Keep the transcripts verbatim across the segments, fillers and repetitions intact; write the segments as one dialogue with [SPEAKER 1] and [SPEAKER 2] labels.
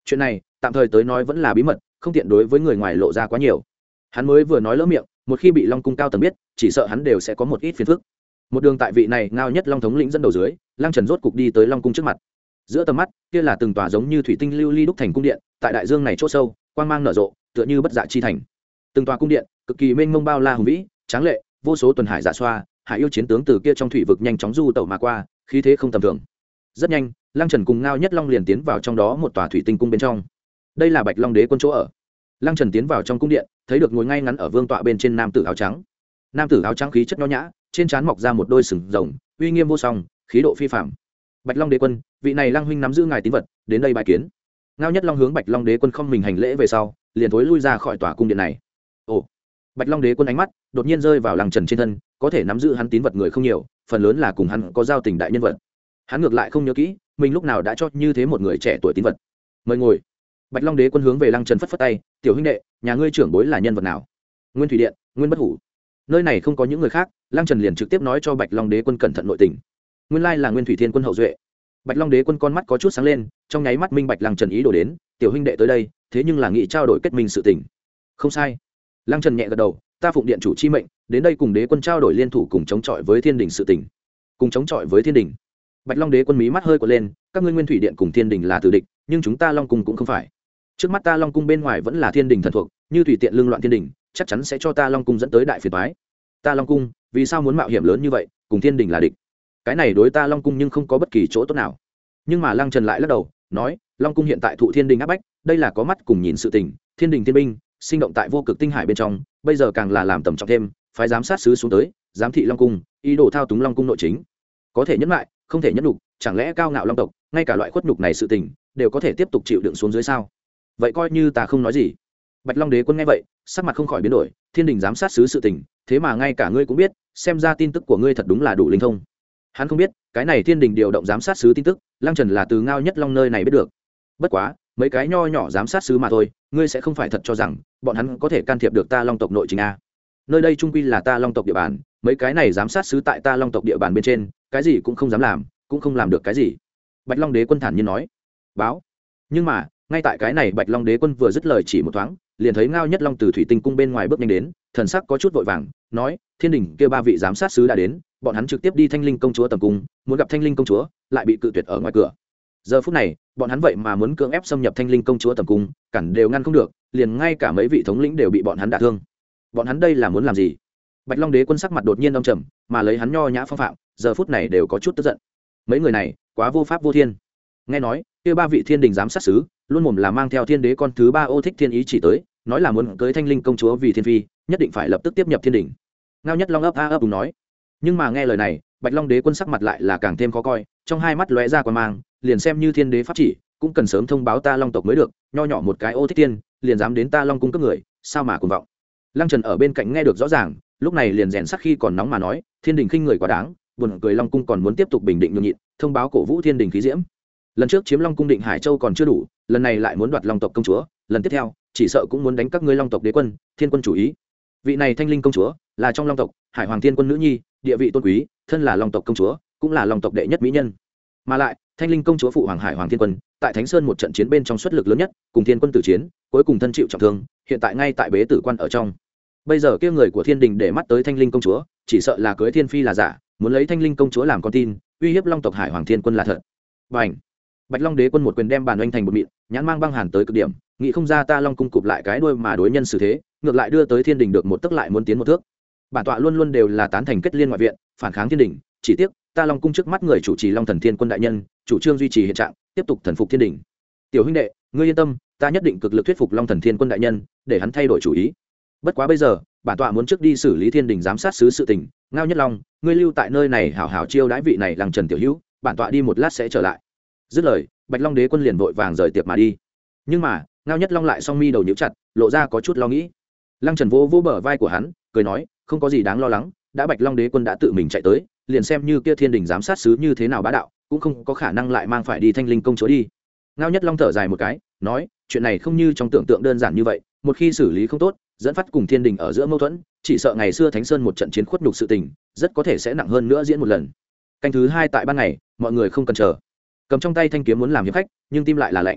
[SPEAKER 1] chuyện này tạm thời tới nói vẫn là bí mật, không tiện đối với người ngoài lộ ra quá nhiều. Hắn mới vừa nói lỡ miệng, một khi bị Long cung cao tầng biết, chỉ sợ hắn đều sẽ có một ít phiền phức. Một đường tại vị này Ngao Nhất Long thống lĩnh dẫn đầu dưới, Lăng Trần rốt cục đi tới Long cung trước mặt. Giữa tầm mắt, kia là từng tòa giống như thủy tinh lưu ly đúc thành cung điện, tại đại dương này chỗ sâu, quang mang nở rộ, tựa như bất dạ chi thành. Từng tòa cung điện, cực kỳ mênh mông bao la hùng vĩ, tráng lệ, vô số tuần hải dạ xoa, hải yêu chiến tướng từ kia trong thủy vực nhanh chóng du tẩu mà qua, khí thế không tầm thường. Rất nhanh, Lăng Trần cùng Ngao Nhất Long liền tiến vào trong đó một tòa thủy tinh cung bên trong. Đây là Bạch Long đế quân chỗ ở. Lăng Trần tiến vào trong cung điện, thấy được ngồi ngay ngắn ở vương tọa bên trên nam tử áo trắng. Nam tử áo trắng khí chất nho nhã, trên trán mọc ra một đôi sừng rồng, uy nghiêm vô song, khí độ phi phàm. Bạch Long đế quân, vị này Lăng huynh nắm giữ ngài tín vật, đến đây bài kiến. Ngao Nhất Long hướng Bạch Long đế quân không mình hành lễ về sau, liền thối lui ra khỏi tòa cung điện này. Ồ, Bạch Long đế quân ánh mắt đột nhiên rơi vào Lăng Trần trên thân, có thể nắm giữ hắn tín vật người không nhiều, phần lớn là cùng hắn có giao tình đại nhân vật. Hắn ngược lại không nhớ kỹ, mình lúc nào đã cho như thế một người trẻ tuổi tín vật. Mời ngồi. Bạch Long đế quân hướng về Lăng Trần phất phất tay, tiểu huynh đệ, nhà ngươi trưởng bối là nhân vật nào? Nguyên Thủy Điện, Nguyên Bất Hủ. Nơi này không có những người khác, Lăng Trần liền trực tiếp nói cho Bạch Long đế quân cẩn thận nội tình. Nguyên lai là Nguyên Thủy Thiên quân hậu duệ. Bạch Long đế quân con mắt có chút sáng lên, trong nháy mắt minh bạch Lăng Trần ý đồ đến, tiểu huynh đệ tới đây, thế nhưng là nghị trao đổi kết minh sự tình. Không sai. Lăng Trần nhẹ gật đầu, ta phụng điện chủ chi mệnh, đến đây cùng đế quân trao đổi liên thủ cùng chống chọi với Thiên Đình sự tình. Cùng chống chọi với Thiên Đình. Bạch Long đế quân mí mắt hơi quật lên, các ngươi Nguyên Thủy Điện cùng Thiên Đình là tử địch, nhưng chúng ta Long cung cũng không phải. Trước mắt ta Long cung bên ngoài vẫn là Thiên Đình thần thuộc, như tùy tiện lương loạn Thiên Đình, chắc chắn sẽ cho ta Long cung dẫn tới đại phiền toái. Ta Long cung, vì sao muốn mạo hiểm lớn như vậy, cùng Thiên Đình là địch? Cái này đối ta Long cung nhưng không có bất kỳ chỗ tốt nào. Nhưng mà Lăng Trần lại lắc đầu, nói, Long cung hiện tại thụ Thiên Đình áp bách, đây là có mắt cùng nhìn sự tình, Thiên Đình thiên binh, sinh động tại vô cực tinh hải bên trong, bây giờ càng là làm tầm trọng thêm, phái giám sát sứ xuống tới, giám thị Long cung, ý đồ thao túng Long cung nội chính. Có thể nhẫn lại, không thể nhẫn nhục, chẳng lẽ cao ngạo Long tộc, ngay cả loại khuất nhục này sự tình, đều có thể tiếp tục chịu đựng xuống dưới sao? Vậy coi như ta không nói gì. Bạch Long đế quân nghe vậy, sắc mặt không khỏi biến đổi, Thiên Đình giám sát sứ sự tình, thế mà ngay cả ngươi cũng biết, xem ra tin tức của ngươi thật đúng là đủ linh thông. Hắn không biết, cái này Thiên Đình điều động giám sát sứ tin tức, Lăng Trần là từ Ngao Nhất Long nơi này biết được. Bất quá, mấy cái nho nhỏ giám sát sứ mà thôi, ngươi sẽ không phải thật cho rằng bọn hắn có thể can thiệp được ta Long tộc nội chính a? Nơi đây trung quy là ta Long tộc địa bàn, mấy cái này giám sát sứ tại ta Long tộc địa bàn bên trên, cái gì cũng không dám làm, cũng không làm được cái gì. Bạch Long đế quân thản nhiên nói. Báo. Nhưng mà, ngay tại cái này Bạch Long đế quân vừa dứt lời chỉ một thoáng, liền thấy Ngao Nhất Long từ thủy tinh cung bên ngoài bước nhanh đến, thần sắc có chút vội vàng, nói, Thiên Đình kia ba vị giám sát sứ đã đến, bọn hắn trực tiếp đi Thanh Linh công chúa tầm cung, muốn gặp Thanh Linh công chúa, lại bị cự tuyệt ở ngoài cửa. Giờ phút này, bọn hắn vậy mà muốn cưỡng ép xâm nhập Thanh Linh công chúa tầm cung, cản đều ngăn không được, liền ngay cả mấy vị thống lĩnh đều bị bọn hắn đả thương. Bọn hắn đây là muốn làm gì? Bạch Long đế quân sắc mặt đột nhiên âm trầm, mà lấy hắn nho nhã phong phạm, giờ phút này đều có chút tức giận. Mấy người này, quá vô pháp vô thiên. Nghe nói, kia ba vị Thiên Đình giám sát sứ, luôn mồm là mang theo Thiên Đế con thứ ba Ô Thích Thiên ý chỉ tới, nói là muốn cưới Thanh Linh công chúa vì thiên phi, nhất định phải lập tức tiếp nhập Thiên Đình. Ngao Nhất Long ấp a ấp đúng nói. Nhưng mà nghe lời này, Bạch Long đế quân sắc mặt lại là càng thêm khó coi, trong hai mắt lóe ra quan mang, liền xem như Thiên Đế pháp chỉ, cũng cần sớm thông báo ta Long tộc mới được, nho nhỏ một cái Ô Thích Thiên, liền dám đến ta Long cung cấp người, sao mà cuồng vọng. Lăng Trần ở bên cạnh nghe được rõ ràng, lúc này liền rèn sắc khi còn nóng mà nói, Thiên Đình khinh người quá đáng, buồn cười Long cung còn muốn tiếp tục bình định nhường nhịn, thông báo cổ vũ Thiên Đình khí diễm. Lần trước chiếm Long cung Định Hải Châu còn chưa đủ, lần này lại muốn đoạt Long tộc công chúa, lần tiếp theo chỉ sợ cũng muốn đánh các ngươi Long tộc đế quân, Thiên quân chủ ý. Vị này Thanh Linh công chúa là trong Long tộc Hải Hoàng Thiên quân nữ nhi, địa vị tôn quý, thân là Long tộc công chúa, cũng là Long tộc đệ nhất mỹ nhân. Mà lại, Thanh Linh công chúa phụ hoàng Hải Hoàng Thiên quân, tại Thánh Sơn một trận chiến bên trong xuất lực lớn nhất, cùng Thiên quân tử chiến, cuối cùng thân chịu trọng thương, hiện tại ngay tại bế tử quan ở trong. Bây giờ kia người của Thiên Đình để mắt tới Thanh Linh công chúa, chỉ sợ là cưới Thiên phi là giả, muốn lấy Thanh Linh công chúa làm con tin, uy hiếp Long tộc Hải Hoàng Thiên quân là thật. Bành! Bạch Long đế quân một quyền đem bàn oanh thành một mịn, nhãn mang băng hàn tới cực điểm, nghĩ không ra ta Long cung cụp lại cái đuôi mà đối nhân xử thế, ngược lại đưa tới Thiên Đình được một tức lại muốn tiến một thước. Bản tọa luôn luôn đều là tán thành kết liên ngoại viện, phản kháng Thiên Đình, chỉ tiếc ta Long cung trước mắt người chủ trì Long Thần Thiên quân đại nhân, chủ trương duy trì hiện trạng, tiếp tục thần phục Thiên Đình. Tiểu huynh đệ, ngươi yên tâm, ta nhất định cực lực thuyết phục Long Thần Thiên quân đại nhân, để hắn thay đổi chủ ý. Bất quá bây giờ, bản tọa muốn trước đi xử lý Thiên Đình giám sát sứ sự tình, Ngao Nhất Long, ngươi lưu tại nơi này hảo hảo chiêu đãi vị này Lăng Trần tiểu hữu, bản tọa đi một lát sẽ trở lại. Dứt lời, Bạch Long đế quân liền vội vàng rời tiệc mà đi. Nhưng mà, Ngao Nhất Long lại song mi đầu nhíu chặt, lộ ra có chút lo nghĩ. Lăng Trần vỗ vỗ bờ vai của hắn, cười nói, không có gì đáng lo lắng, đã Bạch Long đế quân đã tự mình chạy tới, liền xem như kia Thiên Đình giám sát sứ như thế nào bá đạo, cũng không có khả năng lại mang phải đi Thanh Linh công chúa đi. Ngao Nhất Long thở dài một cái, nói, chuyện này không như trong tưởng tượng đơn giản như vậy, một khi xử lý không tốt, dẫn phát cùng Thiên Đình ở giữa mâu thuẫn, chỉ sợ ngày xưa Thánh Sơn một trận chiến khuất nhục sự tình, rất có thể sẽ nặng hơn nữa diễn một lần. Canh thứ hai tại ban ngày, mọi người không cần chờ. Cầm trong tay thanh kiếm muốn làm hiệp khách, nhưng tim lại là lạnh.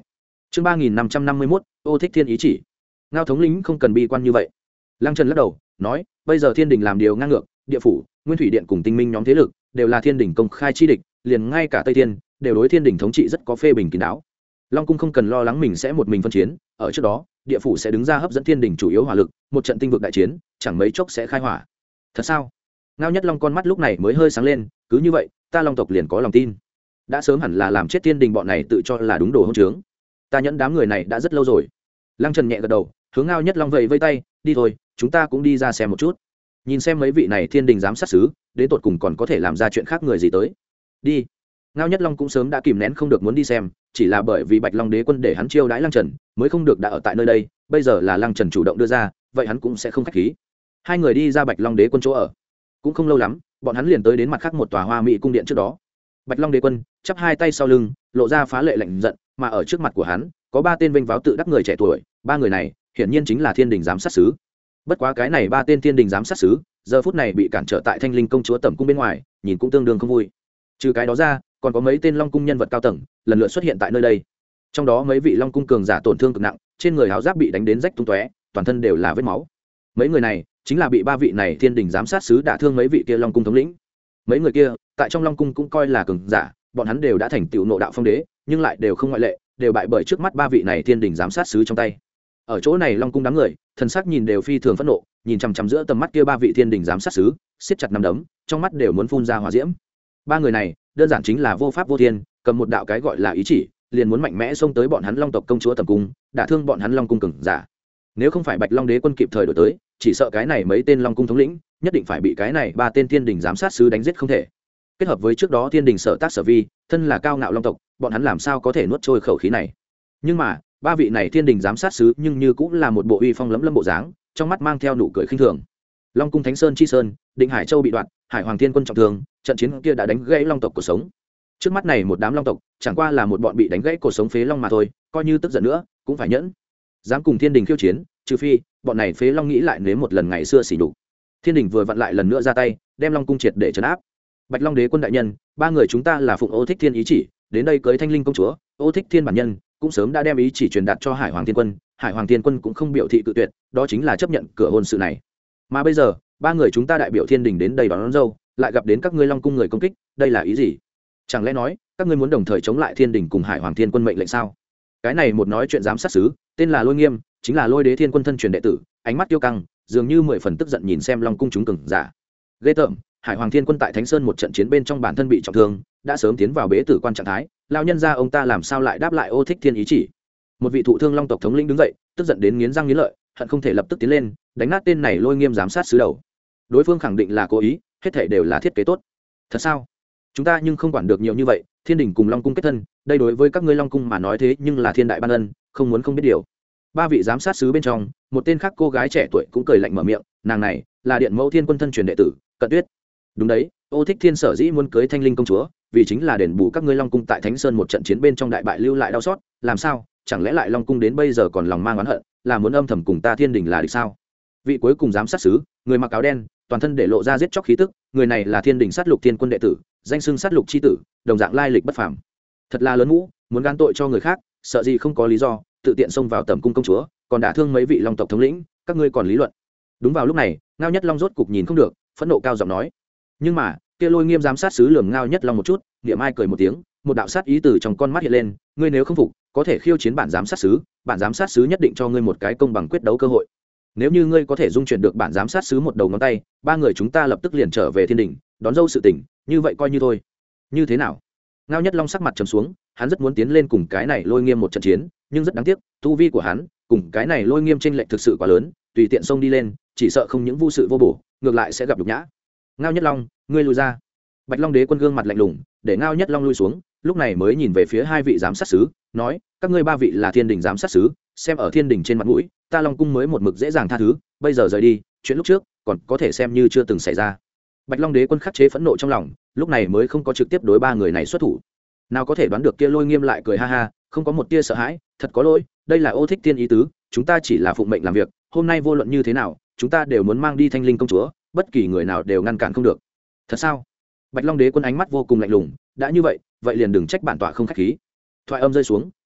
[SPEAKER 1] chương ba nghìn năm trăm năm mươi mốt ô thích thiên ý chỉ. Ngao thống lĩnh không cần bi quan như vậy. Lăng Trần lắc đầu nói, bây giờ thiên đình làm điều ngang ngược, địa phủ, nguyên thủy điện cùng tinh minh nhóm thế lực đều là thiên đình công khai chi địch, liền ngay cả Tây Thiên đều đối thiên đình thống trị rất có phê bình kín đáo. Long cung không cần lo lắng mình sẽ một mình phân chiến, ở trước đó địa phủ sẽ đứng ra hấp dẫn thiên đình chủ yếu hỏa lực, một trận tinh vực đại chiến chẳng mấy chốc sẽ khai hỏa. Thật sao? Ngao Nhất Long con mắt lúc này mới hơi sáng lên, cứ như vậy ta Long tộc liền có lòng tin. Đã sớm hẳn là làm chết thiên đình bọn này tự cho là đúng đồ hỗn trướng. Ta nhẫn đám người này đã rất lâu rồi. Lăng Trần nhẹ gật đầu, hướng Ngao Nhất Long vẫy vẫy tay, đi thôi, chúng ta cũng đi ra xem một chút, nhìn xem mấy vị này thiên đình giám sát sứ đến tột cùng còn có thể làm ra chuyện khác người gì tới. Đi. Ngao Nhất Long cũng sớm đã kìm nén không được muốn đi xem, chỉ là bởi vì Bạch Long đế quân để hắn chiêu đãi Lăng Trần mới không được đã ở tại nơi đây, bây giờ là Lăng Trần chủ động đưa ra, vậy hắn cũng sẽ không khách khí. Hai người đi ra Bạch Long đế quân chỗ ở, cũng không lâu lắm bọn hắn liền tới đến mặt khác một tòa hoa mỹ cung điện trước đó. Bạch Long đế quân chắp hai tay sau lưng, lộ ra phá lệ lạnh giận, mà ở trước mặt của hắn có ba tên vênh váo tự đắc người trẻ tuổi, ba người này hiển nhiên chính là thiên đình giám sát sứ. Bất quá cái này ba tên thiên đình giám sát sứ giờ phút này bị cản trở tại Thanh Linh công chúa tẩm cung bên ngoài, nhìn cũng tương đương không vui. Trừ cái đó ra, còn có mấy tên Long cung nhân vật cao tầng lần lượt xuất hiện tại nơi đây. Trong đó mấy vị Long cung cường giả tổn thương cực nặng, trên người áo giáp bị đánh đến rách tung tóe, toàn thân đều là vết máu. Mấy người này chính là bị ba vị này thiên đình giám sát sứ đả thương mấy vị kia Long cung thống lĩnh. Mấy người kia tại trong Long cung cũng coi là cường giả, bọn hắn đều đã thành tựu nộ đạo phong đế, nhưng lại đều không ngoại lệ, đều bại bởi trước mắt ba vị này thiên đình giám sát sứ trong tay. Ở chỗ này Long cung đám người thần sắc nhìn đều phi thường phẫn nộ, nhìn chằm chằm giữa tầm mắt kia ba vị thiên đình giám sát sứ, siết chặt nắm đấm, trong mắt đều muốn phun ra hỏa diễm. Ba người này đơn giản chính là vô pháp vô thiên, cầm một đạo cái gọi là ý chỉ, liền muốn mạnh mẽ xông tới bọn hắn Long tộc công chúa tầm cung, đả thương bọn hắn Long cung cường giả. Nếu không phải Bạch Long đế quân kịp thời đổi tới, chỉ sợ cái này mấy tên Long cung thống lĩnh nhất định phải bị cái này ba tên thiên đình giám sát sứ đánh giết không thể. Kết hợp với trước đó thiên đình sở tác sở vi, thân là cao ngạo Long tộc, bọn hắn làm sao có thể nuốt trôi khẩu khí này. Nhưng mà ba vị này thiên đình giám sát sứ nhưng như cũng là một bộ uy phong lẫm lâm bộ dáng, trong mắt mang theo nụ cười khinh thường. Long cung Thánh Sơn chi sơn, Định Hải Châu bị đoạt, Hải Hoàng Thiên quân trọng thương, trận chiến kia đã đánh gãy Long tộc cuộc sống. Trước mắt này một đám Long tộc chẳng qua là một bọn bị đánh gãy cuộc sống phế long mà thôi, coi như tức giận nữa cũng phải nhẫn. Dám cùng thiên đình khiêu chiến, trừ phi bọn này phế long nghĩ lại nếm một lần ngày xưa xỉ nhục. Thiên đình vừa vặn lại lần nữa ra tay, đem Long cung triệt để trấn áp. Bạch Long đế quân đại nhân, ba người chúng ta là phụng Ô Thích Thiên ý chỉ, đến đây cưới Thanh Linh công chúa. Ô Thích Thiên bản nhân cũng sớm đã đem ý chỉ truyền đạt cho Hải Hoàng Thiên quân, Hải Hoàng Thiên quân cũng không biểu thị cự tuyệt, đó chính là chấp nhận cửa hôn sự này. Mà bây giờ ba người chúng ta đại biểu thiên đình đến đây đón, đón dâu, lại gặp đến các ngươi Long cung người công kích, đây là ý gì? Chẳng lẽ nói các ngươi muốn đồng thời chống lại thiên đình cùng Hải Hoàng Thiên quân mệnh lệnh sao? Cái này một nói chuyện giám sát sứ tên là Lôi Nghiêm, chính là Lôi Đế Thiên quân thân truyền đệ tử, ánh mắt kiêu căng, dường như mười phần tức giận nhìn xem Long cung chúng cường giả. Ghê tởm, Hải Hoàng Thiên quân tại Thánh Sơn một trận chiến bên trong bản thân bị trọng thương, đã sớm tiến vào bế tử quan trạng thái, lão nhân gia ông ta làm sao lại đáp lại Ô Thích Thiên ý chỉ? Một vị thụ thương Long tộc thống lĩnh đứng dậy, tức giận đến nghiến răng nghiến lợi, hận không thể lập tức tiến lên đánh nát tên này Lôi Nghiêm giám sát sứ đầu. Đối phương khẳng định là cố ý, hết thảy đều là thiết kế tốt. Thật sao? Chúng ta nhưng không quản được nhiều như vậy, thiên đình cùng Long cung kết thân, đây đối với các ngươi Long cung mà nói thế nhưng là thiên đại ban ân, không muốn không biết điều. Ba vị giám sát sứ bên trong, một tên khác cô gái trẻ tuổi cũng cười lạnh mở miệng, nàng này là Điện Mẫu Thiên quân thân truyền đệ tử, Cận Tuyết. Đúng đấy, Ô Thích Thiên sở dĩ muốn cưới Thanh Linh công chúa, vì chính là đền bù các ngươi Long cung tại Thánh Sơn một trận chiến bên trong đại bại lưu lại đau xót, làm sao? Chẳng lẽ lại Long cung đến bây giờ còn lòng mang oán hận, là muốn âm thầm cùng ta thiên đình là địch sao? Vị cuối cùng giám sát sứ, người mặc áo đen, toàn thân để lộ ra giết chóc khí tức, người này là thiên đình sát lục thiên quân đệ tử, danh xưng sát lục chi tử, đồng dạng lai lịch bất phàm. Thật là lớn mũ, muốn gan tội cho người khác, sợ gì không có lý do, tự tiện xông vào tẩm cung công chúa, còn đả thương mấy vị Long tộc thống lĩnh, các ngươi còn lý luận? Đúng vào lúc này, Ngao Nhất Long rốt cục nhìn không được, phẫn nộ cao giọng nói. Nhưng mà kia Lôi Nghiêm giám sát sứ lườm Ngao Nhất Long một chút, niệm ai cười một tiếng, một đạo sát ý từ trong con mắt hiện lên, ngươi nếu không phục, có thể khiêu chiến bản giám sát sứ, bản giám sát sứ nhất định cho ngươi một cái công bằng quyết đấu cơ hội. Nếu như ngươi có thể dung chuyển được bản giám sát sứ một đầu ngón tay, ba người chúng ta lập tức liền trở về thiên đình, đón dâu sự tình, như vậy coi như thôi. Như thế nào? Ngao Nhất Long sắc mặt trầm xuống, hắn rất muốn tiến lên cùng cái này Lôi Nghiêm một trận chiến, nhưng rất đáng tiếc, tu vi của hắn cùng cái này Lôi Nghiêm chênh lệch thực sự quá lớn, tùy tiện xông đi lên, chỉ sợ không những vô sự vô bổ, ngược lại sẽ gặp nhục nhã. Ngao Nhất Long, ngươi lùi ra. Bạch Long đế quân gương mặt lạnh lùng, để Ngao Nhất Long lui xuống, lúc này mới nhìn về phía hai vị giám sát sứ, nói, các ngươi ba vị là thiên đình giám sát sứ, xem ở thiên đình trên mặt mũi, ta Long cung mới một mực dễ dàng tha thứ, bây giờ rời đi, chuyện lúc trước còn có thể xem như chưa từng xảy ra. Bạch Long đế quân khắc chế phẫn nộ trong lòng, lúc này mới không có trực tiếp đối ba người này xuất thủ. Nào có thể đoán được kia Lôi Nghiêm lại cười ha ha, không có một tia sợ hãi, thật có lỗi, đây là Ô Thích Thiên ý tứ, chúng ta chỉ là phụng mệnh làm việc, hôm nay vô luận như thế nào, chúng ta đều muốn mang đi Thanh Linh công chúa, bất kỳ người nào đều ngăn cản không được. Thật sao? Bạch Long đế quân ánh mắt vô cùng lạnh lùng, đã như vậy, vậy liền đừng trách bản tọa không khách khí. Thoại âm rơi xuống,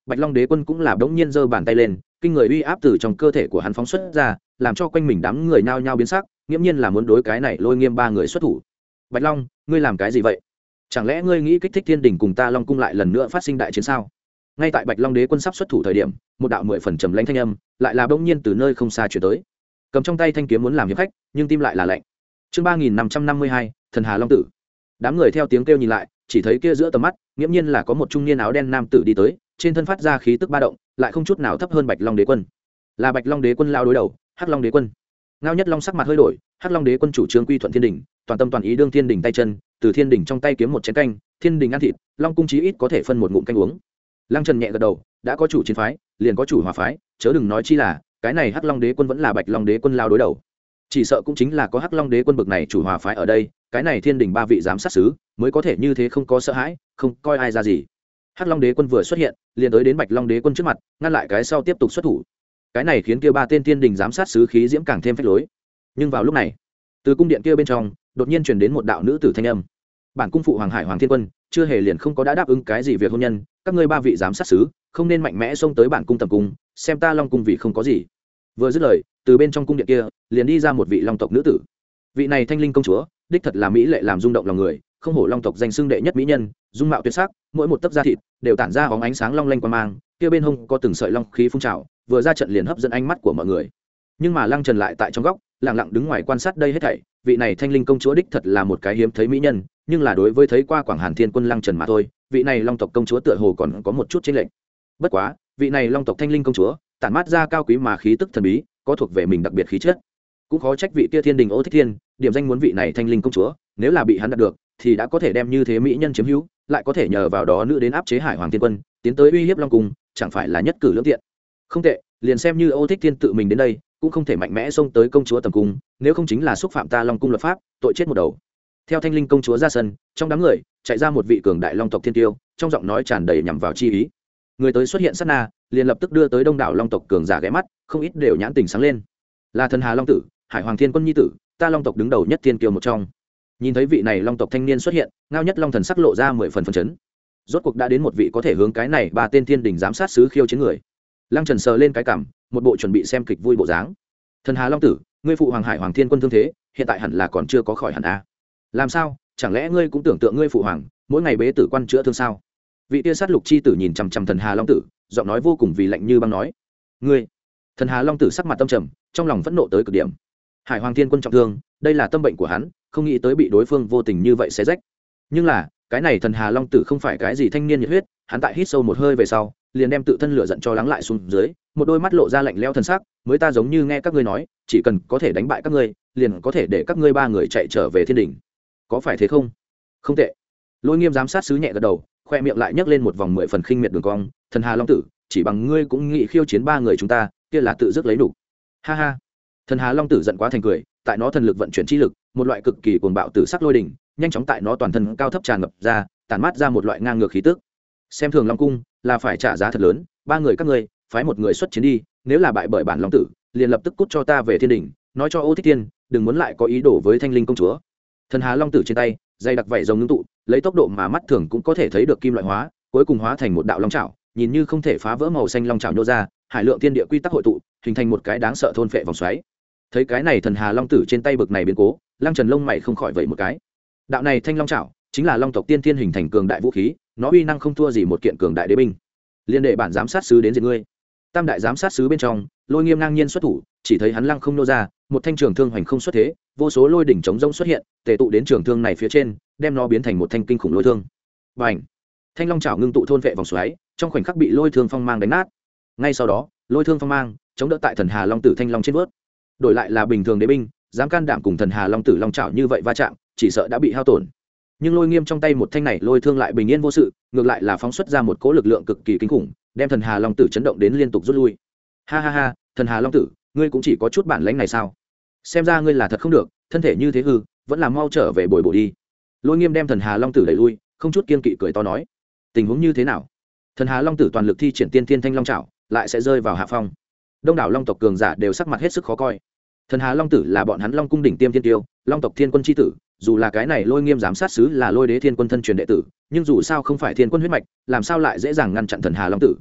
[SPEAKER 1] Bạch Long Đế Quân cũng là bỗng nhiên giơ bàn tay lên, kinh người uy áp từ trong cơ thể của hắn phóng xuất ra, làm cho quanh mình đám người nhao nhao biến sắc, nghiễm nhiên là muốn đối cái này Lôi Nghiêm ba người xuất thủ. Bạch Long, ngươi làm cái gì vậy? Chẳng lẽ ngươi nghĩ kích thích Thiên Đình cùng ta Long cung lại lần nữa phát sinh đại chiến sao? Ngay tại Bạch Long Đế Quân sắp xuất thủ thời điểm, một đạo mười phần trầm lãnh thanh âm lại là bỗng nhiên từ nơi không xa truyền tới. Cầm trong tay thanh kiếm muốn làm hiệp khách, nhưng tim lại là lạnh. Chương ba nghìn năm trăm năm mươi hai, Thần Hà Long tử. Đám người theo tiếng kêu nhìn lại, chỉ thấy kia giữa tầm mắt, nghiễm nhiên là có một trung niên áo đen nam tử đi tới, trên thân phát ra khí tức ba động, lại không chút nào thấp hơn Bạch Long Đế Quân. Là Bạch Long Đế Quân lao đối đầu, Hắc Long Đế Quân. Ngao Nhất Long sắc mặt hơi đổi, Hắc Long Đế Quân chủ trương quy thuận Thiên Đình, toàn tâm toàn ý đương Thiên Đình tay chân, từ Thiên Đình trong tay kiếm một chén canh, Thiên Đình ăn thịt, Long cung chí ít có thể phân một ngụm canh uống. Lăng Trần nhẹ gật đầu, đã có chủ chiến phái, liền có chủ hòa phái, chớ đừng nói chi là cái này Hắc Long Đế Quân vẫn là Bạch Long Đế Quân lao đối đầu. Chỉ sợ cũng chính là có Hắc Long Đế Quân bực này chủ hòa phái ở đây, cái này Thiên Đình ba vị giám sát sứ mới có thể như thế không có sợ hãi, không coi ai ra gì. Hắc Long Đế Quân vừa xuất hiện, liền tới đến Bạch Long Đế Quân trước mặt, ngăn lại cái sau tiếp tục xuất thủ. Cái này khiến kia ba tên Thiên Đình giám sát sứ khí diễm càng thêm phách lối. Nhưng vào lúc này, từ cung điện kia bên trong, đột nhiên truyền đến một đạo nữ tử thanh âm. Bản cung phụ Hoàng Hải Hoàng Thiên Quân, chưa hề liền không có đã đáp ứng cái gì việc hôn nhân, các ngươi ba vị giám sát sứ, không nên mạnh mẽ xông tới bản cung tầm cung, xem ta Long cung vì không có gì. Vừa dứt lời, từ bên trong cung điện kia, liền đi ra một vị Long tộc nữ tử. Vị này Thanh Linh công chúa, đích thật là mỹ lệ làm rung động lòng người, không hổ Long tộc danh xưng đệ nhất mỹ nhân, dung mạo tuyệt sắc, mỗi một tấc da thịt đều tản ra bóng ánh sáng long lanh quang mang, kia bên hông có từng sợi long khí phun trào, vừa ra trận liền hấp dẫn ánh mắt của mọi người. Nhưng mà Lăng Trần lại tại trong góc, lặng lặng đứng ngoài quan sát đây hết thảy, vị này Thanh Linh công chúa đích thật là một cái hiếm thấy mỹ nhân, nhưng là đối với thấy qua Quảng Hàn Thiên Quân Lăng Trần mà thôi, vị này Long tộc công chúa tựa hồ còn có một chút chênh lệch. Bất quá, vị này Long tộc Thanh Linh công chúa, tản mát ra cao quý mà khí tức thần bí, có thuộc về mình đặc biệt khí chất. Cũng khó trách vị kia Thiên Đình Ô Thích Thiên, điểm danh muốn vị này Thanh Linh công chúa, nếu là bị hắn đạt được, thì đã có thể đem như thế mỹ nhân chiếm hữu, lại có thể nhờ vào đó nữ đến áp chế Hải Hoàng Thiên Quân, tiến tới uy hiếp Long cung, chẳng phải là nhất cử lưỡng tiện. Không tệ, liền xem như Ô Thích Thiên tự mình đến đây, cũng không thể mạnh mẽ xông tới công chúa tầm cung, nếu không chính là xúc phạm ta Long cung luật pháp, tội chết một đầu. Theo Thanh Linh công chúa ra sân, trong đám người chạy ra một vị cường đại Long tộc thiên tiêu, trong giọng nói tràn đầy nhằm vào chi ý. Người tới xuất hiện sát na, liền lập tức đưa tới đông đảo Long tộc cường giả ghé mắt, không ít đều nhãn tình sáng lên. Là Thần Hà Long tử, Hải Hoàng Thiên Quân nhi tử, ta Long tộc đứng đầu nhất thiên kiêu một trong. Nhìn thấy vị này Long tộc thanh niên xuất hiện, Ngao Nhất Long thần sắc lộ ra mười phần phấn chấn. Rốt cuộc đã đến một vị có thể hướng cái này ba tên Thiên Đình giám sát sứ khiêu chiến người. Lăng Trần sờ lên cái cằm, một bộ chuẩn bị xem kịch vui bộ dáng. Thần Hà Long tử, ngươi phụ Hoàng Hải Hoàng Thiên Quân thương thế, hiện tại hẳn là còn chưa có khỏi hẳn a. Làm sao? Chẳng lẽ ngươi cũng tưởng tượng ngươi phụ hoàng mỗi ngày bế tử quan chữa thương sao? Vị tia sát lục chi tử nhìn chằm chằm Thần Hà Long tử, giọng nói vô cùng vì lạnh như băng nói. Ngươi! Thần Hà Long tử sắc mặt tâm trầm, trong lòng phẫn nộ tới cực điểm. Hải Hoàng Thiên Quân trọng thương, đây là tâm bệnh của hắn, không nghĩ tới bị đối phương vô tình như vậy xé rách. Nhưng là, cái này Thần Hà Long tử không phải cái gì thanh niên nhiệt huyết, hắn tại hít sâu một hơi về sau, liền đem tự thân lửa giận cho lắng lại xuống dưới, một đôi mắt lộ ra lạnh lẽo thần sắc, mới ta giống như nghe các ngươi nói, chỉ cần có thể đánh bại các ngươi, liền có thể để các ngươi ba người chạy trở về Thiên Đình. Có phải thế không? Không tệ. Lôi Nghiêm giám sát sứ nhẹ gật đầu, khoe miệng lại nhấc lên một vòng mười phần khinh miệt đường cong. Thần Hà Long tử, chỉ bằng ngươi cũng nghĩ khiêu chiến ba người chúng ta, kia là tự dứt lấy đủ. Ha ha. Thần Hà Long tử giận quá thành cười, tại nó thần lực vận chuyển chi lực, một loại cực kỳ cuồng bạo tử sắc lôi đỉnh, nhanh chóng tại nó toàn thân cao thấp tràn ngập ra, tản mát ra một loại ngang ngược khí tức. Xem thường Long cung, là phải trả giá thật lớn, ba người các ngươi, phái một người xuất chiến đi, nếu là bại bởi bản Long tử, liền lập tức cút cho ta về Thiên Đình, nói cho Ô Thích Thiên, đừng muốn lại có ý đồ với Thanh Linh công chúa. Thần Hà Long tử trên tay, dây đặc vảy rồng ngưng tụ, lấy tốc độ mà mắt thường cũng có thể thấy được kim loại hóa, cuối cùng hóa thành một đạo long chảo, nhìn như không thể phá vỡ màu xanh long chảo nhô ra, hải lượng thiên địa quy tắc hội tụ, hình thành một cái đáng sợ thôn phệ vòng xoáy. Thấy cái này Thần Hà Long tử trên tay bực này biến cố, Lăng Trần lông mày không khỏi vậy một cái. Đạo này thanh long chảo, chính là Long tộc tiên thiên hình thành cường đại vũ khí, nó uy năng không thua gì một kiện cường đại đế binh. Liên đệ bản giám sát sứ đến diệt ngươi. Tam đại giám sát sứ bên trong, Lôi Nghiêm ngang nhiên xuất thủ, chỉ thấy hắn lăng không nô ra, một thanh trường thương hoành không xuất thế, vô số lôi đỉnh chống rông xuất hiện, tề tụ đến trường thương này phía trên, đem nó biến thành một thanh kinh khủng lôi thương. Bành! Thanh long chảo ngưng tụ thôn vệ vòng xoáy, trong khoảnh khắc bị lôi thương phong mang đánh nát. Ngay sau đó, lôi thương phong mang chống đỡ tại Thần Hà Long tử thanh long trên vớt. Đổi lại là bình thường đế binh, dám can đảm cùng Thần Hà Long tử long chảo như vậy va chạm, chỉ sợ đã bị hao tổn. Nhưng Lôi Nghiêm trong tay một thanh này lôi thương lại bình yên vô sự, ngược lại là phóng xuất ra một cỗ lực lượng cực kỳ kinh khủng, đem Thần Hà Long tử chấn động đến liên tục rút lui. Ha ha ha, Thần Hà Long tử, ngươi cũng chỉ có chút bản lãnh này sao? Xem ra ngươi là thật không được, thân thể như thế hư, vẫn là mau trở về bồi bổ đi. Lôi Nghiêm đem Thần Hà Long tử đẩy lui, không chút kiên kỵ cười to nói. Tình huống như thế nào? Thần Hà Long tử toàn lực thi triển tiên thiên thanh long trảo, lại sẽ rơi vào hạ phong. Đông đảo Long tộc cường giả đều sắc mặt hết sức khó coi. Thần Hà Long tử là bọn hắn Long cung đỉnh tiêm thiên tiêu, Long tộc Thiên Quân chi tử, dù là cái này Lôi Nghiêm giám sát sứ là Lôi Đế Thiên Quân thân truyền đệ tử, nhưng dù sao không phải Thiên Quân huyết mạch, làm sao lại dễ dàng ngăn chặn Thần Hà Long tử?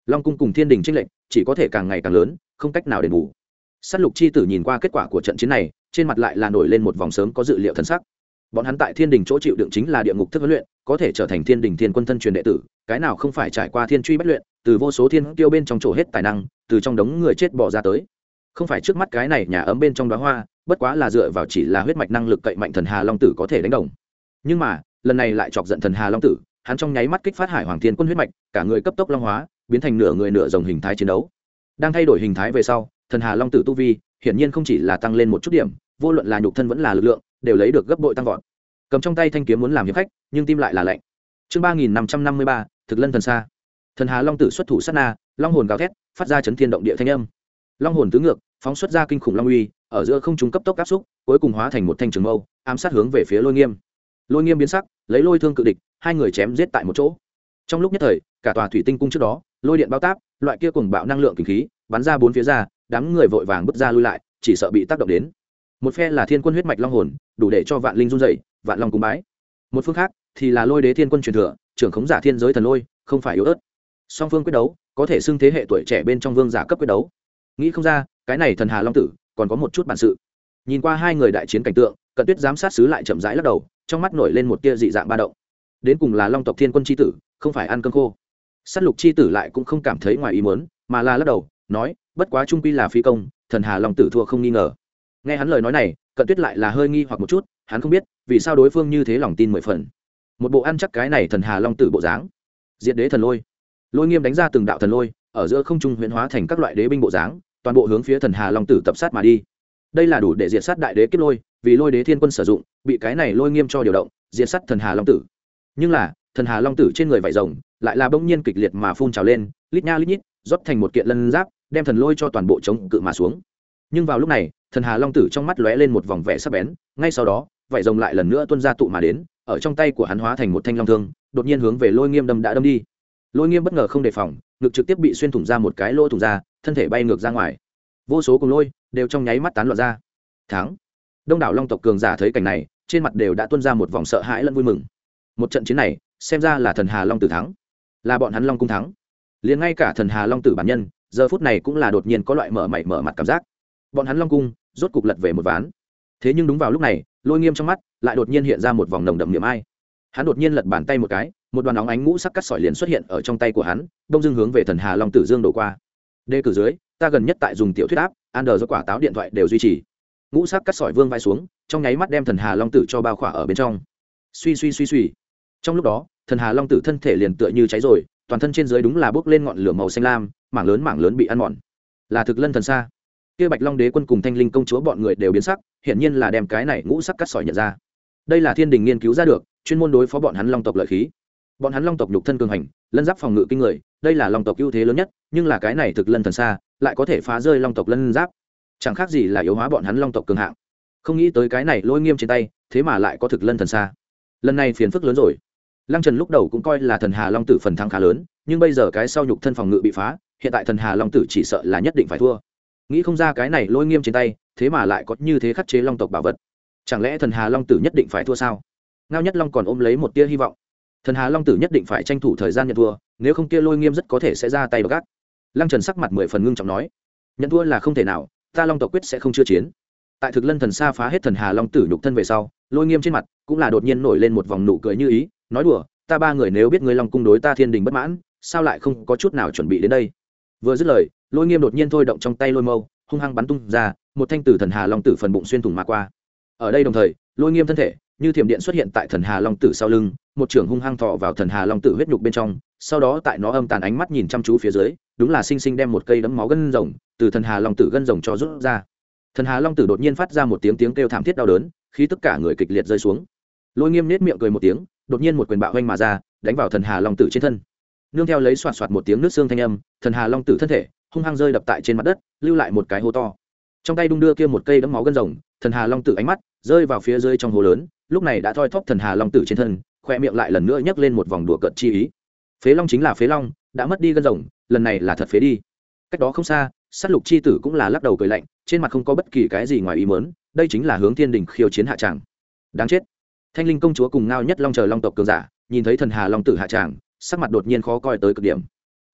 [SPEAKER 1] long cung cùng thiên đình tranh lệch chỉ có thể càng ngày càng lớn, không cách nào đền bù. Sát lục chi tử nhìn qua kết quả của trận chiến này, trên mặt lại là nổi lên một vòng sớm có dự liệu thần sắc. Bọn hắn tại thiên đình chỗ chịu đựng chính là địa ngục thức huấn luyện, có thể trở thành thiên đình thiên quân thân truyền đệ tử, cái nào không phải trải qua thiên truy bách luyện, từ vô số thiên tiêu bên trong chỗ hết tài năng, từ trong đống người chết bỏ ra tới. Không phải trước mắt cái này nhà ấm bên trong đóa hoa, bất quá là dựa vào chỉ là huyết mạch năng lực cậy mạnh thần Hà Long tử có thể đánh đồng. Nhưng mà, lần này lại chọc giận thần Hà Long tử, hắn trong nháy mắt kích phát Hải Hoàng Thiên Quân huyết mạch, cả người cấp tốc long hóa, biến thành nửa người nửa rồng hình thái chiến đấu. Đang thay đổi hình thái về sau, thần Hà Long tử tu vi, hiển nhiên không chỉ là tăng lên một chút điểm, vô luận là nhục thân vẫn là lực lượng, đều lấy được gấp bội tăng vọt. Cầm trong tay thanh kiếm muốn làm hiệp khách, nhưng tim lại là lạnh. Chương ba nghìn năm trăm năm mươi ba, Thực Lân thần sa. Thần Hà Long tử xuất thủ sát na, long hồn gào thét, phát ra chấn thiên động địa thanh âm. Long hồn tứ ngược, phóng xuất ra kinh khủng long uy, ở giữa không trung cấp tốc áp xúc, cuối cùng hóa thành một thanh trường mâu, ám sát hướng về phía Lôi Nghiêm. Lôi Nghiêm biến sắc, lấy lôi thương cự địch, hai người chém giết tại một chỗ. Trong lúc nhất thời, cả tòa thủy tinh cung trước đó, lôi điện bao táp, loại kia cùng bạo năng lượng kinh khí, bắn ra bốn phía ra, đám người vội vàng bước ra lui lại, chỉ sợ bị tác động đến. Một phe là thiên quân huyết mạch long hồn, đủ để cho vạn linh run rẩy, vạn long cúng bái. Một phương khác thì là lôi đế thiên quân truyền thừa, trưởng khống giả thiên giới thần lôi, không phải yếu ớt. Song phương quyết đấu, có thể xưng thế hệ tuổi trẻ bên trong vương giả cấp quyết đấu. Nghĩ không ra, cái này thần Hà Long tử còn có một chút bản sự. Nhìn qua hai người đại chiến cảnh tượng, Cận Tuyết giám sát sứ lại chậm rãi lắc đầu, trong mắt nổi lên một tia dị dạng ba động. Đến cùng là long tộc thiên quân chi tử, không phải ăn cơm khô. Sát lục chi tử lại cũng không cảm thấy ngoài ý muốn, mà là lắc đầu nói, bất quá trung quy là phi công, thần Hà Long tử thua không nghi ngờ. Nghe hắn lời nói này, Cận Tuyết lại là hơi nghi hoặc một chút, hắn không biết vì sao đối phương như thế lòng tin mười phần. Một bộ ăn chắc cái này thần Hà Long tử bộ dáng. Diệt đế thần lôi. Lôi Nghiêm đánh ra từng đạo thần lôi, ở giữa không trung huyễn hóa thành các loại đế binh bộ dáng, toàn bộ hướng phía thần Hà Long tử tập sát mà đi. Đây là đủ để diệt sát đại đế kiếp lôi, vì lôi đế thiên quân sử dụng, bị cái này Lôi Nghiêm cho điều động, diệt sát thần Hà Long tử. Nhưng là, thần Hà Long tử trên người vảy rồng, lại là bỗng nhiên kịch liệt mà phun trào lên, lít nha lít nhít, rót thành một kiện lân giáp, đem thần lôi cho toàn bộ chống cự mà xuống. Nhưng vào lúc này, thần Hà Long tử trong mắt lóe lên một vòng vẻ sắc bén, ngay sau đó, vảy rồng lại lần nữa tuôn ra tụ mà đến, ở trong tay của hắn hóa thành một thanh long thương, đột nhiên hướng về Lôi Nghiêm đâm đã đâm đi. Lôi Nghiêm bất ngờ không đề phòng, ngực trực tiếp bị xuyên thủng ra một cái lỗ thủng ra, thân thể bay ngược ra ngoài. Vô số cùng lôi đều trong nháy mắt tán loạn ra. Thắng. Đông đảo long tộc cường giả thấy cảnh này, trên mặt đều đã tuôn ra một vòng sợ hãi lẫn vui mừng. Một trận chiến này, xem ra là thần Hà Long tử thắng, là bọn hắn Long cung thắng. Liền ngay cả thần Hà Long tử bản nhân, giờ phút này cũng là đột nhiên có loại mở mày mở mặt cảm giác. Bọn hắn Long cung rốt cục lật về một ván. Thế nhưng đúng vào lúc này, Lôi Nghiêm trong mắt lại đột nhiên hiện ra một vòng nồng đậm niềm ai. Hắn đột nhiên lật bàn tay một cái, một đoàn óng ánh ngũ sắc cắt sỏi liền xuất hiện ở trong tay của hắn, đông dương hướng về thần Hà Long tử dương đổ qua. Đề cử dưới, ta gần nhất tại dùng tiểu thuyết áp, Android do quả táo điện thoại đều duy trì. Ngũ sắc cắt sỏi vương vai xuống, trong nháy mắt đem thần Hà Long tử cho bao khỏa ở bên trong. Suy suy suy suy. Trong lúc đó, thần Hà Long tử thân thể liền tựa như cháy rồi, toàn thân trên dưới đúng là bốc lên ngọn lửa màu xanh lam, mảng lớn mảng lớn bị ăn mòn. Là Thực Lân thần sa. Kia Bạch Long đế quân cùng Thanh Linh công chúa bọn người đều biến sắc, hiển nhiên là đem cái này ngũ sắc cắt sỏi nhận ra. Đây là thiên đình nghiên cứu ra được, chuyên môn đối phó bọn hắn long tộc lợi khí. Bọn hắn long tộc nhục thân cường hành, lân giáp phòng ngự kinh người, đây là long tộc ưu thế lớn nhất, nhưng là cái này Thực Lân thần sa lại có thể phá rơi long tộc lân giáp, chẳng khác gì là yếu hóa bọn hắn long tộc cường hạng. Không nghĩ tới cái này Lôi Nghiêm trên tay, thế mà lại có Thực Lân thần sa. Lần này phiền phức lớn rồi. Lăng Trần lúc đầu cũng coi là thần Hà Long tử phần thắng khá lớn, nhưng bây giờ cái sau nhục thân phòng ngự bị phá, hiện tại thần Hà Long tử chỉ sợ là nhất định phải thua. Nghĩ không ra cái này Lôi Nghiêm trên tay, thế mà lại có như thế khắc chế long tộc bảo vật. Chẳng lẽ thần Hà Long tử nhất định phải thua sao? Ngao Nhất Long còn ôm lấy một tia hy vọng. Thần Hà Long tử nhất định phải tranh thủ thời gian nhận thua, nếu không kia Lôi Nghiêm rất có thể sẽ ra tay gắt. Lăng Trần sắc mặt mười phần ngưng trọng nói, nhận thua là không thể nào, ta long tộc quyết sẽ không chưa chiến. Tại Thực Lân thần sa phá hết thần Hà Long tử nhục thân về sau, Lôi Nghiêm trên mặt cũng là đột nhiên nổi lên một vòng nụ cười như ý, nói đùa, ta ba người nếu biết ngươi long cung đối ta thiên đình bất mãn, sao lại không có chút nào chuẩn bị đến đây. Vừa dứt lời, Lôi Nghiêm đột nhiên thôi động trong tay lôi mâu, hung hăng bắn tung ra một thanh tử thần Hà Long tử phần bụng xuyên thủng mà qua. Ở đây đồng thời, Lôi Nghiêm thân thể như thiểm điện xuất hiện tại thần Hà Long tử sau lưng, một trường hung hăng thọ vào thần Hà Long tử huyết nhục bên trong, sau đó tại nó âm tàn ánh mắt nhìn chăm chú phía dưới, đúng là sinh sinh đem một cây đấm máu gân rồng từ thần Hà Long tử gân rồng cho rút ra. Thần Hà Long tử đột nhiên phát ra một tiếng tiếng kêu thảm thiết đau đớn, khi tất cả người kịch liệt rơi xuống. Lôi Nghiêm nết miệng cười một tiếng, đột nhiên một quyền bạo hoành mà ra, đánh vào thần Hà Long tử trên thân. Nương theo lấy xoạt xoạt một tiếng nước xương thanh âm, thần Hà Long tử thân thể hung hăng rơi đập tại trên mặt đất, lưu lại một cái hố to. Trong tay đung đưa kia một cây đấm máu gân rồng, thần Hà Long tử ánh mắt rơi vào phía dưới trong hố lớn, lúc này đã thoi thóp thần Hà Long tử trên thân, khoe miệng lại lần nữa nhấc lên một vòng đùa cợt chi ý. Phế Long chính là phế Long, đã mất đi gân rồng, lần này là thật phế đi. Cách đó không xa, Sát Lục chi tử cũng là lắc đầu cười lạnh, trên mặt không có bất kỳ cái gì ngoài ý muốn, đây chính là hướng thiên đình khiêu chiến hạ tràng. Đáng chết. Thanh Linh công chúa cùng Ngao Nhất Long chờ long tộc cường giả, nhìn thấy thần Hà Long tử hạ tràng, sắc mặt đột nhiên khó coi tới cực điểm.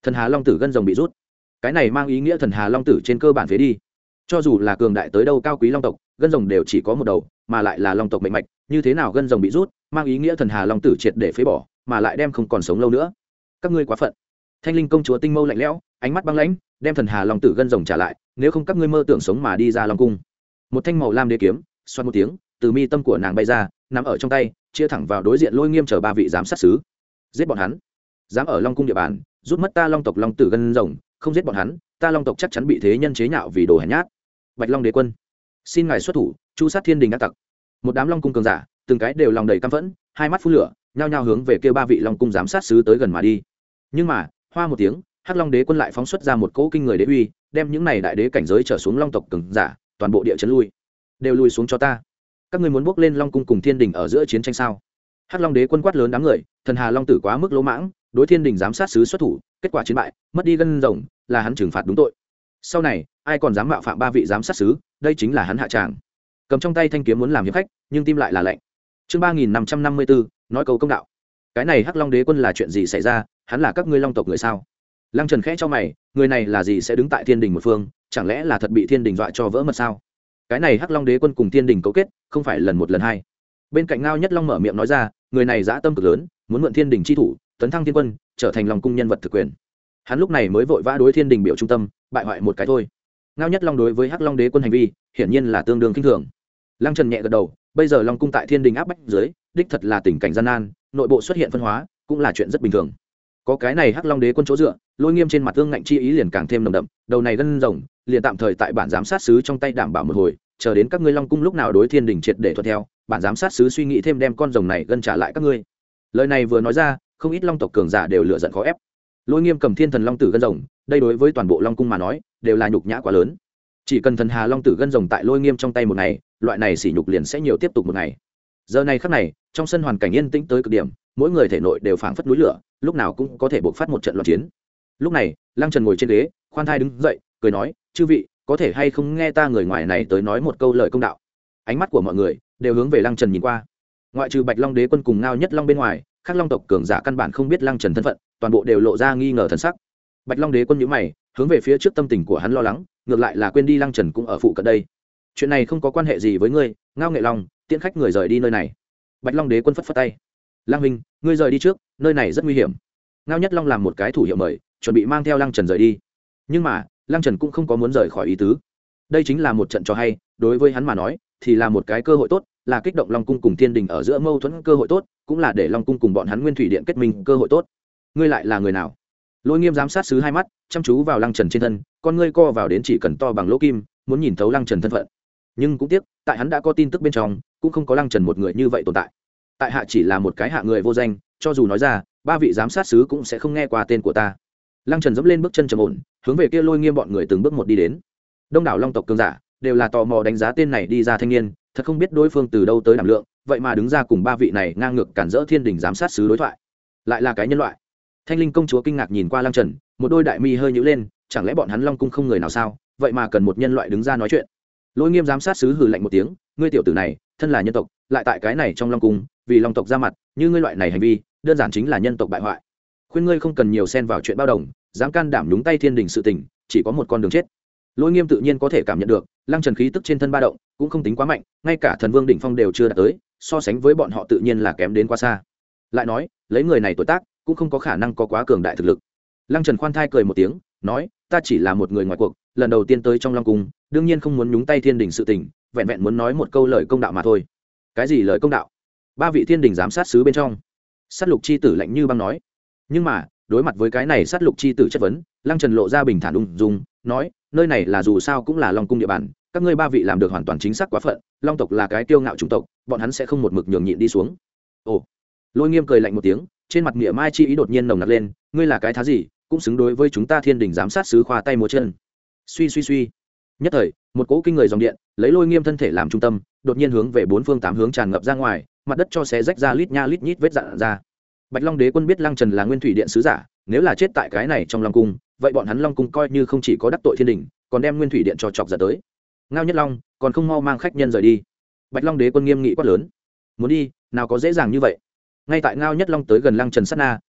[SPEAKER 1] Thần Hà Long Tử gân rồng bị rút, cái này mang ý nghĩa Thần Hà Long Tử trên cơ bản phế đi. Cho dù là cường đại tới đâu cao quý long tộc, gân rồng đều chỉ có một đầu, mà lại là long tộc mệnh mạch, như thế nào gân rồng bị rút, mang ý nghĩa Thần Hà Long Tử triệt để phế bỏ, mà lại đem không còn sống lâu nữa. Các ngươi quá phận. Thanh Linh công chúa tinh mâu lạnh lẽo, ánh mắt băng lãnh, đem Thần Hà Long Tử gân rồng trả lại, nếu không các ngươi mơ tưởng sống mà đi ra long cung. Một thanh màu lam đế kiếm, xoát một tiếng, từ mi tâm của nàng bay ra, nắm ở trong tay, chia thẳng vào đối diện Lôi Nghiêm chờ ba vị giám sát sứ. Giết bọn hắn. Dám ở long cung địa bàn rút mất ta long tộc long tử gân rồng, không giết bọn hắn, ta long tộc chắc chắn bị thế nhân chế nhạo vì đồ hèn nhát. Bạch Long đế quân, xin ngài xuất thủ chu sát thiên đình ác tặc. Một đám long cung cường giả từng cái đều lòng đầy căm phẫn, hai mắt phun lửa, nhao nhao hướng về kia ba vị long cung giám sát sứ tới gần mà đi. Nhưng mà hoa một tiếng, hắc long đế quân lại phóng xuất ra một cỗ kinh người đế uy, đem những này đại đế cảnh giới trở xuống long tộc cường giả toàn bộ địa chấn lui, đều lui xuống cho ta. Các ngươi muốn bước lên long cung cùng thiên đình ở giữa chiến tranh sao? Hắc long đế quân quát lớn đám người, Thần Hà Long Tử quá mức lỗ mãng, đối thiên đình giám sát sứ xuất thủ, kết quả chiến bại, mất đi gân rồng, là hắn trừng phạt đúng tội. Sau này ai còn dám mạo phạm ba vị giám sát sứ, đây chính là hắn hạ tràng. Cầm trong tay thanh kiếm muốn làm hiệp khách, nhưng tim lại là lạnh. Chương ba nghìn năm trăm năm mươi bốn, nói câu công đạo. Cái này hắc long đế quân là chuyện gì xảy ra, hắn là các ngươi long tộc người sao? Lăng Trần khẽ cho mày, người này là gì sẽ đứng tại thiên đình một phương, chẳng lẽ là thật bị thiên đình dọa cho vỡ mật sao? Cái này hắc long đế quân cùng thiên đình cấu kết, không phải lần một lần hai. Bên cạnh Ngao Nhất Long mở miệng nói ra, người này dã tâm cực lớn, muốn mượn thiên đình chi thủ tấn thăng thiên quân, trở thành lòng cung nhân vật thực quyền. Hắn lúc này mới vội vã đối thiên đình biểu trung tâm, bại hoại một cái thôi. Ngao Nhất Long đối với hắc long đế quân hành vi hiển nhiên là tương đương kinh thường. Lăng Trần nhẹ gật đầu, bây giờ long cung tại thiên đình áp bách dưới, đích thật là tình cảnh gian nan, nội bộ xuất hiện phân hóa cũng là chuyện rất bình thường. Có cái này hắc long đế quân chỗ dựa, Lôi Nghiêm trên mặt tương ngạnh chi ý liền càng thêm nồng đậm, đầu này gân rồng liền tạm thời tại bản giám sát sứ trong tay đảm bảo một hồi, chờ đến các ngươi long cung lúc nào đối thiên đình triệt để thuận theo, bản giám sát sứ suy nghĩ thêm đem con rồng này gân trả lại các ngươi. Lời này vừa nói ra, không ít long tộc cường giả đều lựa giận khó ép. Lôi Nghiêm cầm thiên thần long tử gân rồng, đây đối với toàn bộ long cung mà nói đều là nhục nhã quá lớn. Chỉ cần thần hà long tử gân rồng tại Lôi Nghiêm trong tay một ngày, loại này sỉ nhục liền sẽ nhiều tiếp tục một ngày. Giờ này khắc này, trong sân hoàn cảnh yên tĩnh tới cực điểm, mỗi người thể nội đều phảng phất núi lửa, lúc nào cũng có thể bộc phát một trận loạn chiến. Lúc này Lăng Trần ngồi trên ghế, khoan thai đứng dậy, cười nói, chư vị có thể hay không nghe ta người ngoài này tới nói một câu lời công đạo. Ánh mắt của mọi người đều hướng về Lăng Trần nhìn qua. Ngoại trừ Bạch Long đế quân cùng Ngao Nhất Long bên ngoài, các long tộc cường giả căn bản không biết Lăng Trần thân phận, toàn bộ đều lộ ra nghi ngờ thần sắc. Bạch Long đế quân nhíu mày, hướng về phía trước tâm tình của hắn lo lắng, ngược lại là quên đi Lăng Trần cũng ở phụ cận đây. Chuyện này không có quan hệ gì với ngươi, Ngao Nghệ Long, tiễn khách người rời đi nơi này. Bạch Long đế quân phất phất tay. Lăng huynh, ngươi rời đi trước, nơi này rất nguy hiểm. Ngao Nhất Long làm một cái thủ hiệu mời, chuẩn bị mang theo Lăng Trần rời đi. Nhưng mà Lăng Trần cũng không có muốn rời khỏi ý tứ. Đây chính là một trận trò hay, đối với hắn mà nói thì là một cái cơ hội tốt, là kích động long cung cùng thiên đình ở giữa mâu thuẫn cơ hội tốt, cũng là để long cung cùng bọn hắn nguyên thủy điện kết minh cơ hội tốt. Ngươi lại là người nào? Lôi Nghiêm giám sát sứ hai mắt chăm chú vào Lăng Trần trên thân, con ngươi co vào đến chỉ cần to bằng lỗ kim, muốn nhìn thấu Lăng Trần thân phận. Nhưng cũng tiếc, tại hắn đã có tin tức bên trong, cũng không có Lăng Trần một người như vậy tồn tại. Tại hạ chỉ là một cái hạ người vô danh, cho dù nói ra, ba vị giám sát sứ cũng sẽ không nghe qua tên của ta. Lăng Trần dẫm lên bước chân trầm ổn, hướng về kia Lôi Nghiêm bọn người từng bước một đi đến. Đông đảo long tộc cường giả đều là tò mò đánh giá tên này đi ra thanh niên, thật không biết đối phương từ đâu tới đảm lượng, vậy mà đứng ra cùng ba vị này ngang ngược cản rỡ thiên đình giám sát sứ đối thoại, lại là cái nhân loại. Thanh Linh công chúa kinh ngạc nhìn qua Lăng Trần, một đôi đại mi hơi nhíu lên, chẳng lẽ bọn hắn long cung không người nào sao, vậy mà cần một nhân loại đứng ra nói chuyện. Lôi Nghiêm giám sát sứ hừ lạnh một tiếng, ngươi tiểu tử này thân là nhân tộc, lại tại cái này trong long cung vì long tộc ra mặt, như ngươi loại này hành vi đơn giản chính là nhân tộc bại hoại. Khuyên ngươi không cần nhiều xen vào chuyện bao đồng, dám can đảm nhúng tay thiên đình sự tình, chỉ có một con đường chết. Lôi Nghiêm tự nhiên có thể cảm nhận được Lăng Trần khí tức trên thân ba động cũng không tính quá mạnh, ngay cả thần vương đỉnh phong đều chưa đạt tới, so sánh với bọn họ tự nhiên là kém đến quá xa. Lại nói lấy người này tuổi tác cũng không có khả năng có quá cường đại thực lực. Lăng Trần khoan thai cười một tiếng, nói, ta chỉ là một người ngoài cuộc, lần đầu tiên tới trong long cung, đương nhiên không muốn nhúng tay thiên đình sự tình, vẹn vẹn muốn nói một câu lời công đạo mà thôi. Cái gì lời công đạo? Ba vị thiên đình giám sát sứ bên trong, sát lục chi tử lạnh như băng nói. Nhưng mà đối mặt với cái này sát lục chi tử chất vấn, Lăng Trần lộ ra bình thản ung dung, nói, nơi này là dù sao cũng là long cung địa bàn, các ngươi ba vị làm được hoàn toàn chính xác quá phận, long tộc là cái kiêu ngạo chủng tộc, bọn hắn sẽ không một mực nhường nhịn đi xuống. Ồ. Lôi Nghiêm cười lạnh một tiếng, trên mặt nghĩa mai chi ý đột nhiên nồng nặc lên, ngươi là cái thá gì, cũng xứng đối với chúng ta thiên đình giám sát sứ khoa tay múa chân. Suy suy suy. Nhất thời một cỗ kinh người dòng điện lấy Lôi Nghiêm thân thể làm trung tâm, đột nhiên hướng về bốn phương tám hướng tràn ngập ra ngoài, mặt đất cho xé rách ra lít nha lít nhít vết rạn ra. Bạch Long đế quân biết Lăng Trần là nguyên thủy điện sứ giả, nếu là chết tại cái này trong long cung, vậy bọn hắn long cung coi như không chỉ có đắc tội thiên đình, còn đem nguyên thủy điện cho chọc giật tới. Ngao Nhất Long, còn không mau mang khách nhân rời đi. Bạch Long đế quân nghiêm nghị quát lớn. Muốn đi, nào có dễ dàng như vậy. Ngay tại Ngao Nhất Long tới gần Lăng Trần sát na,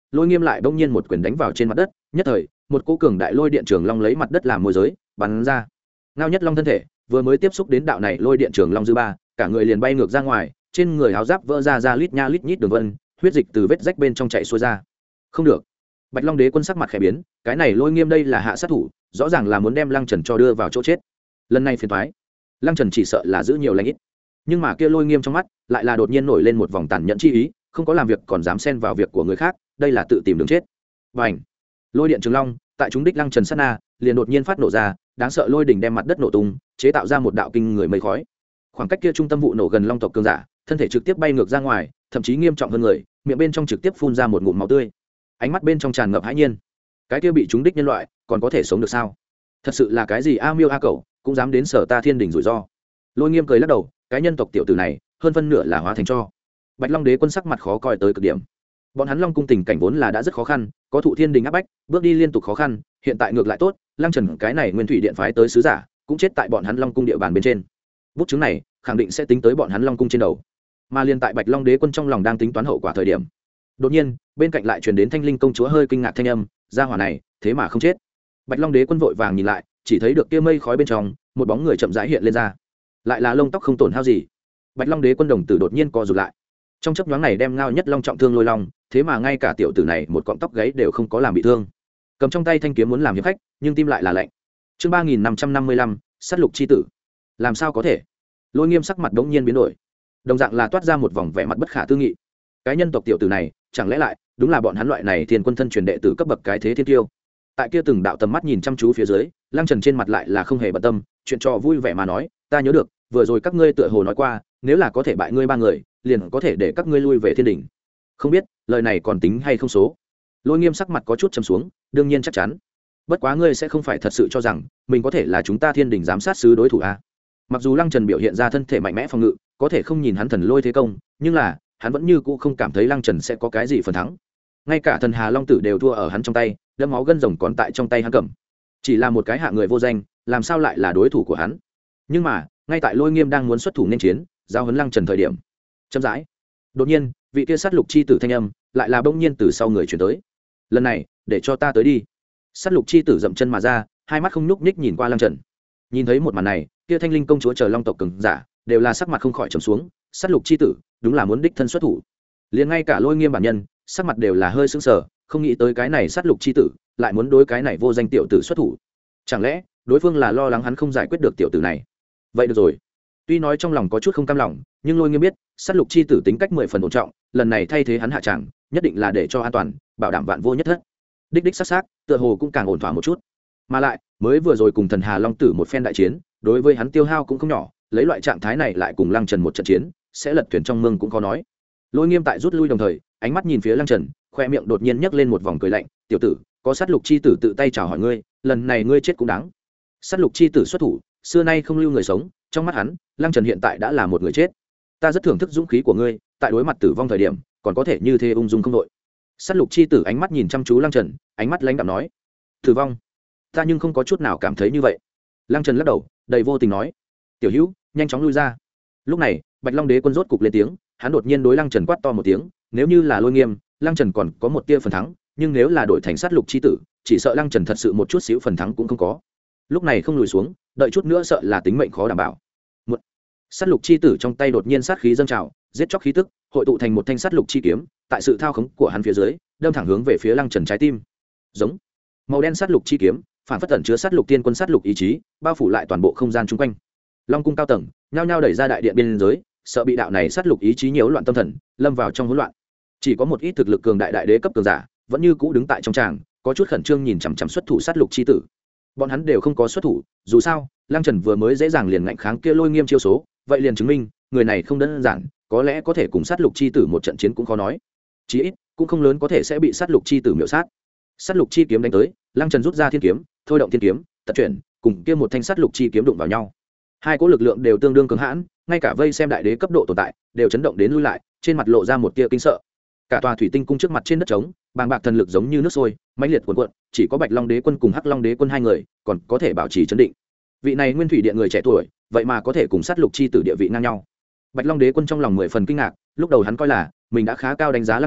[SPEAKER 1] lôi nghiêm lại bỗng nhiên một quyền đánh vào trên mặt đất, nhất thời một cỗ cường đại lôi điện trường long lấy mặt đất làm môi giới bắn ra. Ngao Nhất Long thân thể vừa mới tiếp xúc đến đạo này lôi điện trường long dư ba, cả người liền bay ngược ra ngoài, trên người áo giáp vỡ ra ra lít nha lít nhít đường vân, huyết dịch từ vết rách bên trong chảy xuôi ra. Không được. Bạch Long Đế Quân sắc mặt khẽ biến, cái này lôi nghiêm đây là hạ sát thủ, rõ ràng là muốn đem Lăng Trần cho đưa vào chỗ chết. Lần này phiền toái. Lăng Trần chỉ sợ là giữ nhiều lành ít, nhưng mà kia lôi nghiêm trong mắt lại là đột nhiên nổi lên một vòng tàn nhẫn chi ý, không có làm việc còn dám xen vào việc của người khác, đây là tự tìm đường chết. Bành! Lôi điện trường long tại chúng đích Lăng Trần sát na liền đột nhiên phát nổ ra, đáng sợ lôi đỉnh đem mặt đất nổ tung, chế tạo ra một đạo kinh người mây khói. Khoảng cách kia trung tâm vụ nổ gần Long tộc cường giả, thân thể trực tiếp bay ngược ra ngoài, thậm chí nghiêm trọng hơn người, miệng bên trong trực tiếp phun ra một ngụm máu tươi, ánh mắt bên trong tràn ngập hãi nhiên. Cái kia bị chúng đích nhân loại còn có thể sống được sao? Thật sự là cái gì a miêu a cẩu cũng dám đến sở ta thiên đình rủi ro. Lôi nghiêm cười lắc đầu, cái nhân tộc tiểu tử này hơn phân nửa là hóa thành cho. Bạch Long Đế Quân sắc mặt khó coi tới cực điểm. Bọn hắn Long cung tình cảnh vốn là đã rất khó khăn, có thụ thiên đình áp bách, bước đi liên tục khó khăn, hiện tại ngược lại tốt, Lăng Trần cái này nguyên thủy điện phái tới sứ giả cũng chết tại bọn hắn Long cung địa bàn bên trên. Bút chứng này khẳng định sẽ tính tới bọn hắn Long cung trên đầu. Mà liên tại Bạch Long Đế Quân trong lòng đang tính toán hậu quả thời điểm, đột nhiên bên cạnh lại truyền đến Thanh Linh công chúa hơi kinh ngạc thanh âm, gia hỏa này thế mà không chết. Bạch Long Đế Quân vội vàng nhìn lại, chỉ thấy được kia mây khói bên trong một bóng người chậm rãi hiện lên ra, lại là lông tóc không tổn hao gì. Bạch Long Đế Quân đồng tử đột nhiên co rụt lại, trong chớp nhoáng này đem Ngao Nhất Long trọng thương lôi long, thế mà ngay cả tiểu tử này một cọng tóc gáy đều không có làm bị thương, cầm trong tay thanh kiếm muốn làm hiệp khách, nhưng tim lại là lạnh. Chương ba nghìn năm trăm năm mươi lăm, sát lục chi tử. Làm sao có thể? Lôi nghiêm sắc mặt đống nhiên biến đổi, đồng dạng là toát ra một vòng vẻ mặt bất khả tư nghị. Cái nhân tộc tiểu tử này chẳng lẽ lại đúng là bọn hắn loại này thiên quân thân truyền đệ tử cấp bậc cái thế thiên tiêu? Tại kia từng đạo tầm mắt nhìn chăm chú phía dưới, Lăng Trần trên mặt lại là không hề bận tâm, chuyện trò vui vẻ mà nói, ta nhớ được vừa rồi các ngươi tựa hồ nói qua, nếu là có thể bại ngươi ba người, liền có thể để các ngươi lui về thiên đỉnh. Không biết lời này còn tính hay không số. Lôi nghiêm sắc mặt có chút trầm xuống, đương nhiên chắc chắn. Bất quá ngươi sẽ không phải thật sự cho rằng mình có thể là chúng ta thiên đỉnh giám sát sứ đối thủ a? Mặc dù Lăng Trần biểu hiện ra thân thể mạnh mẽ phòng ngự, có thể không nhìn hắn thần lôi thế công, nhưng là hắn vẫn như cũ không cảm thấy Lăng Trần sẽ có cái gì phần thắng. Ngay cả thần Hà Long tử đều thua ở hắn trong tay, đẫm máu gân rồng còn tại trong tay hắn cầm. Chỉ là một cái hạ người vô danh, làm sao lại là đối thủ của hắn? Nhưng mà ngay tại Lôi nghiêm đang muốn xuất thủ nên chiến, giao huấn Lăng Trần thời điểm, chậm rãi, đột nhiên vị kia sát lục chi tử thanh âm lại là bỗng nhiên từ sau người chuyển tới. Lần này để cho ta tới đi. Sát lục chi tử dậm chân mà ra, hai mắt không nhúc nhích nhìn qua Lăng Trần. Nhìn thấy một màn này, kia Thanh Linh công chúa chờ Long tộc cường giả đều là sắc mặt không khỏi trầm xuống. Sát lục chi tử đúng là muốn đích thân xuất thủ. Liền ngay cả Lôi nghiêm bản nhân sắc mặt đều là hơi sững sờ, không nghĩ tới cái này sát lục chi tử lại muốn đối cái này vô danh tiểu tử xuất thủ. Chẳng lẽ đối phương là lo lắng hắn không giải quyết được tiểu tử này? Vậy được rồi. Tuy nói trong lòng có chút không cam lòng, nhưng Lôi nghiêm biết sát lục chi tử tính cách mười phần ổn trọng, lần này thay thế hắn hạ tràng nhất định là để cho an toàn, bảo đảm vạn vô nhất thất. Đích đích sát sát, tựa hồ cũng càng ổn thỏa một chút. Mà lại mới vừa rồi cùng thần Hà Long tử một phen đại chiến, đối với hắn tiêu hao cũng không nhỏ, lấy loại trạng thái này lại cùng Lăng Trần một trận chiến, sẽ lật thuyền trong mương cũng khó nói. Lôi nghiêm tại rút lui đồng thời, ánh mắt nhìn phía Lăng Trần, khoe miệng đột nhiên nhấc lên một vòng cười lạnh, tiểu tử, có sát lục chi tử tự tay chào hỏi ngươi, lần này ngươi chết cũng đáng. Sát lục chi tử xuất thủ, xưa nay không lưu người sống, trong mắt hắn, Lăng Trần hiện tại đã là một người chết. Ta rất thưởng thức dũng khí của ngươi, tại đối mặt tử vong thời điểm, còn có thể như thế ung dung không đội. Sát lục chi tử ánh mắt nhìn chăm chú Lăng Trần, ánh mắt lãnh đạm nói, tử vong, ta nhưng không có chút nào cảm thấy như vậy. Lăng Trần lắc đầu, đầy vô tình nói, tiểu hữu, nhanh chóng lui ra. Lúc này Bạch Long Đế Quân rốt cục lên tiếng, hắn đột nhiên đối Lăng Trần quát to một tiếng, nếu như là Lôi nghiêm, Lăng Trần còn có một tia phần thắng, nhưng nếu là đổi thành sát lục chi tử, chỉ sợ Lăng Trần thật sự một chút xíu phần thắng cũng không có. Lúc này không lùi xuống, đợi chút nữa sợ là tính mệnh khó đảm bảo. Một sát lục chi tử trong tay đột nhiên sát khí dâng trào, giết chóc khí tức hội tụ thành một thanh sát lục chi kiếm, tại sự thao khống của hắn phía dưới, đâm thẳng hướng về phía Lăng Trần trái tim. Giống màu đen sát lục chi kiếm, phản phất tẩn chứa sát lục tiên quân sát lục ý chí, bao phủ lại toàn bộ không gian chung quanh. Long cung cao tầng nhao nhao đẩy ra đại điện biên giới, sợ bị đạo này sát lục ý chí nhiễu loạn tâm thần, lâm vào trong hỗn loạn. Chỉ có một ít thực lực cường đại đại đế cấp cường giả vẫn như cũ đứng tại trong tràng, có chút khẩn trương nhìn chằm chằm xuất thủ sát lục chi tử. Bọn hắn đều không có xuất thủ, dù sao Lăng Trần vừa mới dễ dàng liền ngạnh kháng kia Lôi nghiêm chiêu số, vậy liền chứng minh người này không đơn giản, có lẽ có thể cùng sát lục chi tử một trận chiến cũng khó nói, chí ít cũng không lớn có thể sẽ bị sát lục chi tử miểu sát. Sát lục chi kiếm đánh tới, Lăng Trần rút ra thiên kiếm, thôi động thiên kiếm, tật chuyển, cùng kia một thanh sát lục chi kiếm đụng vào nhau. Hai cỗ lực lượng đều tương đương cường hãn, ngay cả vây xem đại đế cấp độ tồn tại đều chấn động đến lui lại, trên mặt lộ ra một tia kinh sợ. Cả tòa thủy tinh cung trước mặt trên đất trống, bàng bạc thần lực giống như nước sôi, mãnh liệt cuồn cuộn, chỉ có Bạch Long Đế Quân cùng Hắc Long Đế Quân hai người còn có thể bảo trì trấn định. Vị này nguyên thủy điện người trẻ tuổi, vậy mà có thể cùng sát lục chi tử địa vị ngang nhau. Bạch Long Đế Quân trong lòng mười phần kinh ngạc, lúc đầu hắn coi là mình đã khá cao đánh giá Lăng Trần,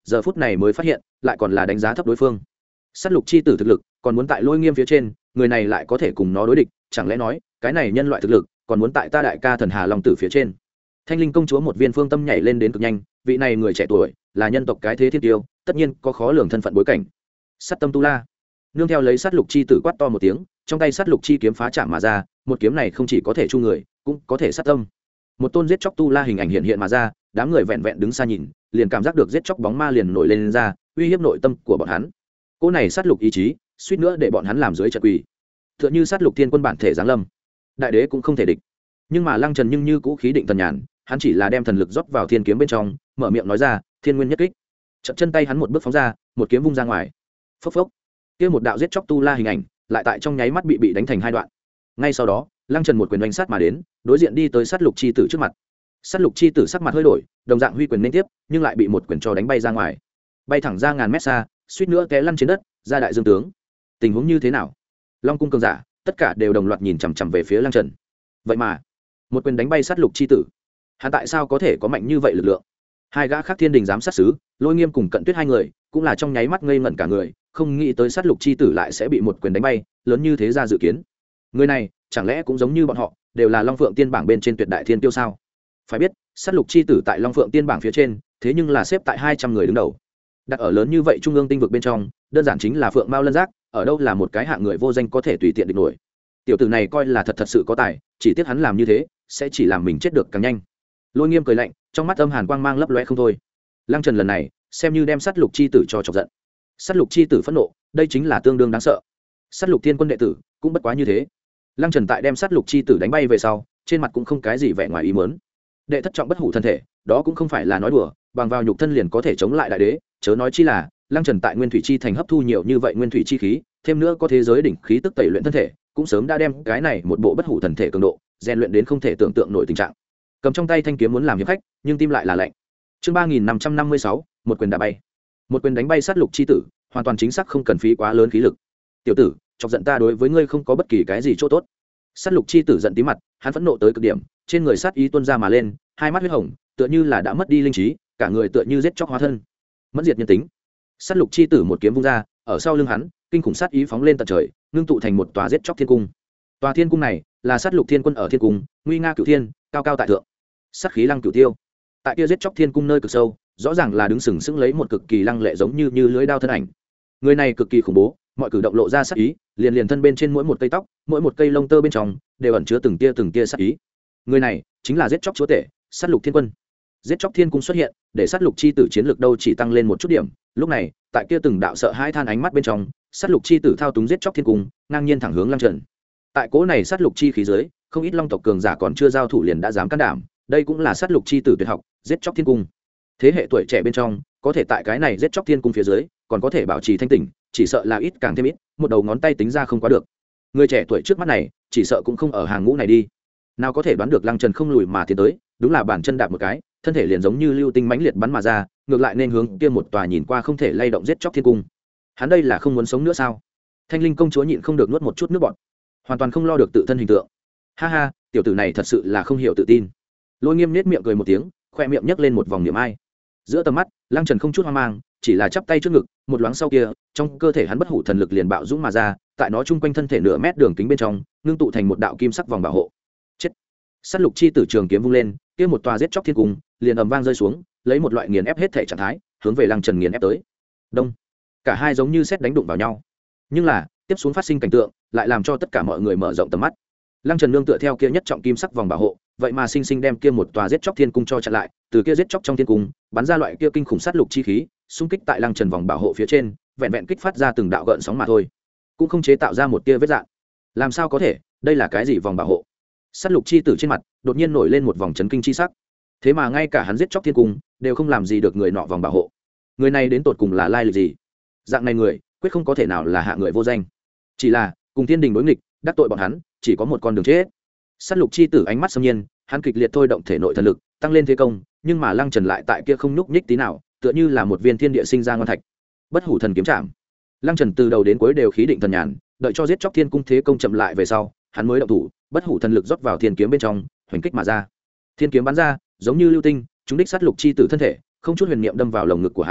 [SPEAKER 1] giờ phút này mới phát hiện lại còn là đánh giá thấp đối phương. Sát lục chi tử thực lực còn muốn tại Lôi Nghiêm phía trên, người này lại có thể cùng nó đối địch, chẳng lẽ nói cái này nhân loại thực lực còn muốn tại ta đại ca thần Hà Long tử phía trên. Thanh Linh công chúa một viên phương tâm nhảy lên đến cực nhanh, vị này người trẻ tuổi là nhân tộc cái thế thiên tiêu, tất nhiên có khó lường thân phận bối cảnh. Sát tâm tu la, nương theo lấy sát lục chi tử quát to một tiếng, trong tay sát lục chi kiếm phá chạm mà ra, một kiếm này không chỉ có thể chu người, cũng có thể sát tâm. Một tôn giết chóc tu la hình ảnh hiện hiện mà ra, đám người vẹn vẹn đứng xa nhìn, liền cảm giác được giết chóc bóng ma liền nổi lên, lên ra, uy hiếp nội tâm của bọn hắn. Cỗ này sát lục ý chí, suýt nữa để bọn hắn làm dưới trận quỳ. Tựa như sát lục thiên quân bản thể giáng lâm, đại đế cũng không thể địch. Nhưng mà Lăng Trần nhưng như cũ khí định thần nhàn, hắn chỉ là đem thần lực rót vào thiên kiếm bên trong, mở miệng nói ra, thiên nguyên nhất kích. Chậm chân tay hắn một bước phóng ra, một kiếm vung ra ngoài. Phốc phốc. Kia một đạo giết chóc tu la hình ảnh, lại tại trong nháy mắt bị bị đánh thành hai đoạn. Ngay sau đó, Lăng Trần một quyền đánh sát mà đến, đối diện đi tới sát lục chi tử trước mặt. Sát lục chi tử sắc mặt hơi đổi, đồng dạng huy quyền liên tiếp, nhưng lại bị một quyền cho đánh bay ra ngoài, bay thẳng ra ngàn mét xa, suýt nữa té lăn trên đất, ra đại dương tướng. Tình huống như thế nào? Long cung cường giả, tất cả đều đồng loạt nhìn chằm chằm về phía Lăng Trần. Vậy mà, một quyền đánh bay sát lục chi tử, hắn tại sao có thể có mạnh như vậy lực lượng? Hai gã khác thiên đình giám sát sứ, Lôi Nghiêm cùng Cận Tuyết hai người, cũng là trong nháy mắt ngây ngẩn cả người, không nghĩ tới sát lục chi tử lại sẽ bị một quyền đánh bay, lớn như thế ra dự kiến. Người này, chẳng lẽ cũng giống như bọn họ, đều là Long Phượng Tiên bảng bên trên tuyệt đại thiên tiêu sao? Phải biết, sát lục chi tử tại Long Phượng Tiên bảng phía trên, thế nhưng là xếp tại hai trăm người đứng đầu. Đặt ở lớn như vậy trung ương tinh vực bên trong, đơn giản chính là phượng mao lân giác, ở đâu là một cái hạng người vô danh có thể tùy tiện địch nổi. Tiểu tử này coi là thật thật sự có tài, chỉ tiếc hắn làm như thế, sẽ chỉ làm mình chết được càng nhanh. Lôi Nghiêm cười lạnh, trong mắt âm hàn quang mang lấp lóe không thôi. Lăng Trần lần này, xem như đem sát lục chi tử cho chọc giận. Sát lục chi tử phẫn nộ, đây chính là tương đương đáng sợ. Sát lục thiên quân đệ tử, cũng bất quá như thế. Lăng Trần tại đem sát lục chi tử đánh bay về sau, trên mặt cũng không cái gì vẻ ngoài ý muốn. Đệ thất trọng bất hủ thân thể, đó cũng không phải là nói đùa, bằng vào nhục thân liền có thể chống lại đại đế, chớ nói chi là Lăng Trần tại nguyên thủy chi thành hấp thu nhiều như vậy nguyên thủy chi khí, thêm nữa có thế giới đỉnh khí tức tẩy luyện thân thể, cũng sớm đã đem cái này một bộ bất hủ thần thể cường độ rèn luyện đến không thể tưởng tượng nổi tình trạng. Cầm trong tay thanh kiếm muốn làm hiệp khách, nhưng tim lại là lạnh. Chương ba nghìn năm trăm năm mươi sáu, một quyền đả bay. Một quyền đánh bay sát lục chi tử, hoàn toàn chính xác không cần phí quá lớn khí lực. Tiểu tử, chọc giận ta đối với ngươi không có bất kỳ cái gì chỗ tốt. Sát lục chi tử giận tí mặt, hắn phẫn nộ tới cực điểm, trên người sát ý tuôn ra mà lên, hai mắt huyết hồng, tựa như là đã mất đi linh trí, cả người tựa như giết chóc hóa thân, mẫn diệt nhân tính. Sát lục chi tử một kiếm vung ra, ở sau lưng hắn, kinh khủng sát ý phóng lên tận trời, ngưng tụ thành một tòa giết chóc thiên cung. Tòa thiên cung này là sát lục thiên quân ở thiên cung, nguy nga cửu thiên, cao cao tại thượng. Sát khí lăng cửu tiêu. Tại kia giết chóc thiên cung nơi cực sâu, rõ ràng là đứng sừng sững lấy một cực kỳ lăng lệ giống như như lưới đao thân ảnh. Người này cực kỳ khủng bố, mọi cử động lộ ra sát ý, liền liền thân bên trên mỗi một cây tóc, mỗi một cây lông tơ bên trong đều ẩn chứa từng tia từng tia sát ý. Người này chính là giết chóc chúa tể, sát lục thiên quân. Giết chóc thiên cung xuất hiện, để sát lục chi tử chiến lược đâu chỉ tăng lên một chút điểm. Lúc này, tại kia từng đạo sợ hãi than ánh mắt bên trong, sát lục chi tử thao túng giết chóc thiên cung, ngang nhiên thẳng hướng Lăng Trần. Tại cố này sát lục chi khí dưới, không ít long tộc cường giả còn chưa giao thủ liền đã dám can đảm, đây cũng là sát lục chi tử tuyệt học, giết chóc thiên cung. Thế hệ tuổi trẻ bên trong, có thể tại cái này giết chóc thiên cung phía dưới, còn có thể bảo trì thanh tỉnh, chỉ sợ là ít càng thêm ít, một đầu ngón tay tính ra không quá được. Người trẻ tuổi trước mắt này, chỉ sợ cũng không ở hàng ngũ này đi. Nào có thể đoán được Lăng Trần không lùi mà tiến tới, đúng là bản chân đạp một cái, thân thể liền giống như lưu tinh mãnh liệt bắn mà ra, ngược lại nên hướng kia một tòa nhìn qua không thể lay động giết chóc thiên cung. Hắn đây là không muốn sống nữa sao? Thanh Linh công chúa nhịn không được nuốt một chút nước bọt, hoàn toàn không lo được tự thân hình tượng. Ha ha, tiểu tử này thật sự là không hiểu tự tin. Lôi Nghiêm nhếch miệng cười một tiếng, khoe miệng nhấc lên một vòng niệm ai. Giữa tầm mắt, Lăng Trần không chút hoang mang, chỉ là chắp tay trước ngực, một loáng sau kia, trong cơ thể hắn bất hủ thần lực liền bạo dũng mà ra, tại nó chung quanh thân thể nửa mét đường kính bên trong, ngưng tụ thành một đạo kim sắc vòng bảo hộ. Chết! Sát lục chi tử trường kiếm vung lên, kia một tòa giết chóc thiên cung, liền ầm vang rơi xuống, lấy một loại nghiền ép hết thể trạng thái, hướng về Lăng Trần nghiền ép tới. Đông! Cả hai giống như sét đánh đụng vào nhau. Nhưng là, tiếp xuống phát sinh cảnh tượng, lại làm cho tất cả mọi người mở rộng tầm mắt. Lăng Trần nương tựa theo kia nhất trọng kim sắc vòng bảo hộ, vậy mà sinh sinh đem kia một tòa giết chóc thiên cung cho chặn lại, từ kia giết chóc trong thiên cung, bắn ra loại kia kinh khủng sát lục chi khí, xung kích tại Lăng Trần vòng bảo hộ phía trên, vẹn vẹn kích phát ra từng đạo gợn sóng mà thôi, cũng không chế tạo ra một tia vết rạn. Làm sao có thể, đây là cái gì vòng bảo hộ? Sát lục chi tử trên mặt đột nhiên nổi lên một vòng chấn kinh chi sắc. Thế mà ngay cả hắn giết chóc thiên cung đều không làm gì được người nọ vòng bảo hộ. Người này đến tột cùng là lai lịch gì? Dạng này người, quyết không có thể nào là hạ người vô danh. Chỉ là cùng thiên đình đối nghịch, đắc tội bọn hắn, chỉ có một con đường chết. Sát lục chi tử ánh mắt xâm nhiên, hắn kịch liệt thôi động thể nội thần lực, tăng lên thế công, nhưng mà Lăng Trần lại tại kia không nhúc nhích tí nào, tựa như là một viên thiên địa sinh ra ngon thạch. Bất hủ thần kiếm chạm. Lăng Trần từ đầu đến cuối đều khí định thần nhàn, đợi cho giết chóc thiên cung thế công chậm lại về sau, hắn mới động thủ, bất hủ thần lực rót vào thiên kiếm bên trong, hoành kích mà ra. Thiên kiếm bắn ra, giống như lưu tinh, trúng đích sát lục chi tử thân thể, không chút huyền niệm đâm vào lồng ngực của hắn,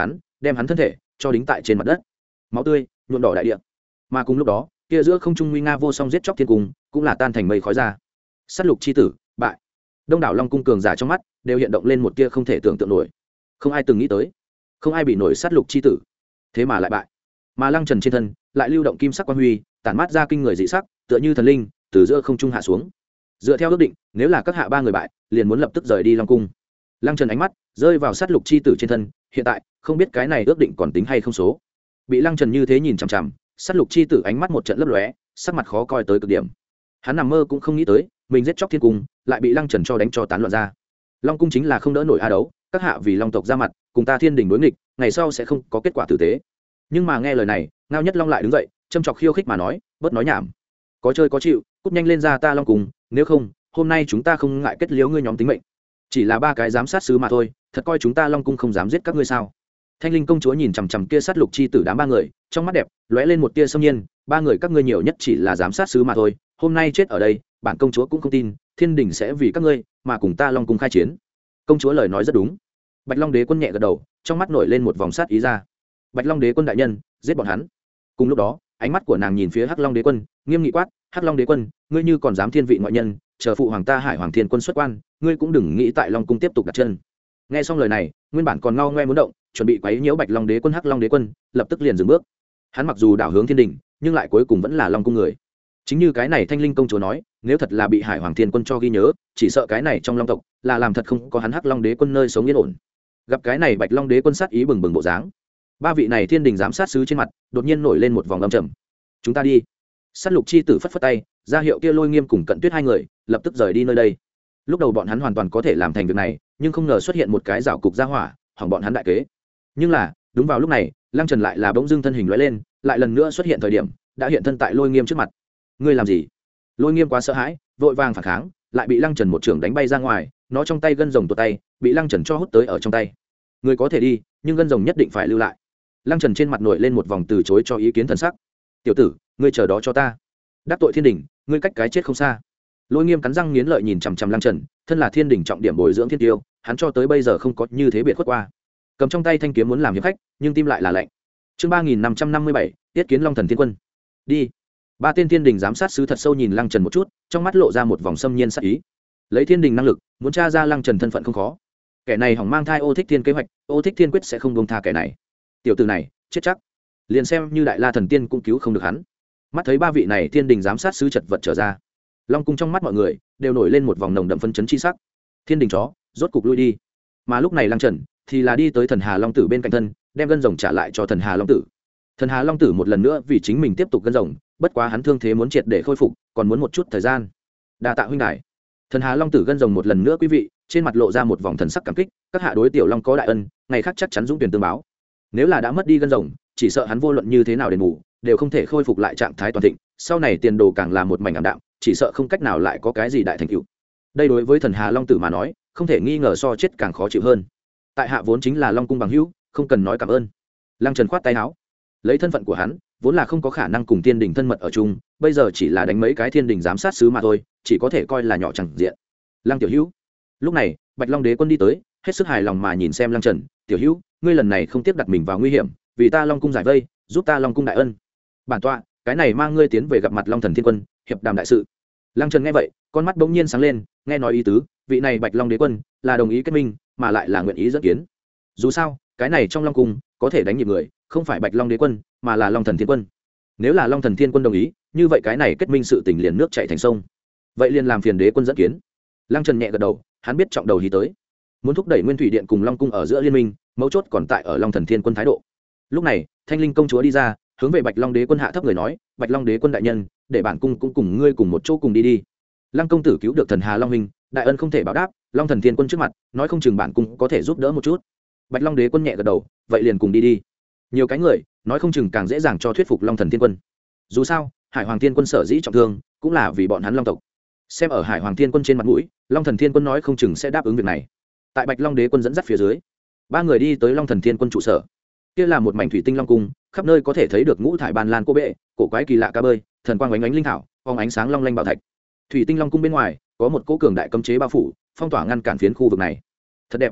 [SPEAKER 1] đem hắn thân thể cho đính tại trên mặt đất, máu tươi nhuộm đỏ đại địa. Mà cùng lúc đó, kia giữa không trung nguy nga vô song giết chóc thiên cung cũng là tan thành mây khói ra. Sát lục chi tử bại. Đông đảo long cung cường giả trong mắt đều hiện động lên một tia không thể tưởng tượng nổi. Không ai từng nghĩ tới, không ai bị nổi sát lục chi tử, thế mà lại bại. Mà Lăng Trần trên thân lại lưu động kim sắc quang huy, tản mát ra kinh người dị sắc, tựa như thần linh từ giữa không trung hạ xuống. Dựa theo ước định, nếu là các hạ ba người bại, liền muốn lập tức rời đi long cung. Lăng Trần ánh mắt rơi vào sát lục chi tử trên thân, hiện tại không biết cái này ước định còn tính hay không số. Bị Lăng Trần như thế nhìn chằm chằm, sát lục chi tử ánh mắt một trận lấp lóe, sắc mặt khó coi tới cực điểm. Hắn nằm mơ cũng không nghĩ tới, mình giết chóc thiên cung, lại bị Lăng Trần cho đánh cho tán loạn ra. Long cung chính là không đỡ nổi a đấu, các hạ vì long tộc ra mặt, cùng ta thiên đình đối nghịch, ngày sau sẽ không có kết quả tử tế. Nhưng mà nghe lời này, Ngao Nhất Long lại đứng dậy, châm chọc khiêu khích mà nói, bớt nói nhảm, có chơi có chịu, cút nhanh lên ra ta long cung, nếu không, hôm nay chúng ta không ngại kết liễu ngươi nhóm tính mệnh. Chỉ là ba cái giám sát sứ mà thôi, thật coi chúng ta long cung không dám giết các ngươi sao? Thanh Linh công chúa nhìn chằm chằm kia sát lục chi tử đám ba người, trong mắt đẹp lóe lên một tia xâm nhiên, ba người các ngươi nhiều nhất chỉ là giám sát sứ mà thôi, hôm nay chết ở đây, bản công chúa cũng không tin thiên đình sẽ vì các ngươi mà cùng ta long cung khai chiến. Công chúa lời nói rất đúng. Bạch Long đế quân nhẹ gật đầu, trong mắt nổi lên một vòng sát ý ra. Bạch Long đế quân đại nhân, giết bọn hắn. Cùng lúc đó, ánh mắt của nàng nhìn phía Hắc Long đế quân, nghiêm nghị quát, Hắc Long đế quân, ngươi như còn dám thiên vị ngoại nhân, chờ phụ hoàng ta Hải Hoàng Thiên quân xuất quan, ngươi cũng đừng nghĩ tại long cung tiếp tục đặt chân. Nghe xong lời này, nguyên bản còn ngao ngoe muốn động, chuẩn bị quấy nhiễu Bạch Long đế quân Hắc Long đế quân, lập tức liền dừng bước. Hắn mặc dù đảo hướng thiên đình, nhưng lại cuối cùng vẫn là long cung người. Chính như cái này Thanh Linh công chúa nói, nếu thật là bị Hải Hoàng Thiên quân cho ghi nhớ, chỉ sợ cái này trong long tộc là làm thật không có hắn Hắc Long đế quân nơi sống yên ổn. Gặp cái này Bạch Long đế quân sát ý bừng bừng bộ dáng, ba vị này thiên đình giám sát sứ trên mặt đột nhiên nổi lên một vòng âm trầm. Chúng ta đi. Sát lục chi tử phất phất tay, ra hiệu kia Lôi Nghiêm cùng Cận Tuyết hai người lập tức rời đi nơi đây. Lúc đầu bọn hắn hoàn toàn có thể làm thành việc này, nhưng không ngờ xuất hiện một cái rào cục ra hỏa, hỏng bọn hắn đại kế. Nhưng là đúng vào lúc này, Lăng Trần lại là bỗng dưng thân hình lóe lên, lại lần nữa xuất hiện thời điểm đã hiện thân tại Lôi Nghiêm trước mặt. Ngươi làm gì? Lôi Nghiêm quá sợ hãi, vội vàng phản kháng, lại bị Lăng Trần một trưởng đánh bay ra ngoài, nó trong tay gân rồng tuột tay, bị Lăng Trần cho hút tới ở trong tay. Người có thể đi, nhưng gân rồng nhất định phải lưu lại. Lăng Trần trên mặt nổi lên một vòng từ chối cho ý kiến thần sắc. Tiểu tử, ngươi chờ đó cho ta. Đắc tội thiên đình, ngươi cách cái chết không xa. Lôi Nghiêm cắn răng nghiến lợi nhìn chằm chằm Lăng Trần, thân là thiên đình trọng điểm bồi dưỡng thiên tiêu, hắn cho tới bây giờ không có như thế biệt khuất qua. Cầm trong tay thanh kiếm muốn làm hiệp khách, nhưng tim lại là lạnh. Chương ba nghìn năm trăm năm mươi bảy, Tiết kiến Long Thần Thiên Quân. Đi. Ba tên thiên đình giám sát sứ thật sâu nhìn Lăng Trần một chút, trong mắt lộ ra một vòng xâm nhiên sát ý. Lấy thiên đình năng lực, muốn tra ra Lăng Trần thân phận không khó. Kẻ này hỏng mang thai Ô Thích Thiên kế hoạch, Ô Thích Thiên quyết sẽ không buông tha kẻ này. Tiểu tử này, chết chắc. Liền xem như Đại La thần tiên cũng cứu không được hắn. Mắt thấy ba vị này thiên đình giám sát sứ chật vật trở ra, long cung trong mắt mọi người đều nổi lên một vòng nồng đậm phân chấn chi sắc. Thiên đình chó rốt cục lui đi. Mà lúc này Lăng Trần thì là đi tới Thần Hà Long Tử bên cạnh thân, đem gân rồng trả lại cho Thần Hà Long Tử. Thần Hà Long Tử một lần nữa vì chính mình tiếp tục gân rồng, bất quá hắn thương thế muốn triệt để khôi phục, còn muốn một chút thời gian. Đa tạ huynh đài. Thần Hà Long Tử gân rồng một lần nữa quý vị, trên mặt lộ ra một vòng thần sắc cảm kích, các hạ đối tiểu long có đại ân, ngày khác chắc chắn dũng tuyển tương báo. Nếu là đã mất đi gân rồng, chỉ sợ hắn vô luận như thế nào đền bù, đều không thể khôi phục lại trạng thái toàn thịnh, sau này tiền đồ càng là một mảnh ảm đạm, chỉ sợ không cách nào lại có cái gì đại thành tựu. Đây đối với Thần Hà Long Tử mà nói, không thể nghi ngờ so chết càng khó chịu hơn. Tại hạ vốn chính là long cung bằng hữu, không cần nói cảm ơn. Lăng Trần khoát tay áo, lấy thân phận của hắn, vốn là không có khả năng cùng thiên đình thân mật ở chung, bây giờ chỉ là đánh mấy cái thiên đình giám sát sứ mà thôi, chỉ có thể coi là nhỏ chẳng diện. Lăng tiểu hữu. Lúc này, Bạch Long đế quân đi tới, hết sức hài lòng mà nhìn xem Lăng Trần, tiểu hữu, ngươi lần này không tiếp đặt mình vào nguy hiểm, vì ta long cung giải vây, giúp ta long cung đại ân. Bản tọa, cái này mang ngươi tiến về gặp mặt Long Thần Thiên Quân, hiệp đàm đại sự. Lăng Trần nghe vậy, con mắt bỗng nhiên sáng lên, nghe nói ý tứ, vị này Bạch Long đế quân là đồng ý kết minh, mà lại là nguyện ý dẫn kiến. Dù sao, cái này trong long cung có thể đánh nhịp người, không phải Bạch Long đế quân, mà là Long Thần Thiên Quân. Nếu là Long Thần Thiên Quân đồng ý, như vậy cái này kết minh sự tình liền nước chảy thành sông. Vậy liền làm phiền đế quân dẫn kiến. Lăng Trần nhẹ gật đầu, hắn biết trọng đầu hí tới, muốn thúc đẩy Nguyên Thủy Điện cùng Long cung ở giữa liên minh, mấu chốt còn tại ở Long Thần Thiên Quân thái độ. Lúc này, Thanh Linh công chúa đi ra, hướng về Bạch Long đế quân hạ thấp người nói, Bạch Long đế quân đại nhân, để bản cung cũng cùng ngươi cùng một chỗ cùng đi đi. Lăng công tử cứu được Thần Hà Long huynh, đại ân không thể báo đáp, Long Thần Thiên Quân trước mặt, nói không chừng bản cung có thể giúp đỡ một chút. Bạch Long đế quân nhẹ gật đầu, vậy liền cùng đi đi. Nhiều cái người, nói không chừng càng dễ dàng cho thuyết phục Long Thần Thiên Quân. Dù sao, Hải Hoàng Thiên Quân sở dĩ trọng thương, cũng là vì bọn hắn Long tộc. Xem ở Hải Hoàng Thiên Quân trên mặt mũi, Long Thần Thiên Quân nói không chừng sẽ đáp ứng việc này. Tại Bạch Long đế quân dẫn dắt phía dưới, ba người đi tới Long Thần Thiên Quân trụ sở. Kia là một mảnh thủy tinh long cung, khắp nơi có thể thấy được ngũ thải bàn lan cô bệ, cổ quái kỳ lạ cá bơi, thần quang ánh ánh linh thảo, phóng ánh sáng long lanh bảo thạch. Thủy tinh long cung bên ngoài có một cỗ cường đại cấm chế bao phủ, phong tỏa ngăn cản phiến khu vực này. Thật đẹp.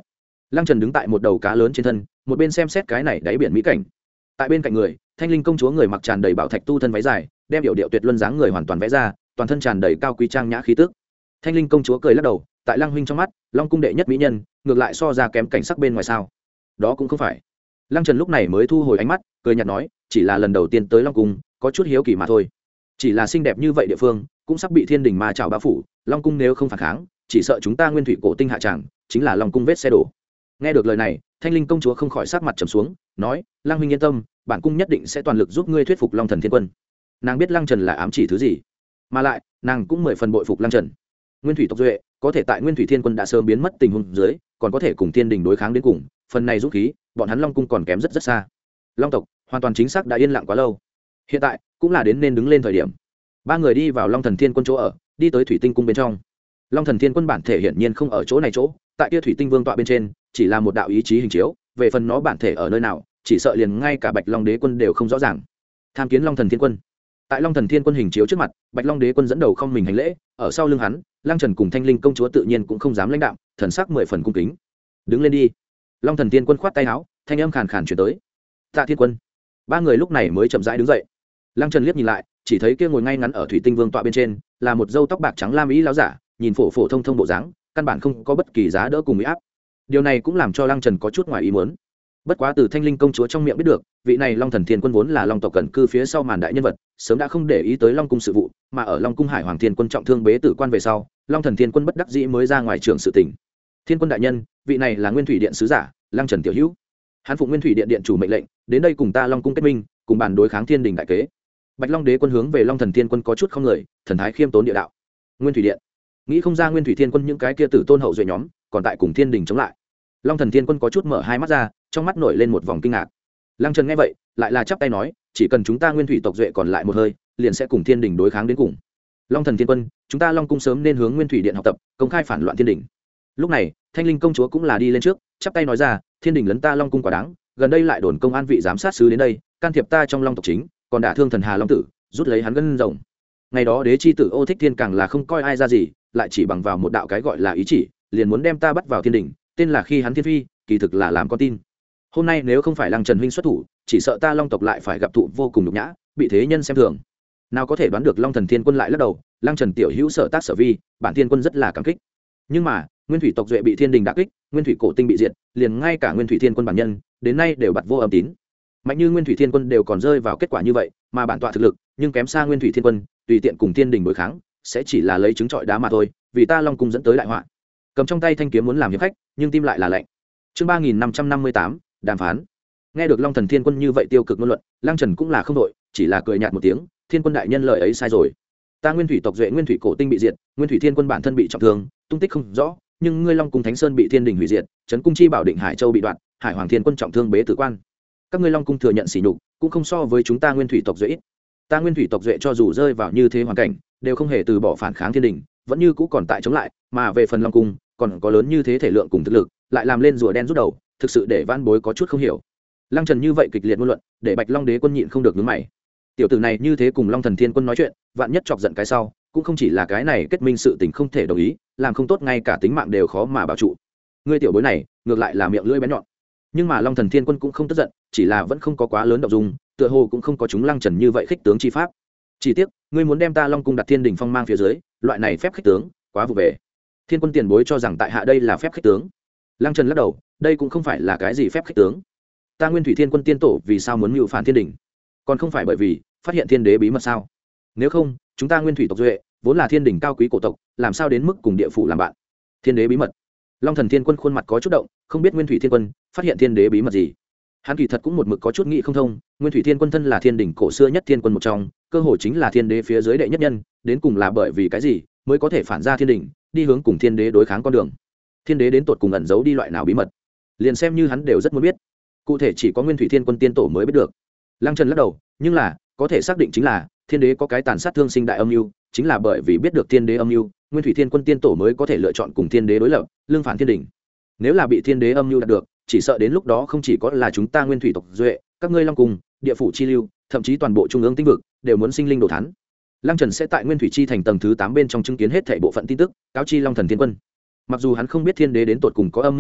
[SPEAKER 1] Lăng Trần đứng tại một đầu cá lớn trên thân, một bên xem xét cái này đáy biển mỹ cảnh. Tại bên cạnh người, Thanh Linh công chúa người mặc tràn đầy bảo thạch tu thân váy dài, đem điệu điệu tuyệt luân dáng người hoàn toàn vẽ ra, toàn thân tràn đầy cao quý trang nhã khí tức. Thanh Linh công chúa cười lắc đầu, tại Lăng huynh trong mắt, Long cung đệ nhất mỹ nhân, ngược lại so ra kém cảnh sắc bên ngoài sao? Đó cũng không phải. Lăng Trần lúc này mới thu hồi ánh mắt, cười nhạt nói, chỉ là lần đầu tiên tới Long cung, có chút hiếu kỳ mà thôi. Chỉ là xinh đẹp như vậy địa phương, cũng sắp bị thiên đình ma trảo bao phủ, Long cung nếu không phản kháng, chỉ sợ chúng ta nguyên thủy cổ tinh hạ tràng, chính là Long cung vết xe đổ. Nghe được lời này, Thanh Linh công chúa không khỏi sắc mặt trầm xuống, nói, Lăng huynh yên tâm, bản cung nhất định sẽ toàn lực giúp ngươi thuyết phục Long thần thiên quân. Nàng biết Lăng Trần là ám chỉ thứ gì, mà lại nàng cũng mười phần bội phục Lăng Trần. Nguyên thủy tộc duệ có thể tại Nguyên thủy thiên quân đã sớm biến mất tình huống dưới, còn có thể cùng thiên đình đối kháng đến cùng, phần này dũng khí, bọn hắn Long cung còn kém rất rất xa. Long tộc hoàn toàn chính xác đã yên lặng quá lâu, hiện tại cũng là đến nên đứng lên thời điểm. Ba người đi vào Long thần thiên quân chỗ ở, đi tới thủy tinh cung bên trong. Long thần thiên quân bản thể hiển nhiên không ở chỗ này chỗ, tại kia thủy tinh vương tọa bên trên, chỉ là một đạo ý chí hình chiếu, về phần nó bản thể ở nơi nào, chỉ sợ liền ngay cả Bạch Long đế quân đều không rõ ràng. Tham kiến Long thần thiên quân. Tại Long thần thiên quân hình chiếu trước mặt, Bạch Long đế quân dẫn đầu không mình hành lễ, ở sau lưng hắn, Lăng Trần cùng Thanh Linh công chúa tự nhiên cũng không dám lãnh đạm, thần sắc mười phần cung kính. Đứng lên đi. Long thần thiên quân khoát tay áo, thanh âm khàn khàn truyền tới. Tạ thiên quân. Ba người lúc này mới chậm rãi đứng dậy. Lăng Trần liếc nhìn lại, chỉ thấy kia ngồi ngay ngắn ở thủy tinh vương tọa bên trên, là một râu tóc bạc trắng lam ý lão giả, nhìn phổ phổ thông thông bộ dáng, căn bản không có bất kỳ giá đỡ cùng uy áp. Điều này cũng làm cho Lăng Trần có chút ngoài ý muốn. Bất quá từ Thanh Linh công chúa trong miệng biết được, vị này Long thần thiên quân vốn là Long tộc cẩn cư phía sau màn đại nhân vật, sớm đã không để ý tới Long cung sự vụ, mà ở Long cung Hải Hoàng thiên quân trọng thương bế tử quan về sau, Long thần thiên quân bất đắc dĩ mới ra ngoài trưởng sự tình. Thiên quân đại nhân, vị này là Nguyên thủy điện sứ giả, Lăng Trần tiểu hữu. Hắn phụng Nguyên thủy điện điện chủ mệnh lệnh, đến đây cùng ta Long cung kết minh, cùng bàn đối kháng thiên đình đại kế. Bạch Long đế quân hướng về Long thần thiên quân có chút không người, thần thái khiêm tốn địa đạo. Nguyên thủy điện, nghĩ không ra Nguyên thủy thiên quân những cái kia tử tôn hậu duệ nhóm, còn tại cùng thiên đình chống lại. Long thần thiên quân có chút mở hai mắt ra, trong mắt nổi lên một vòng kinh ngạc. Lăng Trần nghe vậy, lại là chắp tay nói, chỉ cần chúng ta Nguyên thủy tộc duệ còn lại một hơi, liền sẽ cùng thiên đình đối kháng đến cùng. Long thần thiên quân, chúng ta Long cung sớm nên hướng Nguyên thủy điện học tập, công khai phản loạn thiên đình. Lúc này, Thanh Linh công chúa cũng là đi lên trước, chắp tay nói ra, thiên đình lấn ta Long cung quá đáng, gần đây lại đồn công an vị giám sát sứ đến đây, can thiệp ta trong Long tộc chính, còn đả thương thần Hà Long tử, rút lấy hắn gân rồng. Ngày đó đế chi tử Ô Thích Thiên càng là không coi ai ra gì, lại chỉ bằng vào một đạo cái gọi là ý chỉ, liền muốn đem ta bắt vào thiên đình, tên là khi hắn thiên phi, kỳ thực là làm con tin. Hôm nay nếu không phải Lăng Trần huynh xuất thủ, chỉ sợ ta Long tộc lại phải gặp thụ vô cùng nhục nhã, bị thế nhân xem thường. Nào có thể đoán được Long thần thiên quân lại lắc đầu, Lăng Trần tiểu hữu sở tác sở vi, bản thiên quân rất là cảm kích. Nhưng mà, Nguyên thủy tộc duệ bị thiên đình đả kích, Nguyên thủy cổ tinh bị diệt, liền ngay cả Nguyên thủy thiên quân bản nhân, đến nay đều bặt vô âm tín. Mạnh như Nguyên thủy thiên quân đều còn rơi vào kết quả như vậy, mà bản tọa thực lực, nhưng kém xa Nguyên thủy thiên quân, tùy tiện cùng thiên đình đối kháng, sẽ chỉ là lấy trứng trọi đá mà thôi, vì ta Long cung dẫn tới đại họa. Cầm trong tay thanh kiếm muốn làm hiệp khách, nhưng tim lại là lạnh. Chương ba nghìn năm trăm năm mươi tám, đàm phán. Nghe được Long thần thiên quân như vậy tiêu cực ngôn luận, Lăng Trần cũng là không đội, chỉ là cười nhạt một tiếng, thiên quân đại nhân lời ấy sai rồi. Ta Nguyên thủy tộc duệ Nguyên thủy cổ tinh bị diệt, Nguyên thủy thiên quân bản thân bị trọng thương, tung tích không rõ, nhưng ngươi Long cung Thánh Sơn bị thiên đình hủy diệt, trấn cung chi bảo định Hải Châu bị đoạn, Hải Hoàng thiên quân trọng thương bế tử quan. Các ngươi Long cung thừa nhận sỉ nhục, cũng không so với chúng ta Nguyên thủy tộc duệ ít. Ta Nguyên thủy tộc duệ cho dù rơi vào như thế hoàn cảnh, đều không hề từ bỏ phản kháng thiên đình, vẫn như cũ còn tại chống lại, mà về phần Long cung, còn có lớn như thế thể lượng cùng thực lực, lại làm lên rùa đen rút đầu, thực sự để van bối có chút không hiểu. Lăng Trần như vậy kịch liệt ngôn luận, để Bạch Long đế quân nhịn không được nhướng mày. Tiểu tử này như thế cùng Long thần thiên quân nói chuyện, vạn nhất chọc giận cái sau, cũng không chỉ là cái này kết minh sự tình không thể đồng ý, làm không tốt ngay cả tính mạng đều khó mà bảo trụ. Ngươi tiểu bối này, ngược lại là miệng lưỡi bén nhọn. Nhưng mà Long thần thiên quân cũng không tức giận, chỉ là vẫn không có quá lớn động dung, tựa hồ cũng không có chúng Lăng Trần như vậy khích tướng chi pháp. Chỉ tiếc, ngươi muốn đem ta Long cung đặt thiên đình phong mang phía dưới, loại này phép khích tướng, quá vụ về. Thiên quân tiền bối cho rằng tại hạ đây là phép khích tướng. Lăng Trần lắc đầu, đây cũng không phải là cái gì phép khích tướng. Ta Nguyên thủy thiên quân tiên tổ vì sao muốn mưu phản thiên đình? Còn không phải bởi vì phát hiện thiên đế bí mật sao? Nếu không, chúng ta Nguyên thủy tộc duệ vốn là thiên đình cao quý cổ tộc, làm sao đến mức cùng địa phủ làm bạn? Thiên đế bí mật? Long thần thiên quân khuôn mặt có chút động, không biết Nguyên thủy thiên quân phát hiện thiên đế bí mật gì. Hắn kỳ thật cũng một mực có chút nghĩ không thông, Nguyên thủy thiên quân thân là thiên đình cổ xưa nhất thiên quân một trong, cơ hội chính là thiên đế phía dưới đệ nhất nhân, đến cùng là bởi vì cái gì mới có thể phản ra thiên đình, đi hướng cùng thiên đế đối kháng con đường. Thiên đế đến tột cùng ẩn giấu đi loại nào bí mật, liền xem như hắn đều rất muốn biết, cụ thể chỉ có Nguyên thủy thiên quân tiên tổ mới biết được. Lăng Trần lắc đầu, nhưng là có thể xác định chính là thiên đế có cái tàn sát thương sinh đại âm mưu, chính là bởi vì biết được thiên đế âm mưu, Nguyên thủy thiên quân tiên tổ mới có thể lựa chọn cùng thiên đế đối lập, lương phản thiên đình. Nếu là bị thiên đế âm mưu đạt được, chỉ sợ đến lúc đó không chỉ có là chúng ta Nguyên thủy tộc duệ, các ngươi Long cung, địa phủ chi lưu, thậm chí toàn bộ trung ương tinh vực đều muốn sinh linh đồ thán. Lăng Trần sẽ tại Nguyên thủy chi thành tầng thứ tám bên trong chứng kiến hết thảy bộ phận tin tức, cáo chi Long thần thiên quân. Mặc dù hắn không biết thiên đế đến tột cùng có âm mưu gì,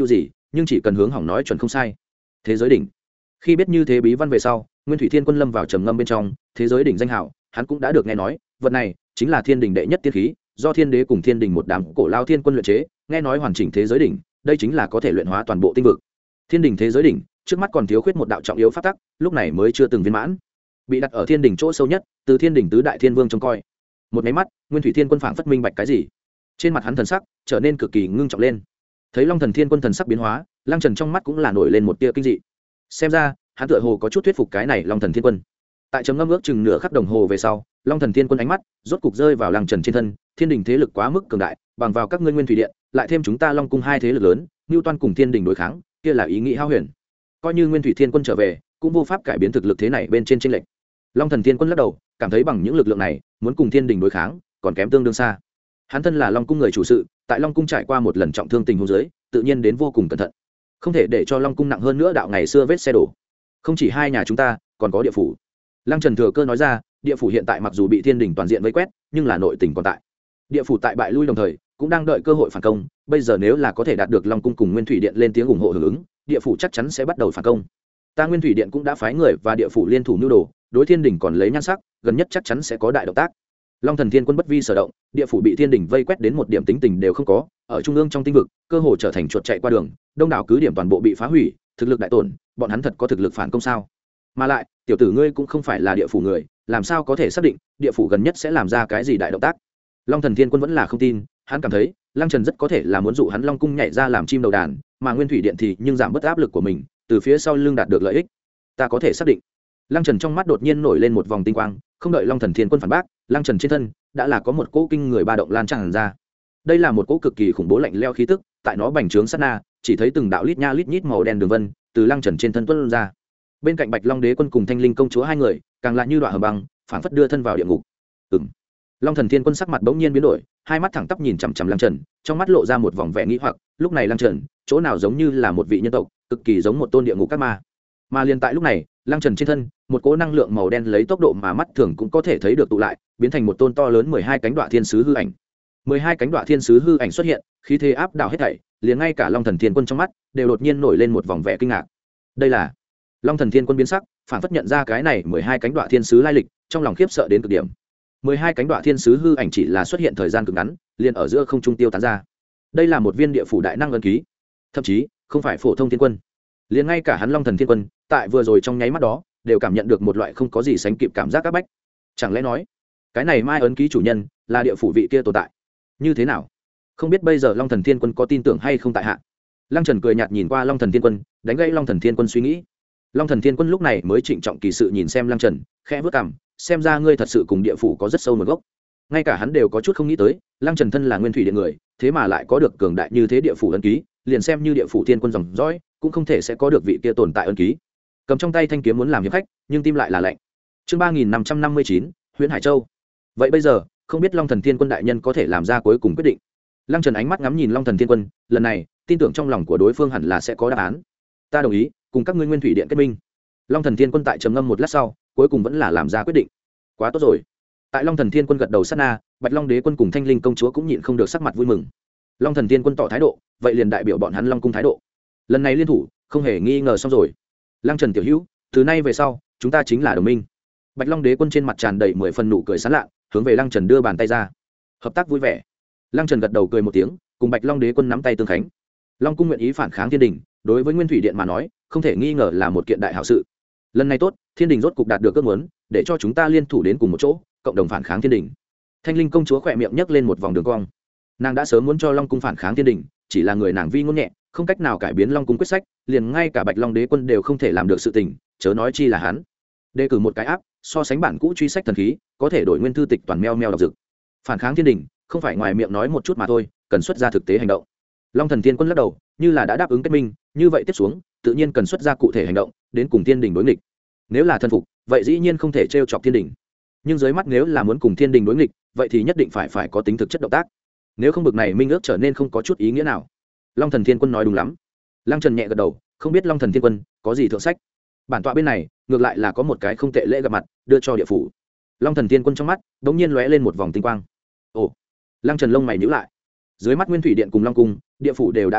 [SPEAKER 1] nhưng chỉ cần hướng hỏng nói chuẩn không sai. Thế giới đỉnh. Khi biết như thế bí văn về sau, Nguyên Thủy Thiên Quân lâm vào trầm ngâm bên trong. Thế giới đỉnh danh hảo, hắn cũng đã được nghe nói, vật này chính là thiên đình đệ nhất tiên khí, do thiên đế cùng thiên đình một đám cổ lao thiên quân luyện chế. Nghe nói hoàn chỉnh thế giới đỉnh, đây chính là có thể luyện hóa toàn bộ tinh vực. Thiên đình thế giới đỉnh trước mắt còn thiếu khuyết một đạo trọng yếu pháp tắc, lúc này mới chưa từng viên mãn, bị đặt ở thiên đình chỗ sâu nhất, từ thiên đình tứ đại thiên vương trông coi. Một máy mắt, Nguyên Thủy Thiên Quân phảng phất minh bạch cái gì, trên mặt hắn thần sắc trở nên cực kỳ ngưng trọng lên. Thấy Long Thần Thiên Quân thần sắc biến hóa, Lăng Trần trong mắt cũng là nổi lên một tia kinh dị. Xem ra hắn tựa hồ có chút thuyết phục cái này Long Thần Thiên Quân. Tại chấm ngâm ước chừng nửa khắc đồng hồ về sau, Long Thần Thiên Quân ánh mắt rốt cục rơi vào Lăng Trần trên thân. Thiên đình thế lực quá mức cường đại, bằng vào các ngươi Nguyên Thủy Điện, lại thêm chúng ta Long cung hai thế lực lớn, Nưu Toan cùng Thiên đình đối kháng, kia là ý nghĩ hao huyền. Coi như Nguyên Thủy Thiên Quân trở về, cũng vô pháp cải biến thực lực thế này bên trên chênh lệch. Long Thần Thiên Quân lắc đầu, cảm thấy bằng những lực lượng này, muốn cùng Thiên đình đối kháng, còn kém tương đương xa. Hắn thân là Long cung người chủ sự, tại Long cung trải qua một lần trọng thương tình huống dưới, tự nhiên đến vô cùng cẩn thận, không thể để cho Long cung nặng hơn nữa đạo ngày xưa vết xe đổ. Không chỉ hai nhà chúng ta, còn có địa phủ. Lăng Trần thừa cơ nói ra, địa phủ hiện tại mặc dù bị thiên đình toàn diện vây quét, nhưng là nội tình còn tại. Địa phủ tại bại lui đồng thời, cũng đang đợi cơ hội phản công. Bây giờ nếu là có thể đạt được Long cung cùng Nguyên Thủy Điện lên tiếng ủng hộ hưởng ứng, địa phủ chắc chắn sẽ bắt đầu phản công. Ta Nguyên Thủy Điện cũng đã phái người và địa phủ liên thủ mưu đồ, đối thiên đình còn lấy nhan sắc, gần nhất chắc chắn sẽ có đại động tác. Long Thần Thiên Quân bất vi sở động, địa phủ bị thiên đình vây quét đến một điểm tính tình đều không có, ở trung ương trong tinh vực, cơ hồ trở thành chuột chạy qua đường, đông đảo cứ điểm toàn bộ bị phá hủy, thực lực đại tổn, bọn hắn thật có thực lực phản công sao? Mà lại, tiểu tử ngươi cũng không phải là địa phủ người, làm sao có thể xác định địa phủ gần nhất sẽ làm ra cái gì đại động tác? Long Thần Thiên Quân vẫn là không tin, hắn cảm thấy Lăng Trần rất có thể là muốn dụ hắn Long cung nhảy ra làm chim đầu đàn, mà Nguyên Thủy Điện thì nhưng giảm bớt áp lực của mình, từ phía sau lưng đạt được lợi ích. Ta có thể xác định. Lăng Trần trong mắt đột nhiên nổi lên một vòng tinh quang, không đợi Long Thần Thiên Quân phản bác, Lăng Trần trên thân đã là có một cỗ kinh người ba động lan tràn ra. Đây là một cỗ cực kỳ khủng bố lạnh lẽo khí tức, tại nó bành trướng sát na, chỉ thấy từng đạo lít nha lít nhít màu đen đường vân từ Lăng Trần trên thân tuôn ra. Bên cạnh Bạch Long Đế Quân cùng Thanh Linh Công Chúa hai người, càng lại như đoạn hầm băng, phảng phất đưa thân vào địa ngục. Ừm. Long Thần Thiên Quân sắc mặt bỗng nhiên biến đổi, hai mắt thẳng tắp nhìn chằm chằm Lăng Trần, trong mắt lộ ra một vòng vẻ nghi hoặc, lúc này Lăng Trần, chỗ nào giống như là một vị nhân tộc, cực kỳ giống một tôn địa ngục các ma. Mà liền tại lúc này, Lăng Trần trên thân, một cỗ năng lượng màu đen lấy tốc độ mà mắt thường cũng có thể thấy được tụ lại, biến thành một tôn to lớn mười hai cánh đoạ thiên sứ hư ảnh. mười hai cánh đoạ thiên sứ hư ảnh xuất hiện, khí thế áp đảo hết thảy, liền ngay cả Long Thần Thiên Quân trong mắt đều đột nhiên nổi lên một vòng vẻ kinh ngạc. Đây là Long Thần Thiên Quân biến sắc, phản phất nhận ra cái này mười hai cánh đoạ thiên sứ lai lịch, trong lòng khiếp sợ đến cực điểm. mười hai cánh đoạ thiên sứ hư ảnh chỉ là xuất hiện thời gian cực ngắn, liền ở giữa không trung tiêu tán ra. Đây là một viên địa phủ đại năng ấn ký, thậm chí không phải phổ thông thiên quân, liền ngay cả hắn Long Thần Thiên Quân, tại vừa rồi trong nháy mắt đó, đều cảm nhận được một loại không có gì sánh kịp cảm giác áp bách. Chẳng lẽ nói, cái này mai ấn ký chủ nhân là địa phủ vị kia tồn tại? Như thế nào? Không biết bây giờ Long Thần Thiên Quân có tin tưởng hay không tại hạ. Lăng Trần cười nhạt nhìn qua Long Thần Thiên Quân, đánh gãy Long Thần Thiên Quân suy nghĩ. Long Thần Thiên Quân lúc này mới trịnh trọng kỳ sự nhìn xem Lăng Trần, khẽ vớt cằm, xem ra ngươi thật sự cùng địa phủ có rất sâu nguồn gốc. Ngay cả hắn đều có chút không nghĩ tới, Lăng Trần thân là Nguyên Thủy Điện người, thế mà lại có được cường đại như thế địa phủ ấn ký, liền xem như địa phủ Thiên Quân dòng dõi, cũng không thể sẽ có được vị kia tồn tại ấn ký. Cầm trong tay thanh kiếm muốn làm hiệp khách, nhưng tim lại là lạnh. Chương ba nghìn năm trăm năm mươi chín, Huyền Hải Châu. Vậy bây giờ, không biết Long Thần Thiên Quân đại nhân có thể làm ra cuối cùng quyết định. Lăng Trần ánh mắt ngắm nhìn Long Thần Thiên Quân, lần này, tin tưởng trong lòng của đối phương hẳn là sẽ có đáp án. Ta đồng ý, cùng các ngươi Nguyên Thủy Điện kết minh. Long Thần Thiên Quân tại trầm ngâm một lát sau, cuối cùng vẫn là làm ra quyết định. Quá tốt rồi. Tại Long Thần Thiên Quân gật đầu sát na, Bạch Long Đế Quân cùng Thanh Linh Công Chúa cũng nhịn không được sắc mặt vui mừng. Long Thần Thiên Quân tỏ thái độ, vậy liền đại biểu bọn hắn Long cung thái độ. Lần này liên thủ, không hề nghi ngờ xong rồi. Lăng Trần tiểu hữu, từ nay về sau, chúng ta chính là đồng minh. Bạch Long Đế Quân trên mặt tràn đầy mười phần nụ cười sán lạ, hướng về Lăng Trần đưa bàn tay ra. Hợp tác vui vẻ. Lăng Trần gật đầu cười một tiếng, cùng Bạch Long Đế Quân nắm tay tương khánh. Long cung nguyện ý phản kháng Thiên Đình, đối với Nguyên Thủy Điện mà nói, không thể nghi ngờ là một kiện đại hảo sự. Lần này tốt, Thiên Đình rốt cục đạt được ước muốn, để cho chúng ta liên thủ đến cùng một chỗ, cộng đồng phản kháng Thiên Đình. Thanh Linh Công Chúa khỏe miệng nhấc lên một vòng đường cong. Nàng đã sớm muốn cho Long cung phản kháng Thiên Đình, chỉ là người nàng vi ngôn nhẹ, không cách nào cải biến Long cung quyết sách, liền ngay cả Bạch Long Đế Quân đều không thể làm được sự tình, chớ nói chi là hắn. Đề cử một cái áp, so sánh bản cũ truy sách thần khí, có thể đổi nguyên thư tịch toàn meo meo đọc dực. Phản kháng Thiên Đình, không phải ngoài miệng nói một chút mà thôi, cần xuất ra thực tế hành động. Long Thần Thiên Quân lắc đầu, như là đã đáp ứng kết minh, như vậy tiếp xuống, tự nhiên cần xuất ra cụ thể hành động, đến cùng Thiên Đình đối nghịch. Nếu là thân phục, vậy dĩ nhiên không thể trêu chọc Thiên Đình. Nhưng dưới mắt nếu là muốn cùng Thiên Đình đối nghịch, vậy thì nhất định phải phải có tính thực chất động tác. Nếu không bực này minh ước trở nên không có chút ý nghĩa nào. Long Thần Thiên Quân nói đúng lắm. Lăng Trần nhẹ gật đầu, không biết Long Thần Thiên Quân có gì thượng sách. Bản tọa bên này, ngược lại là có một cái không tệ lễ gặp mặt, đưa cho địa phủ. Long Thần Thiên Quân trong mắt đột nhiên lóe lên một vòng tinh quang. Ồ. Lăng Trần lông mày nhíu lại. Dưới mắt Nguyên Thủy Điện cùng Long cung, địa phủ đều đã kết minh,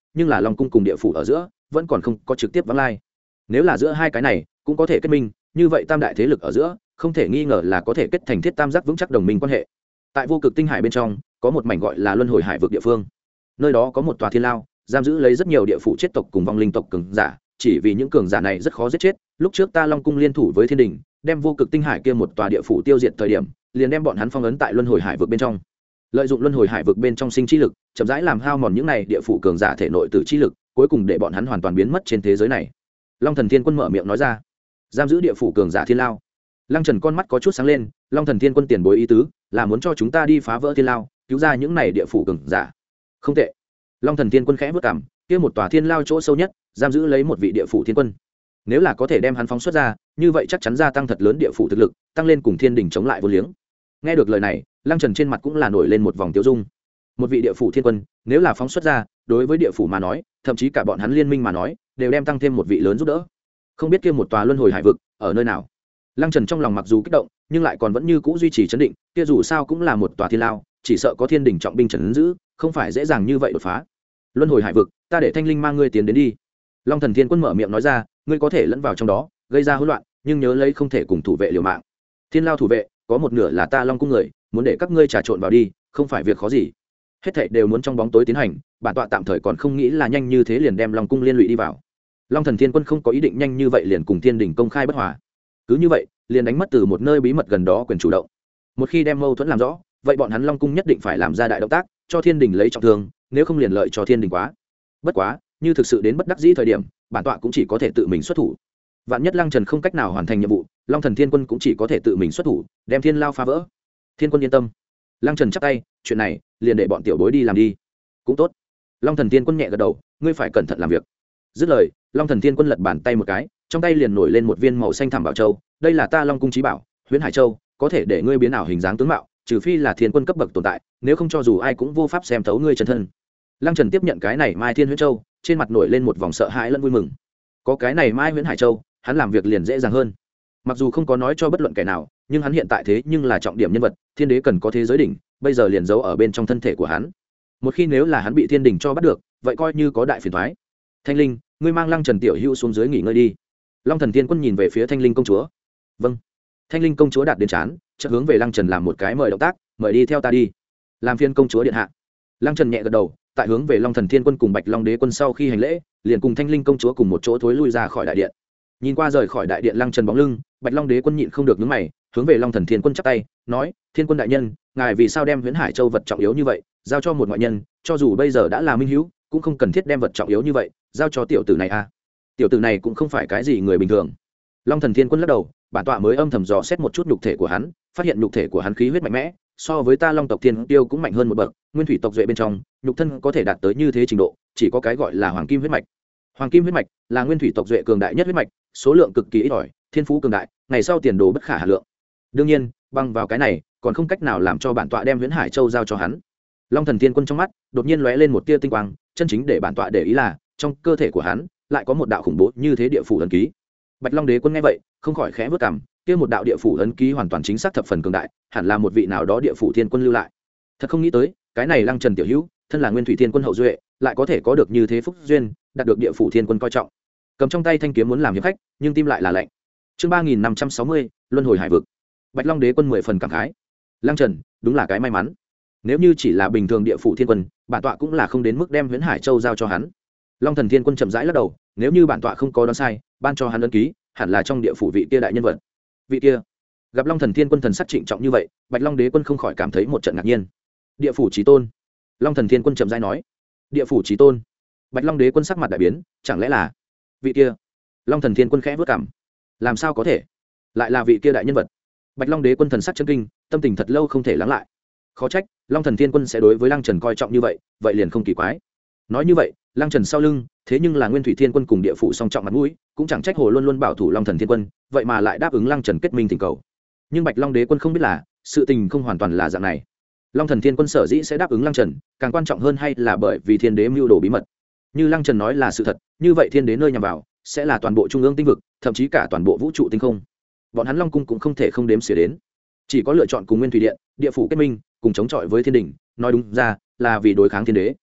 [SPEAKER 1] nhưng là long cung cùng địa phủ ở giữa vẫn còn không có trực tiếp vắng lai. Nếu là giữa hai cái này cũng có thể kết minh, như vậy tam đại thế lực ở giữa không thể nghi ngờ là có thể kết thành thiết tam giác vững chắc đồng minh quan hệ. Tại vô cực tinh hải bên trong có một mảnh gọi là luân hồi hải vực địa phương, nơi đó có một tòa thiên lao giam giữ lấy rất nhiều địa phủ chết tộc cùng vong linh tộc cường giả, chỉ vì những cường giả này rất khó giết chết. Lúc trước ta long cung liên thủ với thiên đình đem vô cực tinh hải kia một tòa địa phủ tiêu diệt thời điểm, liền đem bọn hắn phong ấn tại luân hồi hải vực bên trong, lợi dụng luân hồi hải vực bên trong sinh chi lực chậm rãi làm hao mòn những này địa phủ cường giả thể nội tử chi lực, cuối cùng để bọn hắn hoàn toàn biến mất trên thế giới này. Long thần thiên quân mở miệng nói ra. Giam giữ địa phủ cường giả thiên lao. Lăng Trần con mắt có chút sáng lên. Long thần thiên quân tiền bối ý tứ là muốn cho chúng ta đi phá vỡ thiên lao, cứu ra những này địa phủ cường giả. Không tệ. Long thần thiên quân khẽ vất cảm, kia một tòa thiên lao chỗ sâu nhất giam giữ lấy một vị địa phủ thiên quân, nếu là có thể đem hắn phóng xuất ra, như vậy chắc chắn gia tăng thật lớn địa phủ thực lực, tăng lên cùng thiên đình chống lại vô liếng. Nghe được lời này, Lăng Trần trên mặt cũng là nổi lên một vòng tiêu dung. Một vị địa phủ thiên quân nếu là phóng xuất ra, đối với địa phủ mà nói, thậm chí cả bọn hắn liên minh mà nói, đều đem tăng thêm một vị lớn giúp đỡ. Không biết kia một tòa luân hồi hải vực ở nơi nào. Lăng Trần trong lòng mặc dù kích động, nhưng lại còn vẫn như cũ duy trì trấn định, kia dù sao cũng là một tòa thiên lao, chỉ sợ có thiên đình trọng binh trấn giữ, không phải dễ dàng như vậy đột phá. Luân hồi hải vực, ta để Thanh Linh mang ngươi tiến đến đi. Long thần thiên quân mở miệng nói ra, ngươi có thể lẫn vào trong đó, gây ra hỗn loạn, nhưng nhớ lấy không thể cùng thủ vệ liều mạng. Thiên lao thủ vệ có một nửa là ta long cung người, muốn để các ngươi trà trộn vào đi, không phải việc khó gì. Hết thảy đều muốn trong bóng tối tiến hành, bản tọa tạm thời còn không nghĩ là nhanh như thế liền đem long cung liên lụy đi vào. Long thần thiên quân không có ý định nhanh như vậy liền cùng thiên đình công khai bất hòa, cứ như vậy liền đánh mất từ một nơi bí mật gần đó quyền chủ động. Một khi đem mâu thuẫn làm rõ, vậy bọn hắn long cung nhất định phải làm ra đại động tác, cho thiên đình lấy trọng thương, nếu không liền lợi cho thiên đình quá. Bất quá như thực sự đến bất đắc dĩ thời điểm, bản tọa cũng chỉ có thể tự mình xuất thủ. Vạn nhất Lăng Trần không cách nào hoàn thành nhiệm vụ, Long thần thiên quân cũng chỉ có thể tự mình xuất thủ, đem thiên lao phá vỡ. Thiên quân yên tâm. Lăng Trần chắp tay, chuyện này liền để bọn tiểu bối đi làm đi. Cũng tốt. Long thần thiên quân nhẹ gật đầu, ngươi phải cẩn thận làm việc. Dứt lời, Long thần thiên quân lật bàn tay một cái, trong tay liền nổi lên một viên màu xanh thẳm bảo châu. Đây là ta Long cung chí bảo, Huyễn Hải Châu, có thể để ngươi biến ảo hình dáng tướng mạo, trừ phi là thiên quân cấp bậc tồn tại, nếu không cho dù ai cũng vô pháp xem thấu ngươi chân thân. Lăng Trần tiếp nhận cái này Mai Thiên Huyễn Châu, trên mặt nổi lên một vòng sợ hãi lẫn vui mừng. Có cái này Mai Huyễn Hải Châu, hắn làm việc liền dễ dàng hơn. Mặc dù không có nói cho bất luận kẻ nào, nhưng hắn hiện tại thế nhưng là trọng điểm nhân vật, thiên đế cần có thế giới đỉnh, bây giờ liền giấu ở bên trong thân thể của hắn. Một khi nếu là hắn bị thiên đình cho bắt được, vậy coi như có đại phiền toái. Thanh Linh, ngươi mang Lăng Trần tiểu hữu xuống dưới nghỉ ngơi đi. Long thần thiên quân nhìn về phía Thanh Linh công chúa. Vâng. Thanh Linh công chúa đạt đến chán, chợt hướng về Lăng Trần làm một cái mời động tác, mời đi theo ta đi. Làm phiên công chúa điện hạ. Lăng Trần nhẹ gật đầu, tại hướng về Long thần thiên quân cùng Bạch Long đế quân sau khi hành lễ, liền cùng Thanh Linh công chúa cùng một chỗ thối lui ra khỏi đại điện. Nhìn qua rời khỏi đại điện Lăng Trần bóng lưng, Bạch Long đế quân nhịn không được nhướng mày, hướng về Long thần thiên quân chắp tay, nói: "Thiên quân đại nhân, ngài vì sao đem Huyễn Hải Châu vật trọng yếu như vậy giao cho một ngoại nhân, cho dù bây giờ đã là minh hữu, cũng không cần thiết đem vật trọng yếu như vậy giao cho tiểu tử này à? Tiểu tử này cũng không phải cái gì người bình thường." Long thần thiên quân lắc đầu, bản tọa mới âm thầm dò xét một chút nhục thể của hắn, phát hiện nhục thể của hắn khí huyết mạnh mẽ, so với ta Long tộc Thiên Tiêu cũng mạnh hơn một bậc, nguyên thủy tộc duệ bên trong, nhục thân có thể đạt tới như thế trình độ, chỉ có cái gọi là hoàng kim huyết mạch. Hoàng kim huyết mạch là nguyên thủy tộc duệ cường đại nhất huyết mạch, số lượng cực kỳ ít ỏi, thiên phú cường đại, ngày sau tiền đồ bất khả hà lượng. Đương nhiên, bằng vào cái này, còn không cách nào làm cho bản tọa đem Huyễn Hải Châu giao cho hắn. Long thần thiên quân trong mắt đột nhiên lóe lên một tia tinh quang, chân chính để bản tọa để ý là, trong cơ thể của hắn lại có một đạo khủng bố như thế địa phủ ấn ký. Bạch Long đế quân nghe vậy, không khỏi khẽ vút cằm, kia một đạo địa phủ ấn ký hoàn toàn chính xác thập phần cường đại, hẳn là một vị nào đó địa phủ thiên quân lưu lại. Thật không nghĩ tới, cái này Lăng Trần tiểu hữu, thân là nguyên thủy thiên quân hậu duệ, lại có thể có được như thế phúc duyên, đạt được địa phủ thiên quân coi trọng. Cầm trong tay thanh kiếm muốn làm hiệp khách, nhưng tim lại là lạnh. Chương ba nghìn năm trăm sáu mươi, luân hồi hải vực. Bạch Long đế quân mười phần cảm khái. Lăng Trần, đúng là cái may mắn. Nếu như chỉ là bình thường địa phủ thiên quân, bản tọa cũng là không đến mức đem Huyễn Hải Châu giao cho hắn. Long thần thiên quân chậm rãi lắc đầu, nếu như bản tọa không có đoán sai, ban cho hắn ấn ký, hẳn là trong địa phủ vị kia đại nhân vật. Vị kia? Gặp Long thần thiên quân thần sắc trịnh trọng như vậy, Bạch Long đế quân không khỏi cảm thấy một trận ngạc nhiên. Địa phủ chí tôn. Long thần thiên quân chậm rãi nói. Địa phủ chí tôn. Bạch Long đế quân sắc mặt đại biến, chẳng lẽ là vị kia? Long thần thiên quân khẽ vút cằm. Làm sao có thể? Lại là vị kia đại nhân vật? Bạch Long đế quân thần sắc chấn kinh, tâm tình thật lâu không thể lắng lại. Khó trách Long thần thiên quân sẽ đối với Lăng Trần coi trọng như vậy, vậy liền không kỳ quái. Nói như vậy, Lăng Trần sau lưng thế nhưng là nguyên thủy thiên quân cùng địa phủ song trọng mặt mũi, cũng chẳng trách hồ luôn luôn bảo thủ Long thần thiên quân, vậy mà lại đáp ứng Lăng Trần kết minh tình cầu. Nhưng Bạch Long đế quân không biết là, sự tình không hoàn toàn là dạng này. Long thần thiên quân sở dĩ sẽ đáp ứng Lăng Trần, càng quan trọng hơn hay là bởi vì thiên đế mưu đồ bí mật. Như Lăng Trần nói là sự thật, như vậy thiên đế nơi nhằm vào sẽ là toàn bộ trung ương tinh vực, thậm chí cả toàn bộ vũ trụ tinh không. Bọn hắn Long cung cũng không thể không đếm xỉa đến. Chỉ có lựa chọn cùng nguyên thủy điện, địa phủ kết minh, cùng chống chọi với thiên đình, nói đúng ra là vì đối kháng thiên đế.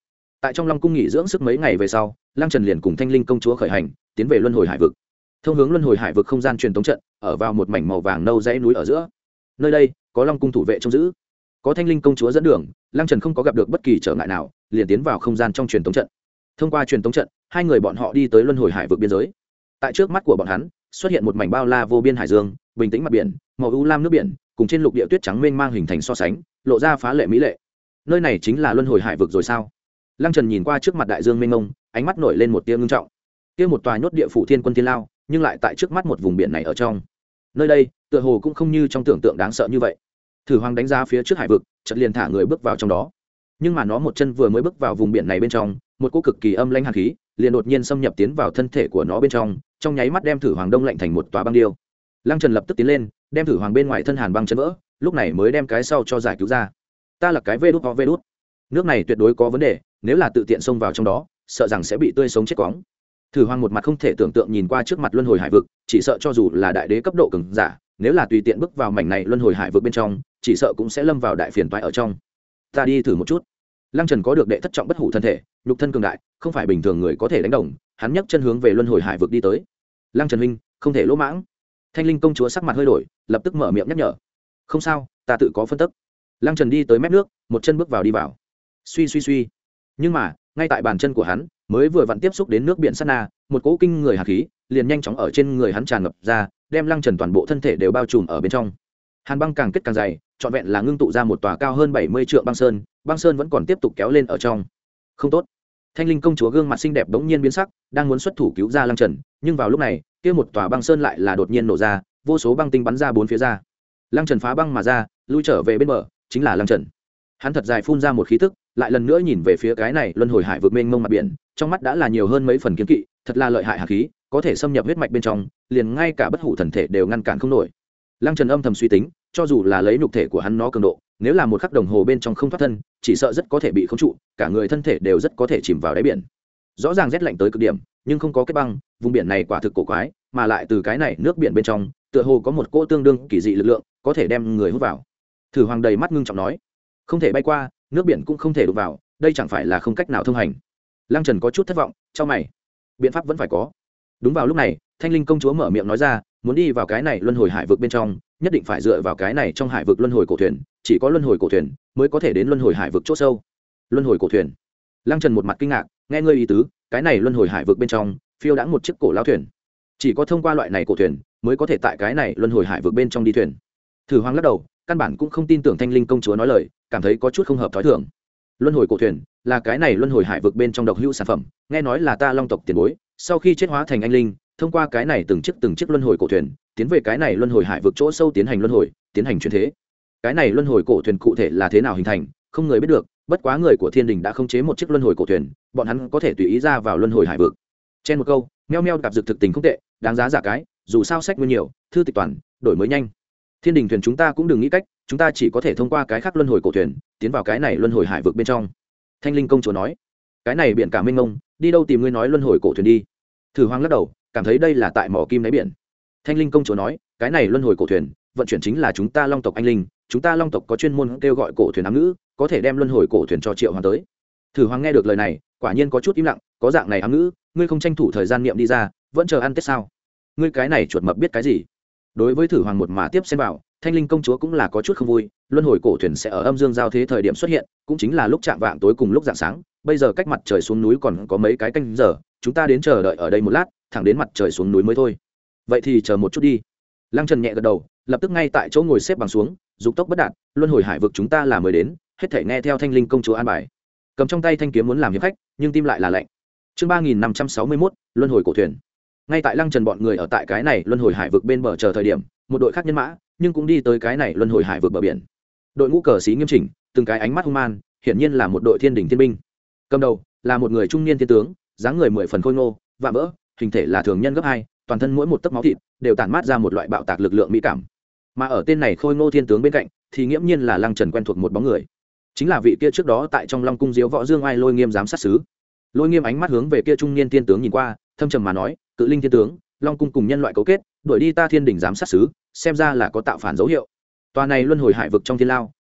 [SPEAKER 1] tại trong long cung nghỉ dưỡng sức mấy ngày về sau, Lăng Trần liền cùng Thanh Linh công chúa khởi hành tiến về luân hồi hải vực. Thông hướng luân hồi hải vực không gian truyền tống trận ở vào một mảnh màu vàng nâu dãy núi ở giữa. Nơi đây có long cung thủ vệ trông giữ, có Thanh Linh công chúa dẫn đường, Lăng Trần không có gặp được bất kỳ trở ngại nào, liền tiến vào không gian trong truyền tống trận. Thông qua truyền tống trận, hai người bọn họ đi tới luân hồi hải vực biên giới. Tại trước mắt của bọn hắn xuất hiện một mảnh bao la vô biên hải dương, bình tĩnh mặt biển, màu u lam nước biển, cùng trên lục địa tuyết trắng mênh mang hình thành so sánh, lộ ra phá lệ mỹ lệ. Nơi này chính là luân hồi hải vực rồi sao? Lăng Trần nhìn qua trước mặt đại dương mênh mông, ánh mắt nổi lên một tia ngưng trọng. Kia một tòa nhốt địa phủ thiên quân thiên lao, nhưng lại tại trước mắt một vùng biển này ở trong. Nơi đây, tựa hồ cũng không như trong tưởng tượng đáng sợ như vậy. Thử Hoàng đánh giá phía trước hải vực, chợt liền thả người bước vào trong đó. Nhưng mà nó một chân vừa mới bước vào vùng biển này bên trong, một cỗ cực kỳ âm lãnh hàn khí liền đột nhiên xâm nhập tiến vào thân thể của nó bên trong, trong nháy mắt đem Thử Hoàng đông lạnh thành một tòa băng điêu. Lăng Trần lập tức tiến lên, đem Thử Hoàng bên ngoài thân hàn băng chân vỡ, lúc này mới đem cái sau cho giải cứu ra. Ta là cái vê đút ho vê đút. Nước này tuyệt đối có vấn đề, nếu là tự tiện xông vào trong đó, sợ rằng sẽ bị tươi sống chết quóng. Thử Hoàng một mặt không thể tưởng tượng nhìn qua trước mặt luân hồi hải vực, chỉ sợ cho dù là đại đế cấp độ cường giả, nếu là tùy tiện bước vào mảnh này luân hồi hải vực bên trong, chỉ sợ cũng sẽ lâm vào đại phiền toái ở trong. Ta đi thử một chút. Lăng Trần có được đệ thất trọng bất hủ thân thể, nhục thân cường đại, không phải bình thường người có thể đánh đồng, hắn nhấc chân hướng về luân hồi hải vực đi tới. Lăng Trần huynh, không thể lỗ mãng. Thanh Linh công chúa sắc mặt hơi đổi, lập tức mở miệng nhắc nhở. Không sao, ta tự có phân tích. Lăng Trần đi tới mép nước, một chân bước vào đi vào. Suy suy suy. Nhưng mà, ngay tại bàn chân của hắn mới vừa vặn tiếp xúc đến nước biển sát na, một cỗ kinh người hàn khí liền nhanh chóng ở trên người hắn tràn ngập ra, đem Lăng Trần toàn bộ thân thể đều bao trùm ở bên trong. Hàn băng càng kết càng dày, trọn vẹn là ngưng tụ ra một tòa cao hơn bảy mươi trượng băng sơn, băng sơn vẫn còn tiếp tục kéo lên ở trong. Không tốt. Thanh Linh công chúa gương mặt xinh đẹp bỗng nhiên biến sắc, đang muốn xuất thủ cứu ra Lăng Trần, nhưng vào lúc này, kia một tòa băng sơn lại là đột nhiên nổ ra, vô số băng tinh bắn ra bốn phía ra. Lăng Trần phá băng mà ra, lui trở về bên bờ, chính là Lăng Trần. Hắn thật dài phun ra một khí tức, lại lần nữa nhìn về phía cái này luân hồi hải vực mênh mông mặt biển, trong mắt đã là nhiều hơn mấy phần kiên kỵ, thật là lợi hại hàn khí, có thể xâm nhập huyết mạch bên trong, liền ngay cả bất hủ thần thể đều ngăn cản không nổi. Lăng Trần âm thầm suy tính, cho dù là lấy nhục thể của hắn nó cường độ, nếu là một khắc đồng hồ bên trong không thoát thân, chỉ sợ rất có thể bị khống trụ, cả người thân thể đều rất có thể chìm vào đáy biển. Rõ ràng rét lạnh tới cực điểm, nhưng không có kết băng, vùng biển này quả thực cổ quái, mà lại từ cái này nước biển bên trong, tựa hồ có một cỗ tương đương kỳ dị lực lượng, có thể đem người hút vào. Thử Hoàng đầy mắt ngưng trọng nói, không thể bay qua, nước biển cũng không thể đụng vào, đây chẳng phải là không cách nào thông hành. Lăng Trần có chút thất vọng, chau mày. Biện pháp vẫn phải có. Đúng vào lúc này, Thanh Linh công chúa mở miệng nói ra, muốn đi vào cái này luân hồi hải vực bên trong, nhất định phải dựa vào cái này trong hải vực luân hồi cổ thuyền, chỉ có luân hồi cổ thuyền mới có thể đến luân hồi hải vực chỗ sâu. Luân hồi cổ thuyền? Lăng Trần một mặt kinh ngạc, nghe ngươi ý tứ, cái này luân hồi hải vực bên trong phiêu đãng một chiếc cổ lão thuyền, chỉ có thông qua loại này cổ thuyền mới có thể tại cái này luân hồi hải vực bên trong đi thuyền. Thử Hoàng lắc đầu, căn bản cũng không tin tưởng Thanh Linh công chúa nói lời, cảm thấy có chút không hợp thói thường. Luân hồi cổ thuyền là cái này luân hồi hải vực bên trong độc hữu sản phẩm, nghe nói là ta Long tộc tiền bối sau khi chết hóa thành anh linh, thông qua cái này từng chiếc từng chiếc luân hồi cổ thuyền tiến về cái này luân hồi hải vực chỗ sâu tiến hành luân hồi, tiến hành chuyển thế. Cái này luân hồi cổ thuyền cụ thể là thế nào hình thành, không người biết được, bất quá người của Thiên Đình đã khống chế một chiếc luân hồi cổ thuyền, bọn hắn có thể tùy ý ra vào luân hồi hải vực. Trên một câu, meo meo đạp dược thực tình không tệ, đáng giá giả cái, dù sao sách nguyên nhiều, thư tịch toàn, đổi mới nhanh. Thiên Đình thuyền chúng ta cũng đừng nghĩ cách, chúng ta chỉ có thể thông qua cái khác luân hồi cổ thuyền tiến vào cái này luân hồi hải vực bên trong. Thanh Linh công chúa nói, cái này biển cả mênh mông, đi đâu tìm ngươi nói luân hồi cổ thuyền đi. Thử Hoàng lắc đầu, cảm thấy đây là tại mỏ kim đáy biển. Thanh Linh công chúa nói, cái này luân hồi cổ thuyền vận chuyển chính là chúng ta Long tộc anh linh, chúng ta Long tộc có chuyên môn kêu gọi cổ thuyền ám ngữ, có thể đem luân hồi cổ thuyền cho Triệu Hoàng tới. Thử Hoàng nghe được lời này, quả nhiên có chút im lặng, có dạng này ám ngữ, ngươi không tranh thủ thời gian niệm đi ra, vẫn chờ ăn Tết sao? Ngươi cái này chuột mập biết cái gì? Đối với Thử Hoàng một mà tiếp xen vào, Thanh Linh công chúa cũng là có chút không vui, luân hồi cổ thuyền sẽ ở âm dương giao thế thời điểm xuất hiện, cũng chính là lúc chạm vạng tối cùng lúc rạng sáng, bây giờ cách mặt trời xuống núi còn có mấy cái canh giờ, chúng ta đến chờ đợi ở đây một lát, thẳng đến mặt trời xuống núi mới thôi. Vậy thì chờ một chút đi. Lăng Trần nhẹ gật đầu, lập tức ngay tại chỗ ngồi xếp bằng xuống, dục tốc bất đạt, luân hồi hải vực chúng ta là mới đến, hết thảy nghe theo Thanh Linh công chúa an bài. Cầm trong tay thanh kiếm muốn làm hiệp khách, nhưng tim lại là lạnh. Chương ba nghìn năm trăm sáu mươi mốt, luân hồi cổ thuyền. Ngay tại Lăng Trần bọn người ở tại cái này luân hồi hải vực bên bờ chờ thời điểm, một đội khác nhân mã, nhưng cũng đi tới cái này luân hồi hải vực bờ biển. Đội ngũ cờ xí nghiêm chỉnh, từng cái ánh mắt hung man, hiển nhiên là một đội Thiên Đình thiên binh. Cầm đầu là một người trung niên thiên tướng, dáng người mười phần khôi ngô, vạm vỡ, hình thể là thường nhân gấp hai, toàn thân mỗi một tấc máu thịt đều tản mát ra một loại bạo tạc lực lượng mỹ cảm. Mà ở tên này khôi ngô thiên tướng bên cạnh, thì nghiễm nhiên là Lăng Trần quen thuộc một bóng người, chính là vị kia trước đó tại trong Long cung diếu võ Dương Ai Lôi Nghiêm giám sát sứ. Lôi Nghiêm ánh mắt hướng về kia trung niên thiên tướng nhìn qua, thâm trầm mà nói, Cự Linh thiên tướng, Long cung cùng nhân loại cấu kết, đuổi đi ta Thiên Đình giám sát sứ, xem ra là có tạo phản dấu hiệu. Tòa này luân hồi hải vực trong thiên lao,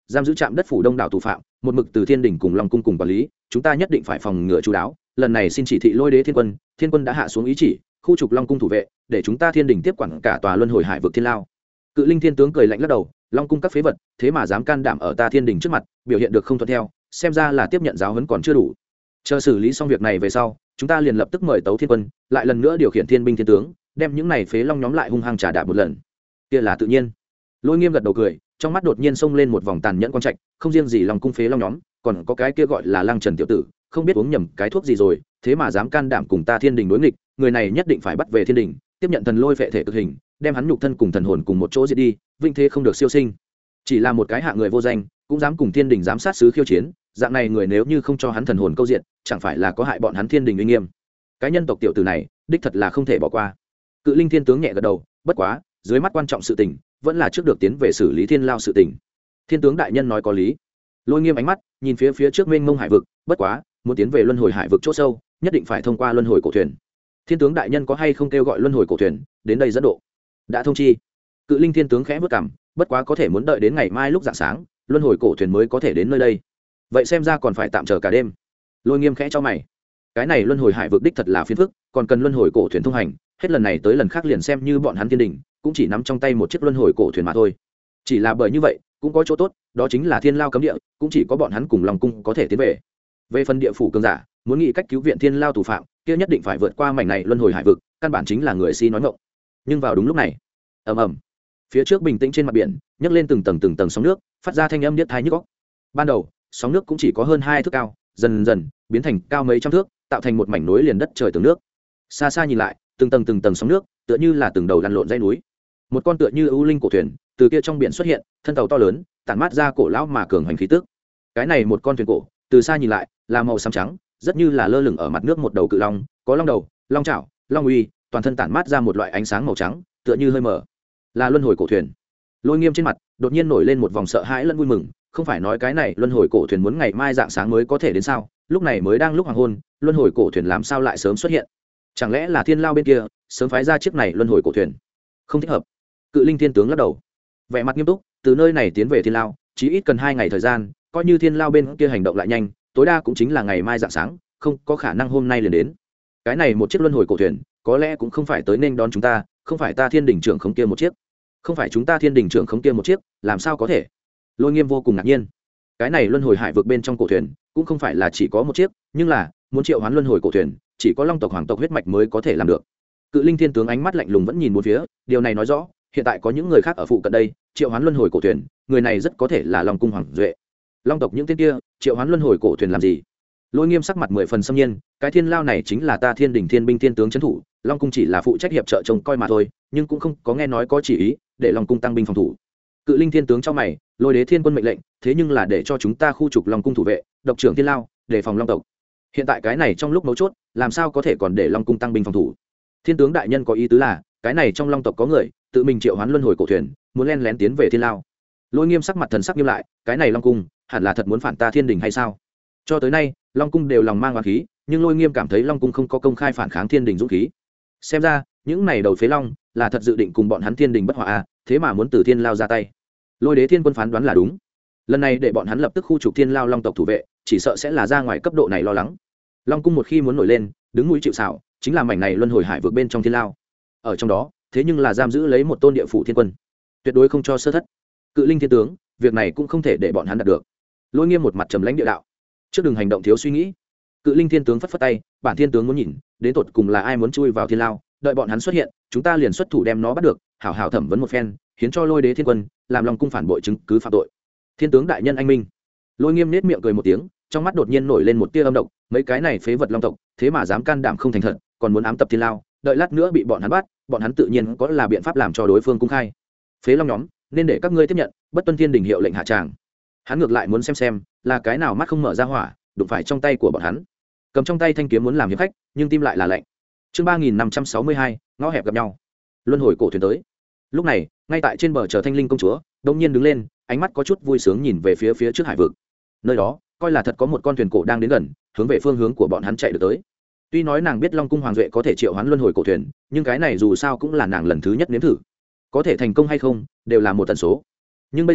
[SPEAKER 1] giam giữ trạm đất phủ đông đảo tù phạm, một mực từ thiên đình cùng long cung cùng quản lý, chúng ta nhất định phải phòng ngừa chú đáo. Lần này xin chỉ thị lôi đế thiên quân, thiên quân đã hạ xuống ý chỉ, khu trục long cung thủ vệ, để chúng ta thiên đình tiếp quản cả tòa luân hồi hải vực thiên lao. Cự linh thiên tướng cười lạnh lắc đầu, long cung các phế vật, thế mà dám can đảm ở ta thiên đình trước mặt, biểu hiện được không thuận theo, xem ra là tiếp nhận giáo huấn còn chưa đủ. Chờ xử lý xong việc này về sau, chúng ta liền lập tức mời tấu thiên quân, lại lần nữa điều khiển thiên binh thiên tướng, đem những này phế long nhóm lại hung hăng trả đạp một lần. Kia là tự nhiên. Lôi Nghiêm gật đầu cười, trong mắt đột nhiên xông lên một vòng tàn nhẫn quang trạch, không riêng gì lòng cung phế long nhóm, còn có cái kia gọi là Lăng Trần tiểu tử, không biết uống nhầm cái thuốc gì rồi, thế mà dám can đảm cùng ta thiên đình đối nghịch, người này nhất định phải bắt về thiên đình, tiếp nhận thần lôi phệ thể cực hình, đem hắn nhục thân cùng thần hồn cùng một chỗ diệt đi, vinh thế không được siêu sinh. Chỉ là một cái hạ người vô danh, cũng dám cùng thiên đình giám sát sứ khiêu chiến, dạng này người nếu như không cho hắn thần hồn câu diện, chẳng phải là có hại bọn hắn thiên đình uy nghiêm. Cái nhân tộc tiểu tử này, đích thật là không thể bỏ qua. Cự linh thiên tướng nhẹ gật đầu, bất quá, dưới mắt quan trọng sự tình, vẫn là trước được tiến về xử lý thiên lao sự tình. Thiên tướng đại nhân nói có lý. Lôi Nghiêm ánh mắt nhìn phía phía trước mênh mông hải vực, bất quá, muốn tiến về luân hồi hải vực chỗ sâu, nhất định phải thông qua luân hồi cổ thuyền. Thiên tướng đại nhân có hay không kêu gọi luân hồi cổ thuyền đến đây dẫn độ? Đã thông chi. Cự linh thiên tướng khẽ bước cằm, bất quá có thể muốn đợi đến ngày mai lúc rạng sáng, luân hồi cổ thuyền mới có thể đến nơi đây. Vậy xem ra còn phải tạm chờ cả đêm. Lôi Nghiêm khẽ cho mày. Cái này luân hồi hải vực đích thật là phiền phức, còn cần luân hồi cổ thuyền thông hành, hết lần này tới lần khác liền xem như bọn hắn thiên đình cũng chỉ nắm trong tay một chiếc luân hồi cổ thuyền mà thôi. Chỉ là bởi như vậy cũng có chỗ tốt, đó chính là thiên lao cấm địa, cũng chỉ có bọn hắn cùng lòng cung có thể tiến về. Về phần địa phủ cường giả muốn nghĩ cách cứu viện thiên lao tù phạm, kia nhất định phải vượt qua mảnh này luân hồi hải vực, căn bản chính là người si nói ngọng. Nhưng vào đúng lúc này, ầm ầm, phía trước bình tĩnh trên mặt biển nhấc lên từng tầng từng tầng sóng nước, phát ra thanh âm điếc tai nhức óc. Ban đầu sóng nước cũng chỉ có hơn hai thước cao, dần dần biến thành cao mấy trăm thước, tạo thành một mảnh núi liền đất trời tường nước. Xa xa nhìn lại, từng tầng từng tầng sóng nước tựa như là từng đầu lăn lộn dãy núi. Một con tựa như ưu linh cổ thuyền từ kia trong biển xuất hiện, thân tàu to lớn, tản mát ra cổ lão mà cường hành khí tức. Cái này một con thuyền cổ, từ xa nhìn lại là màu xám trắng, rất như là lơ lửng ở mặt nước một đầu cự long, có long đầu, long chảo, long uy, toàn thân tản mát ra một loại ánh sáng màu trắng, tựa như hơi mở. Là luân hồi cổ thuyền. Lôi Nghiêm trên mặt đột nhiên nổi lên một vòng sợ hãi lẫn vui mừng, không phải nói cái này luân hồi cổ thuyền muốn ngày mai dạng sáng mới có thể đến sao? Lúc này mới đang lúc hoàng hôn, luân hồi cổ thuyền làm sao lại sớm xuất hiện? Chẳng lẽ là thiên lao bên kia sớm phái ra chiếc này luân hồi cổ thuyền? Không thích hợp. Cự linh thiên tướng lắc đầu, vẻ mặt nghiêm túc, từ nơi này tiến về thiên lao chí ít cần hai ngày thời gian, coi như thiên lao bên kia hành động lại nhanh, tối đa cũng chính là ngày mai dạng sáng, không có khả năng hôm nay liền đến. Cái này một chiếc luân hồi cổ thuyền có lẽ cũng không phải tới nên đón chúng ta, không phải ta thiên đình trưởng không kia một chiếc, không phải chúng ta thiên đình trưởng không kia một chiếc, làm sao có thể? Lôi Nghiêm vô cùng ngạc nhiên. Cái này luân hồi hải vực bên trong cổ thuyền cũng không phải là chỉ có một chiếc, nhưng là muốn triệu hoán luân hồi cổ thuyền chỉ có long tộc hoàng tộc huyết mạch mới có thể làm được. Cự linh thiên tướng ánh mắt lạnh lùng vẫn nhìn bốn phía, điều này nói rõ hiện tại có những người khác ở phụ cận đây triệu hoán luân hồi cổ thuyền, người này rất có thể là long cung hoàng duệ. Long tộc những tên kia triệu hoán luân hồi cổ thuyền làm gì? Lôi Nghiêm sắc mặt mười phần xâm nhiên, cái thiên lao này chính là ta thiên đình thiên binh thiên tướng trấn thủ, long cung chỉ là phụ trách hiệp trợ trông coi mà thôi, nhưng cũng không có nghe nói có chỉ ý để long cung tăng binh phòng thủ. Cự linh thiên tướng trong mày, lôi đế thiên quân mệnh lệnh, thế nhưng là để cho chúng ta khu trục long cung thủ vệ, độc trưởng thiên lao, để phòng long tộc. Hiện tại cái này trong lúc mấu chốt, làm sao có thể còn để long cung tăng binh phòng thủ? Thiên tướng đại nhân có ý tứ là, cái này trong long tộc có người tự mình triệu hoán luân hồi cổ thuyền, muốn len lén tiến về thiên lao. Lôi Nghiêm sắc mặt thần sắc nghiêm lại, cái này long cung hẳn là thật muốn phản ta thiên đình hay sao? Cho tới nay long cung đều lòng mang oán khí, nhưng Lôi Nghiêm cảm thấy long cung không có công khai phản kháng thiên đình dũng khí. Xem ra những này đầu phế long là thật dự định cùng bọn hắn thiên đình bất hòa à, thế mà muốn từ thiên lao ra tay. Lôi đế thiên quân phán đoán là đúng, lần này để bọn hắn lập tức khu trục thiên lao long tộc thủ vệ, chỉ sợ sẽ là ra ngoài cấp độ này lo lắng. Long cung một khi muốn nổi lên, đứng núi chịu sào, chính là mảnh này luân hồi hải vượt bên trong thiên lao, ở trong đó thế nhưng là giam giữ lấy một tôn địa phủ thiên quân, tuyệt đối không cho sơ thất. Cự linh thiên tướng, việc này cũng không thể để bọn hắn đạt được. Lôi Nghiêm một mặt trầm lãnh địa đạo, trước đừng hành động thiếu suy nghĩ. Cự linh thiên tướng phất phất tay, bản thiên tướng muốn nhìn đến tột cùng là ai muốn chui vào thiên lao, đợi bọn hắn xuất hiện, chúng ta liền xuất thủ đem nó bắt được, hảo hảo thẩm vấn một phen, hiến cho lôi đế thiên quân làm lòng cung phản bội chứng cứ phạm tội. Thiên tướng đại nhân anh minh. Lôi Nghiêm nết miệng cười một tiếng, trong mắt đột nhiên nổi lên một tia âm độc, mấy cái này phế vật long tộc thế mà dám can đảm không thành thật, còn muốn ám tập thiên lao, đợi lát nữa bị bọn hắn bắt, bọn hắn tự nhiên có là biện pháp làm cho đối phương cung khai. Phế long nhóm, nên để các ngươi tiếp nhận bất tuân thiên đình hiệu lệnh hạ tràng. Hắn ngược lại muốn xem xem là cái nào mắt không mở ra hỏa, đụng phải trong tay của bọn hắn. Cầm trong tay thanh kiếm muốn làm hiệp khách, nhưng tim lại là lạnh. Chương ba nghìn năm trăm sáu mươi hai, ngõ hẹp gặp nhau. Luân hồi cổ thuyền tới. Lúc này, ngay tại trên bờ chờ Thanh Linh công chúa, đột nhiên đứng lên, ánh mắt có chút vui sướng nhìn về phía phía trước hải vực. Nơi đó, coi là thật có một con thuyền cổ đang đến gần, hướng về phương hướng của bọn hắn chạy được tới. Tuy nói nàng biết Long cung hoàng duệ có thể triệu hoán luân hồi cổ thuyền, nhưng cái này dù sao cũng là nàng lần thứ nhất nếm thử, có thể thành công hay không đều là một tần số. Nhưng bây giờ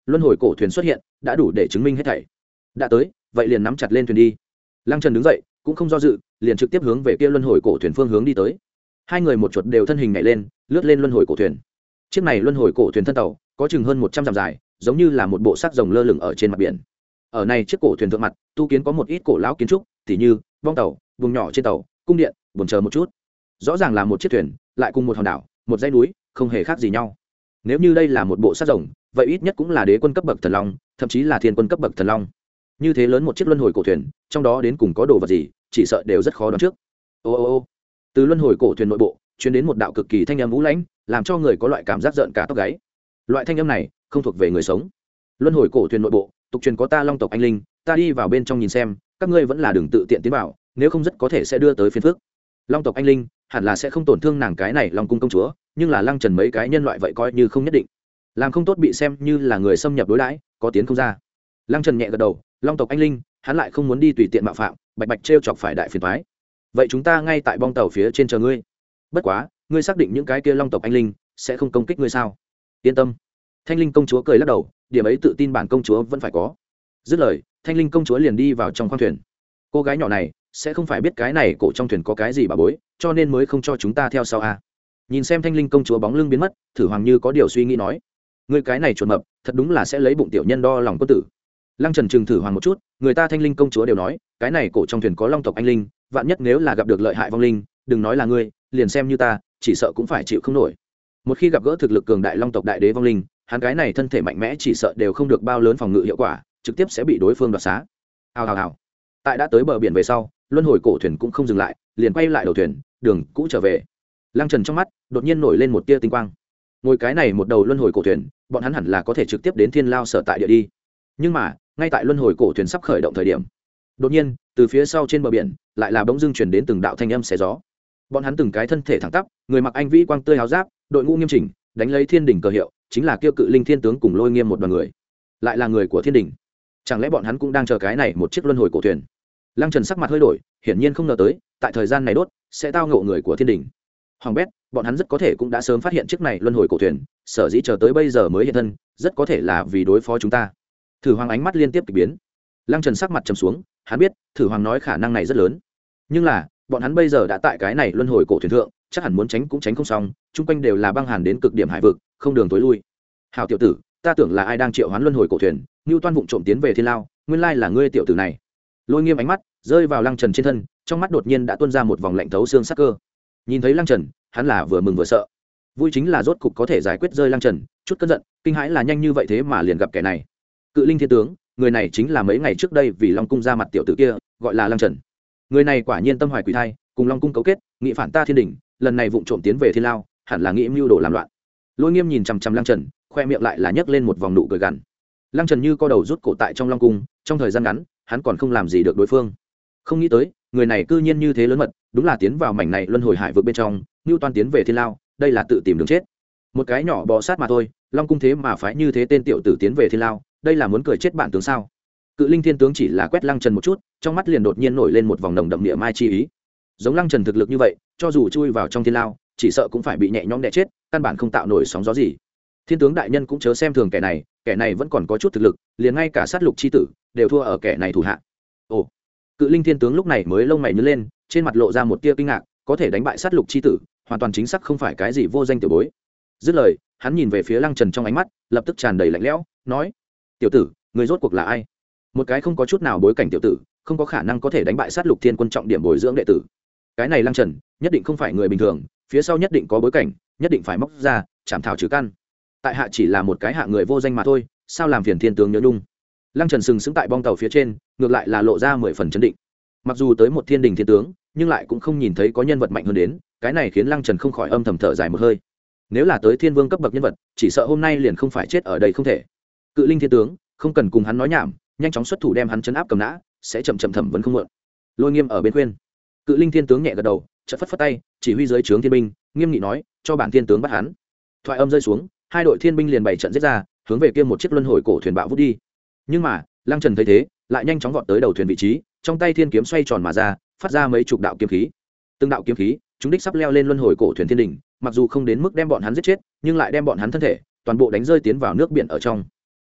[SPEAKER 1] luân hồi cổ thuyền xuất hiện đã đủ để chứng minh hết thảy. Đã tới, vậy liền nắm chặt lên thuyền đi. Lăng Trần đứng dậy, cũng không do dự, liền trực tiếp hướng về kia luân hồi cổ thuyền phương hướng đi tới. Hai người một chuột đều thân hình nhảy lên, lướt lên luân hồi cổ thuyền. Chiếc này luân hồi cổ thuyền thân tàu có chừng hơn một trăm dặm dài, giống như là một bộ xác rồng lơ lửng ở trên mặt biển. Ở này chiếc cổ thuyền thượng mặt, tu kiến có một ít cổ lão kiến trúc, tỉ như bong tàu, vùng nhỏ trên tàu, cung điện, buồn chờ một chút. Rõ ràng là một chiếc thuyền, lại cùng một hòn đảo, một dãy núi, không hề khác gì nhau. Nếu như đây là một bộ xác rồng, vậy ít nhất cũng là đế quân cấp bậc thần long, thậm chí là thiên quân cấp bậc thần long. Như thế lớn một chiếc luân hồi cổ thuyền, trong đó đến cùng có đồ vật gì, chỉ sợ đều rất khó đoán trước. Ô ô ô. Từ luân hồi cổ thuyền nội bộ, truyền đến một đạo cực kỳ thanh âm u lãnh, làm cho người có loại cảm giác giận cả tóc gáy. Loại thanh âm này không thuộc về người sống. Luân hồi cổ thuyền nội bộ, tục truyền có ta long tộc anh linh, ta đi vào bên trong nhìn xem, các ngươi vẫn là đừng tự tiện tiến vào, nếu không rất có thể sẽ đưa tới phiền phức. Long tộc anh linh hẳn là sẽ không tổn thương nàng cái này long cung công chúa, nhưng là Lăng Trần mấy cái nhân loại vậy coi như không nhất định, làm không tốt bị xem như là người xâm nhập đối đãi, có tiến không ra. Lăng Trần nhẹ gật đầu, long tộc anh linh hắn lại không muốn đi tùy tiện mạo phạm, bạch bạch trêu chọc phải đại phiền toái. Vậy chúng ta ngay tại bong tàu phía trên chờ ngươi. Bất quá ngươi xác định những cái kia long tộc anh linh sẽ không công kích ngươi sao? Yên tâm. Thanh linh công chúa cười lắc đầu, điểm ấy tự tin bản công chúa vẫn phải có. Dứt lời, thanh linh công chúa liền đi vào trong khoang thuyền. Cô gái nhỏ này sẽ không phải biết cái này cổ trong thuyền có cái gì bà bối, cho nên mới không cho chúng ta theo sau à. Nhìn xem thanh linh công chúa bóng lưng biến mất, Thử Hoàng như có điều suy nghĩ nói, ngươi cái này chuột mập thật đúng là sẽ lấy bụng tiểu nhân đo lòng quân tử. Lăng Trần trừng Thử Hoàng một chút, người ta thanh linh công chúa đều nói cái này cổ trong thuyền có long tộc anh linh, vạn nhất nếu là gặp được lợi hại vong linh, đừng nói là ngươi, liền xem như ta chỉ sợ cũng phải chịu không nổi. Một khi gặp gỡ thực lực cường đại long tộc đại đế vong linh, hắn cái này thân thể mạnh mẽ chỉ sợ đều không được bao lớn phòng ngự hiệu quả, trực tiếp sẽ bị đối phương đoạt xá. Hào hào hào. Tại đã tới bờ biển về sau, luân hồi cổ thuyền cũng không dừng lại, liền quay lại đầu thuyền, đường cũ trở về. Lăng Trần trong mắt đột nhiên nổi lên một tia tinh quang. Ngồi cái này một đầu luân hồi cổ thuyền, bọn hắn hẳn là có thể trực tiếp đến Thiên Lao sở tại địa đi. Nhưng mà, ngay tại luân hồi cổ thuyền sắp khởi động thời điểm, đột nhiên, từ phía sau trên bờ biển, lại là bỗng dưng truyền đến từng đạo thanh âm xé gió. Bọn hắn từng cái thân thể thẳng tắp, người mặc anh vĩ quang tươi áo giáp, đội ngũ nghiêm chỉnh, đánh lấy thiên đỉnh cờ hiệu, chính là kiêu cự linh thiên tướng cùng Lôi Nghiêm một đoàn người. Lại là người của thiên đỉnh. Chẳng lẽ bọn hắn cũng đang chờ cái này một chiếc luân hồi cổ thuyền? Lăng Trần sắc mặt hơi đổi, hiển nhiên không ngờ tới, tại thời gian này đốt sẽ tao ngộ người của thiên đỉnh. Hoàng bét, bọn hắn rất có thể cũng đã sớm phát hiện chiếc này luân hồi cổ thuyền, sở dĩ chờ tới bây giờ mới hiện thân, rất có thể là vì đối phó chúng ta. Thử Hoàng ánh mắt liên tiếp kỳ biến. Lăng Trần sắc mặt trầm xuống, hắn biết, Thử Hoàng nói khả năng này rất lớn. Nhưng là, bọn hắn bây giờ đã tại cái này luân hồi cổ thuyền thượng, chắc hẳn muốn tránh cũng tránh không xong, chung quanh đều là băng hàn đến cực điểm hải vực, không đường tối lui. Hảo tiểu tử, ta tưởng là ai đang triệu hoán luân hồi cổ thuyền, Nưu Toan vụng trộm tiến về Thiên Lao, nguyên lai là ngươi tiểu tử này. Lôi Nghiêm ánh mắt rơi vào Lăng Trần trên thân, trong mắt đột nhiên đã tuôn ra một vòng lạnh thấu xương sắc cơ. Nhìn thấy Lăng Trần, hắn là vừa mừng vừa sợ. Vui chính là rốt cục có thể giải quyết rơi Lăng Trần, chút cơn giận, kinh hãi là nhanh như vậy thế mà liền gặp kẻ này. Cự linh thiên tướng, người này chính là mấy ngày trước đây vì Long cung ra mặt tiểu tử kia, gọi là Lăng Trần. Người này quả nhiên tâm hoài quỷ thai, cùng Long cung cấu kết, nghị phản ta thiên đỉnh, lần này vụng trộm tiến về Thiên Lao, hẳn là nghĩ mưu đồ làm loạn. Lôi Nghiêm nhìn chằm chằm Lăng Trần, khoe miệng lại là nhấc lên một vòng nụ cười gằn. Lăng Trần như co đầu rút cổ tại trong Long cung, trong thời gian ngắn, hắn còn không làm gì được đối phương. Không nghĩ tới, người này cư nhiên như thế lớn mật, đúng là tiến vào mảnh này luân hồi hải vực bên trong, Nưu Toan tiến về Thiên Lao, đây là tự tìm đường chết. Một cái nhỏ bò sát mà thôi, Long cung thế mà phái như thế tên tiểu tử tiến về Thiên Lao, đây là muốn cười chết bạn tướng sao? Cự linh thiên tướng chỉ là quét Lăng Trần một chút, trong mắt liền đột nhiên nổi lên một vòng nồng đậm địa mai chi ý. Giống Lăng Trần thực lực như vậy, cho dù chui vào trong Thiên Lao, chỉ sợ cũng phải bị nhẹ nhõm đè chết, căn bản không tạo nổi sóng gió gì. Thiên tướng đại nhân cũng chớ xem thường kẻ này, kẻ này vẫn còn có chút thực lực, liền ngay cả sát lục chi tử đều thua ở kẻ này thủ hạ. Ồ, Cự linh thiên tướng lúc này mới lông mày nhướng lên, trên mặt lộ ra một tia kinh ngạc, có thể đánh bại sát lục chi tử, hoàn toàn chính xác không phải cái gì vô danh tiểu bối. Dứt lời, hắn nhìn về phía Lăng Trần trong ánh mắt lập tức tràn đầy lạnh lẽo, nói: "Tiểu tử, người rốt cuộc là ai? Một cái không có chút nào bối cảnh tiểu tử, không có khả năng có thể đánh bại sát lục thiên quân trọng điểm bồi dưỡng đệ tử. Cái này Lăng Trần, nhất định không phải người bình thường, phía sau nhất định có bối cảnh, nhất định phải móc ra, chảm thảo trừ căn. Tại hạ chỉ là một cái hạ người vô danh mà thôi, sao làm phiền thiên tướng nhớ nhung." Lăng Trần sừng sững tại bong tàu phía trên, ngược lại là lộ ra mười phần chấn định. Mặc dù tới một thiên đình thiên tướng, nhưng lại cũng không nhìn thấy có nhân vật mạnh hơn đến, cái này khiến Lăng Trần không khỏi âm thầm thở dài một hơi. Nếu là tới thiên vương cấp bậc nhân vật, chỉ sợ hôm nay liền không phải chết ở đây không thể. Cự linh thiên tướng, không cần cùng hắn nói nhảm, nhanh chóng xuất thủ đem hắn chấn áp cầm nã, sẽ chậm chậm thẩm vấn không muộn. Lôi Nghiêm ở bên khuyên. Cự linh thiên tướng nhẹ gật đầu, chợt phất phất tay, chỉ huy dưới trướng thiên binh, nghiêm nghị nói: "Cho bản thiên tướng bắt hắn." Thoại âm rơi xuống, hai đội thiên binh liền bày trận giết ra, hướng về kia một chiếc luân hồi cổ thuyền bạo vút đi. Nhưng mà, Lăng Trần thấy thế, lại nhanh chóng vọt tới đầu thuyền vị trí, trong tay thiên kiếm xoay tròn mà ra, phát ra mấy chục đạo kiếm khí. Từng đạo kiếm khí, chúng đích sắp leo lên luân hồi cổ thuyền thiên đỉnh, mặc dù không đến mức đem bọn hắn giết chết, nhưng lại đem bọn hắn thân thể toàn bộ đánh rơi tiến vào nước biển ở trong.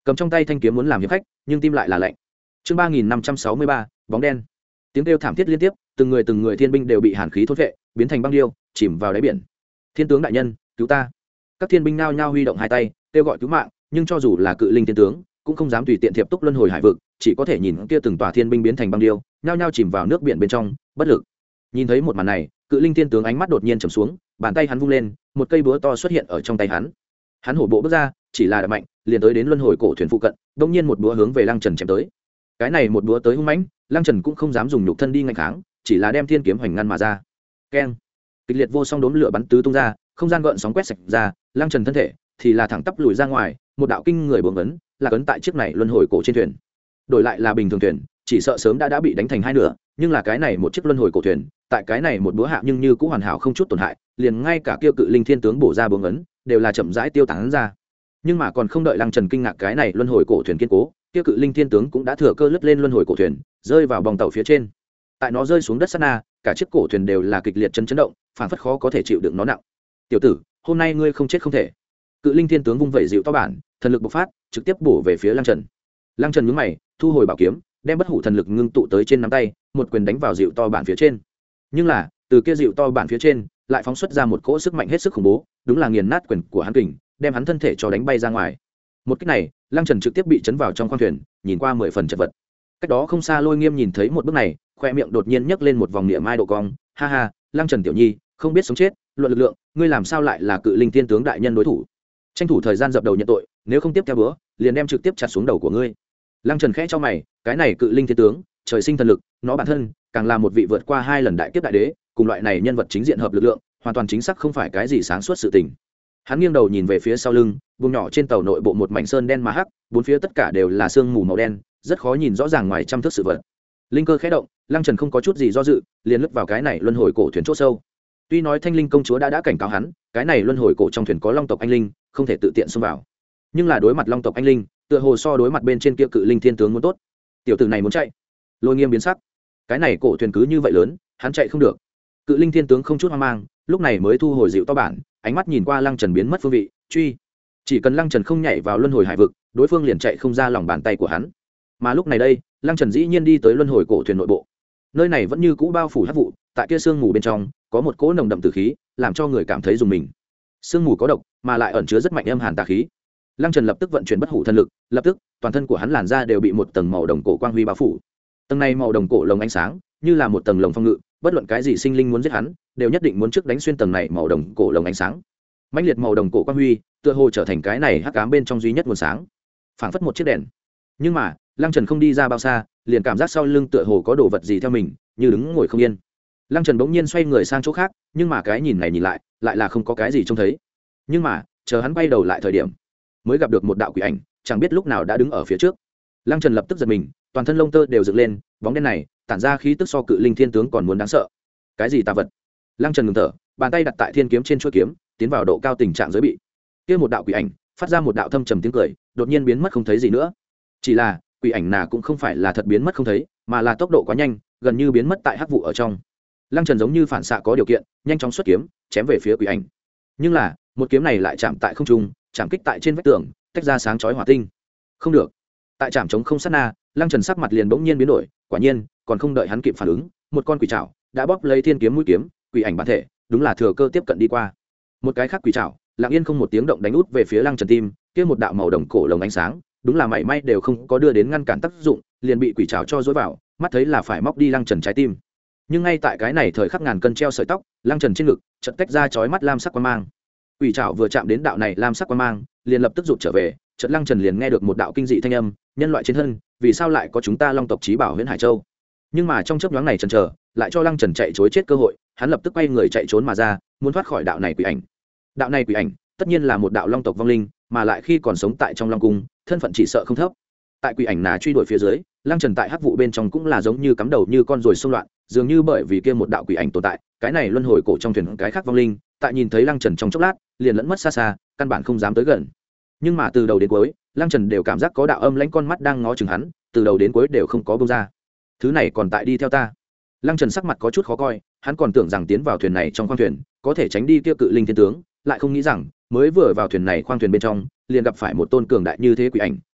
[SPEAKER 1] cầm trong tay thanh kiếm muốn làm hiệp khách nhưng tim lại là lạnh. Chương ba nghìn năm trăm sáu mươi ba, bóng đen. Tiếng kêu thảm thiết liên tiếp, từng người từng người thiên binh đều bị hàn khí thôn vệ, biến thành băng điêu, chìm vào đáy biển. Thiên tướng đại nhân, cứu ta! Các thiên binh nao nhao huy động hai tay, kêu gọi cứu mạng, nhưng cho dù là cự linh thiên tướng, cũng không dám tùy tiện thiệp túc luân hồi hải vực, chỉ có thể nhìn kia từng tòa thiên binh biến thành băng điêu, nhao nhao chìm vào nước biển bên trong, bất lực. Nhìn thấy một màn này, cự linh thiên tướng ánh mắt đột nhiên trầm xuống, bàn tay hắn vung lên, một cây búa to xuất hiện ở trong tay hắn. Hắn hổ bộ bước ra, chỉ là đập mạnh, liền tới đến luân hồi cổ thuyền phụ cận, đột nhiên một búa hướng về Lăng Trần chém tới. Cái này một búa tới hung mãnh, Lăng Trần cũng không dám dùng nhục thân đi ngăn kháng, chỉ là đem thiên kiếm hoành ngăn mà ra. Keng! Kịch liệt vô song đốm lửa bắn tứ tung ra, không gian gợn sóng quét sạch ra, Lăng Trần thân thể thì là thẳng tắp lùi ra ngoài, một đạo kinh người bướng ấn, là ấn tại chiếc này luân hồi cổ trên thuyền. Đổi lại là bình thường thuyền, chỉ sợ sớm đã đã bị đánh thành hai nửa, nhưng là cái này một chiếc luân hồi cổ thuyền, tại cái này một búa hạ nhưng như cũng hoàn hảo không chút tổn hại, liền ngay cả kia cự linh thiên tướng bổ ra bướng ấn, đều là chậm rãi tiêu tán ra. Nhưng mà còn không đợi Lăng Trần kinh ngạc cái này luân hồi cổ thuyền kiên cố, kia cự linh thiên tướng cũng đã thừa cơ lướt lên luân hồi cổ thuyền, rơi vào bong tàu phía trên. Tại nó rơi xuống đất sát na, cả chiếc cổ thuyền đều là kịch liệt chấn chấn động, phản phất khó có thể chịu đựng nó nặng. "Tiểu tử, hôm nay ngươi không chết không thể." Cự linh thiên tướng vung vẩy dịu to bản, thần lực bộc phát, trực tiếp bổ về phía Lăng Trần. Lăng Trần nhướng mày, thu hồi bảo kiếm, đem bất hủ thần lực ngưng tụ tới trên nắm tay, một quyền đánh vào dịu to bản phía trên. Nhưng là, từ kia dịu to bản phía trên, lại phóng xuất ra một cỗ sức mạnh hết sức khủng bố, đúng là nghiền nát quyền của hắn kình, đem hắn thân thể cho đánh bay ra ngoài. Một kích này, Lăng Trần trực tiếp bị chấn vào trong khoang thuyền, nhìn qua mười phần chật vật. Cách đó không xa Lôi Nghiêm nhìn thấy một bước này, khoe miệng đột nhiên nhấc lên một vòng niệm mai độ cong, ha ha, Lăng Trần tiểu nhi, không biết sống chết, luận lực lượng, ngươi làm sao lại là cự linh thiên tướng đại nhân đối thủ? Tranh thủ thời gian dập đầu nhận tội, nếu không tiếp theo bữa, liền đem trực tiếp chặt xuống đầu của ngươi. Lăng Trần khẽ cho mày, cái này cự linh thiên tướng, trời sinh thần lực, nó bản thân càng là một vị vượt qua hai lần đại kiếp đại đế, cùng loại này nhân vật chính diện hợp lực lượng, hoàn toàn chính xác không phải cái gì sáng suốt sự tình. Hắn nghiêng đầu nhìn về phía sau lưng, vùng nhỏ trên tàu nội bộ một mảnh sơn đen mà hắc, bốn phía tất cả đều là sương mù màu đen, rất khó nhìn rõ ràng ngoài trăm thước sự vật. Linh cơ khẽ động, Lăng Trần không có chút gì do dự, liền lướt vào cái này luân hồi cổ thuyền chỗ sâu. Tuy nói Thanh Linh công chúa đã đã cảnh cáo hắn, cái này luân hồi cổ trong thuyền có long tộc anh linh, không thể tự tiện xông vào. Nhưng là đối mặt long tộc anh linh, tựa hồ so đối mặt bên trên kia cự linh thiên tướng muốn tốt. Tiểu tử này muốn chạy. Lôi Nghiêm biến sắc. Cái này cổ thuyền cứ như vậy lớn, hắn chạy không được. Cự linh thiên tướng không chút hoang mang, lúc này mới thu hồi dịu to bản, ánh mắt nhìn qua Lăng Trần biến mất phương vị, truy. Chỉ cần Lăng Trần không nhảy vào luân hồi hải vực, đối phương liền chạy không ra lòng bàn tay của hắn. Mà lúc này đây, Lăng Trần dĩ nhiên đi tới luân hồi cổ thuyền nội bộ. Nơi này vẫn như cũ bao phủ hắc vụ, tại kia sương mù bên trong, có một cỗ nồng đậm tử khí, làm cho người cảm thấy rùng mình. Sương mù có độc, mà lại ẩn chứa rất mạnh âm hàn tà khí. Lăng Trần lập tức vận chuyển bất hủ thần lực, lập tức, toàn thân của hắn làn da đều bị một tầng màu đồng cổ quang huy bao phủ. Tầng này màu đồng cổ lồng ánh sáng, như là một tầng lồng phong ngự, bất luận cái gì sinh linh muốn giết hắn, đều nhất định muốn trước đánh xuyên tầng này màu đồng cổ lồng ánh sáng. Mãnh liệt màu đồng cổ quang huy, tựa hồ trở thành cái này hắc ám bên trong duy nhất nguồn sáng, phảng phất một chiếc đèn. Nhưng mà, Lăng Trần không đi ra bao xa, liền cảm giác sau lưng tựa hồ có đồ vật gì theo mình, như đứng ngồi không yên. Lăng Trần bỗng nhiên xoay người sang chỗ khác, nhưng mà cái nhìn này nhìn lại, lại là không có cái gì trông thấy. Nhưng mà, chờ hắn quay đầu lại thời điểm, mới gặp được một đạo quỷ ảnh, chẳng biết lúc nào đã đứng ở phía trước. Lăng Trần lập tức giật mình, toàn thân lông tơ đều dựng lên, bóng đen này, tản ra khí tức so cự linh thiên tướng còn muốn đáng sợ. Cái gì tà vật? Lăng Trần ngừng thở, bàn tay đặt tại thiên kiếm trên chuôi kiếm, tiến vào độ cao tình trạng giới bị. Kia một đạo quỷ ảnh, phát ra một đạo thâm trầm tiếng cười, đột nhiên biến mất không thấy gì nữa. Chỉ là, quỷ ảnh nào cũng không phải là thật biến mất không thấy, mà là tốc độ quá nhanh, gần như biến mất tại hắc vụ ở trong. Lăng Trần giống như phản xạ có điều kiện, nhanh chóng xuất kiếm, chém về phía quỷ ảnh. Nhưng là, một kiếm này lại chạm tại không trung, chạm kích tại trên vách tường, tách ra sáng chói hỏa tinh. Không được. Tại chạm chống không sát na, Lăng Trần sắc mặt liền bỗng nhiên biến đổi, quả nhiên, còn không đợi hắn kịp phản ứng, một con quỷ trảo đã bóp lấy thiên kiếm mũi kiếm, quỷ ảnh bản thể, đúng là thừa cơ tiếp cận đi qua. Một cái khác quỷ trảo, lặng yên không một tiếng động đánh út về phía Lăng Trần tim, kia một đạo màu đồng cổ lồng ánh sáng, đúng là mảy may đều không có đưa đến ngăn cản tác dụng, liền bị quỷ trảo cho dối vào, mắt thấy là phải móc đi Lăng Trần trái tim. Nhưng ngay tại cái này thời khắc ngàn cân treo sợi tóc, Lăng Trần trên ngực chợt tách ra chói mắt lam sắc quang mang. Quỷ trảo vừa chạm đến đạo này lam sắc quang mang, liền lập tức rụt trở về, chợt Lăng Trần liền nghe được một đạo kinh dị thanh âm, nhân loại trên thân, vì sao lại có chúng ta Long tộc chí bảo Huyễn Hải Châu? Nhưng mà trong chớp nhoáng này chần chờ, lại cho Lăng Trần chạy trối chết cơ hội, hắn lập tức quay người chạy trốn mà ra, muốn thoát khỏi đạo này quỷ ảnh. Đạo này quỷ ảnh, tất nhiên là một đạo Long tộc vong linh, mà lại khi còn sống tại trong Long cung, thân phận chỉ sợ không thấp. Tại quỷ ảnh nà truy đuổi phía dưới, Lăng Trần tại hắc vụ bên trong cũng là giống như cắm đầu như con ruồi xông loạn, dường như bởi vì kia một đạo quỷ ảnh tồn tại, cái này luân hồi cổ trong thuyền cái khác vong linh, tại nhìn thấy Lăng Trần trong chốc lát, liền lẫn mất xa xa, căn bản không dám tới gần. Nhưng mà từ đầu đến cuối, Lăng Trần đều cảm giác có đạo âm lãnh con mắt đang ngó chừng hắn, từ đầu đến cuối đều không có buông ra. Thứ này còn tại đi theo ta. Lăng Trần sắc mặt có chút khó coi, hắn còn tưởng rằng tiến vào thuyền này trong khoang thuyền, có thể tránh đi kia cự linh thiên tướng, lại không nghĩ rằng, mới vừa vào thuyền này khoang thuyền bên trong, liền gặp phải một tôn cường đại như thế quỷ ảnh,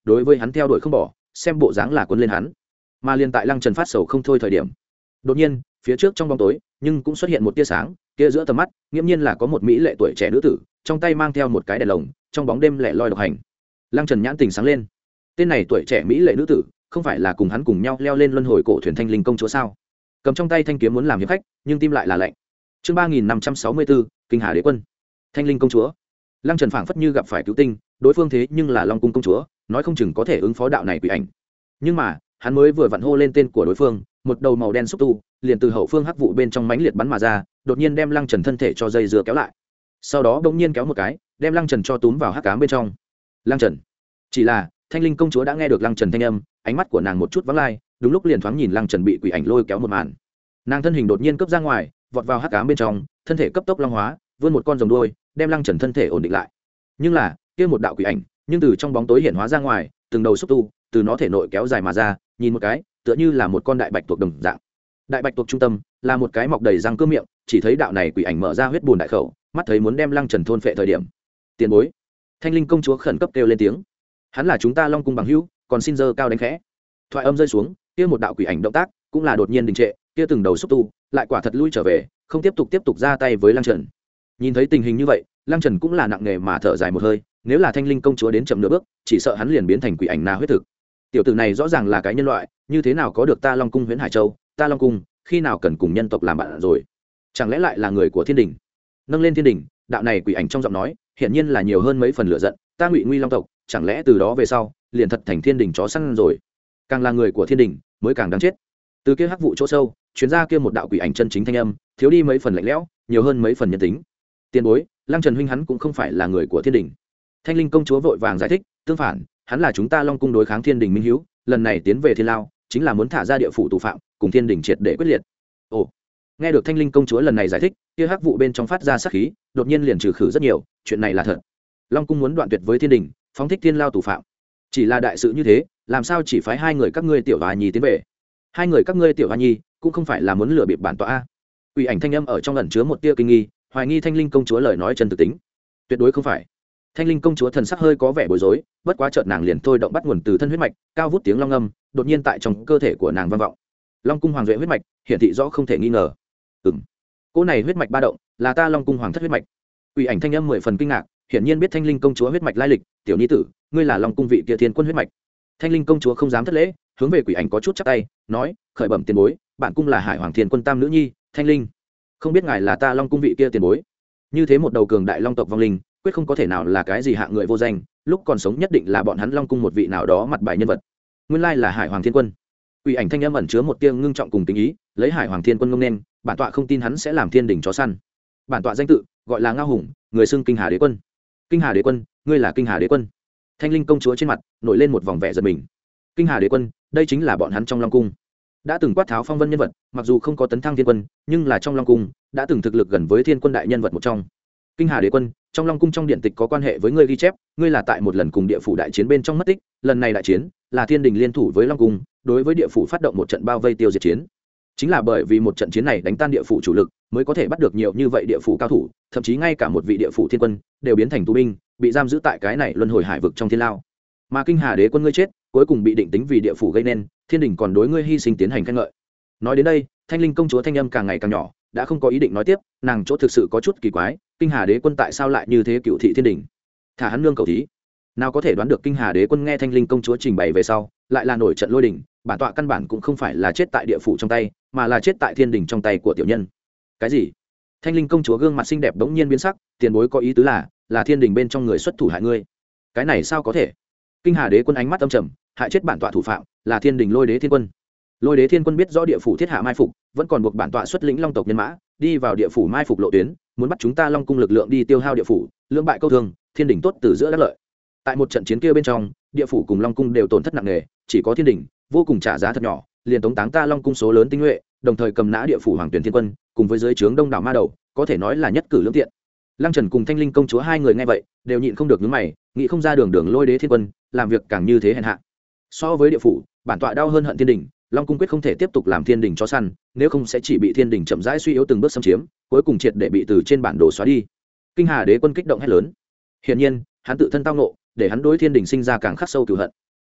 [SPEAKER 1] đối với hắn theo đuổi không bỏ, xem bộ dáng là cuốn lên hắn. Mà liên tại Lăng Trần phát sầu không thôi thời điểm, đột nhiên phía trước trong bóng tối nhưng cũng xuất hiện một tia sáng, kia giữa tầm mắt nghiễm nhiên là có một mỹ lệ tuổi trẻ nữ tử, trong tay mang theo một cái đèn lồng, trong bóng đêm lẻ loi độc hành. Lăng Trần nhãn tình sáng lên, tên này tuổi trẻ mỹ lệ nữ tử không phải là cùng hắn cùng nhau leo lên luân hồi cổ thuyền Thanh Linh công chúa sao? Cầm trong tay thanh kiếm muốn làm hiệp khách, nhưng tim lại là lạnh. Chương ba nghìn năm trăm sáu mươi bốn, Kinh Hà Đế quân. Thanh Linh công chúa. Lăng Trần phảng phất như gặp phải cứu tinh, đối phương thế nhưng là Long cung công chúa, nói không chừng có thể ứng phó đạo này quỷ ảnh. Nhưng mà, hắn mới vừa vặn hô lên tên của đối phương, một đầu màu đen xúc tu liền từ hậu phương hắc vụ bên trong mãnh liệt bắn mà ra, đột nhiên đem Lăng Trần thân thể cho dây dưa kéo lại. Sau đó đột nhiên kéo một cái, đem Lăng Trần cho túm vào hắc ám bên trong. Lăng Trần. Chỉ là, Thanh Linh công chúa đã nghe được Lăng Trần thanh âm, ánh mắt của nàng một chút vắng lai, đúng lúc liền thoáng nhìn Lăng Trần bị quỷ ảnh lôi kéo một màn. Nàng thân hình đột nhiên cấp ra ngoài, vọt vào hắc ám bên trong, thân thể cấp tốc long hóa, vươn một con rồng đuôi, đem Lăng Trần thân thể ổn định lại. Nhưng là, kia một đạo quỷ ảnh, nhưng từ trong bóng tối hiện hóa ra ngoài, từng đầu xúc tu từ nó thể nội kéo dài mà ra, nhìn một cái, tựa như là một con đại bạch tuộc đồng dạng. Đại bạch tuộc trung tâm là một cái mọc đầy răng cưa miệng, chỉ thấy đạo này quỷ ảnh mở ra huyết bùn đại khẩu, mắt thấy muốn đem Lăng Trần thôn phệ thời điểm. Tiền bối. Thanh Linh công chúa khẩn cấp kêu lên tiếng. Hắn là chúng ta Long cung bằng hữu, còn xin giơ cao đánh khẽ. Thoại âm rơi xuống, kia một đạo quỷ ảnh động tác cũng là đột nhiên đình trệ, kia từng đầu xúc tu lại quả thật lui trở về, không tiếp tục tiếp tục ra tay với Lăng Trần. Nhìn thấy tình hình như vậy, Lăng Trần cũng là nặng nề mà thở dài một hơi, nếu là Thanh Linh công chúa đến chậm nửa bước, chỉ sợ hắn liền biến thành quỷ ảnh na huyết thực. Tiểu tử này rõ ràng là cái nhân loại, như thế nào có được ta Long cung Huyễn Hải Châu, ta Long cung khi nào cần cùng nhân tộc làm bạn rồi? Chẳng lẽ lại là người của Thiên Đình? Nâng lên Thiên Đình, đạo này quỷ ảnh trong giọng nói, hiển nhiên là nhiều hơn mấy phần lửa giận, ta Ngụy Nguy Long tộc, chẳng lẽ từ đó về sau, liền thật thành Thiên Đình chó săn rồi? Càng là người của Thiên Đình, mới càng đáng chết. Từ kia hắc vụ chỗ sâu, chuyến ra kia một đạo quỷ ảnh chân chính thanh âm, thiếu đi mấy phần lạnh lẽo, nhiều hơn mấy phần nhân tính. Tiền bối, Lăng Trần huynh hắn cũng không phải là người của Thiên Đình. Thanh Linh công chúa vội vàng giải thích, tương phản, hắn là chúng ta Long cung đối kháng Thiên Đình minh hiếu, lần này tiến về Thiên Lao, chính là muốn thả ra địa phủ tù phạm, cùng Thiên Đình triệt để quyết liệt. Ồ, nghe được Thanh Linh công chúa lần này giải thích, kia hắc vụ bên trong phát ra sát khí, đột nhiên liền trừ khử rất nhiều, chuyện này là thật. Long cung muốn đoạn tuyệt với Thiên Đình, phóng thích Thiên Lao tù phạm. Chỉ là đại sự như thế, làm sao chỉ phái hai người các ngươi tiểu Hoa Nhi tiến về? Hai người các ngươi tiểu Hoa Nhi cũng không phải là muốn lừa bịp bản tọa a. Quỷ ảnh thanh âm ở trong ẩn chứa một tia kinh nghi, hoài nghi Thanh Linh công chúa lời nói chân thực tính. Tuyệt đối không phải. Thanh Linh công chúa thần sắc hơi có vẻ bối rối, bất quá chợt nàng liền thôi động bắt nguồn từ thân huyết mạch, cao vút tiếng long âm, đột nhiên tại trong cơ thể của nàng vang vọng. Long cung hoàng duệ huyết mạch, hiển thị rõ không thể nghi ngờ. Ừm. Cỗ này huyết mạch ba động, là ta Long cung hoàng thất huyết mạch. Quỷ ảnh thanh âm mười phần kinh ngạc, hiển nhiên biết Thanh Linh công chúa huyết mạch lai lịch, tiểu nhi tử, ngươi là Long cung vị kia thiên quân huyết mạch. Thanh Linh công chúa không dám thất lễ, hướng về quỷ ảnh có chút chắp tay, nói, khởi bẩm tiền bối, bản cung là Hải Hoàng Thiên quân tam nữ nhi, Thanh Linh. Không biết ngài là ta Long cung vị kia tiền bối. Như thế một đầu cường đại long tộc vong linh, quyết không có thể nào là cái gì hạng người vô danh, lúc còn sống nhất định là bọn hắn Long cung một vị nào đó mặt bài nhân vật. Nguyên lai là Hải Hoàng Thiên quân. Quỷ ảnh thanh âm ẩn chứa một tia ngưng trọng cùng tình ý, lấy Hải Hoàng Thiên quân ngông nên, bản tọa không tin hắn sẽ làm Thiên Đình chó săn. Bản tọa danh tự gọi là Ngao Hùng, người xưng Kinh Hà Đế quân. Kinh Hà Đế quân, ngươi là Kinh Hà Đế quân? Thanh Linh công chúa trên mặt nổi lên một vòng vẻ giật mình. Kinh Hà Đế quân, đây chính là bọn hắn trong Long cung đã từng quát tháo phong vân nhân vật, mặc dù không có tấn thăng thiên quân, nhưng là trong Long cung đã từng thực lực gần với thiên quân đại nhân vật một trong. Kinh Hà Đế quân, trong Long cung trong điện tịch có quan hệ với ngươi ghi chép, ngươi là tại một lần cùng địa phủ đại chiến bên trong mất tích, lần này đại chiến là Thiên Đình liên thủ với Long cung, đối với địa phủ phát động một trận bao vây tiêu diệt chiến. Chính là bởi vì một trận chiến này đánh tan địa phủ chủ lực, mới có thể bắt được nhiều như vậy địa phủ cao thủ, thậm chí ngay cả một vị địa phủ thiên quân đều biến thành tù binh, bị giam giữ tại cái này luân hồi hải vực trong thiên lao. Mà Kinh Hà Đế quân ngươi chết, cuối cùng bị định tính vì địa phủ gây nên, Thiên Đình còn đối ngươi hy sinh tiến hành khen ngợi. Nói đến đây, Thanh Linh công chúa thanh âm càng ngày càng nhỏ, đã không có ý định nói tiếp, nàng chỗ thực sự có chút kỳ quái, Kinh Hà Đế quân tại sao lại như thế cựu thị Thiên Đình, thả hắn nương cầu thí. Nào có thể đoán được Kinh Hà Đế quân nghe Thanh Linh công chúa trình bày về sau, lại là nổi trận lôi đình, bản tọa căn bản cũng không phải là chết tại địa phủ trong tay, mà là chết tại Thiên Đình trong tay của tiểu nhân. Cái gì? Thanh Linh công chúa gương mặt xinh đẹp bỗng nhiên biến sắc, tiền bối có ý tứ là, là Thiên Đình bên trong người xuất thủ hại ngươi? Cái này sao có thể? Kinh Hà Đế quân ánh mắt âm trầm, hại chết bản tọa thủ phạm là Thiên Đình Lôi Đế Thiên quân. Lôi Đế Thiên quân biết rõ địa phủ thiết hạ mai phục, vẫn còn buộc bản tọa xuất lĩnh Long tộc nhân mã, đi vào địa phủ mai phục lộ tuyến, muốn bắt chúng ta Long cung lực lượng đi tiêu hao địa phủ, lưỡng bại câu thương, Thiên Đình tốt từ giữa đắc lợi. Tại một trận chiến kia bên trong, địa phủ cùng Long cung đều tổn thất nặng nề, chỉ có Thiên Đình vô cùng trả giá thật nhỏ, liền tống táng ta Long cung số lớn tinh nhuệ, đồng thời cầm nã địa phủ Hoàng Tuyển Thiên quân, cùng với dưới trướng đông đảo ma đầu, có thể nói là nhất cử lưỡng tiện. Lăng Trần cùng Thanh Linh công chúa hai người nghe vậy, đều nhịn không được nhướng mày, nghĩ không ra đường đường Lôi Đế Thiên quân, làm việc càng như thế hèn hạ. So với địa phủ, bản tọa đau hơn hận Thiên Đình, Long cung quyết không thể tiếp tục làm Thiên Đình chó săn, nếu không sẽ chỉ bị Thiên Đình chậm rãi suy yếu từng bước xâm chiếm, cuối cùng triệt để bị từ trên bản đồ xóa đi. Kinh Hà Đế quân kích động hét lớn. Hiển nhiên, hắn tự thân tao ngộ, để hắn đối Thiên Đình sinh ra càng khắc sâu cừu hận.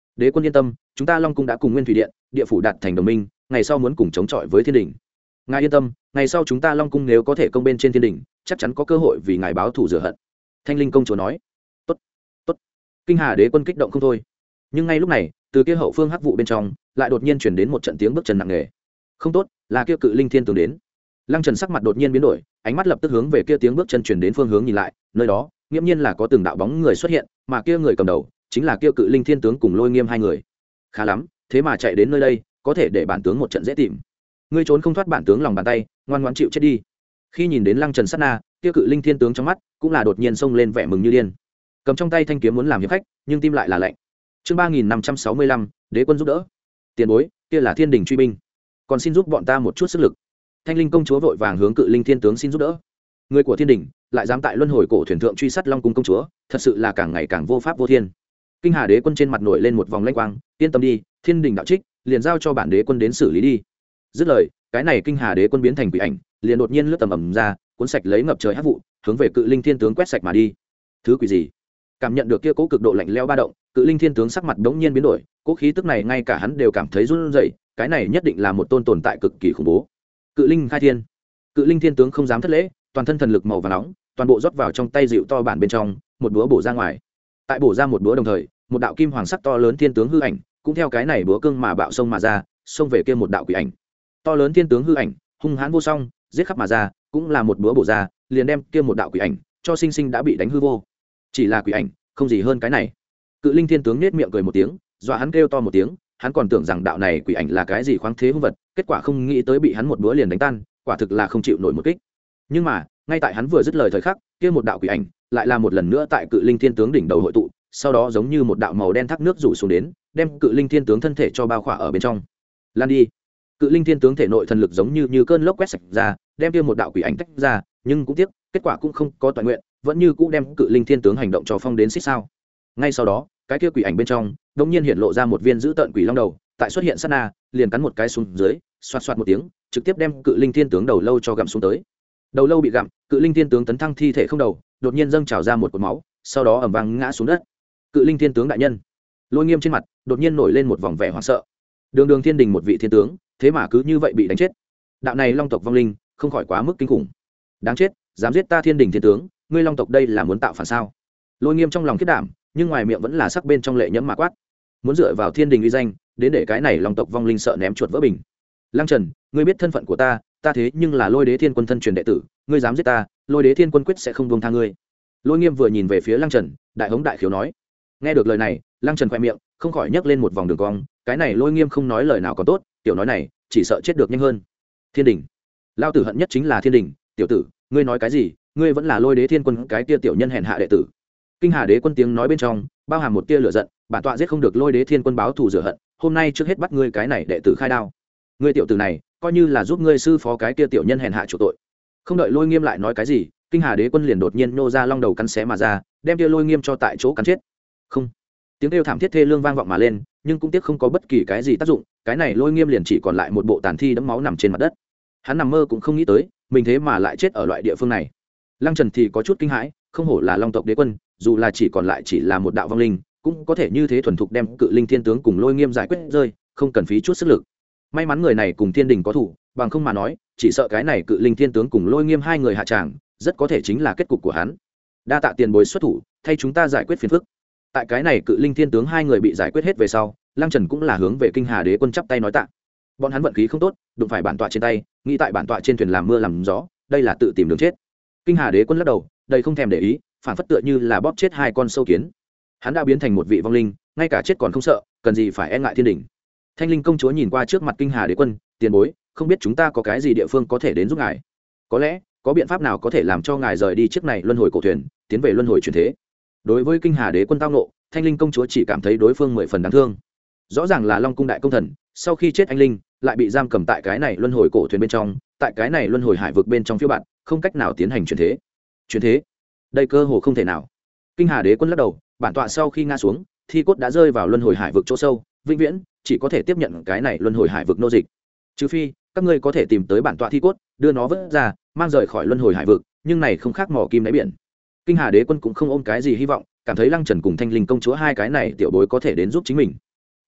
[SPEAKER 1] đế quân yên tâm, chúng ta long cung đã cùng nguyên thủy điện địa phủ đạt thành đồng minh, ngày sau muốn cùng chống chọi với thiên đình. Ngài yên tâm, ngày sau chúng ta long cung nếu có thể công bên trên thiên đình, chắc chắn có cơ hội vì ngài báo thù rửa hận. Thanh linh công chúa nói. Tốt, tốt. Kinh Hà đế quân kích động không thôi. Nhưng ngay lúc này, từ kia hậu phương hắc vụ bên trong lại đột nhiên chuyển đến một trận tiếng bước chân nặng nề. Không tốt, là kia cự linh thiên tướng đến. Lăng Trần sắc mặt đột nhiên biến đổi, ánh mắt lập tức hướng về kia tiếng bước chân chuyển đến phương hướng nhìn lại, nơi đó nghiễm nhiên là có từng đạo bóng người xuất hiện, mà kia người cầm đầu chính là kia cự linh thiên tướng cùng Lôi Nghiêm hai người. Khá lắm, thế mà chạy đến nơi đây, có thể để bản tướng một trận dễ tìm. Ngươi trốn không thoát bản tướng lòng bàn tay, ngoan ngoãn chịu chết đi. Khi nhìn đến Lăng Trần sát na, kia cự linh thiên tướng trong mắt cũng là đột nhiên xông lên vẻ mừng như điên, cầm trong tay thanh kiếm muốn làm hiệp khách, nhưng tim lại là lạnh. Chương ba nghìn năm trăm sáu mươi lăm, đế quân giúp đỡ. Tiền bối, kia là thiên đình truy binh, còn xin giúp bọn ta một chút sức lực. Thanh linh công chúa vội vàng hướng cự linh thiên tướng xin giúp đỡ. Người của thiên đình lại dám tại luân hồi cổ thuyền thượng truy sát long cung công chúa, thật sự là càng ngày càng vô pháp vô thiên. Kinh Hà đế quân trên mặt nổi lên một vòng lanh quang, yên tâm đi, thiên đình đạo trích liền giao cho bản đế quân đến xử lý đi. Dứt lời, cái này Kinh Hà đế quân biến thành quỷ ảnh, liền đột nhiên lướt tầm ầm ra, cuốn sạch lấy ngập trời hắc vụ, hướng về cự linh thiên tướng quét sạch mà đi. Thứ quỷ gì? Cảm nhận được kia cố cực độ lạnh lẽo ba động, cự linh thiên tướng sắc mặt bỗng nhiên biến đổi, cố khí tức này ngay cả hắn đều cảm thấy run rẩy, cái này nhất định là một tôn tồn tại cực kỳ khủng bố. Cự linh khai thiên. Cự linh thiên tướng không dám thất lễ, toàn thân thần lực màu vàng nóng, toàn bộ rót vào trong tay dịu to bản bên trong, một búa bổ ra ngoài. Tại bổ ra một búa đồng thời, một đạo kim hoàng sắc to lớn thiên tướng hư ảnh, cũng theo cái này búa cương mà bạo sông mà ra, xông về kia một đạo quỷ ảnh. To lớn thiên tướng hư ảnh, hung hãn vô song, giết khắp mà ra, cũng là một búa bổ ra, liền đem kia một đạo quỷ ảnh cho sinh sinh đã bị đánh hư vô. Chỉ là quỷ ảnh, không gì hơn cái này. Cự linh thiên tướng nhếch miệng cười một tiếng, dọa hắn kêu to một tiếng, hắn còn tưởng rằng đạo này quỷ ảnh là cái gì khoáng thế hung vật, kết quả không nghĩ tới bị hắn một búa liền đánh tan, quả thực là không chịu nổi một kích. Nhưng mà, ngay tại hắn vừa dứt lời thời khắc, kia một đạo quỷ ảnh lại là một lần nữa tại cự linh thiên tướng đỉnh đầu hội tụ, sau đó giống như một đạo màu đen thác nước rủ xuống đến, đem cự linh thiên tướng thân thể cho bao khỏa ở bên trong. Lan đi. Cự linh thiên tướng thể nội thần lực giống như như cơn lốc quét sạch ra, đem kia một đạo quỷ ảnh tách ra, nhưng cũng tiếc, kết quả cũng không có toàn nguyện, vẫn như cũ đem cự linh thiên tướng hành động cho phong đến xích sao. Ngay sau đó, cái kia quỷ ảnh bên trong đống nhiên hiện lộ ra một viên dữ tợn quỷ long đầu, tại xuất hiện sát na, liền cắn một cái xuống dưới, xoạt xoạt một tiếng, trực tiếp đem cự linh thiên tướng đầu lâu cho gặm xuống tới. Đầu lâu bị gặm, cự linh thiên tướng tấn thăng thi thể không đầu, đột nhiên dâng trào ra một cột máu, sau đó ầm vang ngã xuống đất. Cự linh thiên tướng đại nhân, Lôi Nghiêm trên mặt đột nhiên nổi lên một vòng vẻ hoảng sợ. Đường đường thiên đình một vị thiên tướng, thế mà cứ như vậy bị đánh chết. Đạo này long tộc vong linh, không khỏi quá mức kinh khủng. Đáng chết, dám giết ta thiên đình thiên tướng, ngươi long tộc đây là muốn tạo phản sao? Lôi Nghiêm trong lòng kết đảm, nhưng ngoài miệng vẫn là sắc bên trong lệ nhẫm mà quát, muốn dựa vào thiên đình uy danh đến để cái này long tộc vong linh sợ ném chuột vỡ bình. Lăng Trần, ngươi biết thân phận của ta, ta thế nhưng là Lôi Đế Thiên Quân thân truyền đệ tử, ngươi dám giết ta, Lôi Đế Thiên Quân quyết sẽ không buông tha ngươi. Lôi Nghiêm vừa nhìn về phía Lăng Trần, đại hống đại khiếu nói. Nghe được lời này, Lăng Trần khoe miệng không khỏi nhấc lên một vòng đường cong, cái này Lôi Nghiêm không nói lời nào còn tốt, tiểu nói này chỉ sợ chết được nhanh hơn. Thiên đình, lao tử hận nhất chính là thiên đình, tiểu tử, ngươi nói cái gì? Ngươi vẫn là Lôi Đế Thiên Quân cái tia tiểu nhân hèn hạ đệ tử. Kinh Hà đế quân tiếng nói bên trong bao hàm một tia lửa giận, bản tọa giết không được Lôi Đế Thiên Quân báo thù rửa hận, hôm nay trước hết bắt ngươi cái này đệ tử khai đao. Ngươi tiểu tử này coi như là giúp ngươi sư phó cái tia tiểu nhân hèn hạ chủ tội. Không đợi Lôi Nghiêm lại nói cái gì, Kinh Hà đế quân liền đột nhiên nô ra long đầu cắn xé mà ra, đem tia Lôi Nghiêm cho tại chỗ cắn chết. Không, tiếng kêu thảm thiết thê lương vang vọng mà lên, nhưng cũng tiếc không có bất kỳ cái gì tác dụng, cái này Lôi Nghiêm liền chỉ còn lại một bộ tàn thi đẫm máu nằm trên mặt đất. Hắn nằm mơ cũng không nghĩ tới mình thế mà lại chết ở loại địa phương này. Lăng Trần thì có chút kinh hãi, không hổ là long tộc đế quân, dù là chỉ còn lại chỉ là một đạo vong linh, cũng có thể như thế thuần thục đem cự linh thiên tướng cùng Lôi Nghiêm giải quyết rơi, không cần phí chút sức lực. May mắn người này cùng thiên đình có thủ, bằng không mà nói chỉ sợ cái này cự linh thiên tướng cùng Lôi Nghiêm hai người hạ tràng, rất có thể chính là kết cục của hắn. Đa tạ tiền bối xuất thủ, thay chúng ta giải quyết phiền phức. Tại cái này cự linh thiên tướng hai người bị giải quyết hết về sau, Lăng Trần cũng là hướng về Kinh Hà đế quân chắp tay nói tạ. Bọn hắn vận khí không tốt, đụng phải bản tọa trên tay, nghĩ tại bản tọa trên thuyền làm mưa làm gió, đây là tự tìm đường chết. Kinh Hà đế quân lắc đầu, đây không thèm để ý, phản phất tựa như là bóp chết hai con sâu kiến. Hắn đã biến thành một vị vong linh, ngay cả chết còn không sợ, cần gì phải e ngại thiên đình. Thanh linh công chúa nhìn qua trước mặt Kinh Hà đế quân, tiền bối, không biết chúng ta có cái gì địa phương có thể đến giúp ngài. Có lẽ có biện pháp nào có thể làm cho ngài rời đi chiếc này luân hồi cổ thuyền, tiến về luân hồi chuyển thế. Đối với Kinh Hà đế quân tao nộ, Thanh linh công chúa chỉ cảm thấy đối phương mười phần đáng thương. Rõ ràng là Long cung đại công thần, sau khi chết anh linh lại bị giam cầm tại cái này luân hồi cổ thuyền bên trong, tại cái này luân hồi hải vực bên trong phiêu bạn, không cách nào tiến hành chuyển thế. Chuyển thế, đây cơ hồ không thể nào. Kinh Hà đế quân lắc đầu, bản tọa sau khi ngã xuống, thi cốt đã rơi vào luân hồi hải vực chỗ sâu, vĩnh viễn chỉ có thể tiếp nhận cái này luân hồi hải vực nô dịch. Trừ phi các ngươi có thể tìm tới bản tọa thi cốt, đưa nó vớt ra, mang rời khỏi luân hồi hải vực, nhưng này không khác mỏ kim đáy biển. Kinh Hà đế quân cũng không ôm cái gì hy vọng, cảm thấy Lăng Trần cùng Thanh linh công chúa hai cái này tiểu bối có thể đến giúp chính mình.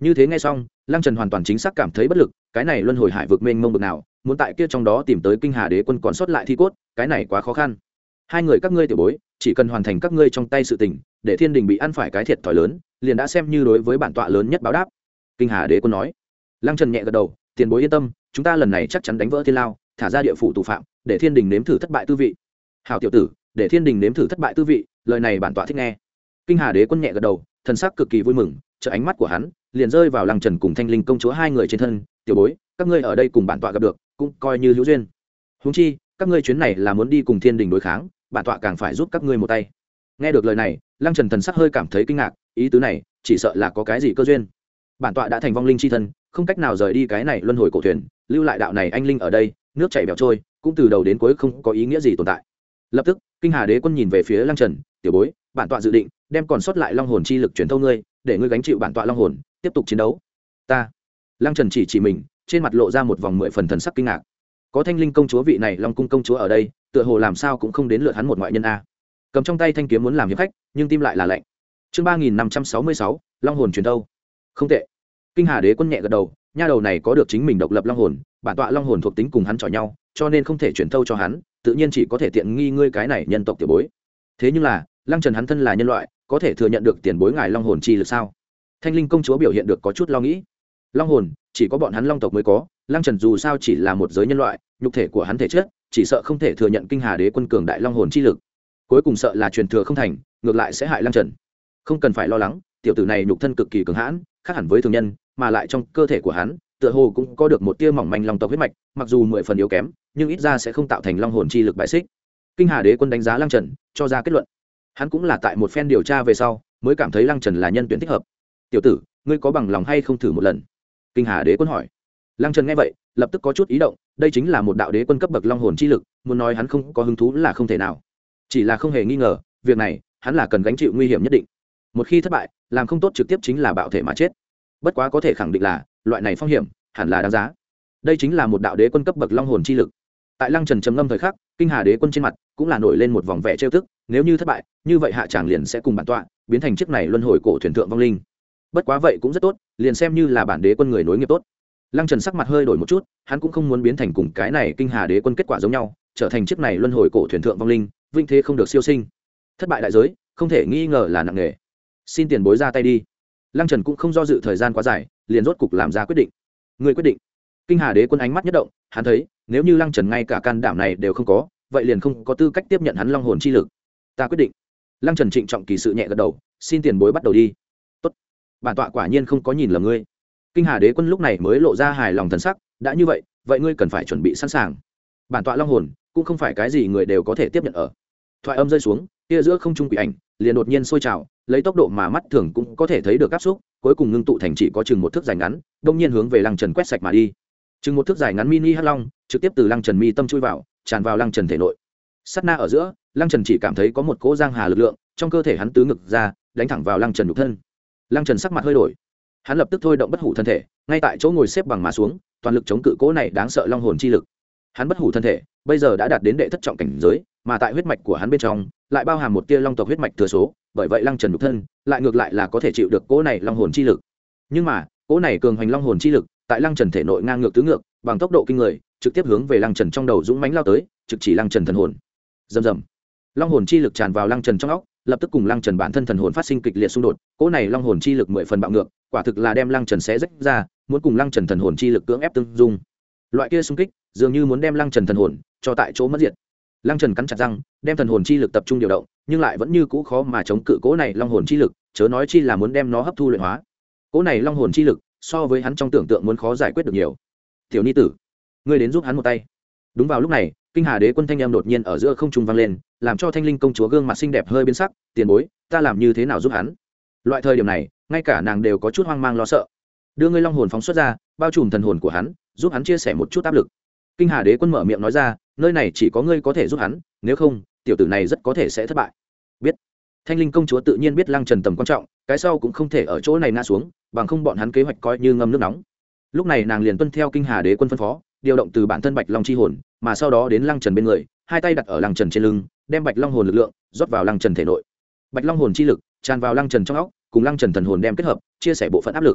[SPEAKER 1] Như thế nghe xong, Lăng Trần hoàn toàn chính xác cảm thấy bất lực, cái này luân hồi hải vực mênh mông bực nào, muốn tại kia trong đó tìm tới Kinh Hà Đế quân còn sót lại thi cốt, cái này quá khó khăn. Hai người các ngươi tiểu bối, chỉ cần hoàn thành các ngươi trong tay sự tình, để Thiên Đình bị ăn phải cái thiệt thòi lớn, liền đã xem như đối với bản tọa lớn nhất báo đáp. Kinh Hà Đế quân nói. Lăng Trần nhẹ gật đầu, tiền bối yên tâm, chúng ta lần này chắc chắn đánh vỡ thiên lao, thả ra địa phủ tù phạm, để Thiên Đình nếm thử thất bại tư vị. Hảo tiểu tử, để Thiên Đình nếm thử thất bại tư vị, lời này bản tọa thích nghe. Kinh Hà Đế quân nhẹ gật đầu, thần sắc cực kỳ vui mừng, chợ ánh mắt của hắn liền rơi vào Lăng Trần cùng Thanh Linh công chúa hai người trên thân. Tiểu bối, các ngươi ở đây cùng bản tọa gặp được, cũng coi như hữu duyên. Huống chi, các ngươi chuyến này là muốn đi cùng Thiên Đình đối kháng, bản tọa càng phải giúp các ngươi một tay. Nghe được lời này, Lăng Trần thần sắc hơi cảm thấy kinh ngạc, ý tứ này chỉ sợ là có cái gì cơ duyên. Bản tọa đã thành vong linh chi thân, không cách nào rời đi cái này luân hồi cổ thuyền, lưu lại đạo này anh linh ở đây, nước chảy bèo trôi, cũng từ đầu đến cuối không có ý nghĩa gì tồn tại. Lập tức, Kinh Hà Đế quân nhìn về phía Lăng Trần, tiểu bối, bản tọa dự định đem còn sót lại long hồn chi lực truyền thâu ngươi, để ngươi gánh chịu bản tọa long hồn, tiếp tục chiến đấu. Ta. Lăng Trần chỉ chỉ mình, trên mặt lộ ra một vòng mười phần thần sắc kinh ngạc. Có Thanh Linh công chúa vị này Long cung công chúa ở đây, tựa hồ làm sao cũng không đến lượt hắn một ngoại nhân a. Cầm trong tay thanh kiếm muốn làm hiệp khách, nhưng tim lại là lạnh. Chương ba nghìn năm trăm sáu mươi sáu, long hồn truyền thâu. Không tệ. Kinh Hà Đế quân nhẹ gật đầu, nha đầu này có được chính mình độc lập long hồn, bản tọa long hồn thuộc tính cùng hắn chọi nhau, cho nên không thể truyền thâu cho hắn, tự nhiên chỉ có thể tiện nghi ngươi cái này nhân tộc tiểu bối. Thế nhưng là, Lăng Trần hắn thân là nhân loại, có thể thừa nhận được tiền bối ngài long hồn chi lực sao? Thanh Linh công chúa biểu hiện được có chút lo nghĩ. Long hồn chỉ có bọn hắn long tộc mới có, Lăng Trần dù sao chỉ là một giới nhân loại, nhục thể của hắn thể chất chỉ sợ không thể thừa nhận Kinh Hà Đế quân cường đại long hồn chi lực, cuối cùng sợ là truyền thừa không thành, ngược lại sẽ hại Lăng Trần. Không cần phải lo lắng, tiểu tử này nhục thân cực kỳ cường hãn, khác hẳn với thường nhân, mà lại trong cơ thể của hắn tựa hồ cũng có được một tia mỏng manh long tộc huyết mạch, mặc dù mười phần yếu kém, nhưng ít ra sẽ không tạo thành long hồn chi lực bại xích. Kinh Hà Đế quân đánh giá Lăng Trần, cho ra kết luận. Hắn cũng là tại một phen điều tra về sau, mới cảm thấy Lăng Trần là nhân tuyển thích hợp. Tiểu tử, ngươi có bằng lòng hay không thử một lần? Kinh Hà Đế quân hỏi. Lăng Trần nghe vậy, lập tức có chút ý động, đây chính là một đạo đế quân cấp bậc long hồn chi lực, muốn nói hắn không có hứng thú là không thể nào. Chỉ là không hề nghi ngờ, việc này, hắn là cần gánh chịu nguy hiểm nhất định. Một khi thất bại, làm không tốt trực tiếp chính là bạo thể mà chết. Bất quá có thể khẳng định là, loại này phong hiểm hẳn là đáng giá. Đây chính là một đạo đế quân cấp bậc long hồn chi lực. Tại Lăng Trần trầm ngâm thời khắc, Kinh Hà Đế quân trên mặt cũng là nổi lên một vòng vẻ trêu tức, nếu như thất bại, như vậy hạ tràng liền sẽ cùng bản tọa biến thành chiếc này luân hồi cổ thuyền thượng vong linh. Bất quá vậy cũng rất tốt, liền xem như là bản đế quân người nối nghiệp tốt. Lăng Trần sắc mặt hơi đổi một chút, hắn cũng không muốn biến thành cùng cái này Kinh Hà Đế quân kết quả giống nhau, trở thành chiếc này luân hồi cổ thuyền thượng vong linh, vinh thế không được siêu sinh. Thất bại đại giới, không thể nghi ngờ là nặng nề. Xin tiền bối ra tay đi. Lăng Trần cũng không do dự thời gian quá dài, liền rốt cục làm ra quyết định. Người quyết định. Kinh Hà Đế quân ánh mắt nhất động, hắn thấy, nếu như Lăng Trần ngay cả can đảm này đều không có, vậy liền không có tư cách tiếp nhận hắn long hồn chi lực. Ta quyết định. Lăng Trần trịnh trọng kỳ sự nhẹ gật đầu, xin tiền bối bắt đầu đi. Tốt. Bản tọa quả nhiên không có nhìn lầm ngươi. Kinh Hà Đế quân lúc này mới lộ ra hài lòng thần sắc, đã như vậy, vậy ngươi cần phải chuẩn bị sẵn sàng. Bản tọa long hồn cũng không phải cái gì người đều có thể tiếp nhận ở. Thoại âm rơi xuống, kia giữa không trung quỷ ảnh liền đột nhiên sôi trào, lấy tốc độ mà mắt thường cũng có thể thấy được áp xúc, cuối cùng ngưng tụ thành chỉ có chừng một thước dài ngắn, đông nhiên hướng về Lăng Trần quét sạch mà đi. Chừng một thước dài ngắn mini hắc long, trực tiếp từ Lăng Trần mi tâm chui vào, tràn vào Lăng Trần thể nội. Sát na ở giữa, Lăng Trần chỉ cảm thấy có một cỗ giang hà lực lượng trong cơ thể hắn tứ ngực ra, đánh thẳng vào Lăng Trần nhục thân. Lăng Trần sắc mặt hơi đổi, hắn lập tức thôi động bất hủ thân thể, ngay tại chỗ ngồi xếp bằng mà xuống, toàn lực chống cự cỗ này đáng sợ long hồn chi lực. Hắn bất hủ thân thể bây giờ đã đạt đến đệ thất trọng cảnh giới, mà tại huyết mạch của hắn bên trong lại bao hàm một tia long tộc huyết mạch thừa số, bởi vậy Lăng Trần nhục thân lại ngược lại là có thể chịu được cỗ này long hồn chi lực. Nhưng mà cỗ này cường hoành long hồn chi lực tại Lăng Trần thể nội ngang ngược tứ ngược, bằng tốc độ kinh người, trực tiếp hướng về Lăng Trần trong đầu dũng mãnh lao tới, trực chỉ Lăng Trần thần hồn. Rầm rầm. Long hồn chi lực tràn vào Lăng Trần trong óc, lập tức cùng Lăng Trần bản thân thần hồn phát sinh kịch liệt xung đột, cỗ này long hồn chi lực mười phần bạo ngược, quả thực là đem Lăng Trần xé rách ra, muốn cùng Lăng Trần thần hồn chi lực cưỡng ép tương dung. Loại kia xung kích, dường như muốn đem Lăng Trần thần hồn cho tại chỗ mất diệt. Lăng Trần cắn chặt răng, đem thần hồn chi lực tập trung điều động, nhưng lại vẫn như cũ khó mà chống cự cỗ này long hồn chi lực, chớ nói chi là muốn đem nó hấp thu luyện hóa. Cỗ này long hồn chi lực, so với hắn trong tưởng tượng muốn khó giải quyết được nhiều. Tiểu ni tử, ngươi đến giúp hắn một tay. Đúng vào lúc này, Kinh Hà Đế quân thanh âm đột nhiên ở giữa không trung vang lên, làm cho Thanh Linh công chúa gương mặt xinh đẹp hơi biến sắc, tiền bối, ta làm như thế nào giúp hắn? Loại thời điểm này, ngay cả nàng đều có chút hoang mang lo sợ. Đưa ngươi long hồn phóng xuất ra, bao trùm thần hồn của hắn, giúp hắn chia sẻ một chút áp lực. Kinh Hà Đế quân mở miệng nói ra, nơi này chỉ có ngươi có thể giúp hắn, nếu không, tiểu tử này rất có thể sẽ thất bại. Biết. Thanh Linh công chúa tự nhiên biết Lăng Trần tầm quan trọng, cái sau cũng không thể ở chỗ này ngã xuống, bằng không bọn hắn kế hoạch coi như ngâm nước nóng. Lúc này nàng liền tuân theo Kinh Hà Đế quân phân phó, điều động từ bản thân Bạch Long chi hồn, mà sau đó đến Lăng Trần bên người, hai tay đặt ở Lăng Trần trên lưng, đem Bạch Long hồn lực lượng rót vào Lăng Trần thể nội. Bạch Long hồn chi lực tràn vào Lăng Trần trong óc, cùng Lăng Trần thần hồn đem kết hợp, chia sẻ bộ phận áp lực.